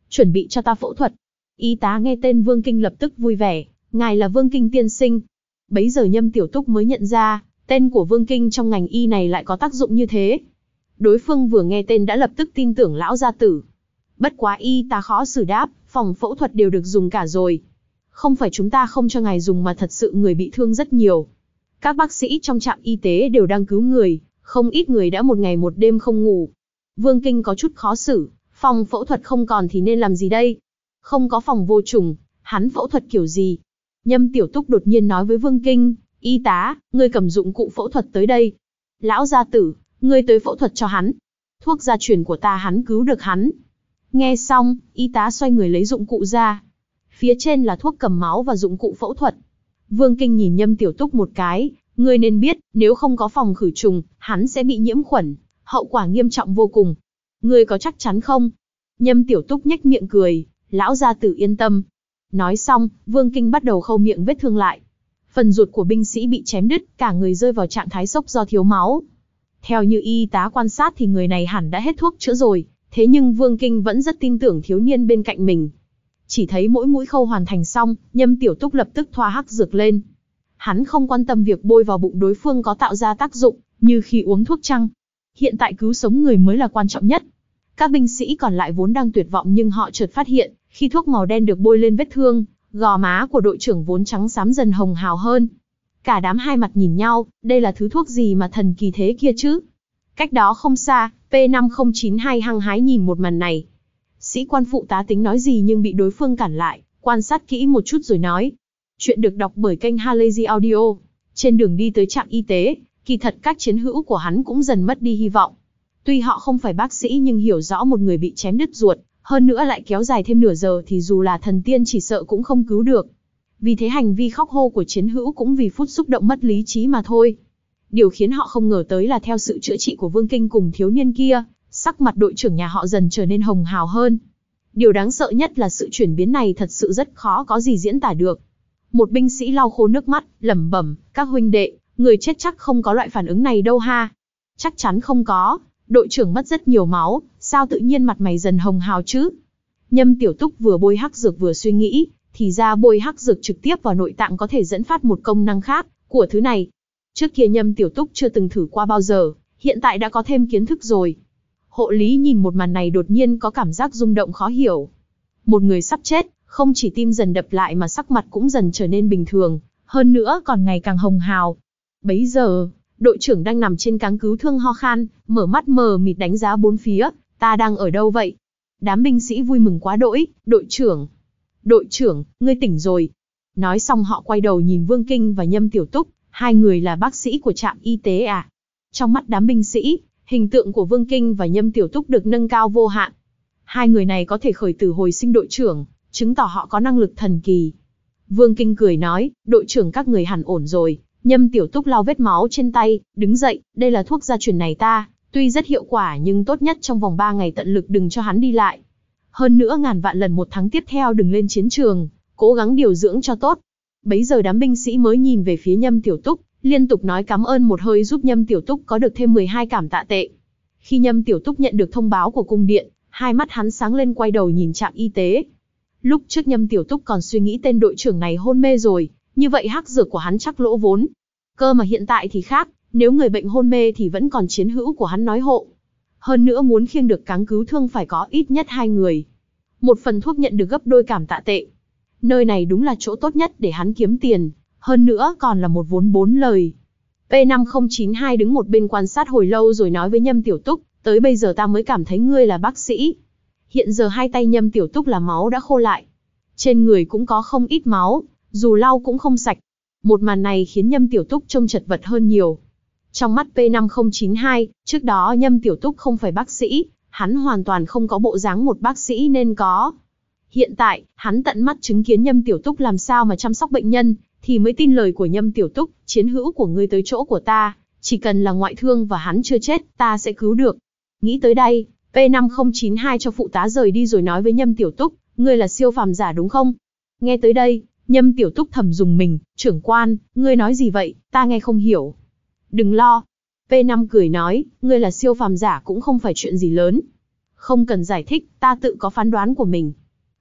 chuẩn bị cho ta phẫu thuật. Y tá nghe tên Vương Kinh lập tức vui vẻ, ngài là Vương Kinh tiên sinh. Bấy giờ Nhâm Tiểu Túc mới nhận ra, tên của Vương Kinh trong ngành y này lại có tác dụng như thế. Đối phương vừa nghe tên đã lập tức tin tưởng lão gia tử. Bất quá y tá khó xử đáp, phòng phẫu thuật đều được dùng cả rồi. Không phải chúng ta không cho ngài dùng mà thật sự người bị thương rất nhiều. Các bác sĩ trong trạm y tế đều đang cứu người, không ít người đã một ngày một đêm không ngủ. Vương Kinh có chút khó xử, phòng phẫu thuật không còn thì nên làm gì đây? Không có phòng vô trùng, hắn phẫu thuật kiểu gì? Nhâm Tiểu Túc đột nhiên nói với Vương Kinh, y tá, ngươi cầm dụng cụ phẫu thuật tới đây. Lão gia tử, ngươi tới phẫu thuật cho hắn. Thuốc gia truyền của ta hắn cứu được hắn. Nghe xong, y tá xoay người lấy dụng cụ ra. Phía trên là thuốc cầm máu và dụng cụ phẫu thuật. Vương Kinh nhìn Nhâm Tiểu Túc một cái, ngươi nên biết, nếu không có phòng khử trùng, hắn sẽ bị nhiễm khuẩn, hậu quả nghiêm trọng vô cùng. Ngươi có chắc chắn không? Nhâm Tiểu Túc nhếch miệng cười, lão gia tử yên tâm. Nói xong, Vương Kinh bắt đầu khâu miệng vết thương lại. Phần ruột của binh sĩ bị chém đứt, cả người rơi vào trạng thái sốc do thiếu máu. Theo như y tá quan sát thì người này hẳn đã hết thuốc chữa rồi, thế nhưng Vương Kinh vẫn rất tin tưởng thiếu niên bên cạnh mình. Chỉ thấy mỗi mũi khâu hoàn thành xong, Nhâm Tiểu Túc lập tức thoa hắc dược lên. Hắn không quan tâm việc bôi vào bụng đối phương có tạo ra tác dụng, như khi uống thuốc chăng. Hiện tại cứu sống người mới là quan trọng nhất. Các binh sĩ còn lại vốn đang tuyệt vọng nhưng họ chợt phát hiện, khi thuốc màu đen được bôi lên vết thương, gò má của đội trưởng vốn trắng xám dần hồng hào hơn. Cả đám hai mặt nhìn nhau, đây là thứ thuốc gì mà thần kỳ thế kia chứ? Cách đó không xa, P năm không chín hai hăng hái nhìn một màn này. Sĩ quan phụ tá tính nói gì nhưng bị đối phương cản lại, quan sát kỹ một chút rồi nói. Chuyện được đọc bởi kênh Halazy Audio. Trên đường đi tới trạm y tế, kỳ thật các chiến hữu của hắn cũng dần mất đi hy vọng. Tuy họ không phải bác sĩ nhưng hiểu rõ một người bị chém đứt ruột, hơn nữa lại kéo dài thêm nửa giờ thì dù là thần tiên chỉ sợ cũng không cứu được. Vì thế hành vi khóc hô của chiến hữu cũng vì phút xúc động mất lý trí mà thôi. Điều khiến họ không ngờ tới là theo sự chữa trị của Vương Kinh cùng thiếu niên kia, sắc mặt đội trưởng nhà họ dần trở nên hồng hào hơn. Điều đáng sợ nhất là sự chuyển biến này thật sự rất khó có gì diễn tả được. Một binh sĩ lau khô nước mắt, lẩm bẩm, các huynh đệ, người chết chắc không có loại phản ứng này đâu ha. Chắc chắn không có, đội trưởng mất rất nhiều máu, sao tự nhiên mặt mày dần hồng hào chứ? Nhâm Tiểu Túc vừa bôi hắc dược vừa suy nghĩ, thì ra bôi hắc dược trực tiếp vào nội tạng có thể dẫn phát một công năng khác của thứ này. Trước kia Nhâm Tiểu Túc chưa từng thử qua bao giờ, hiện tại đã có thêm kiến thức rồi. Hộ lý nhìn một màn này đột nhiên có cảm giác rung động khó hiểu. Một người sắp chết, không chỉ tim dần đập lại mà sắc mặt cũng dần trở nên bình thường, hơn nữa còn ngày càng hồng hào. Bấy giờ, đội trưởng đang nằm trên cáng cứu thương ho khan, mở mắt mờ mịt đánh giá bốn phía, ta đang ở đâu vậy? Đám binh sĩ vui mừng quá đỗi, đội trưởng. Đội trưởng, ngươi tỉnh rồi. Nói xong họ quay đầu nhìn Vương Kinh và Nhâm Tiểu Túc, hai người là bác sĩ của trạm y tế à? Trong mắt đám binh sĩ, hình tượng của Vương Kinh và Nhâm Tiểu Túc được nâng cao vô hạn. Hai người này có thể khởi tử hồi sinh đội trưởng, chứng tỏ họ có năng lực thần kỳ. Vương Kinh cười nói, đội trưởng các người hẳn ổn rồi. Nhâm Tiểu Túc lau vết máu trên tay, đứng dậy, đây là thuốc gia truyền này ta, tuy rất hiệu quả nhưng tốt nhất trong vòng ba ngày tận lực đừng cho hắn đi lại. Hơn nữa ngàn vạn lần một tháng tiếp theo đừng lên chiến trường, cố gắng điều dưỡng cho tốt. Bấy giờ đám binh sĩ mới nhìn về phía Nhâm Tiểu Túc, liên tục nói cảm ơn một hơi giúp Nhâm Tiểu Túc có được thêm mười hai cảm tạ tệ. Khi Nhâm Tiểu Túc nhận được thông báo của cung điện, hai mắt hắn sáng lên quay đầu nhìn trạm y tế. Lúc trước Nhâm Tiểu Túc còn suy nghĩ tên đội trưởng này hôn mê rồi, như vậy hắc dược của hắn chắc lỗ vốn. Cơ mà hiện tại thì khác, nếu người bệnh hôn mê thì vẫn còn chiến hữu của hắn nói hộ. Hơn nữa muốn khiêng được cáng cứu thương phải có ít nhất hai người. Một phần thuốc nhận được gấp đôi cảm tạ tệ. Nơi này đúng là chỗ tốt nhất để hắn kiếm tiền, hơn nữa còn là một vốn bốn lời. P năm không chín hai đứng một bên quan sát hồi lâu rồi nói với Nhâm Tiểu Túc, tới bây giờ ta mới cảm thấy ngươi là bác sĩ. Hiện giờ hai tay Nhâm Tiểu Túc là máu đã khô lại. Trên người cũng có không ít máu, dù lau cũng không sạch. Một màn này khiến Nhâm Tiểu Túc trông chật vật hơn nhiều. Trong mắt P năm không chín hai, trước đó Nhâm Tiểu Túc không phải bác sĩ, hắn hoàn toàn không có bộ dáng một bác sĩ nên có. Hiện tại, hắn tận mắt chứng kiến Nhâm Tiểu Túc làm sao mà chăm sóc bệnh nhân, thì mới tin lời của Nhâm Tiểu Túc, chiến hữu của ngươi tới chỗ của ta, chỉ cần là ngoại thương và hắn chưa chết, ta sẽ cứu được. Nghĩ tới đây, P năm không chín hai cho phụ tá rời đi rồi nói với Nhâm Tiểu Túc, ngươi là siêu phàm giả đúng không? Nghe tới đây, Nhâm Tiểu Túc thầm dùng mình, trưởng quan, ngươi nói gì vậy, ta nghe không hiểu. Đừng lo. P năm cười nói, ngươi là siêu phàm giả cũng không phải chuyện gì lớn. Không cần giải thích, ta tự có phán đoán của mình.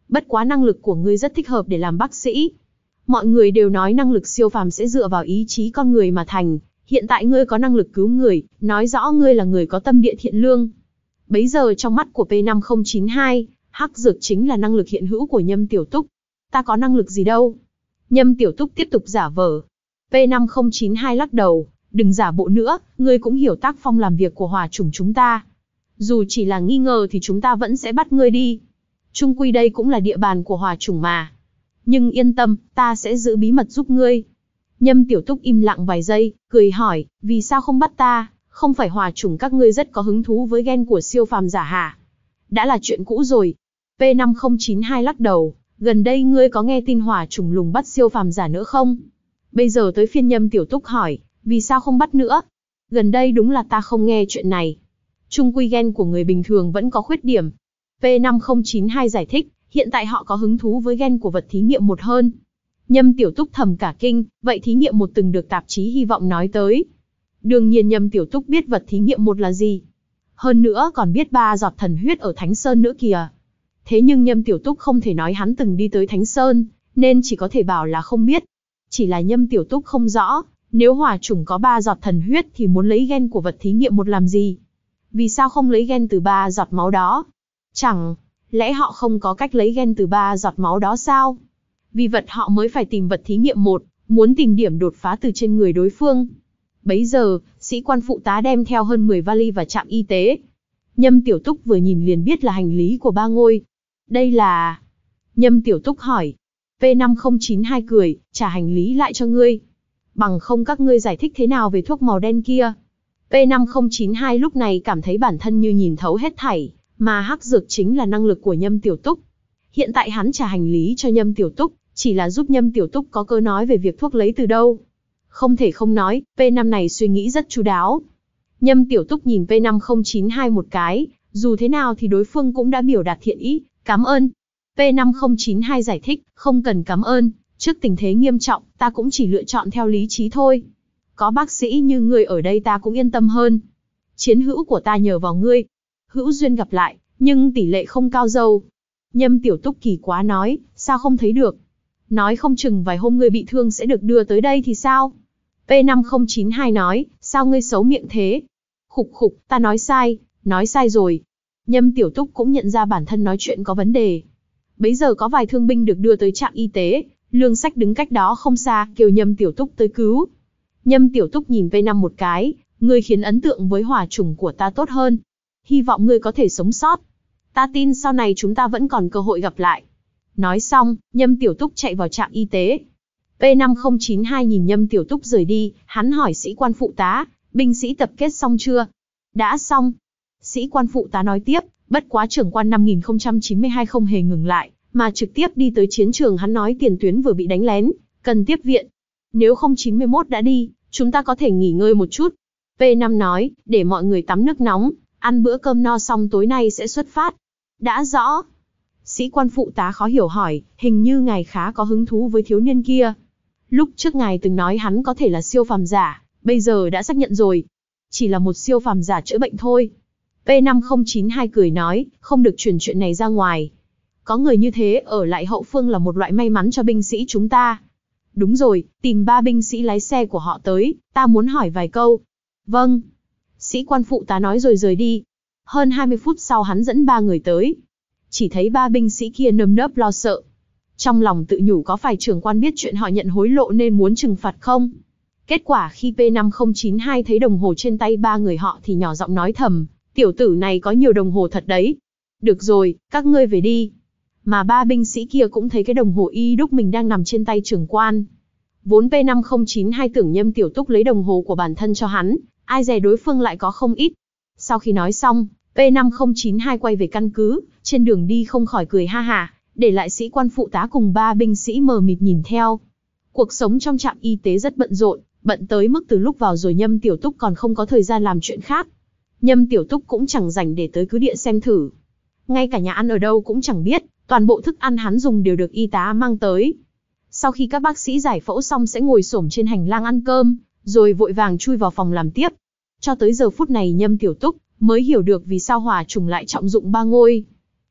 Bất quá năng lực của ngươi rất thích hợp để làm bác sĩ. Mọi người đều nói năng lực siêu phàm sẽ dựa vào ý chí con người mà thành. Hiện tại ngươi có năng lực cứu người, nói rõ ngươi là người có tâm địa thiện lương. Bấy giờ trong mắt của P năm không chín hai, hắc dược chính là năng lực hiện hữu của Nhâm Tiểu Túc. Ta có năng lực gì đâu? Nhâm Tiểu Túc tiếp tục giả vờ. P năm không chín hai lắc đầu, đừng giả bộ nữa, ngươi cũng hiểu tác phong làm việc của hỏa chủng chúng ta. Dù chỉ là nghi ngờ thì chúng ta vẫn sẽ bắt ngươi đi. Chung quy đây cũng là địa bàn của hỏa chủng mà. Nhưng yên tâm, ta sẽ giữ bí mật giúp ngươi. Nhâm Tiểu Túc im lặng vài giây, cười hỏi, vì sao không bắt ta, không phải hỏa chủng các ngươi rất có hứng thú với gen của siêu phàm giả hả? Đã là chuyện cũ rồi. P năm không chín hai lắc đầu, gần đây ngươi có nghe tin hỏa chủng lùng bắt siêu phàm giả nữa không? Bây giờ tới phiên Nhâm Tiểu Túc hỏi, vì sao không bắt nữa? Gần đây đúng là ta không nghe chuyện này. Chung quy gen của người bình thường vẫn có khuyết điểm. P năm không chín hai giải thích, hiện tại họ có hứng thú với gen của vật thí nghiệm một hơn. Nhâm Tiểu Túc thầm cả kinh, vậy thí nghiệm một từng được tạp chí Hy vọng nói tới. Đương nhiên Nhâm Tiểu Túc biết vật thí nghiệm một là gì. Hơn nữa còn biết ba giọt thần huyết ở Thánh Sơn nữa kìa. Thế nhưng Nhâm Tiểu Túc không thể nói hắn từng đi tới Thánh Sơn, nên chỉ có thể bảo là không biết. Chỉ là Nhâm Tiểu Túc không rõ, nếu hỏa chủng có ba giọt thần huyết thì muốn lấy gen của vật thí nghiệm một làm gì? Vì sao không lấy gen từ ba giọt máu đó? Chẳng lẽ họ không có cách lấy gen từ ba giọt máu đó sao? Vì vật họ mới phải tìm vật thí nghiệm một, muốn tìm điểm đột phá từ trên người đối phương. Bấy giờ, sĩ quan phụ tá đem theo hơn mười vali và trạm y tế. Nhâm Tiểu Túc vừa nhìn liền biết là hành lý của ba ngôi. Đây là... Nhâm Tiểu Túc hỏi. P năm không chín hai cười, trả hành lý lại cho ngươi. Bằng không các ngươi giải thích thế nào về thuốc màu đen kia. P năm không chín hai lúc này cảm thấy bản thân như nhìn thấu hết thảy, mà hắc dược chính là năng lực của Nhâm Tiểu Túc. Hiện tại hắn trả hành lý cho Nhâm Tiểu Túc, chỉ là giúp Nhâm Tiểu Túc có cơ nói về việc thuốc lấy từ đâu. Không thể không nói, P năm này suy nghĩ rất chu đáo. Nhâm Tiểu Túc nhìn P năm không chín hai một cái, dù thế nào thì đối phương cũng đã biểu đạt thiện ý, cảm ơn. P năm không chín hai giải thích, không cần cảm ơn, trước tình thế nghiêm trọng, ta cũng chỉ lựa chọn theo lý trí thôi. Có bác sĩ như ngươi ở đây ta cũng yên tâm hơn. Chiến hữu của ta nhờ vào ngươi. Hữu duyên gặp lại, nhưng tỷ lệ không cao dâu. Nhâm Tiểu Túc kỳ quá nói, sao không thấy được? Nói không chừng vài hôm ngươi bị thương sẽ được đưa tới đây thì sao? P năm không chín hai nói, sao ngươi xấu miệng thế? Khục khục, ta nói sai, nói sai rồi. Nhâm Tiểu Túc cũng nhận ra bản thân nói chuyện có vấn đề. Bấy giờ có vài thương binh được đưa tới trạm y tế, Lương Sách đứng cách đó không xa, kêu Nhâm Tiểu Túc tới cứu. Nhâm Tiểu Túc nhìn P năm một cái, ngươi khiến ấn tượng với hỏa chủng của ta tốt hơn. Hy vọng ngươi có thể sống sót. Ta tin sau này chúng ta vẫn còn cơ hội gặp lại. Nói xong, Nhâm Tiểu Túc chạy vào trạm y tế. P năm không chín hai nhìn Nhâm Tiểu Túc rời đi, hắn hỏi sĩ quan phụ tá, binh sĩ tập kết xong chưa? Đã xong. Sĩ quan phụ tá nói tiếp, bất quá trưởng quan năm nghìn không trăm chín mươi hai không hề ngừng lại, mà trực tiếp đi tới chiến trường. Hắn nói tiền tuyến vừa bị đánh lén, cần tiếp viện. Nếu không chín mươi mốt đã đi, chúng ta có thể nghỉ ngơi một chút. P năm nói, để mọi người tắm nước nóng, ăn bữa cơm no xong tối nay sẽ xuất phát. Đã rõ. Sĩ quan phụ tá khó hiểu hỏi, hình như ngài khá có hứng thú với thiếu niên kia. Lúc trước ngài từng nói hắn có thể là siêu phàm giả, bây giờ đã xác nhận rồi. Chỉ là một siêu phàm giả chữa bệnh thôi. P năm không chín hai cười nói, không được truyền chuyện này ra ngoài. Có người như thế ở lại hậu phương là một loại may mắn cho binh sĩ chúng ta. Đúng rồi, tìm ba binh sĩ lái xe của họ tới, ta muốn hỏi vài câu. Vâng. Sĩ quan phụ tá nói rồi rời đi. Hơn hai mươi phút sau hắn dẫn ba người tới. Chỉ thấy ba binh sĩ kia nơm nớp lo sợ. Trong lòng tự nhủ có phải trưởng quan biết chuyện họ nhận hối lộ nên muốn trừng phạt không? Kết quả khi P năm không chín hai thấy đồng hồ trên tay ba người họ thì nhỏ giọng nói thầm, tiểu tử này có nhiều đồng hồ thật đấy. Được rồi, các ngươi về đi. Mà ba binh sĩ kia cũng thấy cái đồng hồ y đúc mình đang nằm trên tay trưởng quan. Vốn P năm không chín hai tưởng Nhâm Tiểu Túc lấy đồng hồ của bản thân cho hắn, ai dè đối phương lại có không ít. Sau khi nói xong, P năm không chín hai quay về căn cứ, trên đường đi không khỏi cười ha hả, để lại sĩ quan phụ tá cùng ba binh sĩ mờ mịt nhìn theo. Cuộc sống trong trạm y tế rất bận rộn, bận tới mức từ lúc vào rồi Nhâm Tiểu Túc còn không có thời gian làm chuyện khác. Nhâm Tiểu Túc cũng chẳng rảnh để tới cứ địa xem thử. Ngay cả nhà ăn ở đâu cũng chẳng biết, toàn bộ thức ăn hắn dùng đều được y tá mang tới. Sau khi các bác sĩ giải phẫu xong sẽ ngồi xổm trên hành lang ăn cơm, rồi vội vàng chui vào phòng làm tiếp. Cho tới giờ phút này Nhâm Tiểu Túc mới hiểu được vì sao hỏa trùng lại trọng dụng ba ngôi.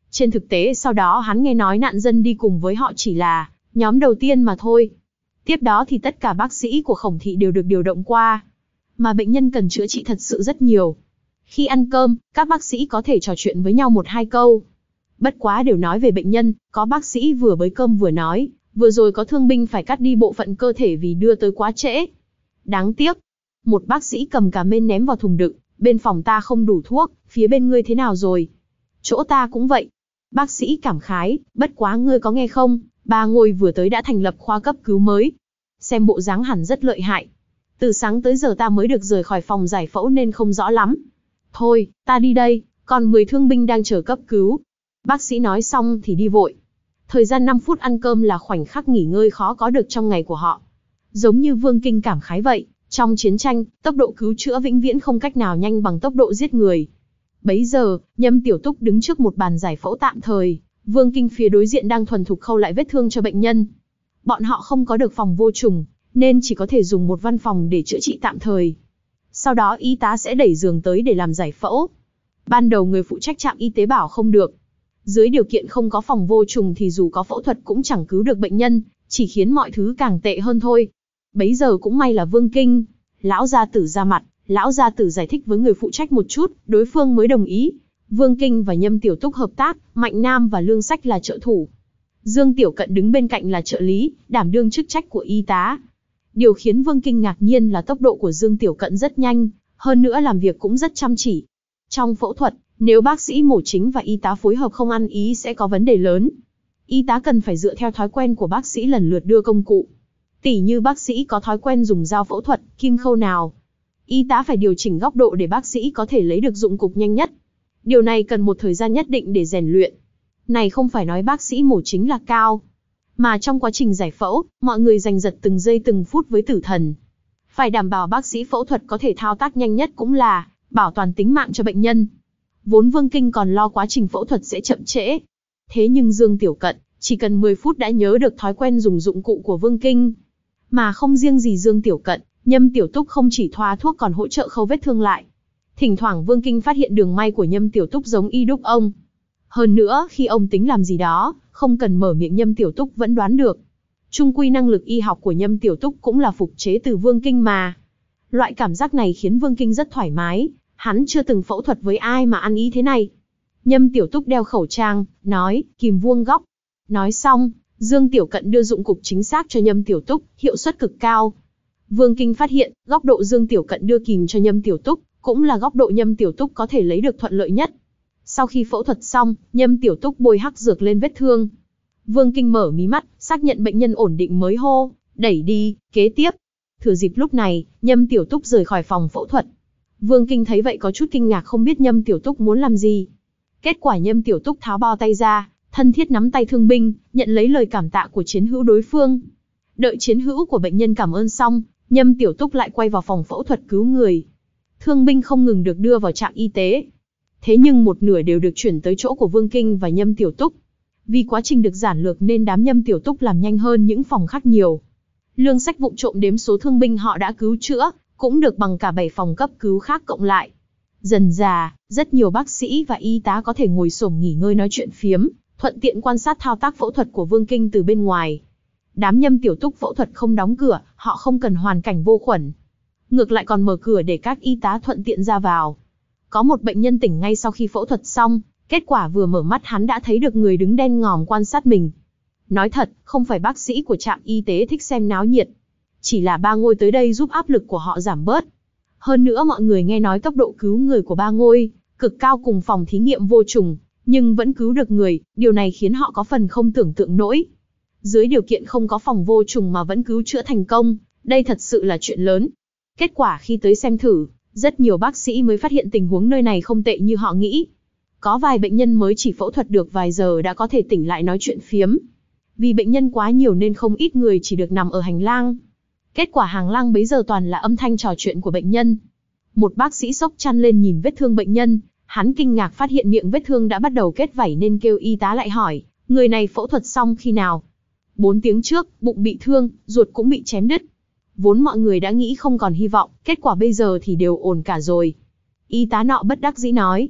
Trên thực tế sau đó hắn nghe nói nạn dân đi cùng với họ chỉ là nhóm đầu tiên mà thôi. Tiếp đó thì tất cả bác sĩ của Khổng thị đều được điều động qua. Mà bệnh nhân cần chữa trị thật sự rất nhiều. Khi ăn cơm, các bác sĩ có thể trò chuyện với nhau một hai câu. Bất quá đều nói về bệnh nhân, có bác sĩ vừa bới cơm vừa nói, vừa rồi có thương binh phải cắt đi bộ phận cơ thể vì đưa tới quá trễ. Đáng tiếc. Một bác sĩ cầm cà mên ném vào thùng đựng, bên phòng ta không đủ thuốc, phía bên ngươi thế nào rồi? Chỗ ta cũng vậy. Bác sĩ cảm khái, bất quá ngươi có nghe không, Ba Ngôi vừa tới đã thành lập khoa cấp cứu mới. Xem bộ dáng hẳn rất lợi hại. Từ sáng tới giờ ta mới được rời khỏi phòng giải phẫu nên không rõ lắm. Thôi, ta đi đây, còn mười thương binh đang chờ cấp cứu. Bác sĩ nói xong thì đi vội. Thời gian năm phút ăn cơm là khoảnh khắc nghỉ ngơi khó có được trong ngày của họ. Giống như Vương Kinh cảm khái vậy, trong chiến tranh, tốc độ cứu chữa vĩnh viễn không cách nào nhanh bằng tốc độ giết người. Bấy giờ, Nhâm Tiểu Túc đứng trước một bàn giải phẫu tạm thời, Vương Kinh phía đối diện đang thuần thục khâu lại vết thương cho bệnh nhân. Bọn họ không có được phòng vô trùng, nên chỉ có thể dùng một văn phòng để chữa trị tạm thời. Sau đó y tá sẽ đẩy giường tới để làm giải phẫu. Ban đầu người phụ trách trạm y tế bảo không được. Dưới điều kiện không có phòng vô trùng thì dù có phẫu thuật cũng chẳng cứu được bệnh nhân, chỉ khiến mọi thứ càng tệ hơn thôi. Bấy giờ cũng may là Vương Kinh, lão gia tử ra mặt, lão gia tử giải thích với người phụ trách một chút, đối phương mới đồng ý. Vương Kinh và Nhâm Tiểu Túc hợp tác, Mạnh Nam và Lương Sách là trợ thủ. Dương Tiểu Cận đứng bên cạnh là trợ lý, đảm đương chức trách của y tá. Điều khiến Vương Kinh ngạc nhiên là tốc độ của Dương Tiểu Cận rất nhanh, hơn nữa làm việc cũng rất chăm chỉ. Trong phẫu thuật, nếu bác sĩ mổ chính và y tá phối hợp không ăn ý sẽ có vấn đề lớn. Y tá cần phải dựa theo thói quen của bác sĩ lần lượt đưa công cụ. Tỉ như bác sĩ có thói quen dùng dao phẫu thuật, kim khâu nào. Y tá phải điều chỉnh góc độ để bác sĩ có thể lấy được dụng cụ nhanh nhất. Điều này cần một thời gian nhất định để rèn luyện. Này không phải nói bác sĩ mổ chính là cao. Mà trong quá trình giải phẫu, mọi người giành giật từng giây từng phút với tử thần. Phải đảm bảo bác sĩ phẫu thuật có thể thao tác nhanh nhất cũng là bảo toàn tính mạng cho bệnh nhân. Vốn Vương Kinh còn lo quá trình phẫu thuật sẽ chậm trễ. Thế nhưng Dương Tiểu Cận, chỉ cần mười phút đã nhớ được thói quen dùng dụng cụ của Vương Kinh. Mà không riêng gì Dương Tiểu Cận, Nhâm Tiểu Túc không chỉ thoa thuốc còn hỗ trợ khâu vết thương lại. Thỉnh thoảng Vương Kinh phát hiện đường may của Nhâm Tiểu Túc giống y đúc ông. Hơn nữa, khi ông tính làm gì đó, không cần mở miệng Nhâm Tiểu Túc vẫn đoán được. Chung quy năng lực y học của Nhâm Tiểu Túc cũng là phục chế từ Vương Kinh mà. Loại cảm giác này khiến Vương Kinh rất thoải mái, hắn chưa từng phẫu thuật với ai mà ăn ý thế này. Nhâm Tiểu Túc đeo khẩu trang, nói, kìm vuông góc. Nói xong, Dương Tiểu Cận đưa dụng cụ chính xác cho Nhâm Tiểu Túc, hiệu suất cực cao. Vương Kinh phát hiện, góc độ Dương Tiểu Cận đưa kìm cho Nhâm Tiểu Túc, cũng là góc độ Nhâm Tiểu Túc có thể lấy được thuận lợi nhất. Sau khi phẫu thuật xong, Nhâm Tiểu Túc bôi hắc dược lên vết thương. Vương Kinh mở mí mắt, xác nhận bệnh nhân ổn định mới hô, đẩy đi, kế tiếp. Thừa dịp lúc này, Nhâm Tiểu Túc rời khỏi phòng phẫu thuật. Vương Kinh thấy vậy có chút kinh ngạc không biết Nhâm Tiểu Túc muốn làm gì. Kết quả Nhâm Tiểu Túc tháo bao tay ra, thân thiết nắm tay thương binh, nhận lấy lời cảm tạ của chiến hữu đối phương. Đợi chiến hữu của bệnh nhân cảm ơn xong, Nhâm Tiểu Túc lại quay vào phòng phẫu thuật cứu người. Thương binh không ngừng được đưa vào trạm y tế. Thế nhưng một nửa đều được chuyển tới chỗ của Vương Kinh và Nhâm Tiểu Túc. Vì quá trình được giản lược nên đám Nhâm Tiểu Túc làm nhanh hơn những phòng khác nhiều. Lương Sách vụng trộm đếm số thương binh họ đã cứu chữa, cũng được bằng cả bảy phòng cấp cứu khác cộng lại. Dần dà, rất nhiều bác sĩ và y tá có thể ngồi xổm nghỉ ngơi nói chuyện phiếm, thuận tiện quan sát thao tác phẫu thuật của Vương Kinh từ bên ngoài. Đám Nhâm Tiểu Túc phẫu thuật không đóng cửa, họ không cần hoàn cảnh vô khuẩn. Ngược lại còn mở cửa để các y tá thuận tiện ra vào. Có một bệnh nhân tỉnh ngay sau khi phẫu thuật xong, kết quả vừa mở mắt hắn đã thấy được người đứng đen ngòm quan sát mình. Nói thật, không phải bác sĩ của trạm y tế thích xem náo nhiệt. Chỉ là Ba Ngôi tới đây giúp áp lực của họ giảm bớt. Hơn nữa mọi người nghe nói tốc độ cứu người của Ba Ngôi cực cao cùng phòng thí nghiệm vô trùng, nhưng vẫn cứu được người, điều này khiến họ có phần không tưởng tượng nổi. Dưới điều kiện không có phòng vô trùng mà vẫn cứu chữa thành công, đây thật sự là chuyện lớn. Kết quả khi tới xem thử, rất nhiều bác sĩ mới phát hiện tình huống nơi này không tệ như họ nghĩ. Có vài bệnh nhân mới chỉ phẫu thuật được vài giờ đã có thể tỉnh lại nói chuyện phiếm. Vì bệnh nhân quá nhiều nên không ít người chỉ được nằm ở hành lang. Kết quả hành lang bấy giờ toàn là âm thanh trò chuyện của bệnh nhân. Một bác sĩ xốc chăn lên nhìn vết thương bệnh nhân, hắn kinh ngạc phát hiện miệng vết thương đã bắt đầu kết vảy nên kêu y tá lại hỏi, người này phẫu thuật xong khi nào? Bốn tiếng trước, bụng bị thương, ruột cũng bị chém đứt. Vốn mọi người đã nghĩ không còn hy vọng, kết quả bây giờ thì đều ổn cả rồi. Y tá nọ bất đắc dĩ nói.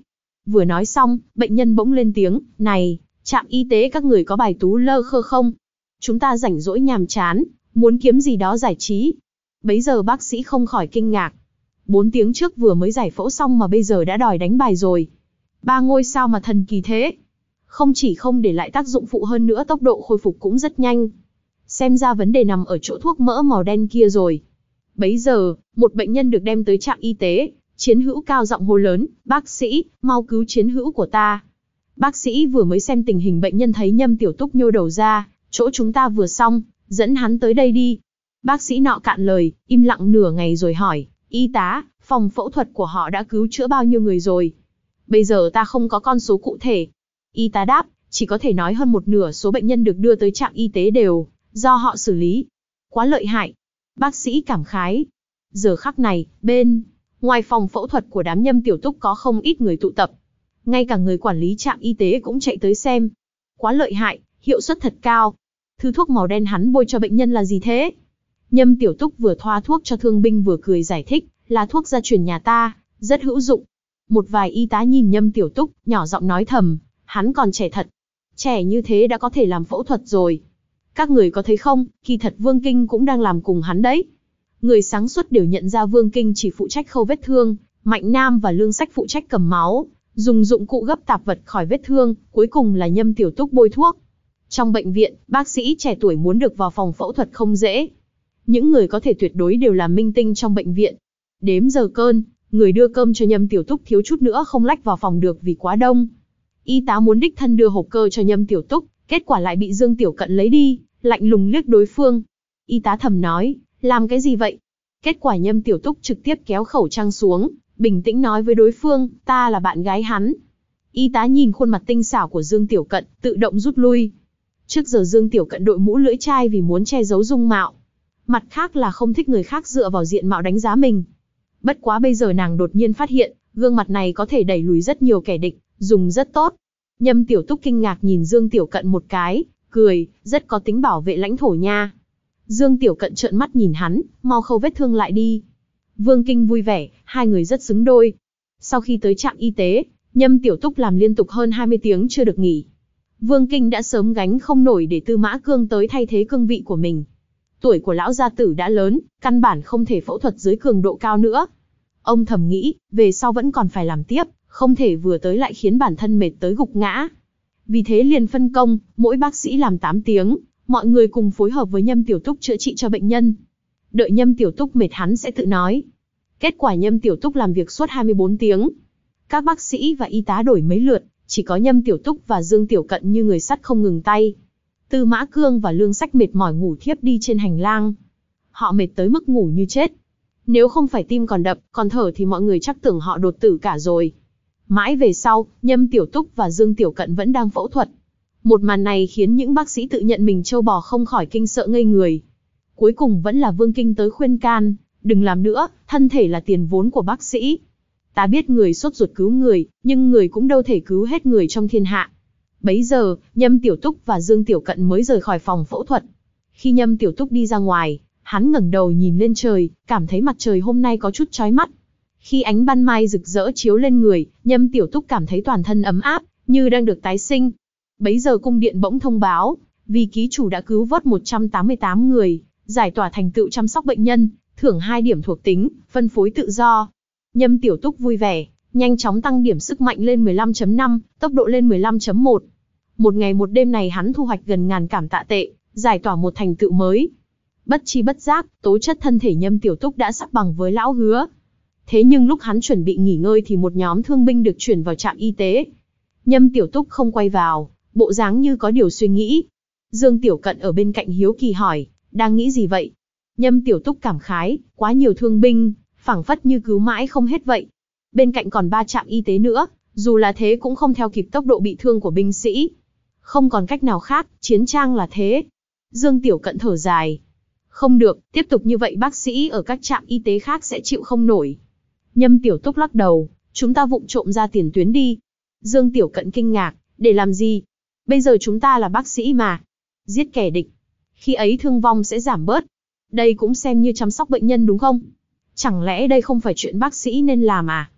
Vừa nói xong, bệnh nhân bỗng lên tiếng, này, trạm y tế các người có bài tú lơ khơ không? Chúng ta rảnh rỗi nhàm chán, muốn kiếm gì đó giải trí. Bấy giờ bác sĩ không khỏi kinh ngạc. Bốn tiếng trước vừa mới giải phẫu xong mà bây giờ đã đòi đánh bài rồi. Ba ngôi sao mà thần kỳ thế. Không chỉ không để lại tác dụng phụ hơn nữa tốc độ khôi phục cũng rất nhanh. Xem ra vấn đề nằm ở chỗ thuốc mỡ màu đen kia rồi. Bấy giờ, một bệnh nhân được đem tới trạm y tế, Chiến Hữu cao giọng hô lớn, bác sĩ, mau cứu Chiến Hữu của ta. Bác sĩ vừa mới xem tình hình bệnh nhân thấy Nhâm Tiểu Túc nhô đầu ra, chỗ chúng ta vừa xong, dẫn hắn tới đây đi. Bác sĩ nọ cạn lời, im lặng nửa ngày rồi hỏi, y tá, phòng phẫu thuật của họ đã cứu chữa bao nhiêu người rồi? Bây giờ ta không có con số cụ thể. Y tá đáp, chỉ có thể nói hơn một nửa số bệnh nhân được đưa tới trạm y tế đều do họ xử lý. Quá lợi hại. Bác sĩ cảm khái. Giờ khắc này, bên ngoài phòng phẫu thuật của đám Nhâm Tiểu Túc có không ít người tụ tập. Ngay cả người quản lý trạm y tế cũng chạy tới xem. Quá lợi hại, hiệu suất thật cao. Thứ thuốc màu đen hắn bôi cho bệnh nhân là gì thế? Nhâm Tiểu Túc vừa thoa thuốc cho thương binh vừa cười giải thích, là thuốc gia truyền nhà ta, rất hữu dụng. Một vài y tá nhìn Nhâm Tiểu Túc, nhỏ giọng nói thầm, hắn còn trẻ thật. Trẻ như thế đã có thể làm phẫu thuật rồi. Các người có thấy không, kỳ thật Vương Kinh cũng đang làm cùng hắn đấy. Người sáng suốt đều nhận ra Vương Kinh chỉ phụ trách khâu vết thương, Mạnh Nam và Lương Sách phụ trách cầm máu, dùng dụng cụ gấp tạp vật khỏi vết thương, cuối cùng là Nhâm Tiểu Túc bôi thuốc. Trong bệnh viện, bác sĩ trẻ tuổi muốn được vào phòng phẫu thuật không dễ. Những người có thể tuyệt đối đều là minh tinh trong bệnh viện. Đếm giờ cơm, người đưa cơm cho Nhâm Tiểu Túc thiếu chút nữa không lách vào phòng được vì quá đông. Y tá muốn đích thân đưa hộp cơ cho Nhâm Tiểu Túc, kết quả lại bị Dương Tiểu Cận lấy đi, lạnh lùng liếc đối phương. Y tá thầm nói, làm cái gì vậy? Kết quả Nhâm Tiểu Túc trực tiếp kéo khẩu trang xuống, bình tĩnh nói với đối phương, ta là bạn gái hắn. Y tá nhìn khuôn mặt tinh xảo của Dương Tiểu Cận, tự động rút lui. Trước giờ Dương Tiểu Cận đội mũ lưỡi chai vì muốn che giấu dung mạo. Mặt khác là không thích người khác dựa vào diện mạo đánh giá mình. Bất quá bây giờ nàng đột nhiên phát hiện, gương mặt này có thể đẩy lùi rất nhiều kẻ địch, dùng rất tốt. Nhâm Tiểu Túc kinh ngạc nhìn Dương Tiểu Cận một cái, cười, rất có tính bảo vệ lãnh thổ nha. Dương Tiểu Cận trợn mắt nhìn hắn, mau khâu vết thương lại đi. Vương Kinh vui vẻ, hai người rất xứng đôi. Sau khi tới trạm y tế, Nhâm Tiểu Túc làm liên tục hơn hai mươi tiếng chưa được nghỉ. Vương Kinh đã sớm gánh không nổi để Tư Mã Cương tới thay thế cương vị của mình. Tuổi của lão gia tử đã lớn, căn bản không thể phẫu thuật dưới cường độ cao nữa. Ông thầm nghĩ, về sau vẫn còn phải làm tiếp, không thể vừa tới lại khiến bản thân mệt tới gục ngã. Vì thế liền phân công, mỗi bác sĩ làm tám tiếng, mọi người cùng phối hợp với Nhâm Tiểu Túc chữa trị cho bệnh nhân. Đợi Nhâm Tiểu Túc mệt hắn sẽ tự nói. Kết quả Nhâm Tiểu Túc làm việc suốt hai mươi bốn tiếng. Các bác sĩ và y tá đổi mấy lượt, chỉ có Nhâm Tiểu Túc và Dương Tiểu Cận như người sắt không ngừng tay. Tư Mã Cương và Lương Sách mệt mỏi ngủ thiếp đi trên hành lang. Họ mệt tới mức ngủ như chết. Nếu không phải tim còn đập, còn thở thì mọi người chắc tưởng họ đột tử cả rồi. Mãi về sau, Nhâm Tiểu Túc và Dương Tiểu Cận vẫn đang phẫu thuật. Một màn này khiến những bác sĩ tự nhận mình trâu bò không khỏi kinh sợ ngây người. Cuối cùng vẫn là Vương Kinh tới khuyên can, đừng làm nữa, thân thể là tiền vốn của bác sĩ. Ta biết người sốt ruột cứu người, nhưng người cũng đâu thể cứu hết người trong thiên hạ. Bấy giờ, Nhâm Tiểu Túc và Dương Tiểu Cận mới rời khỏi phòng phẫu thuật. Khi Nhâm Tiểu Túc đi ra ngoài, hắn ngẩng đầu nhìn lên trời, cảm thấy mặt trời hôm nay có chút chói mắt. Khi ánh ban mai rực rỡ chiếu lên người, Nhâm Tiểu Túc cảm thấy toàn thân ấm áp, như đang được tái sinh. Bấy giờ cung điện bỗng thông báo, vì ký chủ đã cứu vớt một trăm tám mươi tám người, giải tỏa thành tựu chăm sóc bệnh nhân, thưởng hai điểm thuộc tính, phân phối tự do. Nhâm Tiểu Túc vui vẻ, nhanh chóng tăng điểm sức mạnh lên mười lăm chấm năm, tốc độ lên mười lăm chấm một. Một ngày một đêm này hắn thu hoạch gần ngàn cảm tạ tệ, giải tỏa một thành tựu mới. Bất chi bất giác, tố chất thân thể Nhâm Tiểu Túc đã sắp bằng với lão Hứa. Thế nhưng lúc hắn chuẩn bị nghỉ ngơi thì một nhóm thương binh được chuyển vào trạm y tế. Nhâm Tiểu Túc không quay vào, bộ dáng như có điều suy nghĩ. Dương Tiểu Cận ở bên cạnh hiếu kỳ hỏi, đang nghĩ gì vậy? Nhâm Tiểu Túc cảm khái, quá nhiều thương binh, phảng phất như cứu mãi không hết vậy. Bên cạnh còn ba trạm y tế nữa, dù là thế cũng không theo kịp tốc độ bị thương của binh sĩ. Không còn cách nào khác, chiến trang là thế. Dương Tiểu Cận thở dài. Không được, tiếp tục như vậy bác sĩ ở các trạm y tế khác sẽ chịu không nổi. Nhâm Tiểu Túc lắc đầu, chúng ta vụng trộm ra tiền tuyến đi. Dương Tiểu Cận kinh ngạc, để làm gì? Bây giờ chúng ta là bác sĩ mà. Giết kẻ địch. Khi ấy thương vong sẽ giảm bớt. Đây cũng xem như chăm sóc bệnh nhân đúng không? Chẳng lẽ đây không phải chuyện bác sĩ nên làm à?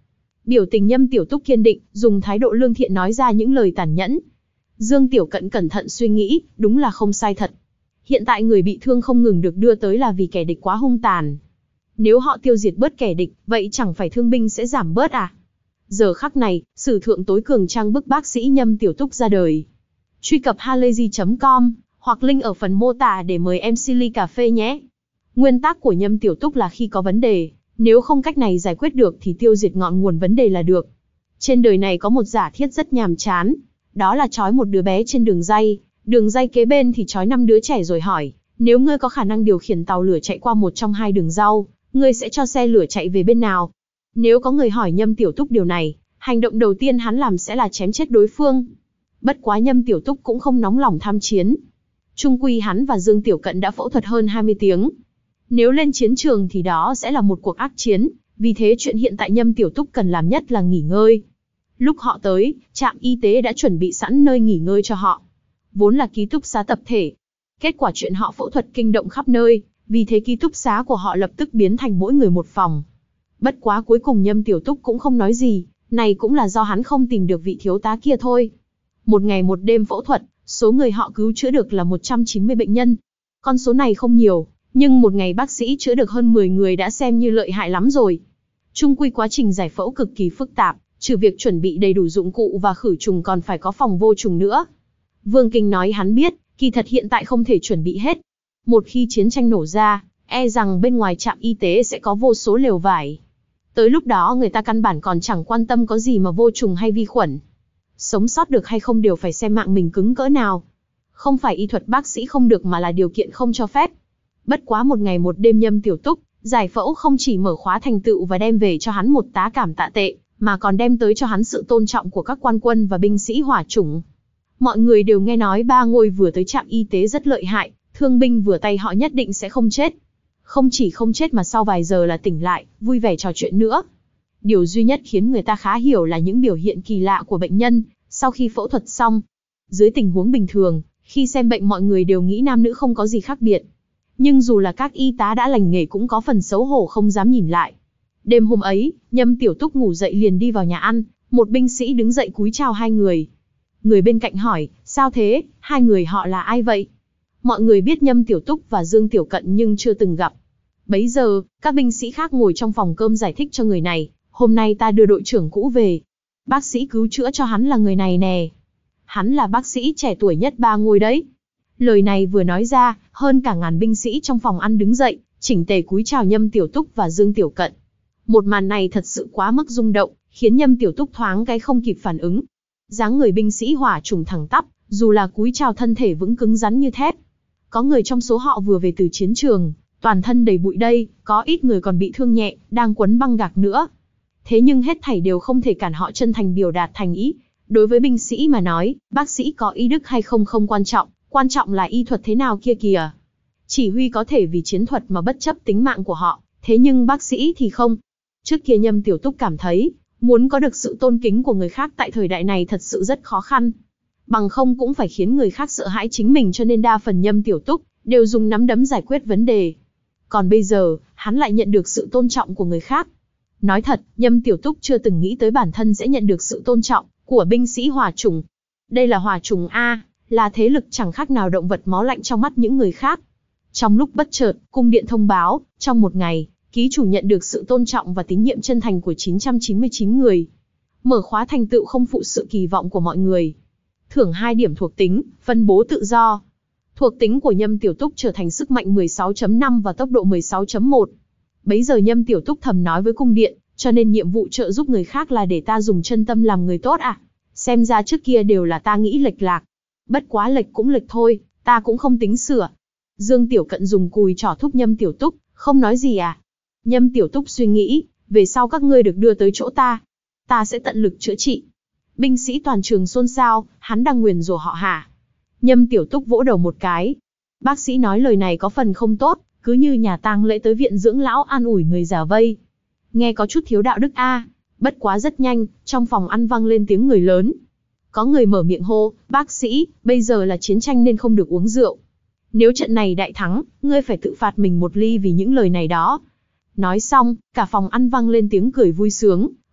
Biểu tình Nhâm Tiểu Túc kiên định, dùng thái độ lương thiện nói ra những lời tàn nhẫn. Dương Tiểu Cận cẩn thận suy nghĩ, đúng là không sai thật. Hiện tại người bị thương không ngừng được đưa tới là vì kẻ địch quá hung tàn. Nếu họ tiêu diệt bớt kẻ địch, vậy chẳng phải thương binh sẽ giảm bớt à? Giờ khắc này, sử thượng tối cường trang bức bác sĩ Nhâm Tiểu Túc ra đời. Truy cập halayzi chấm com hoặc link ở phần mô tả để mời em xê ly cà phê nhé. Nguyên tắc của Nhâm Tiểu Túc là khi có vấn đề, nếu không cách này giải quyết được thì tiêu diệt ngọn nguồn vấn đề là được. Trên đời này có một giả thiết rất nhàm chán, đó là trói một đứa bé trên đường ray, đường ray kế bên thì trói năm đứa trẻ rồi hỏi, nếu ngươi có khả năng điều khiển tàu lửa chạy qua một trong hai đường rau, ngươi sẽ cho xe lửa chạy về bên nào? Nếu có người hỏi Nhâm Tiểu Túc điều này, hành động đầu tiên hắn làm sẽ là chém chết đối phương. Bất quá Nhâm Tiểu Túc cũng không nóng lòng tham chiến. Chung quy hắn và Dương Tiểu Cận đã phẫu thuật hơn hai mươi tiếng. Nếu lên chiến trường thì đó sẽ là một cuộc ác chiến, vì thế chuyện hiện tại Nhâm Tiểu Túc cần làm nhất là nghỉ ngơi. Lúc họ tới, trạm y tế đã chuẩn bị sẵn nơi nghỉ ngơi cho họ. Vốn là ký túc xá tập thể. Kết quả chuyện họ phẫu thuật kinh động khắp nơi, vì thế ký túc xá của họ lập tức biến thành mỗi người một phòng. Bất quá cuối cùng Nhâm Tiểu Túc cũng không nói gì, này cũng là do hắn không tìm được vị thiếu tá kia thôi. Một ngày một đêm phẫu thuật, số người họ cứu chữa được là một trăm chín mươi bệnh nhân. Con số này không nhiều, nhưng một ngày bác sĩ chữa được hơn mười người đã xem như lợi hại lắm rồi. Chung quy quá trình giải phẫu cực kỳ phức tạp, trừ việc chuẩn bị đầy đủ dụng cụ và khử trùng còn phải có phòng vô trùng nữa. Vương Kinh nói hắn biết, kỳ thật hiện tại không thể chuẩn bị hết. Một khi chiến tranh nổ ra, e rằng bên ngoài trạm y tế sẽ có vô số lều vải. Tới lúc đó người ta căn bản còn chẳng quan tâm có gì mà vô trùng hay vi khuẩn. Sống sót được hay không đều phải xem mạng mình cứng cỡ nào. Không phải y thuật bác sĩ không được mà là điều kiện không cho phép. Bất quá một ngày một đêm Nhâm Tiểu Túc, giải phẫu không chỉ mở khóa thành tựu và đem về cho hắn một tá cảm tạ tệ, mà còn đem tới cho hắn sự tôn trọng của các quan quân và binh sĩ hỏa chủng. Mọi người đều nghe nói ba ngôi vừa tới trạm y tế rất lợi hại, thương binh vừa tay họ nhất định sẽ không chết. Không chỉ không chết mà sau vài giờ là tỉnh lại, vui vẻ trò chuyện nữa. Điều duy nhất khiến người ta khá hiểu là những biểu hiện kỳ lạ của bệnh nhân sau khi phẫu thuật xong. Dưới tình huống bình thường, khi xem bệnh mọi người đều nghĩ nam nữ không có gì khác biệt. Nhưng dù là các y tá đã lành nghề cũng có phần xấu hổ không dám nhìn lại. Đêm hôm ấy, Nhâm Tiểu Túc ngủ dậy liền đi vào nhà ăn, một binh sĩ đứng dậy cúi chào hai người. Người bên cạnh hỏi, sao thế, hai người họ là ai vậy? Mọi người biết Nhâm Tiểu Túc và Dương Tiểu Cận nhưng chưa từng gặp. Bấy giờ, các binh sĩ khác ngồi trong phòng cơm giải thích cho người này, hôm nay ta đưa đội trưởng cũ về. Bác sĩ cứu chữa cho hắn là người này nè. Hắn là bác sĩ trẻ tuổi nhất ba ngôi đấy. Lời này vừa nói ra, hơn cả ngàn binh sĩ trong phòng ăn đứng dậy, chỉnh tề cúi chào Nhâm Tiểu Túc và Dương Tiểu Cận. Một màn này thật sự quá mức rung động, khiến Nhâm Tiểu Túc thoáng cái không kịp phản ứng. Dáng người binh sĩ hỏa trùng thẳng tắp, dù là cúi chào thân thể vững cứng rắn như thép. Có người trong số họ vừa về từ chiến trường, toàn thân đầy bụi đây, có ít người còn bị thương nhẹ, đang quấn băng gạc nữa. Thế nhưng hết thảy đều không thể cản họ chân thành biểu đạt thành ý. Đối với binh sĩ mà nói, bác sĩ có y đức hay không không quan trọng, quan trọng là y thuật thế nào kia kìa. Chỉ huy có thể vì chiến thuật mà bất chấp tính mạng của họ, thế nhưng bác sĩ thì không. Trước kia Nhâm Tiểu Túc cảm thấy, muốn có được sự tôn kính của người khác tại thời đại này thật sự rất khó khăn. Bằng không cũng phải khiến người khác sợ hãi chính mình, cho nên đa phần Nhâm Tiểu Túc đều dùng nắm đấm giải quyết vấn đề. Còn bây giờ, hắn lại nhận được sự tôn trọng của người khác. Nói thật, Nhâm Tiểu Túc chưa từng nghĩ tới bản thân sẽ nhận được sự tôn trọng của binh sĩ hỏa chủng. Đây là hỏa chủng A, là thế lực chẳng khác nào động vật máu lạnh trong mắt những người khác. Trong lúc bất chợt, cung điện thông báo, trong một ngày, ký chủ nhận được sự tôn trọng và tín nhiệm chân thành của chín trăm chín mươi chín người. Mở khóa thành tựu không phụ sự kỳ vọng của mọi người. Thưởng hai điểm thuộc tính, phân bố tự do. Thuộc tính của Nhâm Tiểu Túc trở thành sức mạnh mười sáu chấm năm và tốc độ mười sáu chấm một. Bấy giờ Nhâm Tiểu Túc thầm nói với cung điện, cho nên nhiệm vụ trợ giúp người khác là để ta dùng chân tâm làm người tốt à? Xem ra trước kia đều là ta nghĩ lệch lạc. Bất quá lệch cũng lệch thôi, ta cũng không tính sửa. Dương Tiểu Cận dùng cùi trỏ thúc Nhâm Tiểu Túc, không nói gì à? Nhâm Tiểu Túc suy nghĩ, về sau các ngươi được đưa tới chỗ ta, ta sẽ tận lực chữa trị. Binh sĩ toàn trường xôn xao, hắn đang nguyền rủa họ hả? Nhâm Tiểu Túc vỗ đầu một cái. Bác sĩ nói lời này có phần không tốt, cứ như nhà tang lễ tới viện dưỡng lão an ủi người già vây. Nghe có chút thiếu đạo đức a. Bất quá rất nhanh, trong phòng ăn vang lên tiếng người lớn. Có người mở miệng hô, bác sĩ, bây giờ là chiến tranh nên không được uống rượu. Nếu trận này đại thắng, ngươi phải tự phạt mình một ly vì những lời này đó. Nói xong, cả phòng ăn vang lên tiếng cười vui sướng,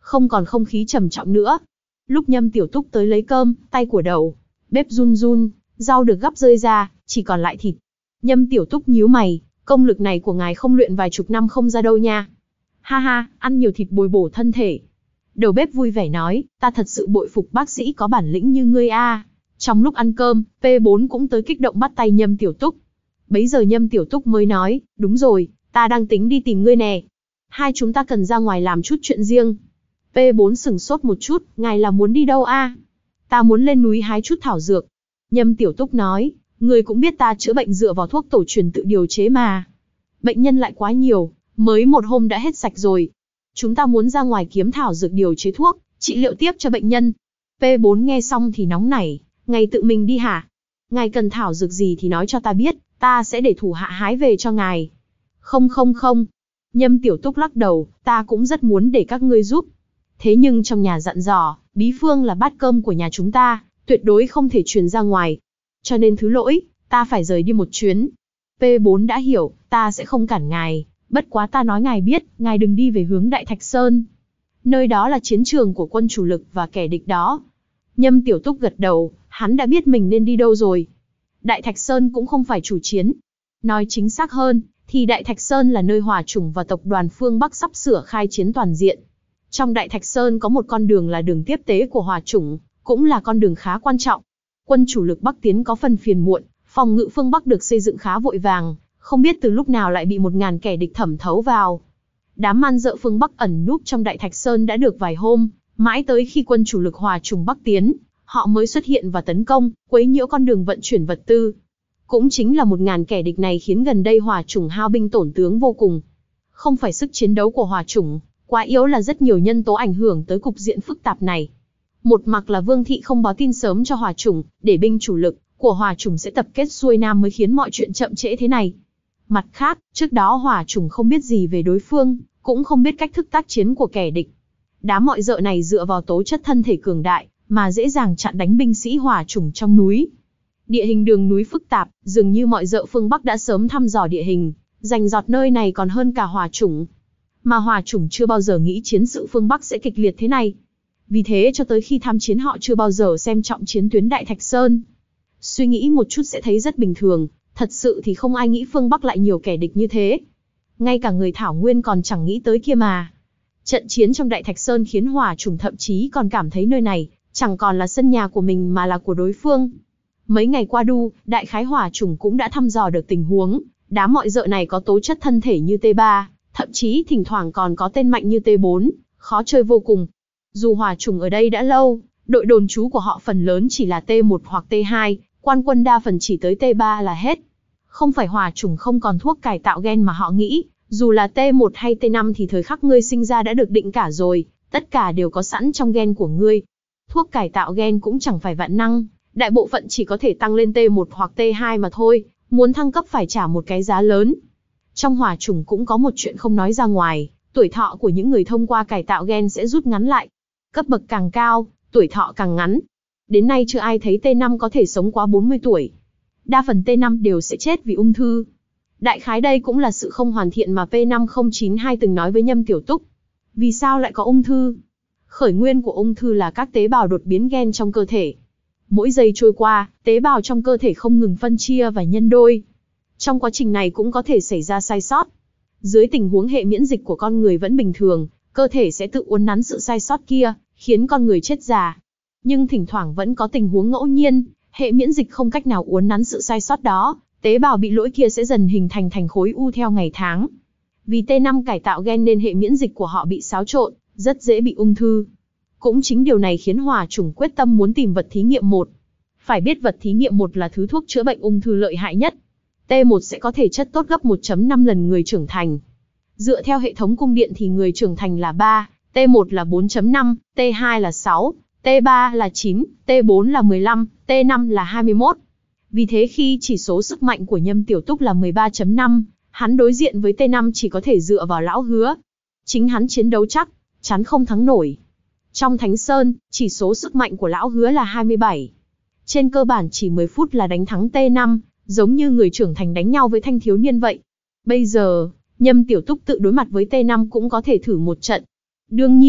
không còn không khí trầm trọng nữa. Lúc Nhâm Tiểu Túc tới lấy cơm, tay của đầu bếp run run, rau được gắp rơi ra, chỉ còn lại thịt. Nhâm Tiểu Túc nhíu mày, công lực này của ngài không luyện vài chục năm không ra đâu nha. Ha ha, ăn nhiều thịt bồi bổ thân thể. Đầu bếp vui vẻ nói, ta thật sự bội phục bác sĩ có bản lĩnh như ngươi a. Trong lúc ăn cơm, P bốn cũng tới kích động bắt tay Nhâm Tiểu Túc. Bấy giờ Nhâm Tiểu Túc mới nói, đúng rồi, ta đang tính đi tìm ngươi nè. Hai chúng ta cần ra ngoài làm chút chuyện riêng. P bốn sửng sốt một chút, ngài là muốn đi đâu a? Ta muốn lên núi hái chút thảo dược. Nhâm Tiểu Túc nói, ngươi cũng biết ta chữa bệnh dựa vào thuốc tổ truyền tự điều chế mà. Bệnh nhân lại quá nhiều, mới một hôm đã hết sạch rồi. Chúng ta muốn ra ngoài kiếm thảo dược điều chế thuốc, trị liệu tiếp cho bệnh nhân. P bốn nghe xong thì nóng nảy, ngài tự mình đi hả? Ngài cần thảo dược gì thì nói cho ta biết, ta sẽ để thủ hạ hái về cho ngài. Không không không. Nhâm Tiểu Túc lắc đầu, ta cũng rất muốn để các ngươi giúp. Thế nhưng trong nhà dặn dò, bí phương là bát cơm của nhà chúng ta, tuyệt đối không thể truyền ra ngoài. Cho nên thứ lỗi, ta phải rời đi một chuyến. P bốn đã hiểu, ta sẽ không cản ngài, bất quá ta nói ngài biết, ngài đừng đi về hướng Đại Thạch Sơn. Nơi đó là chiến trường của quân chủ lực và kẻ địch đó. Nhâm Tiểu Túc gật đầu, hắn đã biết mình nên đi đâu rồi. Đại Thạch Sơn cũng không phải chủ chiến. Nói chính xác hơn, thì Đại Thạch Sơn là nơi Hỏa Chủng và tập đoàn phương Bắc sắp sửa khai chiến toàn diện. Trong Đại Thạch Sơn có một con đường là đường tiếp tế của Hỏa Chủng, cũng là con đường khá quan trọng. Quân chủ lực Bắc tiến có phần phiền muộn, phòng ngự phương Bắc được xây dựng khá vội vàng, không biết từ lúc nào lại bị một ngàn kẻ địch thẩm thấu vào. Đám man dợ phương Bắc ẩn núp trong Đại Thạch Sơn đã được vài hôm, mãi tới khi quân chủ lực Hỏa Chủng Bắc tiến, họ mới xuất hiện và tấn công, quấy nhiễu con đường vận chuyển vật tư. Cũng chính là một ngàn kẻ địch này khiến gần đây Hỏa Chủng hao binh tổn tướng vô cùng. Không phải sức chiến đấu của Hỏa Chủng quá yếu, là rất nhiều nhân tố ảnh hưởng tới cục diện phức tạp này. Một mặt là Vương Thị không báo tin sớm cho Hỏa Chủng, để binh chủ lực của Hỏa Chủng sẽ tập kết xuôi nam mới khiến mọi chuyện chậm trễ thế này. Mặt khác, trước đó Hỏa Chủng không biết gì về đối phương, cũng không biết cách thức tác chiến của kẻ địch. Đám mọi dợ này dựa vào tố chất thân thể cường đại, mà dễ dàng chặn đánh binh sĩ Hỏa Chủng trong núi. Địa hình đường núi phức tạp, dường như mọi dợ phương Bắc đã sớm thăm dò địa hình, rành rọt nơi này còn hơn cả Hỏa Chủng. Mà Hỏa Chủng chưa bao giờ nghĩ chiến sự phương Bắc sẽ kịch liệt thế này. Vì thế cho tới khi tham chiến họ chưa bao giờ xem trọng chiến tuyến Đại Thạch Sơn. Suy nghĩ một chút sẽ thấy rất bình thường, thật sự thì không ai nghĩ phương Bắc lại nhiều kẻ địch như thế. Ngay cả người Thảo Nguyên còn chẳng nghĩ tới kia mà. Trận chiến trong Đại Thạch Sơn khiến Hỏa Chủng thậm chí còn cảm thấy nơi này chẳng còn là sân nhà của mình mà là của đối phương. Mấy ngày qua đu, đại khái Hỏa Chủng cũng đã thăm dò được tình huống, đám mọi dợ này có tố chất thân thể như T ba, thậm chí thỉnh thoảng còn có tên mạnh như T bốn, khó chơi vô cùng. Dù Hỏa Chủng ở đây đã lâu, đội đồn trú của họ phần lớn chỉ là T một hoặc T hai, quan quân đa phần chỉ tới T ba là hết. Không phải Hỏa Chủng không còn thuốc cải tạo gen mà họ nghĩ, dù là T một hay T năm thì thời khắc ngươi sinh ra đã được định cả rồi, tất cả đều có sẵn trong gen của ngươi. Thuốc cải tạo gen cũng chẳng phải vạn năng, đại bộ phận chỉ có thể tăng lên T một hoặc T hai mà thôi, muốn thăng cấp phải trả một cái giá lớn. Trong Hỏa Chủng cũng có một chuyện không nói ra ngoài, tuổi thọ của những người thông qua cải tạo gen sẽ rút ngắn lại. Cấp bậc càng cao, tuổi thọ càng ngắn. Đến nay chưa ai thấy T năm có thể sống quá bốn mươi tuổi. Đa phần T năm đều sẽ chết vì ung thư. Đại khái đây cũng là sự không hoàn thiện mà P năm không chín hai từng nói với Nhâm Tiểu Túc. Vì sao lại có ung thư? Khởi nguyên của ung thư là các tế bào đột biến gen trong cơ thể. Mỗi giây trôi qua, tế bào trong cơ thể không ngừng phân chia và nhân đôi. Trong quá trình này cũng có thể xảy ra sai sót. Dưới tình huống hệ miễn dịch của con người vẫn bình thường, cơ thể sẽ tự uốn nắn sự sai sót kia, khiến con người chết già. Nhưng thỉnh thoảng vẫn có tình huống ngẫu nhiên, hệ miễn dịch không cách nào uốn nắn sự sai sót đó, tế bào bị lỗi kia sẽ dần hình thành thành khối u theo ngày tháng. Vì T năm cải tạo gen nên hệ miễn dịch của họ bị xáo trộn, rất dễ bị ung thư. Cũng chính điều này khiến Hỏa Chủng quyết tâm muốn tìm vật thí nghiệm một. Phải biết vật thí nghiệm một là thứ thuốc chữa bệnh ung thư lợi hại nhất. T một sẽ có thể chất tốt gấp một phẩy năm lần người trưởng thành. Dựa theo hệ thống cung điện thì người trưởng thành là ba, T một là bốn phẩy năm, T hai là sáu, T ba là chín, T bốn là mười lăm, T năm là hai mươi mốt. Vì thế khi chỉ số sức mạnh của Nhâm Tiểu Túc là mười ba phẩy năm, hắn đối diện với T năm chỉ có thể dựa vào lão hứa. Chính hắn chiến đấu chắc, chắn không thắng nổi. Trong Thánh Sơn, chỉ số sức mạnh của lão hứa là hai mươi bảy. Trên cơ bản chỉ mười phút là đánh thắng T năm, giống như người trưởng thành đánh nhau với thanh thiếu niên vậy. Bây giờ, Nhâm Tiểu Túc tự đối mặt với T năm cũng có thể thử một trận. Đương nhiên,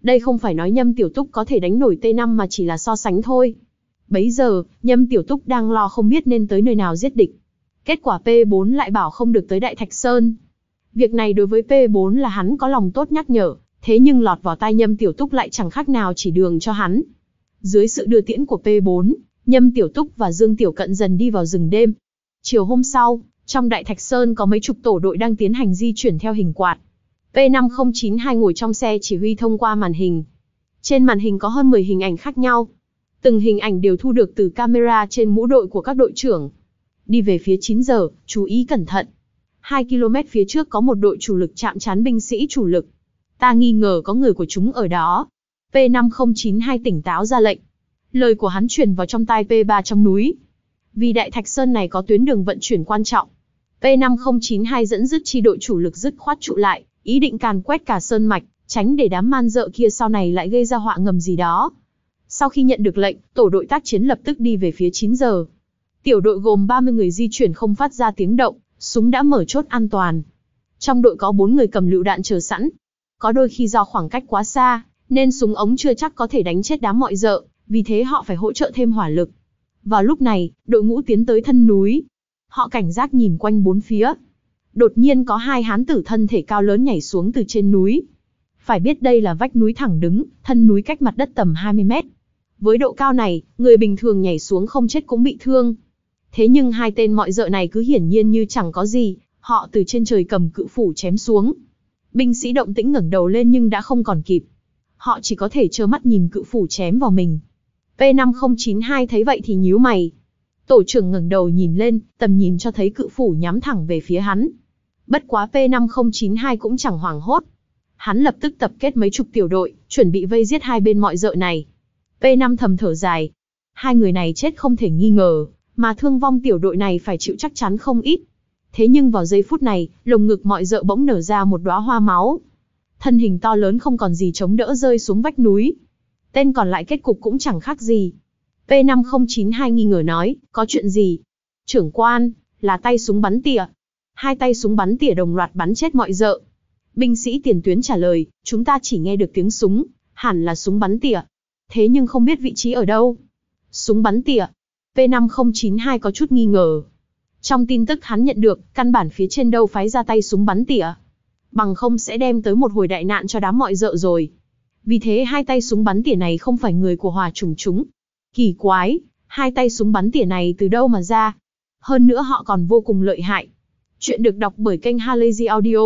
Đây không phải nói Nhâm Tiểu Túc có thể đánh nổi T năm mà chỉ là so sánh thôi. Bấy giờ, Nhâm Tiểu Túc đang lo không biết nên tới nơi nào giết địch. Kết quả P bốn lại bảo không được tới Đại Thạch Sơn. Việc này đối với P bốn là hắn có lòng tốt nhắc nhở, thế nhưng lọt vào tai Nhâm Tiểu Túc lại chẳng khác nào chỉ đường cho hắn. Dưới sự đưa tiễn của P bốn, Nhâm Tiểu Túc và Dương Tiểu Cận dần đi vào rừng đêm. Chiều hôm sau, trong Đại Thạch Sơn có mấy chục tổ đội đang tiến hành di chuyển theo hình quạt. P năm không chín hai ngồi trong xe chỉ huy thông qua màn hình. Trên màn hình có hơn mười hình ảnh khác nhau. Từng hình ảnh đều thu được từ camera trên mũ đội của các đội trưởng. Đi về phía chín giờ, chú ý cẩn thận. hai ki lô mét phía trước có một đội chủ lực chạm trán binh sĩ chủ lực. Ta nghi ngờ có người của chúng ở đó. P năm không chín hai tỉnh táo ra lệnh. Lời của hắn truyền vào trong tai P ba trong núi. Vì Đại Thạch Sơn này có tuyến đường vận chuyển quan trọng. P năm không chín hai dẫn dứt chi đội chủ lực dứt khoát trụ lại, ý định càn quét cả sơn mạch, tránh để đám man dợ kia sau này lại gây ra họa ngầm gì đó. Sau khi nhận được lệnh, tổ đội tác chiến lập tức đi về phía chín giờ. Tiểu đội gồm ba mươi người di chuyển không phát ra tiếng động, súng đã mở chốt an toàn. Trong đội có bốn người cầm lựu đạn chờ sẵn. Có đôi khi do khoảng cách quá xa, nên súng ống chưa chắc có thể đánh chết đám mọi dợ, vì thế họ phải hỗ trợ thêm hỏa lực. Vào lúc này, đội ngũ tiến tới thân núi. Họ cảnh giác nhìn quanh bốn phía. Đột nhiên có hai hán tử thân thể cao lớn nhảy xuống từ trên núi. Phải biết đây là vách núi thẳng đứng, thân núi cách mặt đất tầm hai mươi mét. Với độ cao này, người bình thường nhảy xuống không chết cũng bị thương. Thế nhưng hai tên mọi dợ này cứ hiển nhiên như chẳng có gì, họ từ trên trời cầm cự phủ chém xuống. Binh sĩ động tĩnh ngẩng đầu lên nhưng đã không còn kịp. Họ chỉ có thể trơ mắt nhìn cự phủ chém vào mình. P năm không chín hai thấy vậy thì nhíu mày. Tổ trưởng ngẩng đầu nhìn lên, tầm nhìn cho thấy cự phủ nhắm thẳng về phía hắn. Bất quá P năm không chín hai cũng chẳng hoảng hốt. Hắn lập tức tập kết mấy chục tiểu đội, chuẩn bị vây giết hai bên mọi dợ này. P năm thầm thở dài. Hai người này chết không thể nghi ngờ, mà thương vong tiểu đội này phải chịu chắc chắn không ít. Thế nhưng vào giây phút này, lồng ngực mọi dợ bỗng nở ra một đóa hoa máu. Thân hình to lớn không còn gì chống đỡ rơi xuống vách núi. Tên còn lại kết cục cũng chẳng khác gì. P năm không chín hai nghi ngờ nói, có chuyện gì? Trưởng quan, là tay súng bắn tỉa. Hai tay súng bắn tỉa đồng loạt bắn chết mọi dợ. Binh sĩ tiền tuyến trả lời, chúng ta chỉ nghe được tiếng súng, hẳn là súng bắn tỉa. Thế nhưng không biết vị trí ở đâu. Súng bắn tỉa. P năm không chín hai có chút nghi ngờ. Trong tin tức hắn nhận được, căn bản phía trên đâu phái ra tay súng bắn tỉa. Bằng không sẽ đem tới một hồi đại nạn cho đám mọi dợ rồi. Vì thế hai tay súng bắn tỉa này không phải người của Hòa Chủng chúng. Kỳ quái, hai tay súng bắn tỉa này từ đâu mà ra? Hơn nữa họ còn vô cùng lợi hại. Chuyện được đọc bởi kênh Halazy Audio.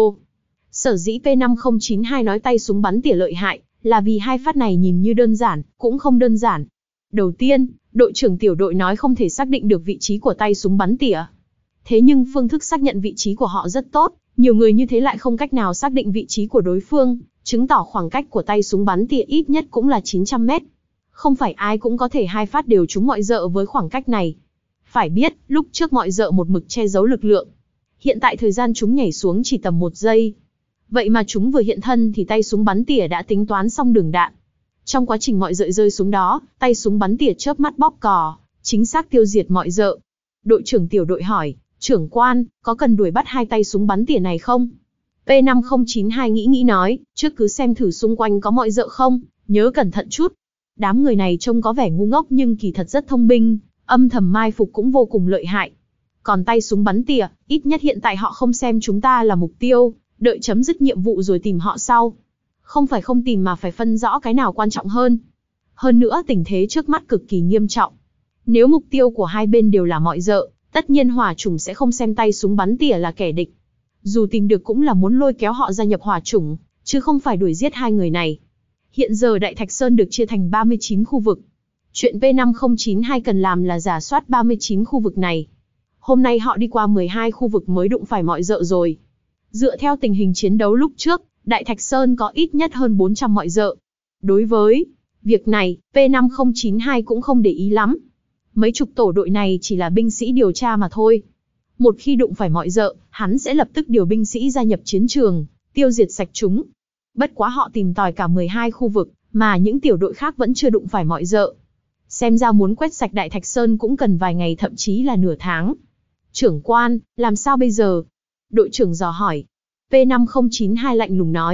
Sở dĩ P năm không chín hai nói tay súng bắn tỉa lợi hại, là vì hai phát này nhìn như đơn giản, cũng không đơn giản. Đầu tiên, đội trưởng tiểu đội nói không thể xác định được vị trí của tay súng bắn tỉa. Thế nhưng phương thức xác nhận vị trí của họ rất tốt, nhiều người như thế lại không cách nào xác định vị trí của đối phương, chứng tỏ khoảng cách của tay súng bắn tỉa ít nhất cũng là chín trăm mét. Không phải ai cũng có thể hai phát đều trúng mọi dợ với khoảng cách này. Phải biết, lúc trước mọi dợ một mực che giấu lực lượng. Hiện tại thời gian chúng nhảy xuống chỉ tầm một giây. Vậy mà chúng vừa hiện thân thì tay súng bắn tỉa đã tính toán xong đường đạn. Trong quá trình mọi dợ rơi xuống đó, tay súng bắn tỉa chớp mắt bóp cò, chính xác tiêu diệt mọi dợ. Đội trưởng tiểu đội hỏi, trưởng quan, có cần đuổi bắt hai tay súng bắn tỉa này không? P năm không chín hai nghĩ nghĩ nói, trước cứ xem thử xung quanh có mọi dợ không, nhớ cẩn thận chút. Đám người này trông có vẻ ngu ngốc nhưng kỳ thật rất thông minh, âm thầm mai phục cũng vô cùng lợi hại. Còn tay súng bắn tỉa, ít nhất hiện tại họ không xem chúng ta là mục tiêu, đợi chấm dứt nhiệm vụ rồi tìm họ sau. Không phải không tìm mà phải phân rõ cái nào quan trọng hơn. Hơn nữa tình thế trước mắt cực kỳ nghiêm trọng. Nếu mục tiêu của hai bên đều là mọi dợ, tất nhiên Hỏa Chủng sẽ không xem tay súng bắn tỉa là kẻ địch. Dù tìm được cũng là muốn lôi kéo họ gia nhập Hỏa Chủng, chứ không phải đuổi giết hai người này. Hiện giờ Đại Thạch Sơn được chia thành ba mươi chín khu vực. Chuyện P năm không chín hai cần làm là rà soát ba mươi chín khu vực này. Hôm nay họ đi qua mười hai khu vực mới đụng phải mọi dợ rồi. Dựa theo tình hình chiến đấu lúc trước, Đại Thạch Sơn có ít nhất hơn bốn trăm mọi dợ. Đối với việc này, P năm không chín hai cũng không để ý lắm. Mấy chục tổ đội này chỉ là binh sĩ điều tra mà thôi. Một khi đụng phải mọi dợ, hắn sẽ lập tức điều binh sĩ gia nhập chiến trường, tiêu diệt sạch chúng. Bất quá họ tìm tòi cả mười hai khu vực, mà những tiểu đội khác vẫn chưa đụng phải mọi dợ. Xem ra muốn quét sạch Đại Thạch Sơn cũng cần vài ngày thậm chí là nửa tháng. Trưởng quan, làm sao bây giờ? Đội trưởng dò hỏi. P năm không chín hai lạnh lùng nói,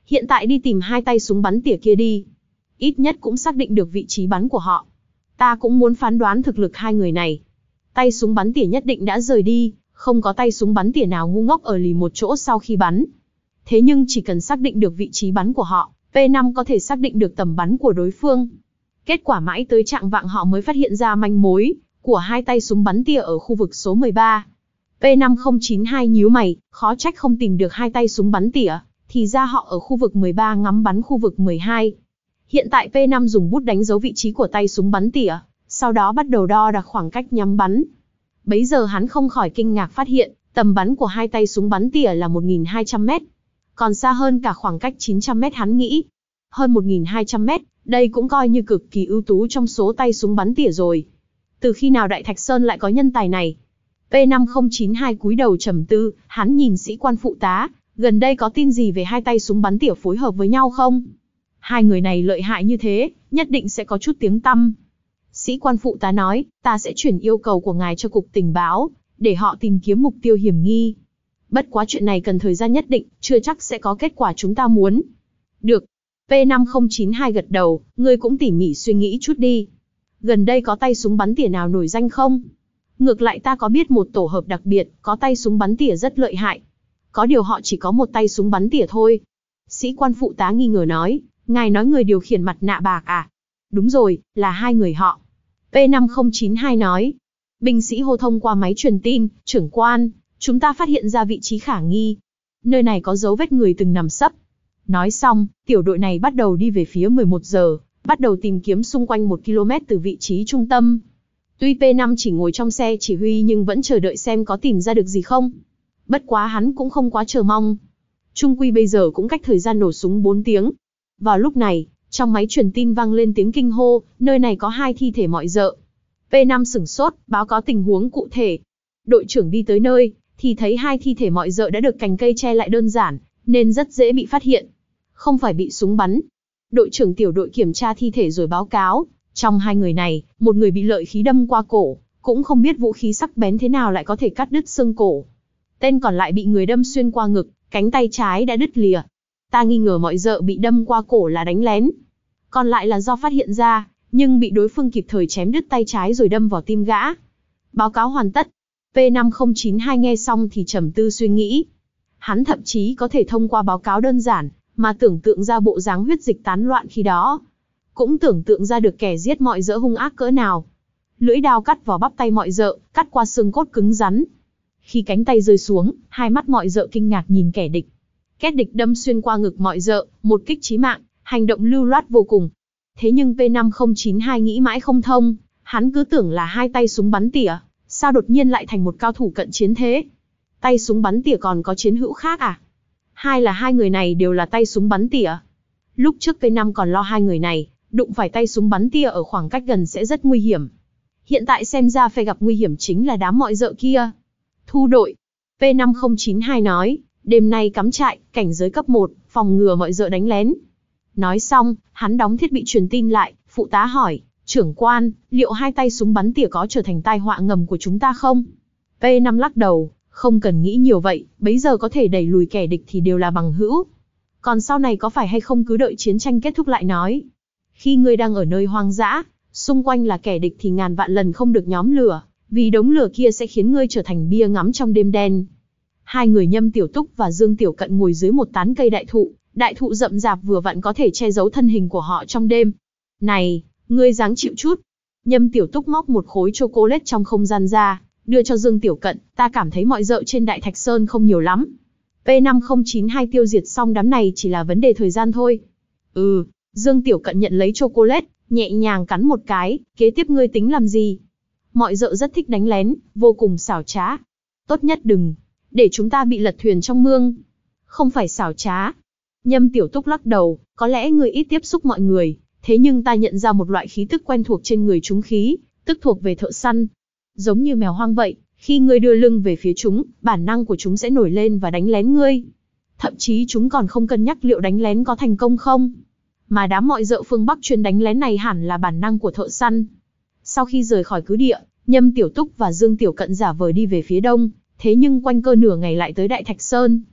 Hiện tại đi tìm hai tay súng bắn tỉa kia đi. Ít nhất cũng xác định được vị trí bắn của họ. Ta cũng muốn phán đoán thực lực hai người này. Tay súng bắn tỉa nhất định đã rời đi, không có tay súng bắn tỉa nào ngu ngốc ở lì một chỗ sau khi bắn. Thế nhưng chỉ cần xác định được vị trí bắn của họ, P năm có thể xác định được tầm bắn của đối phương. Kết quả mãi tới trạng vạng họ mới phát hiện ra manh mối của hai tay súng bắn tỉa ở khu vực số mười ba. P năm không chín hai nhíu mày, khó trách không tìm được hai tay súng bắn tỉa, thì ra họ ở khu vực mười ba ngắm bắn khu vực mười hai. Hiện tại P năm dùng bút đánh dấu vị trí của tay súng bắn tỉa, sau đó bắt đầu đo đạc khoảng cách nhắm bắn. Bấy giờ hắn không khỏi kinh ngạc phát hiện, tầm bắn của hai tay súng bắn tỉa là một nghìn hai trăm mét. Còn xa hơn cả khoảng cách chín trăm mét hắn nghĩ. Hơn một nghìn hai trăm mét, đây cũng coi như cực kỳ ưu tú trong số tay súng bắn tỉa rồi. Từ khi nào Đại Thạch Sơn lại có nhân tài này? P năm không chín hai cúi đầu trầm tư, hắn nhìn sĩ quan phụ tá, gần đây có tin gì về hai tay súng bắn tỉa phối hợp với nhau không? Hai người này lợi hại như thế, nhất định sẽ có chút tiếng tăm. Sĩ quan phụ tá nói, ta sẽ chuyển yêu cầu của ngài cho cục tình báo, để họ tìm kiếm mục tiêu hiểm nghi. Bất quá chuyện này cần thời gian nhất định, chưa chắc sẽ có kết quả chúng ta muốn. Được. P năm không chín hai gật đầu, ngươi cũng tỉ mỉ suy nghĩ chút đi. Gần đây có tay súng bắn tỉa nào nổi danh không? Ngược lại ta có biết một tổ hợp đặc biệt, có tay súng bắn tỉa rất lợi hại. Có điều họ chỉ có một tay súng bắn tỉa thôi. Sĩ quan phụ tá nghi ngờ nói, ngài nói người điều khiển mặt nạ bạc à? Đúng rồi, là hai người họ. P năm không chín hai nói. Binh sĩ hô thông qua máy truyền tin, trưởng quan, chúng ta phát hiện ra vị trí khả nghi. Nơi này có dấu vết người từng nằm sấp. Nói xong, tiểu đội này bắt đầu đi về phía mười một giờ, bắt đầu tìm kiếm xung quanh một ki lô mét từ vị trí trung tâm. Tuy P năm chỉ ngồi trong xe chỉ huy nhưng vẫn chờ đợi xem có tìm ra được gì không. Bất quá hắn cũng không quá chờ mong. Chung quy bây giờ cũng cách thời gian nổ súng bốn tiếng. Vào lúc này, trong máy truyền tin vang lên tiếng kinh hô, nơi này có hai thi thể mọi dợ. P năm sửng sốt, báo cáo tình huống cụ thể. Đội trưởng đi tới nơi, thì thấy hai thi thể mọi dợ đã được cành cây che lại đơn giản, nên rất dễ bị phát hiện. Không phải bị súng bắn. Đội trưởng tiểu đội kiểm tra thi thể rồi báo cáo, trong hai người này, một người bị lợi khí đâm qua cổ, cũng không biết vũ khí sắc bén thế nào lại có thể cắt đứt xương cổ. Tên còn lại bị người đâm xuyên qua ngực, cánh tay trái đã đứt lìa. Ta nghi ngờ mọi dợ bị đâm qua cổ là đánh lén. Còn lại là do phát hiện ra, nhưng bị đối phương kịp thời chém đứt tay trái rồi đâm vào tim gã. Báo cáo hoàn tất. P năm không chín hai nghe xong thì trầm tư suy nghĩ. Hắn thậm chí có thể thông qua báo cáo đơn giản, mà tưởng tượng ra bộ dáng huyết dịch tán loạn khi đó. Cũng tưởng tượng ra được kẻ giết mọi dợ hung ác cỡ nào. Lưỡi đao cắt vào bắp tay mọi dợ, cắt qua xương cốt cứng rắn. Khi cánh tay rơi xuống, hai mắt mọi dợ kinh ngạc nhìn kẻ địch. Kẻ địch đâm xuyên qua ngực mọi dợ, một kích chí mạng, hành động lưu loát vô cùng. Thế nhưng P năm không chín hai nghĩ mãi không thông, hắn cứ tưởng là hai tay súng bắn tỉa, sao đột nhiên lại thành một cao thủ cận chiến thế? Tay súng bắn tỉa còn có chiến hữu khác à? Hai là hai người này đều là tay súng bắn tỉa. Lúc trước P năm còn lo hai người này, đụng phải tay súng bắn tỉa ở khoảng cách gần sẽ rất nguy hiểm. Hiện tại xem ra phe gặp nguy hiểm chính là đám mọi dợ kia. Thu đội. P năm không chín hai nói, đêm nay cắm trại, cảnh giới cấp một, phòng ngừa mọi dợ đánh lén. Nói xong, hắn đóng thiết bị truyền tin lại, phụ tá hỏi, trưởng quan, liệu hai tay súng bắn tỉa có trở thành tai họa ngầm của chúng ta không? P năm lắc đầu, không cần nghĩ nhiều vậy, bấy giờ có thể đẩy lùi kẻ địch thì đều là bằng hữu. Còn sau này có phải hay không cứ đợi chiến tranh kết thúc lại nói. Khi ngươi đang ở nơi hoang dã, xung quanh là kẻ địch thì ngàn vạn lần không được nhóm lửa, vì đống lửa kia sẽ khiến ngươi trở thành bia ngắm trong đêm đen. Hai người Nhâm Tiểu Túc và Dương Tiểu Cận ngồi dưới một tán cây đại thụ, đại thụ rậm rạp vừa vặn có thể che giấu thân hình của họ trong đêm. Này, ngươi dáng chịu chút. Nhâm Tiểu Túc móc một khối chocolate trong không gian ra, đưa cho Dương Tiểu Cận, ta cảm thấy mọi dợ trên Đại Thạch Sơn không nhiều lắm. P năm không chín hai tiêu diệt xong đám này chỉ là vấn đề thời gian thôi. Ừ, Dương Tiểu Cận nhận lấy chocolate, nhẹ nhàng cắn một cái, kế tiếp ngươi tính làm gì? Mọi dợ rất thích đánh lén, vô cùng xảo trá. Tốt nhất đừng, để chúng ta bị lật thuyền trong mương. Không phải xảo trá. Nhâm Tiểu Túc lắc đầu, có lẽ ngươi ít tiếp xúc mọi người, thế nhưng ta nhận ra một loại khí tức quen thuộc trên người chúng khí, tức thuộc về thợ săn. Giống như mèo hoang vậy, khi ngươi đưa lưng về phía chúng, bản năng của chúng sẽ nổi lên và đánh lén ngươi. Thậm chí chúng còn không cân nhắc liệu đánh lén có thành công không. Mà đám mọi dợ phương Bắc chuyên đánh lén này hẳn là bản năng của thợ săn. Sau khi rời khỏi cứ địa, Nhâm Tiểu Túc và Dương Tiểu Cận giả vờ đi về phía đông, thế nhưng quanh cơ nửa ngày lại tới Đại Thạch Sơn.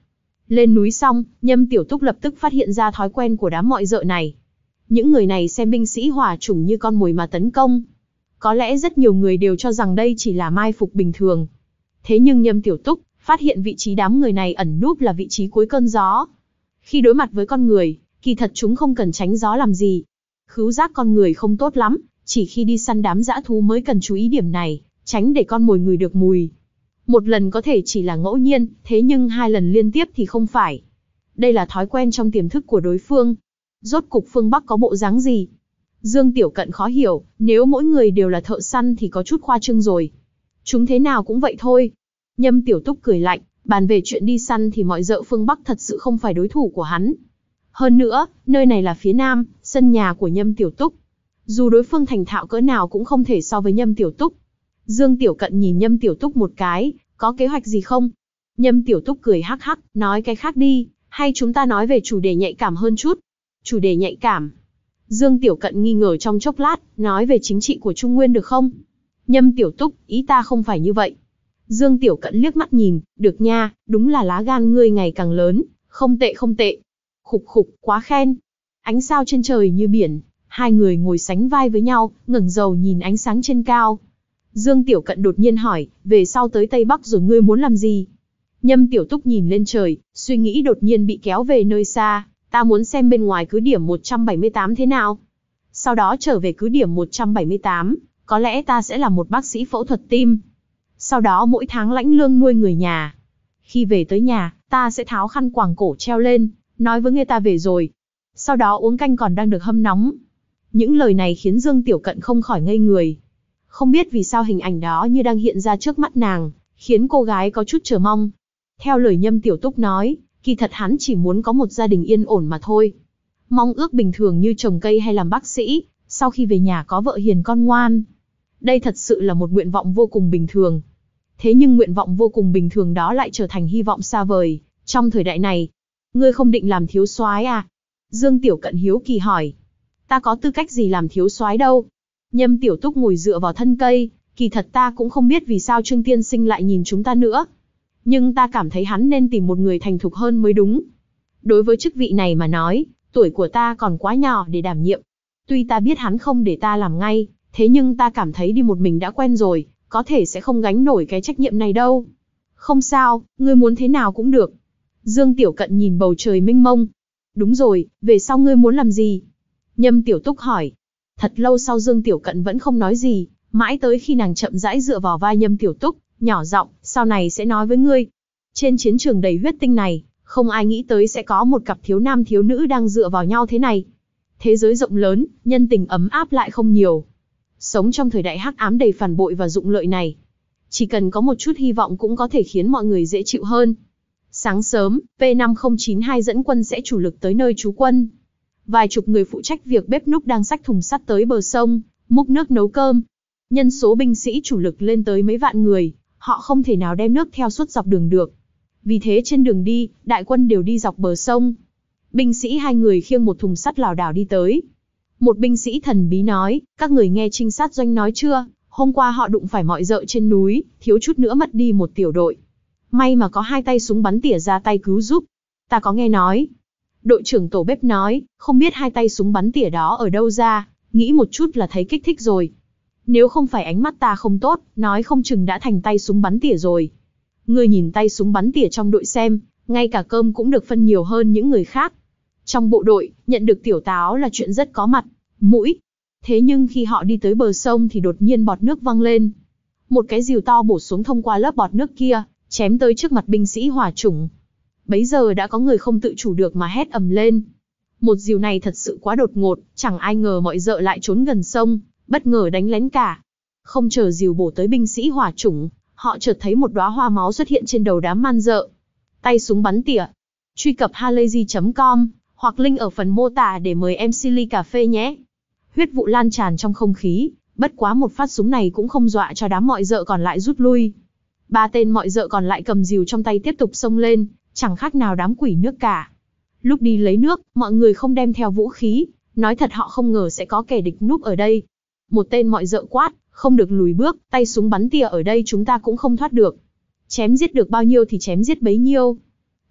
Lên núi xong, Nhâm Tiểu Túc lập tức phát hiện ra thói quen của đám mọi dợ này. Những người này xem binh sĩ hỏa chủng như con mồi mà tấn công. Có lẽ rất nhiều người đều cho rằng đây chỉ là mai phục bình thường. Thế nhưng Nhâm Tiểu Túc phát hiện vị trí đám người này ẩn núp là vị trí cuối cơn gió. Khi đối mặt với con người, kỳ thật chúng không cần tránh gió làm gì. Khứu giác con người không tốt lắm, chỉ khi đi săn đám dã thú mới cần chú ý điểm này, tránh để con mồi ngửi được mùi. Một lần có thể chỉ là ngẫu nhiên, thế nhưng hai lần liên tiếp thì không phải. Đây là thói quen trong tiềm thức của đối phương. Rốt cục phương Bắc có bộ dáng gì? Dương Tiểu Cận khó hiểu, nếu mỗi người đều là thợ săn thì có chút khoa trương rồi. Chúng thế nào cũng vậy thôi. Nhâm Tiểu Túc cười lạnh, bàn về chuyện đi săn thì mọi dợ phương Bắc thật sự không phải đối thủ của hắn. Hơn nữa, nơi này là phía Nam, sân nhà của Nhâm Tiểu Túc. Dù đối phương thành thạo cỡ nào cũng không thể so với Nhâm Tiểu Túc. Dương Tiểu Cận nhìn Nhâm Tiểu Túc một cái, có kế hoạch gì không? Nhâm Tiểu Túc cười hắc hắc, nói cái khác đi, hay chúng ta nói về chủ đề nhạy cảm hơn chút? Chủ đề nhạy cảm. Dương Tiểu Cận nghi ngờ trong chốc lát, nói về chính trị của Trung Nguyên được không? Nhâm Tiểu Túc, ý ta không phải như vậy. Dương Tiểu Cận liếc mắt nhìn, được nha, đúng là lá gan ngươi ngày càng lớn, không tệ không tệ. Khục khục, quá khen. Ánh sao trên trời như biển, hai người ngồi sánh vai với nhau, ngẩng đầu nhìn ánh sáng trên cao. Dương Tiểu Cận đột nhiên hỏi, về sau tới Tây Bắc rồi ngươi muốn làm gì? Nhâm Tiểu Túc nhìn lên trời, suy nghĩ đột nhiên bị kéo về nơi xa, ta muốn xem bên ngoài cứ điểm một trăm bảy mươi tám thế nào. Sau đó trở về cứ điểm một trăm bảy mươi tám, có lẽ ta sẽ là một bác sĩ phẫu thuật tim. Sau đó mỗi tháng lãnh lương nuôi người nhà. Khi về tới nhà, ta sẽ tháo khăn quàng cổ treo lên, nói với người ta về rồi. Sau đó uống canh còn đang được hâm nóng. Những lời này khiến Dương Tiểu Cận không khỏi ngây người. Không biết vì sao hình ảnh đó như đang hiện ra trước mắt nàng, khiến cô gái có chút chờ mong. Theo lời Nhâm Tiểu Túc nói, kỳ thật hắn chỉ muốn có một gia đình yên ổn mà thôi. Mong ước bình thường như trồng cây hay làm bác sĩ, sau khi về nhà có vợ hiền con ngoan. Đây thật sự là một nguyện vọng vô cùng bình thường. Thế nhưng nguyện vọng vô cùng bình thường đó lại trở thành hy vọng xa vời, trong thời đại này. Ngươi không định làm thiếu soái à? Dương Tiểu Cận hiếu kỳ hỏi. Ta có tư cách gì làm thiếu soái đâu? Nhâm Tiểu Túc ngồi dựa vào thân cây, kỳ thật ta cũng không biết vì sao Trương Tiên Sinh lại nhìn chúng ta nữa. Nhưng ta cảm thấy hắn nên tìm một người thành thục hơn mới đúng. Đối với chức vị này mà nói, tuổi của ta còn quá nhỏ để đảm nhiệm. Tuy ta biết hắn không để ta làm ngay, thế nhưng ta cảm thấy đi một mình đã quen rồi, có thể sẽ không gánh nổi cái trách nhiệm này đâu. Không sao, ngươi muốn thế nào cũng được. Dương Tiểu Cận nhìn bầu trời mênh mông. Đúng rồi, về sau ngươi muốn làm gì? Nhâm Tiểu Túc hỏi. Thật lâu sau Dương Tiểu Cận vẫn không nói gì, mãi tới khi nàng chậm rãi dựa vào vai Nhâm Tiểu Túc, nhỏ giọng, sau này sẽ nói với ngươi. Trên chiến trường đầy huyết tinh này, không ai nghĩ tới sẽ có một cặp thiếu nam thiếu nữ đang dựa vào nhau thế này. Thế giới rộng lớn, nhân tình ấm áp lại không nhiều. Sống trong thời đại hắc ám đầy phản bội và dụng lợi này, chỉ cần có một chút hy vọng cũng có thể khiến mọi người dễ chịu hơn. Sáng sớm, P năm không chín hai dẫn quân sẽ chủ lực tới nơi trú quân. Vài chục người phụ trách việc bếp núc đang xách thùng sắt tới bờ sông, múc nước nấu cơm. Nhân số binh sĩ chủ lực lên tới mấy vạn người, họ không thể nào đem nước theo suốt dọc đường được. Vì thế trên đường đi, đại quân đều đi dọc bờ sông. Binh sĩ hai người khiêng một thùng sắt lảo đảo đi tới. Một binh sĩ thần bí nói, các người nghe trinh sát doanh nói chưa, hôm qua họ đụng phải mọi dợ trên núi, thiếu chút nữa mất đi một tiểu đội. May mà có hai tay súng bắn tỉa ra tay cứu giúp. Ta có nghe nói. Đội trưởng tổ bếp nói, không biết hai tay súng bắn tỉa đó ở đâu ra, nghĩ một chút là thấy kích thích rồi. Nếu không phải ánh mắt ta không tốt, nói không chừng đã thành tay súng bắn tỉa rồi. Ngươi nhìn tay súng bắn tỉa trong đội xem, ngay cả cơm cũng được phân nhiều hơn những người khác. Trong bộ đội, nhận được tiểu táo là chuyện rất có mặt, mũi. Thế nhưng khi họ đi tới bờ sông thì đột nhiên bọt nước văng lên. Một cái rìu to bổ xuống thông qua lớp bọt nước kia, chém tới trước mặt binh sĩ hỏa chủng. Bấy giờ đã có người không tự chủ được mà hét ầm lên. Một rìu này thật sự quá đột ngột, chẳng ai ngờ mọi dợ lại trốn gần sông, bất ngờ đánh lén cả. Không chờ rìu bổ tới binh sĩ hỏa chủng, họ chợt thấy một đóa hoa máu xuất hiện trên đầu đám man dợ. Tay súng bắn tỉa. Truy cập halayzi chấm com hoặc link ở phần mô tả để mời em xê ly cà phê nhé. Huyết vụ lan tràn trong không khí, bất quá một phát súng này cũng không dọa cho đám mọi dợ còn lại rút lui. Ba tên mọi dợ còn lại cầm rìu trong tay tiếp tục xông lên, chẳng khác nào đám quỷ nước cả. Lúc đi lấy nước, mọi người không đem theo vũ khí, nói thật họ không ngờ sẽ có kẻ địch núp ở đây. Một tên mọi dợ quát, không được lùi bước, tay súng bắn tỉa ở đây chúng ta cũng không thoát được. Chém giết được bao nhiêu thì chém giết bấy nhiêu.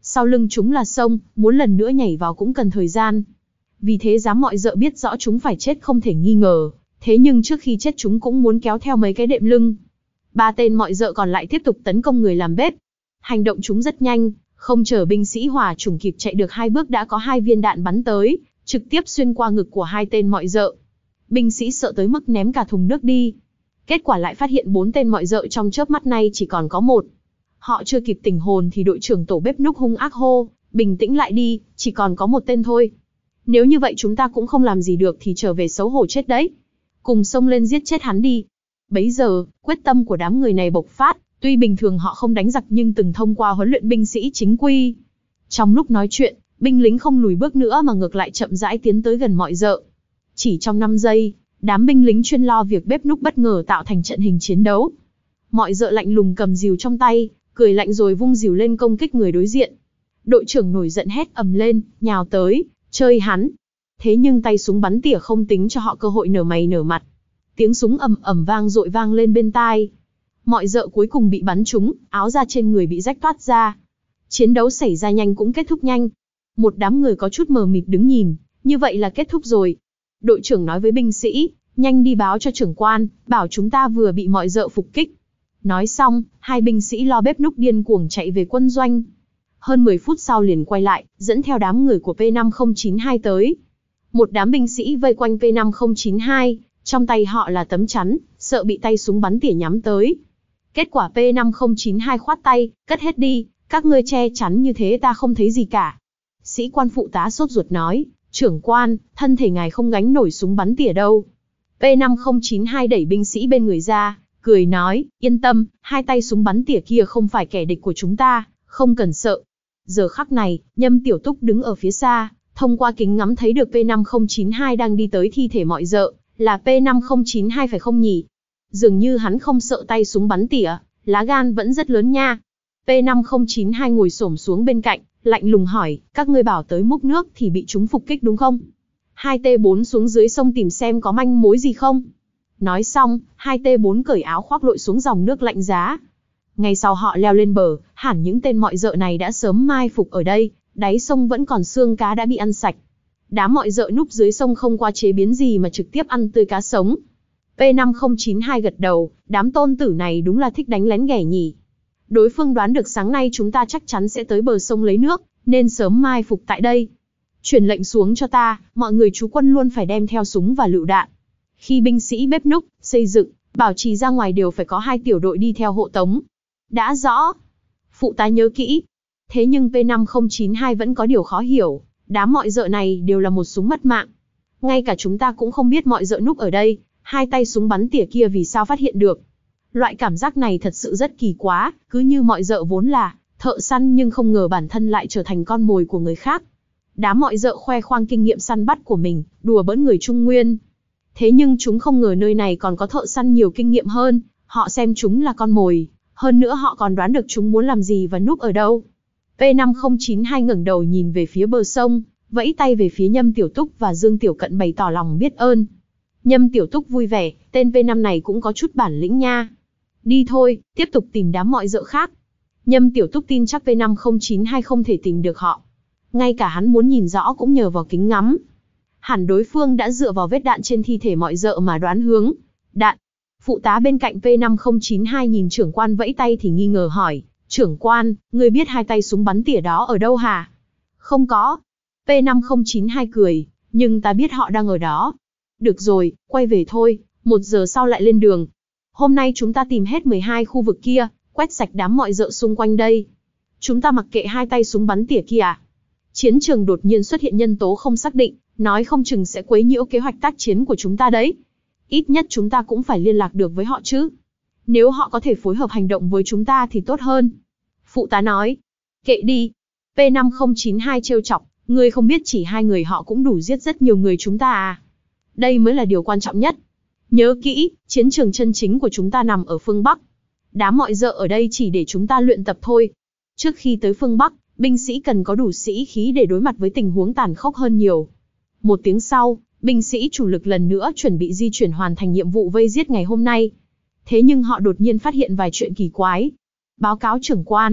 Sau lưng chúng là sông, muốn lần nữa nhảy vào cũng cần thời gian. Vì thế Dám Mọi Dợ biết rõ chúng phải chết không thể nghi ngờ, thế nhưng trước khi chết chúng cũng muốn kéo theo mấy cái đệm lưng. Ba tên Mọi Dợ còn lại tiếp tục tấn công người làm bếp. Hành động chúng rất nhanh, không chờ binh sĩ hòa chủng kịp chạy được hai bước đã có hai viên đạn bắn tới, trực tiếp xuyên qua ngực của hai tên Mọi Dợ. Binh sĩ sợ tới mức ném cả thùng nước đi. Kết quả lại phát hiện bốn tên Mọi Dợ trong chớp mắt nay chỉ còn có một. Họ chưa kịp tỉnh hồn thì đội trưởng tổ bếp núc hung ác hô, bình tĩnh lại đi, chỉ còn có một tên thôi. Nếu như vậy chúng ta cũng không làm gì được thì trở về xấu hổ chết đấy. Cùng xông lên giết chết hắn đi. Bấy giờ, quyết tâm của đám người này bộc phát, tuy bình thường họ không đánh giặc nhưng từng thông qua huấn luyện binh sĩ chính quy. Trong lúc nói chuyện, binh lính không lùi bước nữa mà ngược lại chậm rãi tiến tới gần Mọi Dợ. Chỉ trong năm giây, đám binh lính chuyên lo việc bếp núc bất ngờ tạo thành trận hình chiến đấu. Mọi Dợ lạnh lùng cầm rìu trong tay, cười lạnh rồi vung rìu lên công kích người đối diện. Đội trưởng nổi giận hét ầm lên, nhào tới, chơi hắn. Thế nhưng tay súng bắn tỉa không tính cho họ cơ hội nở mày nở mặt. Tiếng súng ầm ầm vang dội vang lên bên tai. Mọi Dợ cuối cùng bị bắn trúng, áo da trên người bị rách toát ra. Chiến đấu xảy ra nhanh cũng kết thúc nhanh. Một đám người có chút mờ mịt đứng nhìn, như vậy là kết thúc rồi. Đội trưởng nói với binh sĩ, nhanh đi báo cho trưởng quan, bảo chúng ta vừa bị Mọi Dợ phục kích. Nói xong, hai binh sĩ lo bếp núc điên cuồng chạy về quân doanh. Hơn mười phút sau liền quay lại, dẫn theo đám người của P năm không chín hai tới. Một đám binh sĩ vây quanh P năm không chín hai, trong tay họ là tấm chắn, sợ bị tay súng bắn tỉa nhắm tới. Kết quả P năm không chín hai khoát tay, cất hết đi, các ngươi che chắn như thế ta không thấy gì cả. Sĩ quan phụ tá sốt ruột nói, trưởng quan, thân thể ngài không gánh nổi súng bắn tỉa đâu. P năm không chín hai đẩy binh sĩ bên người ra, cười nói, yên tâm, hai tay súng bắn tỉa kia không phải kẻ địch của chúng ta, không cần sợ. Giờ khắc này, Nhâm Tiểu Túc đứng ở phía xa, thông qua kính ngắm thấy được P năm không chín hai đang đi tới thi thể Mọi Dợ, là P năm không chín hai phải không nhỉ? Dường như hắn không sợ tay súng bắn tỉa, lá gan vẫn rất lớn nha. P năm không chín hai ngồi xổm xuống bên cạnh, lạnh lùng hỏi, các ngươi bảo tới múc nước thì bị chúng phục kích đúng không? hai T bốn xuống dưới sông tìm xem có manh mối gì không? Nói xong, hai T bốn cởi áo khoác lội xuống dòng nước lạnh giá. Ngay sau họ leo lên bờ, hẳn những tên Mọi Dợ này đã sớm mai phục ở đây, đáy sông vẫn còn xương cá đã bị ăn sạch. Đám Mọi Dợ núp dưới sông không qua chế biến gì mà trực tiếp ăn tươi cá sống. P năm không chín hai gật đầu, đám tôn tử này đúng là thích đánh lén ghẻ nhỉ. Đối phương đoán được sáng nay chúng ta chắc chắn sẽ tới bờ sông lấy nước, nên sớm mai phục tại đây. Truyền lệnh xuống cho ta, mọi người trú quân luôn phải đem theo súng và lựu đạn. Khi binh sĩ bếp núc, xây dựng, bảo trì ra ngoài đều phải có hai tiểu đội đi theo hộ tống. Đã rõ. Phụ tá nhớ kỹ. Thế nhưng P năm không chín hai vẫn có điều khó hiểu, đám Mọi Dợ này đều là một súng mất mạng. Ngay cả chúng ta cũng không biết Mọi Dợ núp ở đây, hai tay súng bắn tỉa kia vì sao phát hiện được. Loại cảm giác này thật sự rất kỳ quá, cứ như Mọi Dợ vốn là thợ săn nhưng không ngờ bản thân lại trở thành con mồi của người khác. Đám Mọi Dợ khoe khoang kinh nghiệm săn bắt của mình, đùa bỡn người Trung Nguyên. Thế nhưng chúng không ngờ nơi này còn có thợ săn nhiều kinh nghiệm hơn, họ xem chúng là con mồi, hơn nữa họ còn đoán được chúng muốn làm gì và núp ở đâu. P năm không chín hai ngẩng đầu nhìn về phía bờ sông, vẫy tay về phía Nhâm Tiểu Túc và Dương Tiểu Cận bày tỏ lòng biết ơn. Nhâm Tiểu Túc vui vẻ, tên P năm này cũng có chút bản lĩnh nha. Đi thôi, tiếp tục tìm đám Mọi Dợ khác. Nhâm Tiểu Túc tin chắc P năm không chín hai không thể tìm được họ. Ngay cả hắn muốn nhìn rõ cũng nhờ vào kính ngắm. Hẳn đối phương đã dựa vào vết đạn trên thi thể Mọi Dợ mà đoán hướng. Đạn. Phụ tá bên cạnh P năm không chín hai nhìn trưởng quan vẫy tay thì nghi ngờ hỏi, trưởng quan, ngươi biết hai tay súng bắn tỉa đó ở đâu hả? Không có. P năm không chín hai cười, nhưng ta biết họ đang ở đó. Được rồi, quay về thôi, một giờ sau lại lên đường. Hôm nay chúng ta tìm hết mười hai khu vực kia, quét sạch đám Mọi Dợ xung quanh đây. Chúng ta mặc kệ hai tay súng bắn tỉa kia à? Chiến trường đột nhiên xuất hiện nhân tố không xác định, nói không chừng sẽ quấy nhiễu kế hoạch tác chiến của chúng ta đấy. Ít nhất chúng ta cũng phải liên lạc được với họ chứ. Nếu họ có thể phối hợp hành động với chúng ta thì tốt hơn. Phụ tá nói. Kệ đi. P năm không chín hai trêu chọc, ngươi không biết chỉ hai người họ cũng đủ giết rất nhiều người chúng ta à. Đây mới là điều quan trọng nhất. Nhớ kỹ, chiến trường chân chính của chúng ta nằm ở phương Bắc. Đám Mọi Dợ ở đây chỉ để chúng ta luyện tập thôi. Trước khi tới phương Bắc, binh sĩ cần có đủ sĩ khí để đối mặt với tình huống tàn khốc hơn nhiều. Một tiếng sau, binh sĩ chủ lực lần nữa chuẩn bị di chuyển hoàn thành nhiệm vụ vây giết ngày hôm nay. Thế nhưng họ đột nhiên phát hiện vài chuyện kỳ quái. Báo cáo trưởng quan,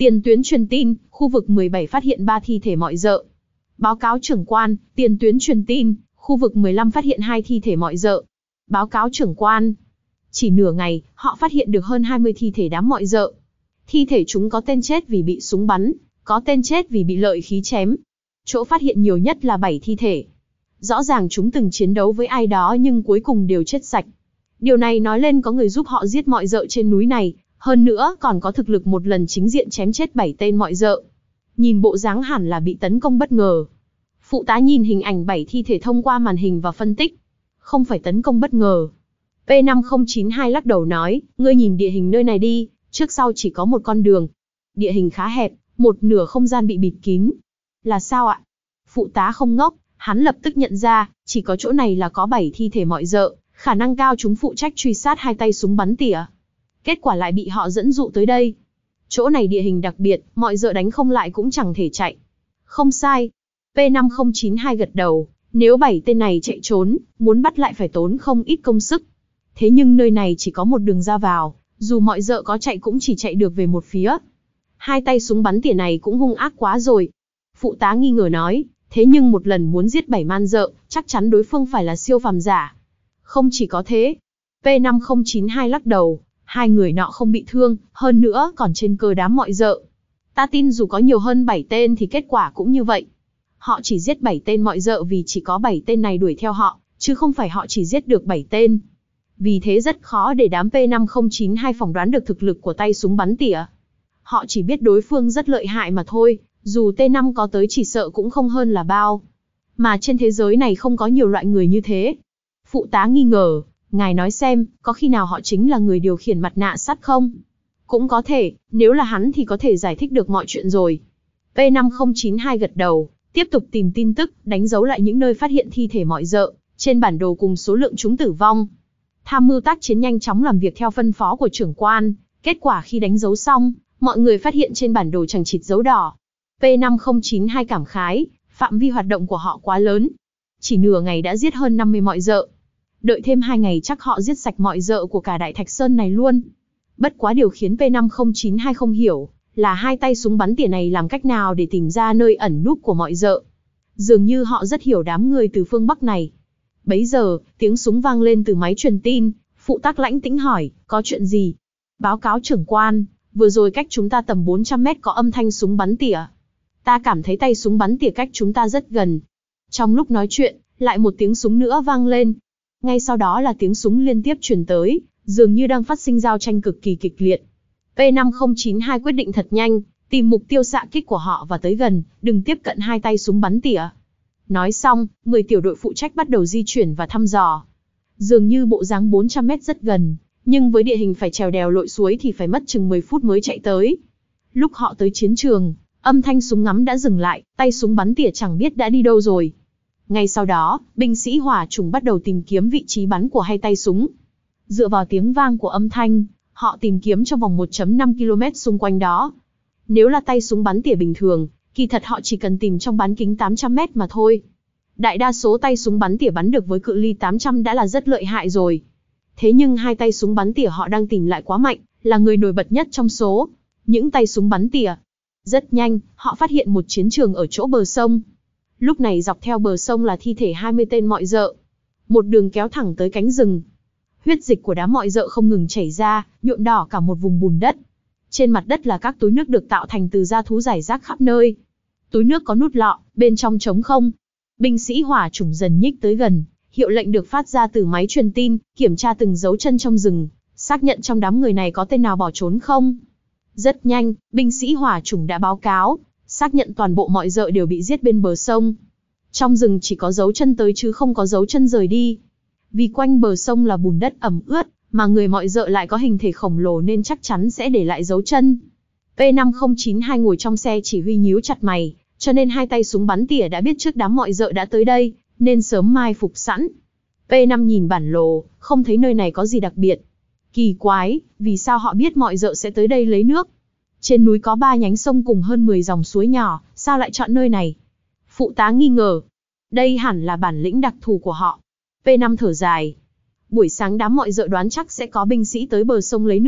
Tiền tuyến truyền tin, khu vực mười bảy phát hiện ba thi thể mọi dợ. Báo cáo trưởng quan, tiền tuyến truyền tin, khu vực mười lăm phát hiện hai thi thể mọi dợ. Báo cáo trưởng quan. Chỉ nửa ngày, họ phát hiện được hơn hai mươi thi thể đám mọi dợ. Thi thể chúng có tên chết vì bị súng bắn, có tên chết vì bị lợi khí chém. Chỗ phát hiện nhiều nhất là bảy thi thể. Rõ ràng chúng từng chiến đấu với ai đó nhưng cuối cùng đều chết sạch. Điều này nói lên có người giúp họ giết mọi dợ trên núi này, hơn nữa còn có thực lực một lần chính diện chém chết bảy tên mọi dợ. Nhìn bộ dáng hẳn là bị tấn công bất ngờ. Phụ tá nhìn hình ảnh bảy thi thể thông qua màn hình và phân tích. Không phải tấn công bất ngờ. P năm không chín hai lắc đầu nói, ngươi nhìn địa hình nơi này đi, trước sau chỉ có một con đường. Địa hình khá hẹp, một nửa không gian bị bịt kín. Là sao ạ? Phụ tá không ngốc, hắn lập tức nhận ra, chỉ có chỗ này là có bảy thi thể mọi dợ, khả năng cao chúng phụ trách truy sát hai tay súng bắn tỉa. Kết quả lại bị họ dẫn dụ tới đây. Chỗ này địa hình đặc biệt, mọi dợ đánh không lại cũng chẳng thể chạy. Không sai. P năm không chín hai gật đầu, nếu bảy tên này chạy trốn, muốn bắt lại phải tốn không ít công sức. Thế nhưng nơi này chỉ có một đường ra vào, dù mọi dợ có chạy cũng chỉ chạy được về một phía. Hai tay súng bắn tỉa này cũng hung ác quá rồi. Phụ tá nghi ngờ nói, thế nhưng một lần muốn giết bảy man dợ, chắc chắn đối phương phải là siêu phàm giả. Không chỉ có thế. P năm không chín hai lắc đầu, hai người nọ không bị thương, hơn nữa còn trên cơ đám mọi dợ. Ta tin dù có nhiều hơn bảy tên thì kết quả cũng như vậy. Họ chỉ giết bảy tên mọi dợ vì chỉ có bảy tên này đuổi theo họ, chứ không phải họ chỉ giết được bảy tên. Vì thế rất khó để đám P năm không chín hai phỏng đoán được thực lực của tay súng bắn tỉa. Họ chỉ biết đối phương rất lợi hại mà thôi, dù T năm có tới chỉ sợ cũng không hơn là bao. Mà trên thế giới này không có nhiều loại người như thế. Phụ tá nghi ngờ, ngài nói xem, có khi nào họ chính là người điều khiển mặt nạ sắt không? Cũng có thể, nếu là hắn thì có thể giải thích được mọi chuyện rồi. P năm không chín hai gật đầu, tiếp tục tìm tin tức, đánh dấu lại những nơi phát hiện thi thể mọi dợ, trên bản đồ cùng số lượng chúng tử vong. Tham mưu tác chiến nhanh chóng làm việc theo phân phó của trưởng quan, kết quả khi đánh dấu xong, mọi người phát hiện trên bản đồ chằng chịt dấu đỏ. P năm không chín hai cảm khái, phạm vi hoạt động của họ quá lớn. Chỉ nửa ngày đã giết hơn năm mươi mọi dợ. Đợi thêm hai ngày chắc họ giết sạch mọi dợ của cả Đại Thạch Sơn này luôn. Bất quá điều khiến P năm không chín hai không hiểu, là hai tay súng bắn tỉa này làm cách nào để tìm ra nơi ẩn núp của mọi dợ. Dường như họ rất hiểu đám người từ phương Bắc này. Bấy giờ, tiếng súng vang lên từ máy truyền tin, phụ tác lãnh tĩnh hỏi, có chuyện gì? Báo cáo trưởng quan, vừa rồi cách chúng ta tầm bốn trăm mét có âm thanh súng bắn tỉa. Ta cảm thấy tay súng bắn tỉa cách chúng ta rất gần. Trong lúc nói chuyện, lại một tiếng súng nữa vang lên. Ngay sau đó là tiếng súng liên tiếp truyền tới, dường như đang phát sinh giao tranh cực kỳ kịch liệt. P năm không chín hai quyết định thật nhanh, tìm mục tiêu xạ kích của họ và tới gần, đừng tiếp cận hai tay súng bắn tỉa. Nói xong, mười tiểu đội phụ trách bắt đầu di chuyển và thăm dò. Dường như bộ dáng bốn trăm mét rất gần, nhưng với địa hình phải trèo đèo lội suối thì phải mất chừng mười phút mới chạy tới. Lúc họ tới chiến trường, âm thanh súng ngắm đã dừng lại, tay súng bắn tỉa chẳng biết đã đi đâu rồi. Ngay sau đó, binh sĩ hỏa chủng bắt đầu tìm kiếm vị trí bắn của hai tay súng. Dựa vào tiếng vang của âm thanh, họ tìm kiếm trong vòng một phẩy năm ki lô mét xung quanh đó. Nếu là tay súng bắn tỉa bình thường, kỳ thật họ chỉ cần tìm trong bán kính tám trăm mét mà thôi. Đại đa số tay súng bắn tỉa bắn được với cự ly tám trăm đã là rất lợi hại rồi. Thế nhưng hai tay súng bắn tỉa họ đang tìm lại quá mạnh, là người nổi bật nhất trong số những tay súng bắn tỉa. Rất nhanh, họ phát hiện một chiến trường ở chỗ bờ sông. Lúc này dọc theo bờ sông là thi thể hai mươi tên mọi dợ. Một đường kéo thẳng tới cánh rừng. Huyết dịch của đám mọi dợ không ngừng chảy ra, nhuộm đỏ cả một vùng bùn đất. Trên mặt đất là các túi nước được tạo thành từ da thú rải rác khắp nơi. Túi nước có nút lọ, bên trong trống không. Binh sĩ hỏa chủng dần nhích tới gần, hiệu lệnh được phát ra từ máy truyền tin, kiểm tra từng dấu chân trong rừng, xác nhận trong đám người này có tên nào bỏ trốn không. Rất nhanh, binh sĩ hỏa chủng đã báo cáo, xác nhận toàn bộ mọi dợ đều bị giết bên bờ sông. Trong rừng chỉ có dấu chân tới chứ không có dấu chân rời đi. Vì quanh bờ sông là bùn đất ẩm ướt, mà người mọi dợ lại có hình thể khổng lồ nên chắc chắn sẽ để lại dấu chân. P năm không chín hai ngồi trong xe chỉ huy nhíu chặt mày, cho nên hai tay súng bắn tỉa đã biết trước đám mọi dợ đã tới đây, nên sớm mai phục sẵn. P năm nhìn bản đồ, không thấy nơi này có gì đặc biệt. Kỳ quái, vì sao họ biết mọi dợ sẽ tới đây lấy nước? Trên núi có ba nhánh sông cùng hơn mười dòng suối nhỏ, sao lại chọn nơi này? Phụ tá nghi ngờ. Đây hẳn là bản lĩnh đặc thù của họ. P năm thở dài. Buổi sáng đám mọi dợ đoán chắc sẽ có binh sĩ tới bờ sông lấy nước,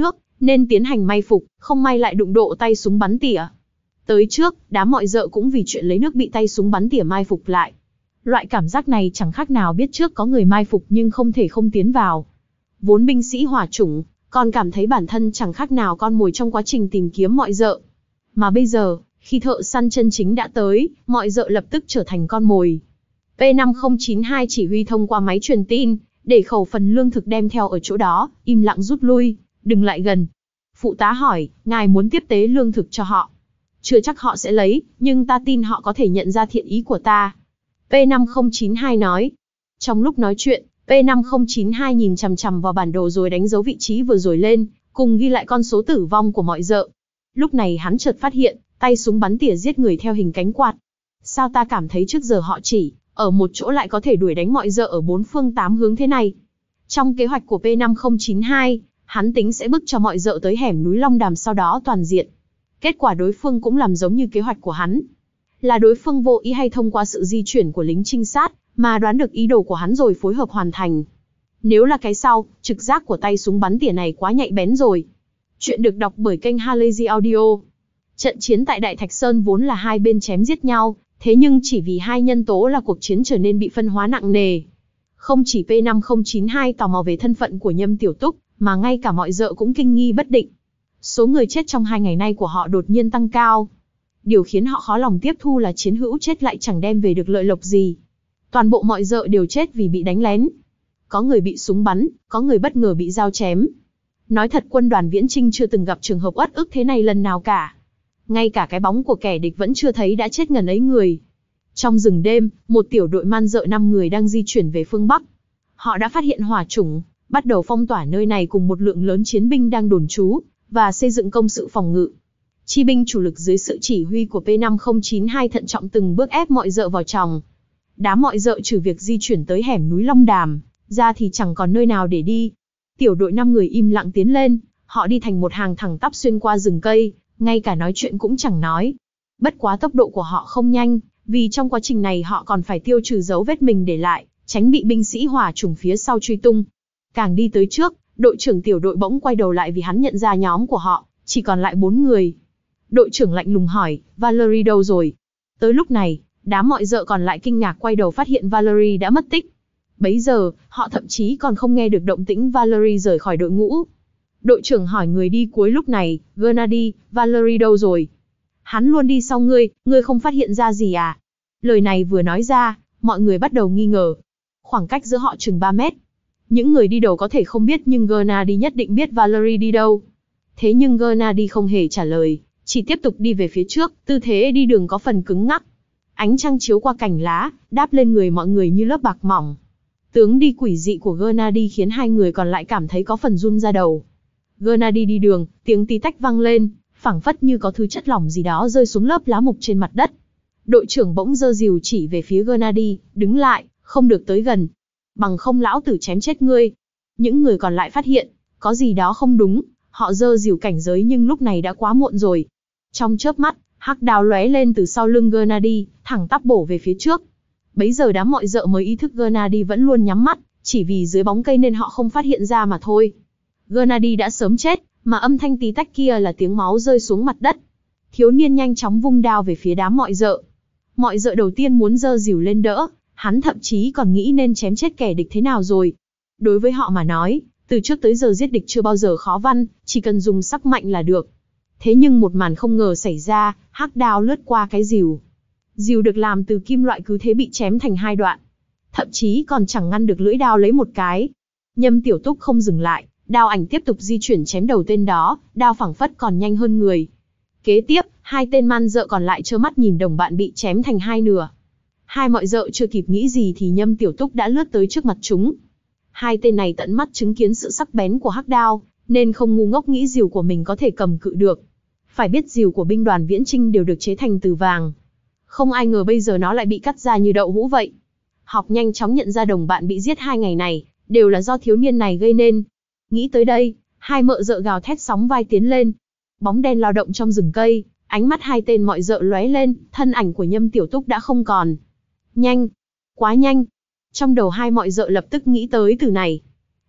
nên tiến hành may phục, không may lại đụng độ tay súng bắn tỉa. Tới trước, đám mọi dợ cũng vì chuyện lấy nước bị tay súng bắn tỉa mai phục lại. Loại cảm giác này chẳng khác nào biết trước có người mai phục nhưng không thể không tiến vào. Vốn binh sĩ hỏa chủng, còn cảm thấy bản thân chẳng khác nào con mồi trong quá trình tìm kiếm mọi dợ. Mà bây giờ, khi thợ săn chân chính đã tới, mọi dợ lập tức trở thành con mồi. P năm không chín hai chỉ huy thông qua máy truyền tin, để khẩu phần lương thực đem theo ở chỗ đó, im lặng rút lui, đừng lại gần. Phụ tá hỏi, ngài muốn tiếp tế lương thực cho họ. Chưa chắc họ sẽ lấy, nhưng ta tin họ có thể nhận ra thiện ý của ta. P năm không chín hai nói. Trong lúc nói chuyện, P năm không chín hai nhìn chằm chằm vào bản đồ rồi đánh dấu vị trí vừa rồi lên, cùng ghi lại con số tử vong của mọi dợ. Lúc này hắn chợt phát hiện, tay súng bắn tỉa giết người theo hình cánh quạt. Sao ta cảm thấy trước giờ họ chỉ ở một chỗ lại có thể đuổi đánh mọi dợ ở bốn phương tám hướng thế này? Trong kế hoạch của P năm không chín hai, hắn tính sẽ bức cho mọi dợ tới hẻm núi Long Đàm sau đó toàn diện. Kết quả đối phương cũng làm giống như kế hoạch của hắn. Là đối phương vô ý hay thông qua sự di chuyển của lính trinh sát, mà đoán được ý đồ của hắn rồi phối hợp hoàn thành. Nếu là cái sau, trực giác của tay súng bắn tỉa này quá nhạy bén rồi. Chuyện được đọc bởi kênh Halazy Audio. Trận chiến tại Đại Thạch Sơn vốn là hai bên chém giết nhau, thế nhưng chỉ vì hai nhân tố là cuộc chiến trở nên bị phân hóa nặng nề. Không chỉ P năm không chín hai tò mò về thân phận của Nhâm Tiểu Túc, mà ngay cả mọi dợ cũng kinh nghi bất định. Số người chết trong hai ngày nay của họ đột nhiên tăng cao. Điều khiến họ khó lòng tiếp thu là chiến hữu chết lại chẳng đem về được lợi lộc gì. Toàn bộ mọi dợ đều chết vì bị đánh lén. Có người bị súng bắn, có người bất ngờ bị dao chém. Nói thật quân đoàn Viễn Chinh chưa từng gặp trường hợp uất ức thế này lần nào cả. Ngay cả cái bóng của kẻ địch vẫn chưa thấy đã chết ngần ấy người. Trong rừng đêm, một tiểu đội man dợ năm người đang di chuyển về phương Bắc. Họ đã phát hiện hỏa chủng, bắt đầu phong tỏa nơi này cùng một lượng lớn chiến binh đang đồn trú, và xây dựng công sự phòng ngự. Chi binh chủ lực dưới sự chỉ huy của P năm không chín hai thận trọng từng bước ép mọi dợ vào trong. Đám mọi dợ trừ việc di chuyển tới hẻm núi Long Đàm, ra thì chẳng còn nơi nào để đi. Tiểu đội năm người im lặng tiến lên, họ đi thành một hàng thẳng tắp xuyên qua rừng cây, ngay cả nói chuyện cũng chẳng nói. Bất quá tốc độ của họ không nhanh, vì trong quá trình này họ còn phải tiêu trừ dấu vết mình để lại, tránh bị binh sĩ hỏa chủng phía sau truy tung. Càng đi tới trước, đội trưởng tiểu đội bỗng quay đầu lại vì hắn nhận ra nhóm của họ chỉ còn lại bốn người. Đội trưởng lạnh lùng hỏi, Valerie đâu rồi? Tới lúc này, đám mọi dợ còn lại kinh ngạc quay đầu phát hiện Valerie đã mất tích. Bấy giờ, họ thậm chí còn không nghe được động tĩnh Valerie rời khỏi đội ngũ. Đội trưởng hỏi người đi cuối lúc này, Gennady, Valerie đâu rồi? Hắn luôn đi sau ngươi, ngươi không phát hiện ra gì à? Lời này vừa nói ra, mọi người bắt đầu nghi ngờ. Khoảng cách giữa họ chừng ba mét. Những người đi đầu có thể không biết nhưng Gennady nhất định biết Valerie đi đâu. Thế nhưng Gennady không hề trả lời, chỉ tiếp tục đi về phía trước, tư thế đi đường có phần cứng ngắc. Ánh trăng chiếu qua cành lá, đáp lên người mọi người như lớp bạc mỏng. Tướng đi quỷ dị của Gennady khiến hai người còn lại cảm thấy có phần run ra đầu. Gennady đi đường, tiếng tí tách vang lên, phảng phất như có thứ chất lỏng gì đó rơi xuống lớp lá mục trên mặt đất. Đội trưởng bỗng giơ rìu chỉ về phía Gennady, đứng lại, không được tới gần. Bằng không lão tử chém chết ngươi. Những người còn lại phát hiện, có gì đó không đúng, họ giơ rìu cảnh giới nhưng lúc này đã quá muộn rồi. Trong chớp mắt, hắc đao lóe lên từ sau lưng Gennady, thẳng tắp bổ về phía trước. Bấy giờ đám mọi dợ mới ý thức Gennady vẫn luôn nhắm mắt, chỉ vì dưới bóng cây nên họ không phát hiện ra mà thôi. Gennady đã sớm chết, mà âm thanh tí tách kia là tiếng máu rơi xuống mặt đất. Thiếu niên nhanh chóng vung đao về phía đám mọi dợ. Mọi dợ đầu tiên muốn giơ rìu lên đỡ, hắn thậm chí còn nghĩ nên chém chết kẻ địch thế nào rồi. Đối với họ mà nói, từ trước tới giờ giết địch chưa bao giờ khó văn, chỉ cần dùng sắc mạnh là được. Thế nhưng một màn không ngờ xảy ra, hắc đao lướt qua cái rìu. Rìu được làm từ kim loại cứ thế bị chém thành hai đoạn. Thậm chí còn chẳng ngăn được lưỡi đao lấy một cái. Nhâm Tiểu Túc không dừng lại, đao ảnh tiếp tục di chuyển chém đầu tên đó, đao phảng phất còn nhanh hơn người. Kế tiếp, hai tên man dợ còn lại trơ mắt nhìn đồng bạn bị chém thành hai nửa. Hai mọi dợ chưa kịp nghĩ gì thì Nhâm Tiểu Túc đã lướt tới trước mặt chúng. Hai tên này tận mắt chứng kiến sự sắc bén của hắc đao, nên không ngu ngốc nghĩ rìu của mình có thể cầm cự được. Phải biết rìu của binh đoàn Viễn Chinh đều được chế thành từ vàng. Không ai ngờ bây giờ nó lại bị cắt ra như đậu hũ vậy. Học nhanh chóng nhận ra đồng bạn bị giết hai ngày này, đều là do thiếu niên này gây nên. Nghĩ tới đây, hai mợ dợ gào thét sóng vai tiến lên. Bóng đen lao động trong rừng cây, ánh mắt hai tên mọi dợ lóe lên, thân ảnh của Nhâm Tiểu Túc đã không còn. Nhanh, quá nhanh. Trong đầu hai mọi dợ lập tức nghĩ tới từ này.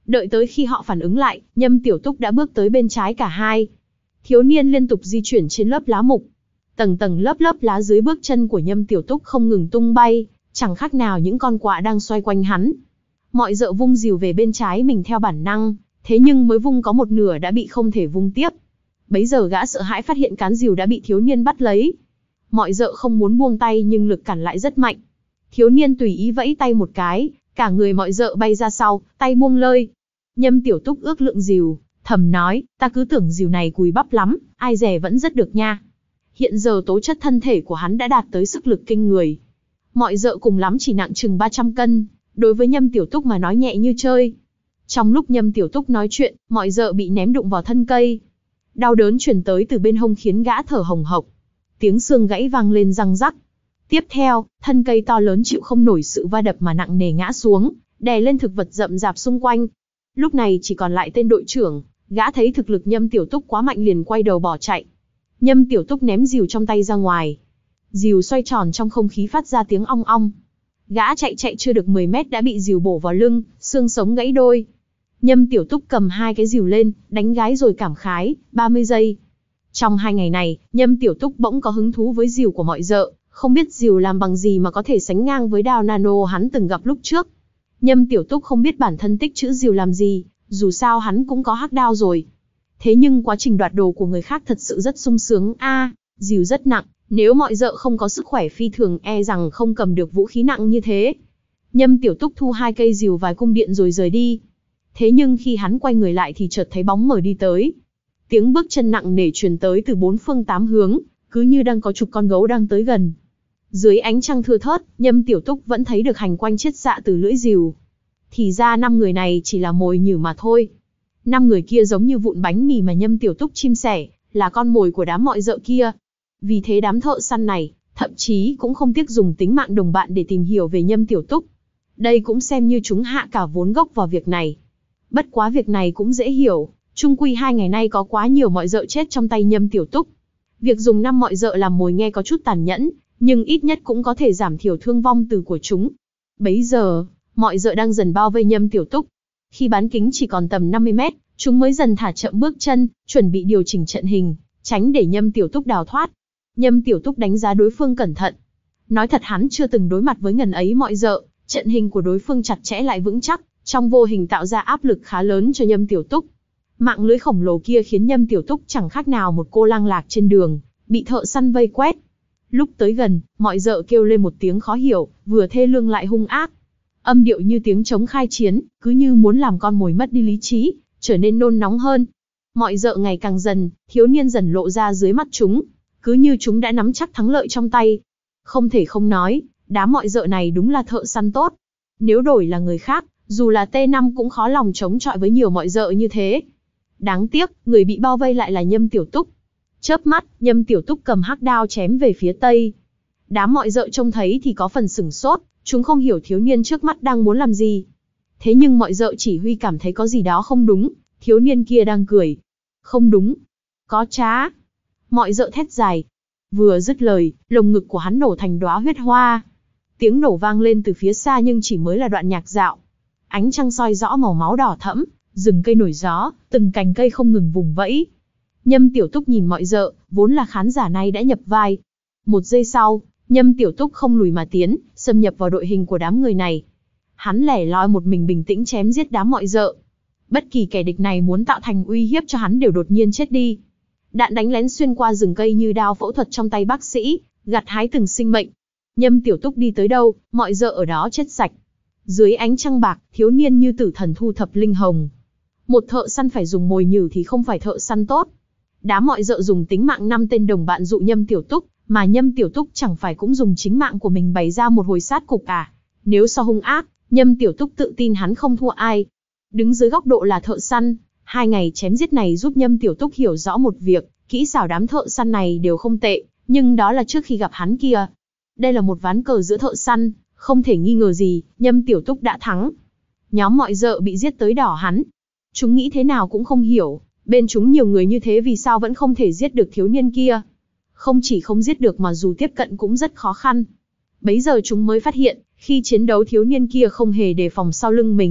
Đợi tới khi họ phản ứng lại, Nhâm Tiểu Túc đã bước tới bên trái cả hai. Thiếu niên liên tục di chuyển trên lớp lá mục. Tầng tầng lớp lớp lá dưới bước chân của Nhâm Tiểu Túc không ngừng tung bay, chẳng khác nào những con quạ đang xoay quanh hắn. Mọi dợ vung rìu về bên trái mình theo bản năng, thế nhưng mới vung có một nửa đã bị không thể vung tiếp. Bấy giờ gã sợ hãi phát hiện cán rìu đã bị thiếu niên bắt lấy. Mọi dợ không muốn buông tay nhưng lực cản lại rất mạnh. Thiếu niên tùy ý vẫy tay một cái, cả người mọi dợ bay ra sau, tay buông lơi. Nhâm Tiểu Túc ước lượng rìu, thầm nói, ta cứ tưởng rìu này cùi bắp lắm, ai dè vẫn rất được nha. Hiện giờ tố chất thân thể của hắn đã đạt tới sức lực kinh người. Mọi dợ cùng lắm chỉ nặng chừng ba trăm cân, đối với Nhâm Tiểu Túc mà nói nhẹ như chơi. Trong lúc Nhâm Tiểu Túc nói chuyện, mọi dợ bị ném đụng vào thân cây. Đau đớn truyền tới từ bên hông khiến gã thở hồng hộc. Tiếng xương gãy vang lên răng rắc. Tiếp theo, thân cây to lớn chịu không nổi sự va đập mà nặng nề ngã xuống, đè lên thực vật rậm rạp xung quanh. Lúc này chỉ còn lại tên đội trưởng, gã thấy thực lực Nhâm Tiểu Túc quá mạnh liền quay đầu bỏ chạy. Nhâm Tiểu Túc ném rìu trong tay ra ngoài. Rìu xoay tròn trong không khí phát ra tiếng ong ong. Gã chạy chạy chưa được mười mét đã bị rìu bổ vào lưng, xương sống gãy đôi. Nhâm Tiểu Túc cầm hai cái rìu lên, đánh gái rồi cảm khái, ba mươi giây. Trong hai ngày này, Nhâm Tiểu Túc bỗng có hứng thú với rìu của mọi dợ, không biết rìu làm bằng gì mà có thể sánh ngang với đao nano hắn từng gặp lúc trước. Nhâm Tiểu Túc không biết bản thân tích trữ rìu làm gì, dù sao hắn cũng có hắc đao rồi. Thế nhưng quá trình đoạt đồ của người khác thật sự rất sung sướng a, à, rìu rất nặng, nếu mọi dợ không có sức khỏe phi thường e rằng không cầm được vũ khí nặng như thế. Nhâm Tiểu Túc thu hai cây rìu vài cung điện rồi rời đi. Thế nhưng khi hắn quay người lại thì chợt thấy bóng mờ đi tới. Tiếng bước chân nặng nề truyền tới từ bốn phương tám hướng, cứ như đang có chục con gấu đang tới gần. Dưới ánh trăng thưa thớt, Nhâm Tiểu Túc vẫn thấy được hành quanh chiết xạ từ lưỡi rìu. Thì ra năm người này chỉ là mồi nhử mà thôi. Năm người kia giống như vụn bánh mì mà Nhâm Tiểu Túc chim sẻ, là con mồi của đám mọi dợ kia. Vì thế đám thợ săn này, thậm chí cũng không tiếc dùng tính mạng đồng bạn để tìm hiểu về Nhâm Tiểu Túc. Đây cũng xem như chúng hạ cả vốn gốc vào việc này. Bất quá việc này cũng dễ hiểu, chung quy hai ngày nay có quá nhiều mọi dợ chết trong tay Nhâm Tiểu Túc. Việc dùng năm mọi dợ làm mồi nghe có chút tàn nhẫn, nhưng ít nhất cũng có thể giảm thiểu thương vong từ của chúng. Bấy giờ, mọi dợ đang dần bao vây Nhâm Tiểu Túc. Khi bán kính chỉ còn tầm năm mươi mét, chúng mới dần thả chậm bước chân, chuẩn bị điều chỉnh trận hình, tránh để Nhâm Tiểu Túc đào thoát. Nhâm Tiểu Túc đánh giá đối phương cẩn thận. Nói thật hắn chưa từng đối mặt với ngần ấy mọi dợ, trận hình của đối phương chặt chẽ lại vững chắc, trong vô hình tạo ra áp lực khá lớn cho Nhâm Tiểu Túc. Mạng lưới khổng lồ kia khiến Nhâm Tiểu Túc chẳng khác nào một cô lang lạc trên đường, bị thợ săn vây quét. Lúc tới gần, mọi dợ kêu lên một tiếng khó hiểu, vừa thê lương lại hung ác. Âm điệu như tiếng trống khai chiến, cứ như muốn làm con mồi mất đi lý trí, trở nên nôn nóng hơn. Mọi dợ ngày càng dần, thiếu niên dần lộ ra dưới mắt chúng, cứ như chúng đã nắm chắc thắng lợi trong tay. Không thể không nói, đám mọi dợ này đúng là thợ săn tốt. Nếu đổi là người khác, dù là T năm cũng khó lòng chống chọi với nhiều mọi dợ như thế. Đáng tiếc, người bị bao vây lại là Nhâm Tiểu Túc. Chớp mắt, Nhâm Tiểu Túc cầm hắc đao chém về phía tây. Đám mọi dợ trông thấy thì có phần sửng sốt, chúng không hiểu thiếu niên trước mắt đang muốn làm gì. Thế nhưng mọi dợ chỉ huy cảm thấy có gì đó không đúng, thiếu niên kia đang cười. Không đúng. Có trá. Mọi dợ thét dài. Vừa dứt lời, lồng ngực của hắn nổ thành đóa huyết hoa. Tiếng nổ vang lên từ phía xa nhưng chỉ mới là đoạn nhạc dạo. Ánh trăng soi rõ màu máu đỏ thẫm, rừng cây nổi gió, từng cành cây không ngừng vùng vẫy. Nhâm Tiểu Túc nhìn mọi dợ, vốn là khán giả nay đã nhập vai. Một giây sau, Nhâm Tiểu Túc không lùi mà tiến, xâm nhập vào đội hình của đám người này. Hắn lẻ loi một mình bình tĩnh chém giết đám mọi dợ. Bất kỳ kẻ địch này muốn tạo thành uy hiếp cho hắn đều đột nhiên chết đi. Đạn đánh lén xuyên qua rừng cây như đao phẫu thuật trong tay bác sĩ, gặt hái từng sinh mệnh. Nhâm Tiểu Túc đi tới đâu, mọi dợ ở đó chết sạch. Dưới ánh trăng bạc, thiếu niên như tử thần thu thập linh hồng. Một thợ săn phải dùng mồi nhử thì không phải thợ săn tốt. Đám mọi dợ dùng tính mạng năm tên đồng bạn dụ Nhâm Tiểu Túc, mà Nhâm Tiểu Túc chẳng phải cũng dùng chính mạng của mình bày ra một hồi sát cục à. Nếu so hung ác, Nhâm Tiểu Túc tự tin hắn không thua ai. Đứng dưới góc độ là thợ săn, hai ngày chém giết này giúp Nhâm Tiểu Túc hiểu rõ một việc, kỹ xảo đám thợ săn này đều không tệ, nhưng đó là trước khi gặp hắn kia. Đây là một ván cờ giữa thợ săn, không thể nghi ngờ gì, Nhâm Tiểu Túc đã thắng. Nhóm mọi dợ bị giết tới đỏ hắn. Chúng nghĩ thế nào cũng không hiểu, bên chúng nhiều người như thế vì sao vẫn không thể giết được thiếu niên kia. Không chỉ không giết được mà dù tiếp cận cũng rất khó khăn. Bấy giờ chúng mới phát hiện, khi chiến đấu thiếu niên kia không hề đề phòng sau lưng mình,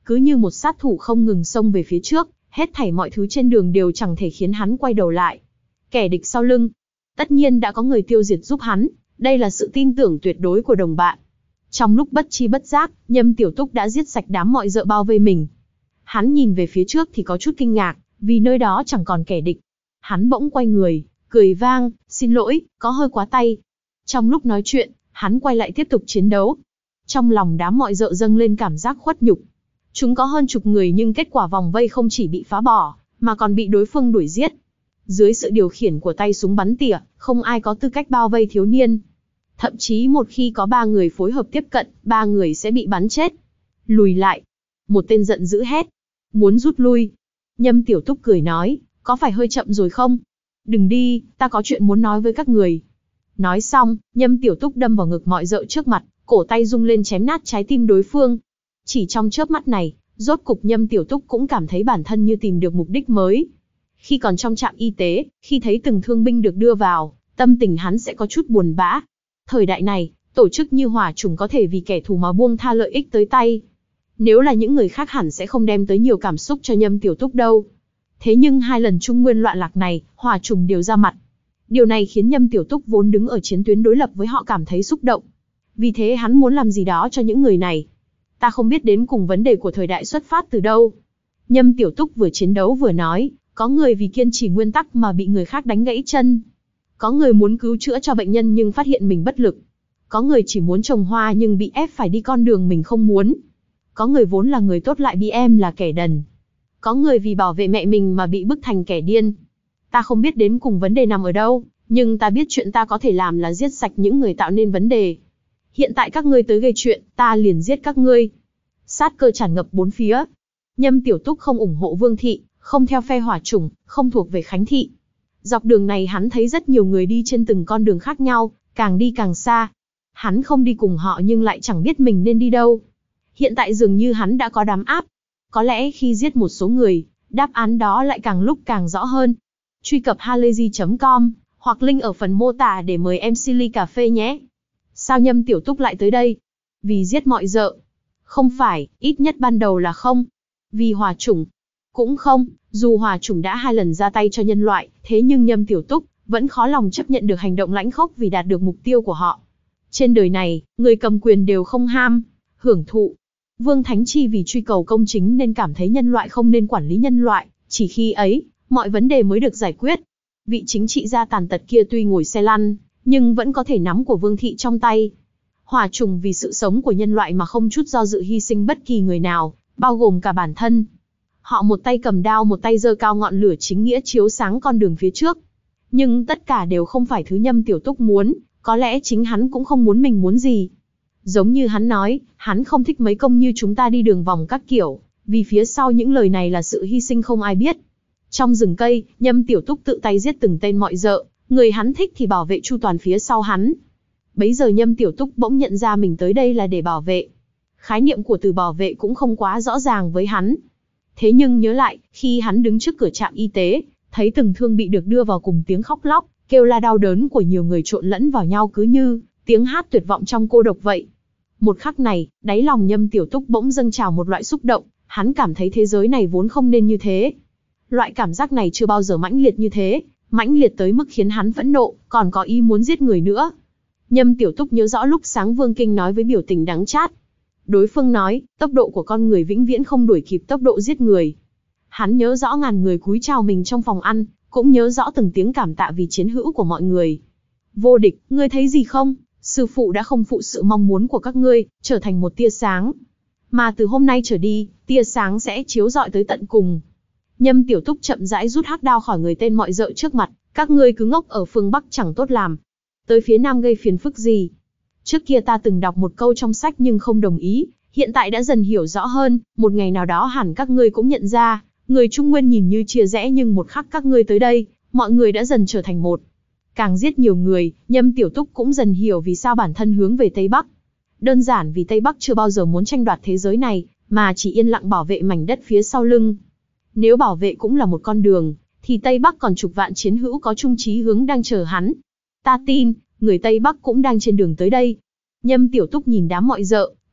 cứ như một sát thủ không ngừng xông về phía trước, hết thảy mọi thứ trên đường đều chẳng thể khiến hắn quay đầu lại. Kẻ địch sau lưng, tất nhiên đã có người tiêu diệt giúp hắn, đây là sự tin tưởng tuyệt đối của đồng bạn. Trong lúc bất chi bất giác, Nhâm Tiểu Túc đã giết sạch đám mọi dợ bao vây mình. Hắn nhìn về phía trước thì có chút kinh ngạc, vì nơi đó chẳng còn kẻ địch. Hắn bỗng quay người, cười vang, xin lỗi, có hơi quá tay. Trong lúc nói chuyện, hắn quay lại tiếp tục chiến đấu. Trong lòng đám mọi dợ dâng lên cảm giác khuất nhục. Chúng có hơn chục người nhưng kết quả vòng vây không chỉ bị phá bỏ, mà còn bị đối phương đuổi giết. Dưới sự điều khiển của tay súng bắn tỉa, không ai có tư cách bao vây thiếu niên. Thậm chí một khi có ba người phối hợp tiếp cận, ba người sẽ bị bắn chết. Lùi lại. Một tên giận dữ hét. Muốn rút lui. Nhâm Tiểu Túc cười nói, có phải hơi chậm rồi không? Đừng đi, ta có chuyện muốn nói với các người. Nói xong, Nhâm Tiểu Túc đâm vào ngực mọi dợ trước mặt, cổ tay rung lên chém nát trái tim đối phương. Chỉ trong chớp mắt này, rốt cục Nhâm Tiểu Túc cũng cảm thấy bản thân như tìm được mục đích mới. Khi còn trong trạm y tế, khi thấy từng thương binh được đưa vào, tâm tình hắn sẽ có chút buồn bã. Thời đại này, tổ chức như Hỏa Chủng có thể vì kẻ thù mà buông tha lợi ích tới tay. Nếu là những người khác hẳn sẽ không đem tới nhiều cảm xúc cho Nhâm Tiểu Túc đâu. Thế nhưng hai lần Trung Nguyên loạn lạc này, Hỏa Chủng đều ra mặt. Điều này khiến Nhâm Tiểu Túc vốn đứng ở chiến tuyến đối lập với họ cảm thấy xúc động. Vì thế hắn muốn làm gì đó cho những người này. Ta không biết đến cùng vấn đề của thời đại xuất phát từ đâu. Nhâm Tiểu Túc vừa chiến đấu vừa nói, có người vì kiên trì nguyên tắc mà bị người khác đánh gãy chân. Có người muốn cứu chữa cho bệnh nhân nhưng phát hiện mình bất lực. Có người chỉ muốn trồng hoa nhưng bị ép phải đi con đường mình không muốn. Có người vốn là người tốt lại bị em là kẻ đần. Có người vì bảo vệ mẹ mình mà bị bức thành kẻ điên. Ta không biết đến cùng vấn đề nằm ở đâu, nhưng ta biết chuyện ta có thể làm là giết sạch những người tạo nên vấn đề. Hiện tại các ngươi tới gây chuyện, ta liền giết các ngươi. Sát cơ tràn ngập bốn phía. Nhâm Tiểu Túc không ủng hộ Vương Thị, không theo phe Hỏa Chủng, không thuộc về Khánh Thị. Dọc đường này hắn thấy rất nhiều người đi trên từng con đường khác nhau, càng đi càng xa. Hắn không đi cùng họ nhưng lại chẳng biết mình nên đi đâu. Hiện tại dường như hắn đã có đám áp. Có lẽ khi giết một số người, đáp án đó lại càng lúc càng rõ hơn. Truy cập halayzi chấm com, hoặc link ở phần mô tả để mời em xê ly cà phê nhé. Sao Nhâm Tiểu Túc lại tới đây? Vì giết mọi dợ? Không phải, ít nhất ban đầu là không. Vì Hỏa Chủng? Cũng không, dù Hỏa Chủng đã hai lần ra tay cho nhân loại, thế nhưng Nhâm Tiểu Túc vẫn khó lòng chấp nhận được hành động lãnh khốc vì đạt được mục tiêu của họ. Trên đời này, người cầm quyền đều không ham hưởng thụ. Vương Thánh Chi vì truy cầu công chính nên cảm thấy nhân loại không nên quản lý nhân loại, chỉ khi ấy, mọi vấn đề mới được giải quyết. Vị chính trị gia tàn tật kia tuy ngồi xe lăn, nhưng vẫn có thể nắm của Vương Thị trong tay. Hỏa Chủng vì sự sống của nhân loại mà không chút do dự hy sinh bất kỳ người nào, bao gồm cả bản thân. Họ một tay cầm đao một tay giơ cao ngọn lửa chính nghĩa chiếu sáng con đường phía trước. Nhưng tất cả đều không phải thứ Nhâm Tiểu Túc muốn, có lẽ chính hắn cũng không muốn mình muốn gì. Giống như hắn nói, hắn không thích mấy công như chúng ta đi đường vòng các kiểu, vì phía sau những lời này là sự hy sinh không ai biết. Trong rừng cây, Nhâm Tiểu Túc tự tay giết từng tên mọi dợ, người hắn thích thì bảo vệ chu toàn phía sau hắn. Bấy giờ Nhâm Tiểu Túc bỗng nhận ra mình tới đây là để bảo vệ. Khái niệm của từ bảo vệ cũng không quá rõ ràng với hắn. Thế nhưng nhớ lại, khi hắn đứng trước cửa trạm y tế, thấy từng thương bị được đưa vào cùng tiếng khóc lóc, kêu la đau đớn của nhiều người trộn lẫn vào nhau cứ như tiếng hát tuyệt vọng trong cô độc vậy. Một khắc này, đáy lòng Nhâm Tiểu Túc bỗng dâng trào một loại xúc động, hắn cảm thấy thế giới này vốn không nên như thế. Loại cảm giác này chưa bao giờ mãnh liệt như thế, mãnh liệt tới mức khiến hắn phẫn nộ, còn có ý muốn giết người nữa. Nhâm Tiểu Túc nhớ rõ lúc sáng Vương Kinh nói với biểu tình đắng chát. Đối phương nói, tốc độ của con người vĩnh viễn không đuổi kịp tốc độ giết người. Hắn nhớ rõ ngàn người cúi chào mình trong phòng ăn, cũng nhớ rõ từng tiếng cảm tạ vì chiến hữu của mọi người. Vô Địch, ngươi thấy gì không? Sư phụ đã không phụ sự mong muốn của các ngươi, trở thành một tia sáng. Mà từ hôm nay trở đi, tia sáng sẽ chiếu rọi tới tận cùng. Nhâm Tiểu Túc chậm rãi rút hắc đao khỏi người tên mọi dợ trước mặt, các ngươi cứ ngốc ở phương Bắc chẳng tốt làm. Tới phía Nam gây phiền phức gì? Trước kia ta từng đọc một câu trong sách nhưng không đồng ý, hiện tại đã dần hiểu rõ hơn, một ngày nào đó hẳn các ngươi cũng nhận ra, người Trung Nguyên nhìn như chia rẽ nhưng một khắc các ngươi tới đây, mọi người đã dần trở thành một. Càng giết nhiều người, Nhâm Tiểu Túc cũng dần hiểu vì sao bản thân hướng về Tây Bắc. Đơn giản vì Tây Bắc chưa bao giờ muốn tranh đoạt thế giới này, mà chỉ yên lặng bảo vệ mảnh đất phía sau lưng. Nếu bảo vệ cũng là một con đường, thì Tây Bắc còn chục vạn chiến hữu có chung chí hướng đang chờ hắn. Ta tin, người Tây Bắc cũng đang trên đường tới đây. Nhâm Tiểu Túc nhìn đám mọi dợ,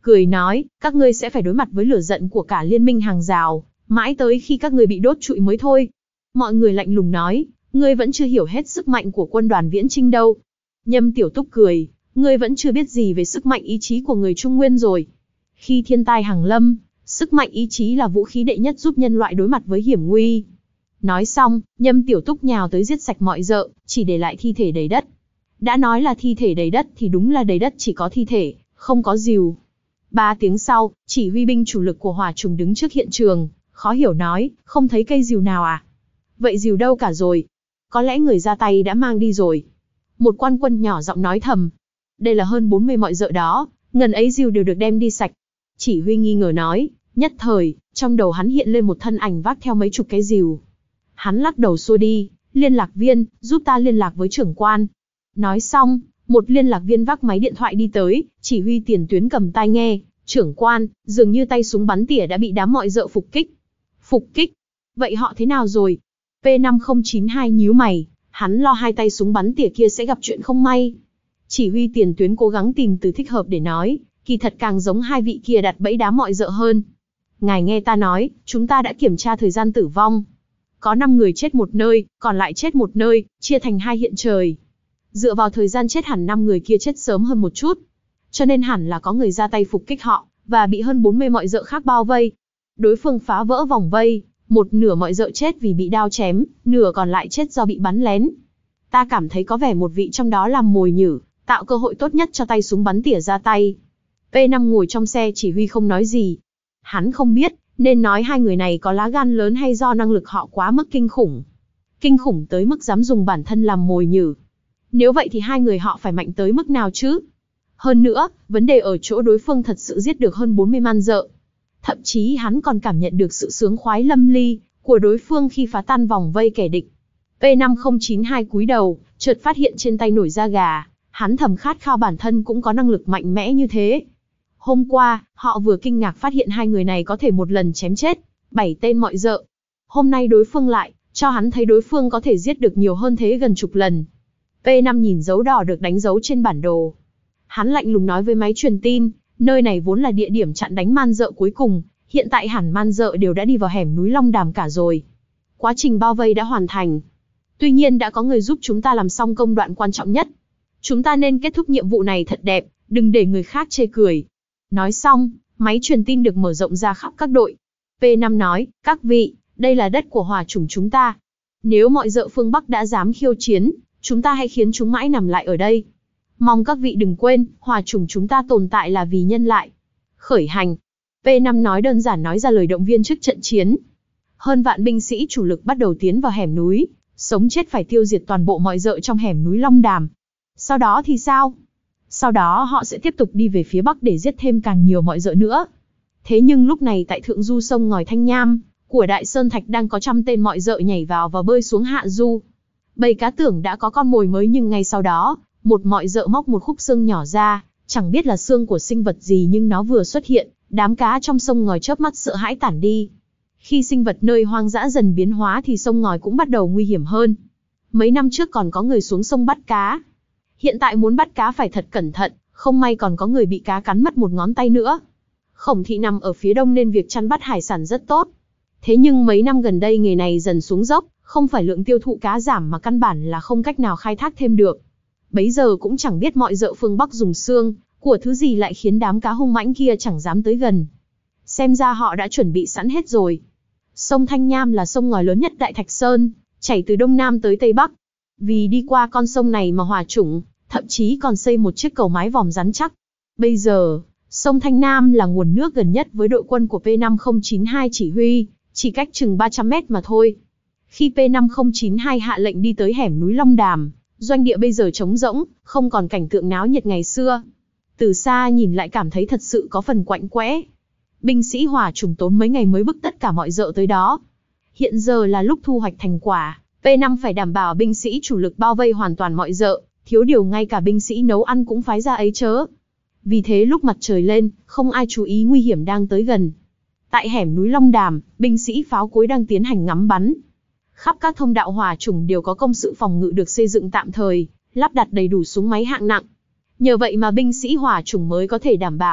cười nói, các ngươi sẽ phải đối mặt với lửa giận của cả liên minh hàng rào, mãi tới khi các ngươi bị đốt trụi mới thôi. Mọi người lạnh lùng nói, ngươi vẫn chưa hiểu hết sức mạnh của quân đoàn Viễn Chinh đâu. Nhâm Tiểu Túc cười, ngươi vẫn chưa biết gì về sức mạnh ý chí của người Trung Nguyên rồi. Khi thiên tai hàng lâm, sức mạnh ý chí là vũ khí đệ nhất giúp nhân loại đối mặt với hiểm nguy. Nói xong, Nhâm Tiểu Túc nhào tới giết sạch mọi dợ, chỉ để lại thi thể đầy đất. Đã nói là thi thể đầy đất thì đúng là đầy đất, chỉ có thi thể, không có rìu. Ba tiếng sau, chỉ huy binh chủ lực của hỏa trùng đứng trước hiện trường, khó hiểu nói, không thấy cây rìu nào à? Vậy rìu đâu cả rồi? Có lẽ người ra tay đã mang đi rồi. Một quan quân nhỏ giọng nói thầm. Đây là hơn bốn mươi mọi dợ đó, ngần ấy rìu đều được đem đi sạch. Chỉ huy nghi ngờ nói, nhất thời, trong đầu hắn hiện lên một thân ảnh vác theo mấy chục cái rìu. Hắn lắc đầu xua đi, liên lạc viên, giúp ta liên lạc với trưởng quan. Nói xong, một liên lạc viên vác máy điện thoại đi tới, chỉ huy tiền tuyến cầm tai nghe, trưởng quan, dường như tay súng bắn tỉa đã bị đám mọi dợ phục kích. Phục kích? Vậy họ thế nào rồi? P năm không chín hai nhíu mày, hắn lo hai tay súng bắn tỉa kia sẽ gặp chuyện không may. Chỉ huy tiền tuyến cố gắng tìm từ thích hợp để nói, kỳ thật càng giống hai vị kia đặt bẫy đám mọi dợ hơn. Ngài nghe ta nói, chúng ta đã kiểm tra thời gian tử vong. Có năm người chết một nơi, còn lại chết một nơi, chia thành hai hiện trời. Dựa vào thời gian chết hẳn năm người kia chết sớm hơn một chút. Cho nên hẳn là có người ra tay phục kích họ, và bị hơn bốn mươi mọi dợ khác bao vây. Đối phương phá vỡ vòng vây, một nửa mọi dợ chết vì bị đao chém, nửa còn lại chết do bị bắn lén. Ta cảm thấy có vẻ một vị trong đó làm mồi nhử, tạo cơ hội tốt nhất cho tay súng bắn tỉa ra tay. P năm ngồi trong xe chỉ huy không nói gì. Hắn không biết, nên nói hai người này có lá gan lớn hay do năng lực họ quá mức kinh khủng. Kinh khủng tới mức dám dùng bản thân làm mồi nhử. Nếu vậy thì hai người họ phải mạnh tới mức nào chứ? Hơn nữa, vấn đề ở chỗ đối phương thật sự giết được hơn bốn mươi man dợ. Thậm chí hắn còn cảm nhận được sự sướng khoái lâm ly của đối phương khi phá tan vòng vây kẻ địch. P năm không chín hai cúi đầu, chợt phát hiện trên tay nổi da gà, hắn thầm khát khao bản thân cũng có năng lực mạnh mẽ như thế. Hôm qua, họ vừa kinh ngạc phát hiện hai người này có thể một lần chém chết bảy tên mọi dợ. Hôm nay đối phương lại cho hắn thấy đối phương có thể giết được nhiều hơn thế gần chục lần. P năm nhìn dấu đỏ được đánh dấu trên bản đồ. Hắn lạnh lùng nói với máy truyền tin, nơi này vốn là địa điểm chặn đánh man dợ cuối cùng, hiện tại hẳn man dợ đều đã đi vào hẻm núi Long Đàm cả rồi. Quá trình bao vây đã hoàn thành. Tuy nhiên đã có người giúp chúng ta làm xong công đoạn quan trọng nhất. Chúng ta nên kết thúc nhiệm vụ này thật đẹp, đừng để người khác chê cười. Nói xong, máy truyền tin được mở rộng ra khắp các đội. P năm nói, các vị, đây là đất của hỏa chủng chúng ta. Nếu mọi dợ phương Bắc đã dám khiêu chiến, chúng ta hãy khiến chúng mãi nằm lại ở đây. Mong các vị đừng quên, hỏa chủng chúng ta tồn tại là vì nhân loại. Khởi hành. P năm nói đơn giản nói ra lời động viên trước trận chiến. Hơn vạn binh sĩ chủ lực bắt đầu tiến vào hẻm núi, sống chết phải tiêu diệt toàn bộ mọi dợ trong hẻm núi Long Đàm. Sau đó thì sao? Sau đó họ sẽ tiếp tục đi về phía Bắc để giết thêm càng nhiều mọi dợ nữa. Thế nhưng lúc này tại thượng du sông ngòi Thanh Nham, của Đại Sơn Thạch đang có trăm tên mọi dợ nhảy vào và bơi xuống hạ du. Bầy cá tưởng đã có con mồi mới nhưng ngay sau đó, một mọi dợ móc một khúc xương nhỏ ra, chẳng biết là xương của sinh vật gì nhưng nó vừa xuất hiện, đám cá trong sông ngòi chớp mắt sợ hãi tản đi. Khi sinh vật nơi hoang dã dần biến hóa thì sông ngòi cũng bắt đầu nguy hiểm hơn. Mấy năm trước còn có người xuống sông bắt cá. Hiện tại muốn bắt cá phải thật cẩn thận, không may còn có người bị cá cắn mất một ngón tay nữa. Khổng thị nằm ở phía đông nên việc chăn bắt hải sản rất tốt. Thế nhưng mấy năm gần đây nghề này dần xuống dốc, không phải lượng tiêu thụ cá giảm mà căn bản là không cách nào khai thác thêm được. Bấy giờ cũng chẳng biết mọi dợ phương Bắc dùng xương của thứ gì lại khiến đám cá hung mãnh kia chẳng dám tới gần. Xem ra họ đã chuẩn bị sẵn hết rồi. Sông Thanh Nham là sông ngòi lớn nhất Đại Thạch Sơn, chảy từ Đông Nam tới Tây Bắc. Vì đi qua con sông này mà hỏa chủng, thậm chí còn xây một chiếc cầu mái vòm rắn chắc. Bây giờ, sông Thanh Nam là nguồn nước gần nhất với đội quân của P năm không chín hai chỉ huy, chỉ cách chừng ba trăm mét mà thôi. Khi P năm không chín hai hạ lệnh đi tới hẻm núi Long Đàm, doanh địa bây giờ trống rỗng, không còn cảnh tượng náo nhiệt ngày xưa. Từ xa nhìn lại cảm thấy thật sự có phần quạnh quẽ. Binh sĩ hỏa chủng tốn mấy ngày mới bức tất cả mọi dợ tới đó. Hiện giờ là lúc thu hoạch thành quả, P năm phải đảm bảo binh sĩ chủ lực bao vây hoàn toàn mọi dợ, thiếu điều ngay cả binh sĩ nấu ăn cũng phái ra ấy chớ. Vì thế lúc mặt trời lên, không ai chú ý nguy hiểm đang tới gần. Tại hẻm núi Long Đàm, binh sĩ pháo cối đang tiến hành ngắm bắn. Khắp các thông đạo hỏa chủng đều có công sự phòng ngự được xây dựng tạm thời, lắp đặt đầy đủ súng máy hạng nặng. Nhờ vậy mà binh sĩ hỏa chủng mới có thể đảm bảo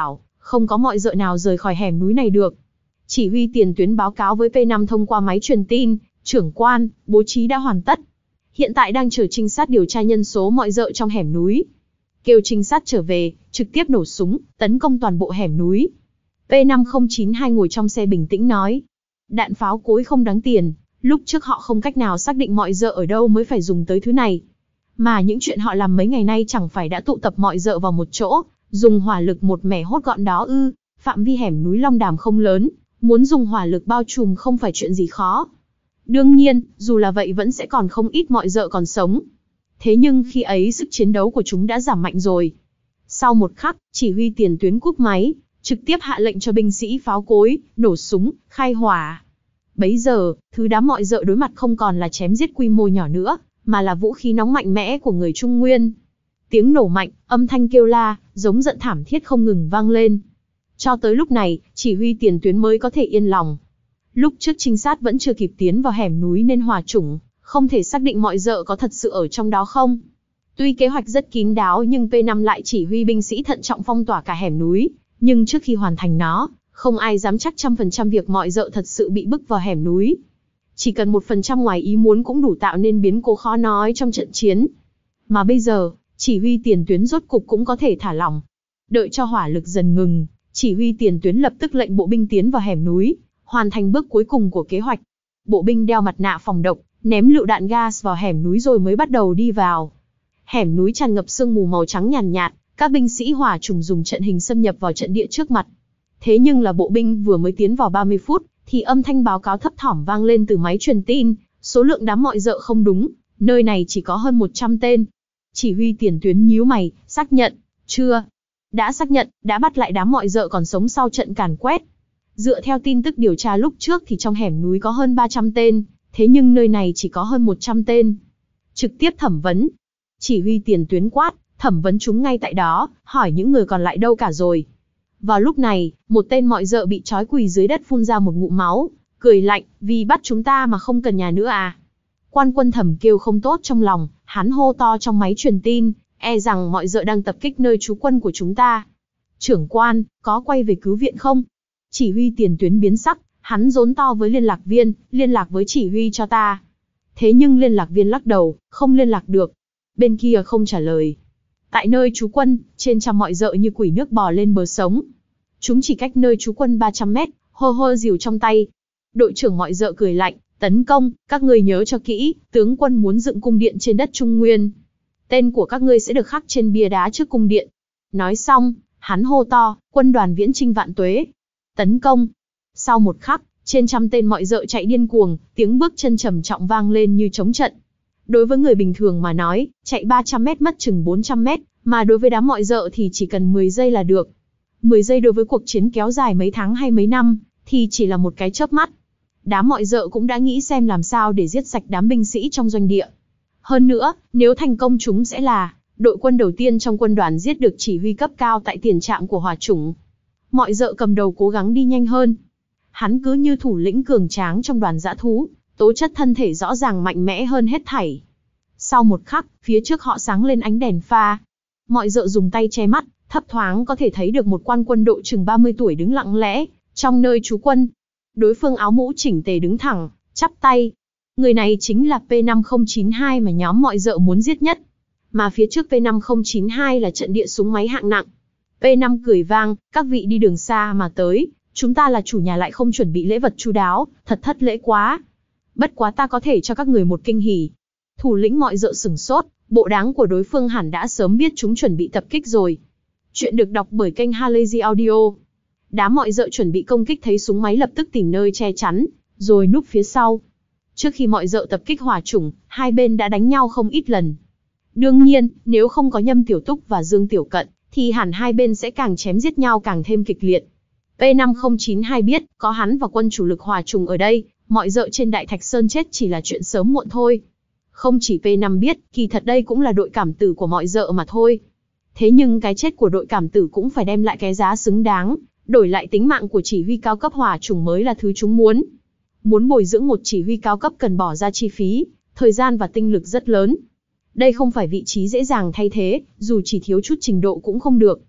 Không có mọi dợ nào rời khỏi hẻm núi này được. Chỉ huy tiền tuyến báo cáo với P năm thông qua máy truyền tin, trưởng quan, bố trí đã hoàn tất. Hiện tại đang chờ trinh sát điều tra nhân số mọi dợ trong hẻm núi. Kêu trinh sát trở về, trực tiếp nổ súng, tấn công toàn bộ hẻm núi. P năm không chín hai ngồi trong xe bình tĩnh nói. Đạn pháo cối không đáng tiền, lúc trước họ không cách nào xác định mọi dợ ở đâu mới phải dùng tới thứ này. Mà những chuyện họ làm mấy ngày nay chẳng phải đã tụ tập mọi dợ vào một chỗ, dùng hỏa lực một mẻ hốt gọn đó ư? Phạm vi hẻm núi Long Đàm không lớn, muốn dùng hỏa lực bao trùm không phải chuyện gì khó. Đương nhiên, dù là vậy vẫn sẽ còn không ít mọi dợ còn sống. Thế nhưng khi ấy sức chiến đấu của chúng đã giảm mạnh rồi. Sau một khắc, chỉ huy tiền tuyến cúp máy, trực tiếp hạ lệnh cho binh sĩ pháo cối, nổ súng, khai hỏa. Bấy giờ, thứ đám mọi dợ đối mặt không còn là chém giết quy mô nhỏ nữa, mà là vũ khí nóng mạnh mẽ của người Trung Nguyên. Tiếng nổ mạnh, âm thanh kêu la, giống giận thảm thiết không ngừng vang lên. Cho tới lúc này, chỉ huy tiền tuyến mới có thể yên lòng. Lúc trước trinh sát vẫn chưa kịp tiến vào hẻm núi nên hòa chủng, không thể xác định mọi dợ có thật sự ở trong đó không. Tuy kế hoạch rất kín đáo nhưng P năm lại chỉ huy binh sĩ thận trọng phong tỏa cả hẻm núi, nhưng trước khi hoàn thành nó, không ai dám chắc trăm phần trăm việc mọi dợ thật sự bị bức vào hẻm núi. Chỉ cần một phần trăm ngoài ý muốn cũng đủ tạo nên biến cố khó nói trong trận chiến. Mà bây giờ, chỉ huy tiền tuyến rốt cục cũng có thể thả lỏng. Đợi cho hỏa lực dần ngừng, chỉ huy tiền tuyến lập tức lệnh bộ binh tiến vào hẻm núi, hoàn thành bước cuối cùng của kế hoạch. Bộ binh đeo mặt nạ phòng độc, ném lựu đạn gas vào hẻm núi rồi mới bắt đầu đi vào. Hẻm núi tràn ngập sương mù màu trắng nhàn nhạt, nhạt, các binh sĩ hỏa chủng dùng trận hình xâm nhập vào trận địa trước mặt. Thế nhưng là bộ binh vừa mới tiến vào ba mươi phút, thì âm thanh báo cáo thấp thỏm vang lên từ máy truyền tin, số lượng đám mọi dợ không đúng, nơi này chỉ có hơn một trăm tên. Chỉ huy tiền tuyến nhíu mày, xác nhận, chưa? Đã xác nhận, đã bắt lại đám mọi dợ còn sống sau trận càn quét. Dựa theo tin tức điều tra lúc trước thì trong hẻm núi có hơn ba trăm tên, thế nhưng nơi này chỉ có hơn một trăm tên. Trực tiếp thẩm vấn. Chỉ huy tiền tuyến quát, thẩm vấn chúng ngay tại đó, hỏi những người còn lại đâu cả rồi. Vào lúc này, một tên mọi dợ bị trói quỳ dưới đất phun ra một ngụm máu, cười lạnh, vì bắt chúng ta mà không cần nhà nữa à. Quan Quân thầm kêu không tốt trong lòng, hắn hô to trong máy truyền tin, e rằng mọi dợ đang tập kích nơi trú quân của chúng ta. Trưởng quan, có quay về cứu viện không? Chỉ huy tiền tuyến biến sắc, hắn rốn to với liên lạc viên, liên lạc với chỉ huy cho ta. Thế nhưng liên lạc viên lắc đầu, không liên lạc được. Bên kia không trả lời. Tại nơi trú quân, trên trăm mọi dợ như quỷ nước bò lên bờ sống. Chúng chỉ cách nơi trú quân ba trăm mét, hô hô rìu trong tay. Đội trưởng mọi dợ cười lạnh, tấn công, các ngươi nhớ cho kỹ, tướng quân muốn dựng cung điện trên đất Trung Nguyên. Tên của các ngươi sẽ được khắc trên bia đá trước cung điện. Nói xong, hắn hô to, quân đoàn viễn chinh vạn tuế. Tấn công. Sau một khắc, trên trăm tên mọi dợ chạy điên cuồng, tiếng bước chân trầm trọng vang lên như trống trận. Đối với người bình thường mà nói, chạy ba trăm mét mất chừng bốn trăm mét, mà đối với đám mọi dợ thì chỉ cần mười giây là được. mười giây đối với cuộc chiến kéo dài mấy tháng hay mấy năm, thì chỉ là một cái chớp mắt. Đám mọi dợ cũng đã nghĩ xem làm sao để giết sạch đám binh sĩ trong doanh địa. Hơn nữa, nếu thành công chúng sẽ là đội quân đầu tiên trong quân đoàn giết được chỉ huy cấp cao tại tiền trạm của hỏa chủng. Mọi dợ cầm đầu cố gắng đi nhanh hơn. Hắn cứ như thủ lĩnh cường tráng trong đoàn dã thú, tố chất thân thể rõ ràng mạnh mẽ hơn hết thảy. Sau một khắc, phía trước họ sáng lên ánh đèn pha. Mọi dợ dùng tay che mắt, thấp thoáng có thể thấy được một quan quân đội chừng ba mươi tuổi đứng lặng lẽ, trong nơi trú quân. Đối phương áo mũ chỉnh tề đứng thẳng, chắp tay. Người này chính là P năm không chín hai mà nhóm mọi dợ muốn giết nhất. Mà phía trước P năm không chín hai là trận địa súng máy hạng nặng. P năm cười vang, các vị đi đường xa mà tới, chúng ta là chủ nhà lại không chuẩn bị lễ vật chu đáo, thật thất lễ quá. Bất quá ta có thể cho các người một kinh hỉ. Thủ lĩnh mọi dợ sửng sốt, bộ đáng của đối phương hẳn đã sớm biết chúng chuẩn bị tập kích rồi. Chuyện được đọc bởi kênh Halazy Audio. Đám mọi dợ chuẩn bị công kích thấy súng máy lập tức tìm nơi che chắn, rồi núp phía sau. Trước khi mọi dợ tập kích hỏa chủng, hai bên đã đánh nhau không ít lần. Đương nhiên, nếu không có Nhâm Tiểu Túc và Dương Tiểu Cận, thì hẳn hai bên sẽ càng chém giết nhau càng thêm kịch liệt. P năm không chín hai biết, có hắn và quân chủ lực hỏa chủng ở đây, mọi dợ trên Đại Thạch Sơn chết chỉ là chuyện sớm muộn thôi. Không chỉ P năm biết, kỳ thật đây cũng là đội cảm tử của mọi dợ mà thôi. Thế nhưng cái chết của đội cảm tử cũng phải đem lại cái giá xứng đáng, đổi lại tính mạng của chỉ huy cao cấp hỏa chủng mới là thứ chúng muốn. Muốn bồi dưỡng một chỉ huy cao cấp cần bỏ ra chi phí, thời gian và tinh lực rất lớn. Đây không phải vị trí dễ dàng thay thế, dù chỉ thiếu chút trình độ cũng không được.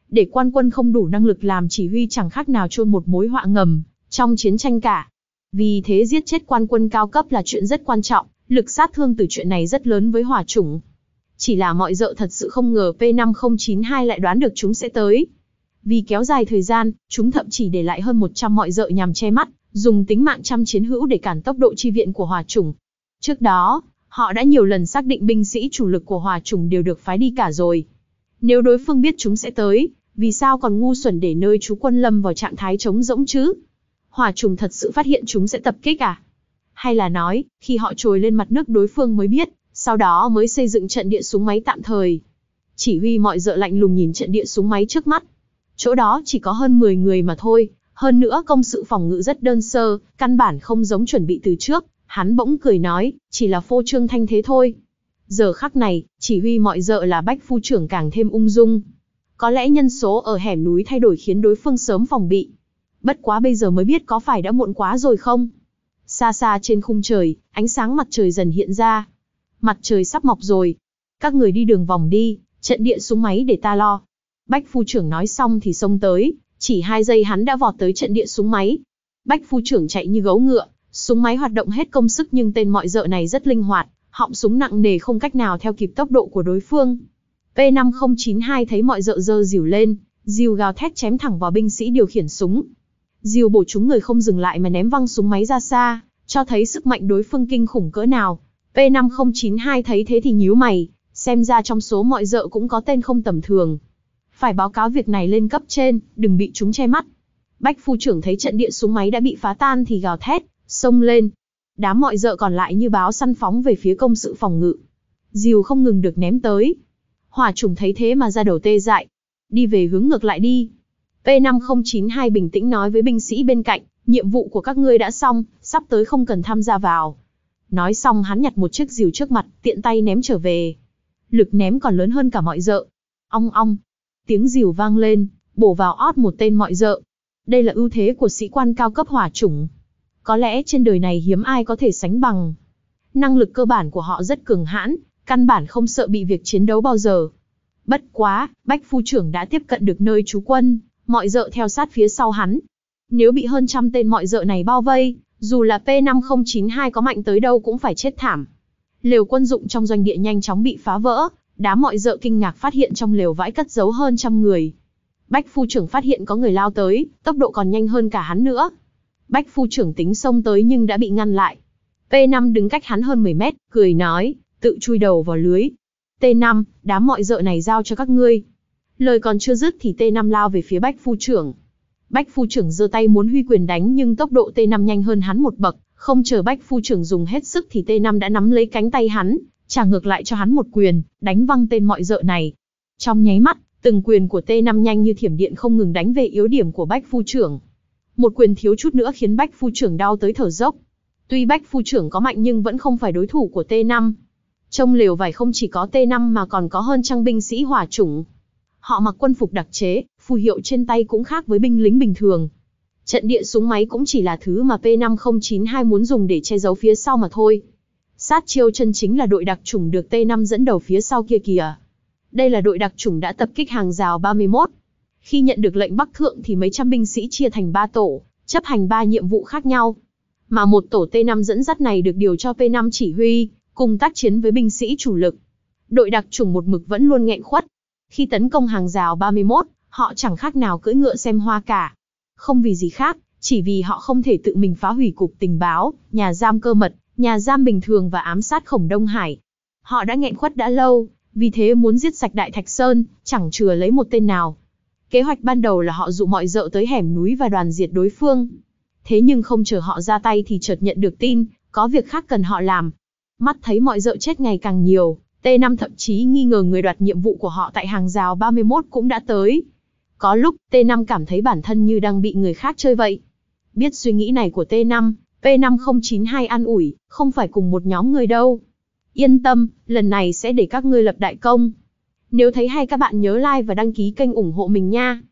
để quan quân không đủ năng lực làm chỉ huy chẳng khác nào chôn một mối họa ngầm trong chiến tranh cả. Vì thế giết chết quan quân cao cấp là chuyện rất quan trọng, lực sát thương từ chuyện này rất lớn với hỏa chủng. Chỉ là mọi dợ thật sự không ngờ P năm không chín hai lại đoán được chúng sẽ tới. Vì kéo dài thời gian, chúng thậm chí để lại hơn một trăm mọi dợ nhằm che mắt, dùng tính mạng trăm chiến hữu để cản tốc độ chi viện của hỏa chủng. Trước đó, họ đã nhiều lần xác định binh sĩ chủ lực của hỏa chủng đều được phái đi cả rồi. Nếu đối phương biết chúng sẽ tới, vì sao còn ngu xuẩn để nơi trú quân lâm vào trạng thái trống rỗng chứ? Hỏa chủng thật sự phát hiện chúng sẽ tập kích à? Hay là nói, khi họ trồi lên mặt nước đối phương mới biết, sau đó mới xây dựng trận địa súng máy tạm thời? Chỉ huy mọi dợ lạnh lùng nhìn trận địa súng máy trước mắt. Chỗ đó chỉ có hơn mười người mà thôi, hơn nữa công sự phòng ngự rất đơn sơ, căn bản không giống chuẩn bị từ trước. Hắn bỗng cười nói, chỉ là phô trương thanh thế thôi. Giờ khắc này, chỉ huy mọi dợ là Bách phu trưởng càng thêm ung dung. Có lẽ nhân số ở hẻm núi thay đổi khiến đối phương sớm phòng bị. Bất quá bây giờ mới biết có phải đã muộn quá rồi không? Xa xa trên khung trời, ánh sáng mặt trời dần hiện ra. Mặt trời sắp mọc rồi. Các người đi đường vòng đi, trận địa súng máy để ta lo. Bách phu trưởng nói xong thì xông tới, chỉ hai giây hắn đã vọt tới trận địa súng máy. Bách phu trưởng chạy như gấu ngựa, súng máy hoạt động hết công sức nhưng tên mọi dợ này rất linh hoạt, họng súng nặng nề không cách nào theo kịp tốc độ của đối phương. P năm không chín hai thấy mọi dợ giơ rìu lên, rìu gào thét chém thẳng vào binh sĩ điều khiển súng. Rìu bổ trúng người không dừng lại mà ném văng súng máy ra xa, cho thấy sức mạnh đối phương kinh khủng cỡ nào. P năm không chín hai thấy thế thì nhíu mày, xem ra trong số mọi dợ cũng có tên không tầm thường. Phải báo cáo việc này lên cấp trên, đừng bị chúng che mắt. Bách phu trưởng thấy trận địa súng máy đã bị phá tan thì gào thét, xông lên. Đám mọi dợ còn lại như báo săn phóng về phía công sự phòng ngự. Rìu không ngừng được ném tới. Hỏa chủng thấy thế mà ra đầu tê dại. Đi về hướng ngược lại đi. P năm không chín hai bình tĩnh nói với binh sĩ bên cạnh, nhiệm vụ của các ngươi đã xong, sắp tới không cần tham gia vào. Nói xong hắn nhặt một chiếc rìu trước mặt, tiện tay ném trở về. Lực ném còn lớn hơn cả mọi dợ. Ong ong. Tiếng rìu vang lên, bổ vào ót một tên mọi dợ. Đây là ưu thế của sĩ quan cao cấp hỏa chủng. Có lẽ trên đời này hiếm ai có thể sánh bằng. Năng lực cơ bản của họ rất cường hãn, căn bản không sợ bị việc chiến đấu bao giờ. Bất quá, Bách phu trưởng đã tiếp cận được nơi trú quân, mọi dợ theo sát phía sau hắn. Nếu bị hơn trăm tên mọi dợ này bao vây, dù là P năm không chín hai có mạnh tới đâu cũng phải chết thảm. Lều quân dụng trong doanh địa nhanh chóng bị phá vỡ, đám mọi dợ kinh ngạc phát hiện trong lều vãi cất giấu hơn trăm người. Bách phu trưởng phát hiện có người lao tới, tốc độ còn nhanh hơn cả hắn nữa. Bách phu trưởng tính xông tới nhưng đã bị ngăn lại. P năm đứng cách hắn hơn mười mét, cười nói, tự chui đầu vào lưới. T năm, đám mọi dợ này giao cho các ngươi. Lời còn chưa dứt thì T năm lao về phía Bách phu trưởng. Bách phu trưởng giơ tay muốn huy quyền đánh nhưng tốc độ T năm nhanh hơn hắn một bậc, không chờ Bách phu trưởng dùng hết sức thì T năm đã nắm lấy cánh tay hắn, trả ngược lại cho hắn một quyền, đánh văng tên mọi dợ này. Trong nháy mắt, từng quyền của T năm nhanh như thiểm điện không ngừng đánh về yếu điểm của Bách phu trưởng. Một quyền thiếu chút nữa khiến Bách phu trưởng đau tới thở dốc. Tuy Bách phu trưởng có mạnh nhưng vẫn không phải đối thủ của T năm. Trong lều vải không chỉ có T năm mà còn có hơn trăm binh sĩ hỏa chủng. Họ mặc quân phục đặc chế, phù hiệu trên tay cũng khác với binh lính bình thường. Trận địa súng máy cũng chỉ là thứ mà P năm không chín hai muốn dùng để che giấu phía sau mà thôi. Sát chiêu chân chính là đội đặc chủng được T năm dẫn đầu phía sau kia kìa. Đây là đội đặc chủng đã tập kích hàng rào ba mươi mốt. Khi nhận được lệnh Bắc Thượng thì mấy trăm binh sĩ chia thành ba tổ, chấp hành ba nhiệm vụ khác nhau. Mà một tổ T năm dẫn dắt này được điều cho P năm chỉ huy, cùng tác chiến với binh sĩ chủ lực. Đội đặc chủng một mực vẫn luôn nghẹn khuất. Khi tấn công hàng rào ba mươi mốt, họ chẳng khác nào cưỡi ngựa xem hoa cả. Không vì gì khác, chỉ vì họ không thể tự mình phá hủy cục tình báo, nhà giam cơ mật, nhà giam bình thường và ám sát Khổng Đông Hải. Họ đã nghẹn khuất đã lâu, vì thế muốn giết sạch Đại Thạch Sơn, chẳng chừa lấy một tên nào. Kế hoạch ban đầu là họ dụ mọi dợ tới hẻm núi và đoàn diệt đối phương. Thế nhưng không chờ họ ra tay thì chợt nhận được tin, có việc khác cần họ làm. Mắt thấy mọi dợ chết ngày càng nhiều, T năm thậm chí nghi ngờ người đoạt nhiệm vụ của họ tại hàng rào ba mươi mốt cũng đã tới. Có lúc, T năm cảm thấy bản thân như đang bị người khác chơi vậy. Biết suy nghĩ này của T năm, P năm không chín hai an ủi, không phải cùng một nhóm người đâu. Yên tâm, lần này sẽ để các ngươi lập đại công. Nếu thấy hay các bạn nhớ like và đăng ký kênh ủng hộ mình nha.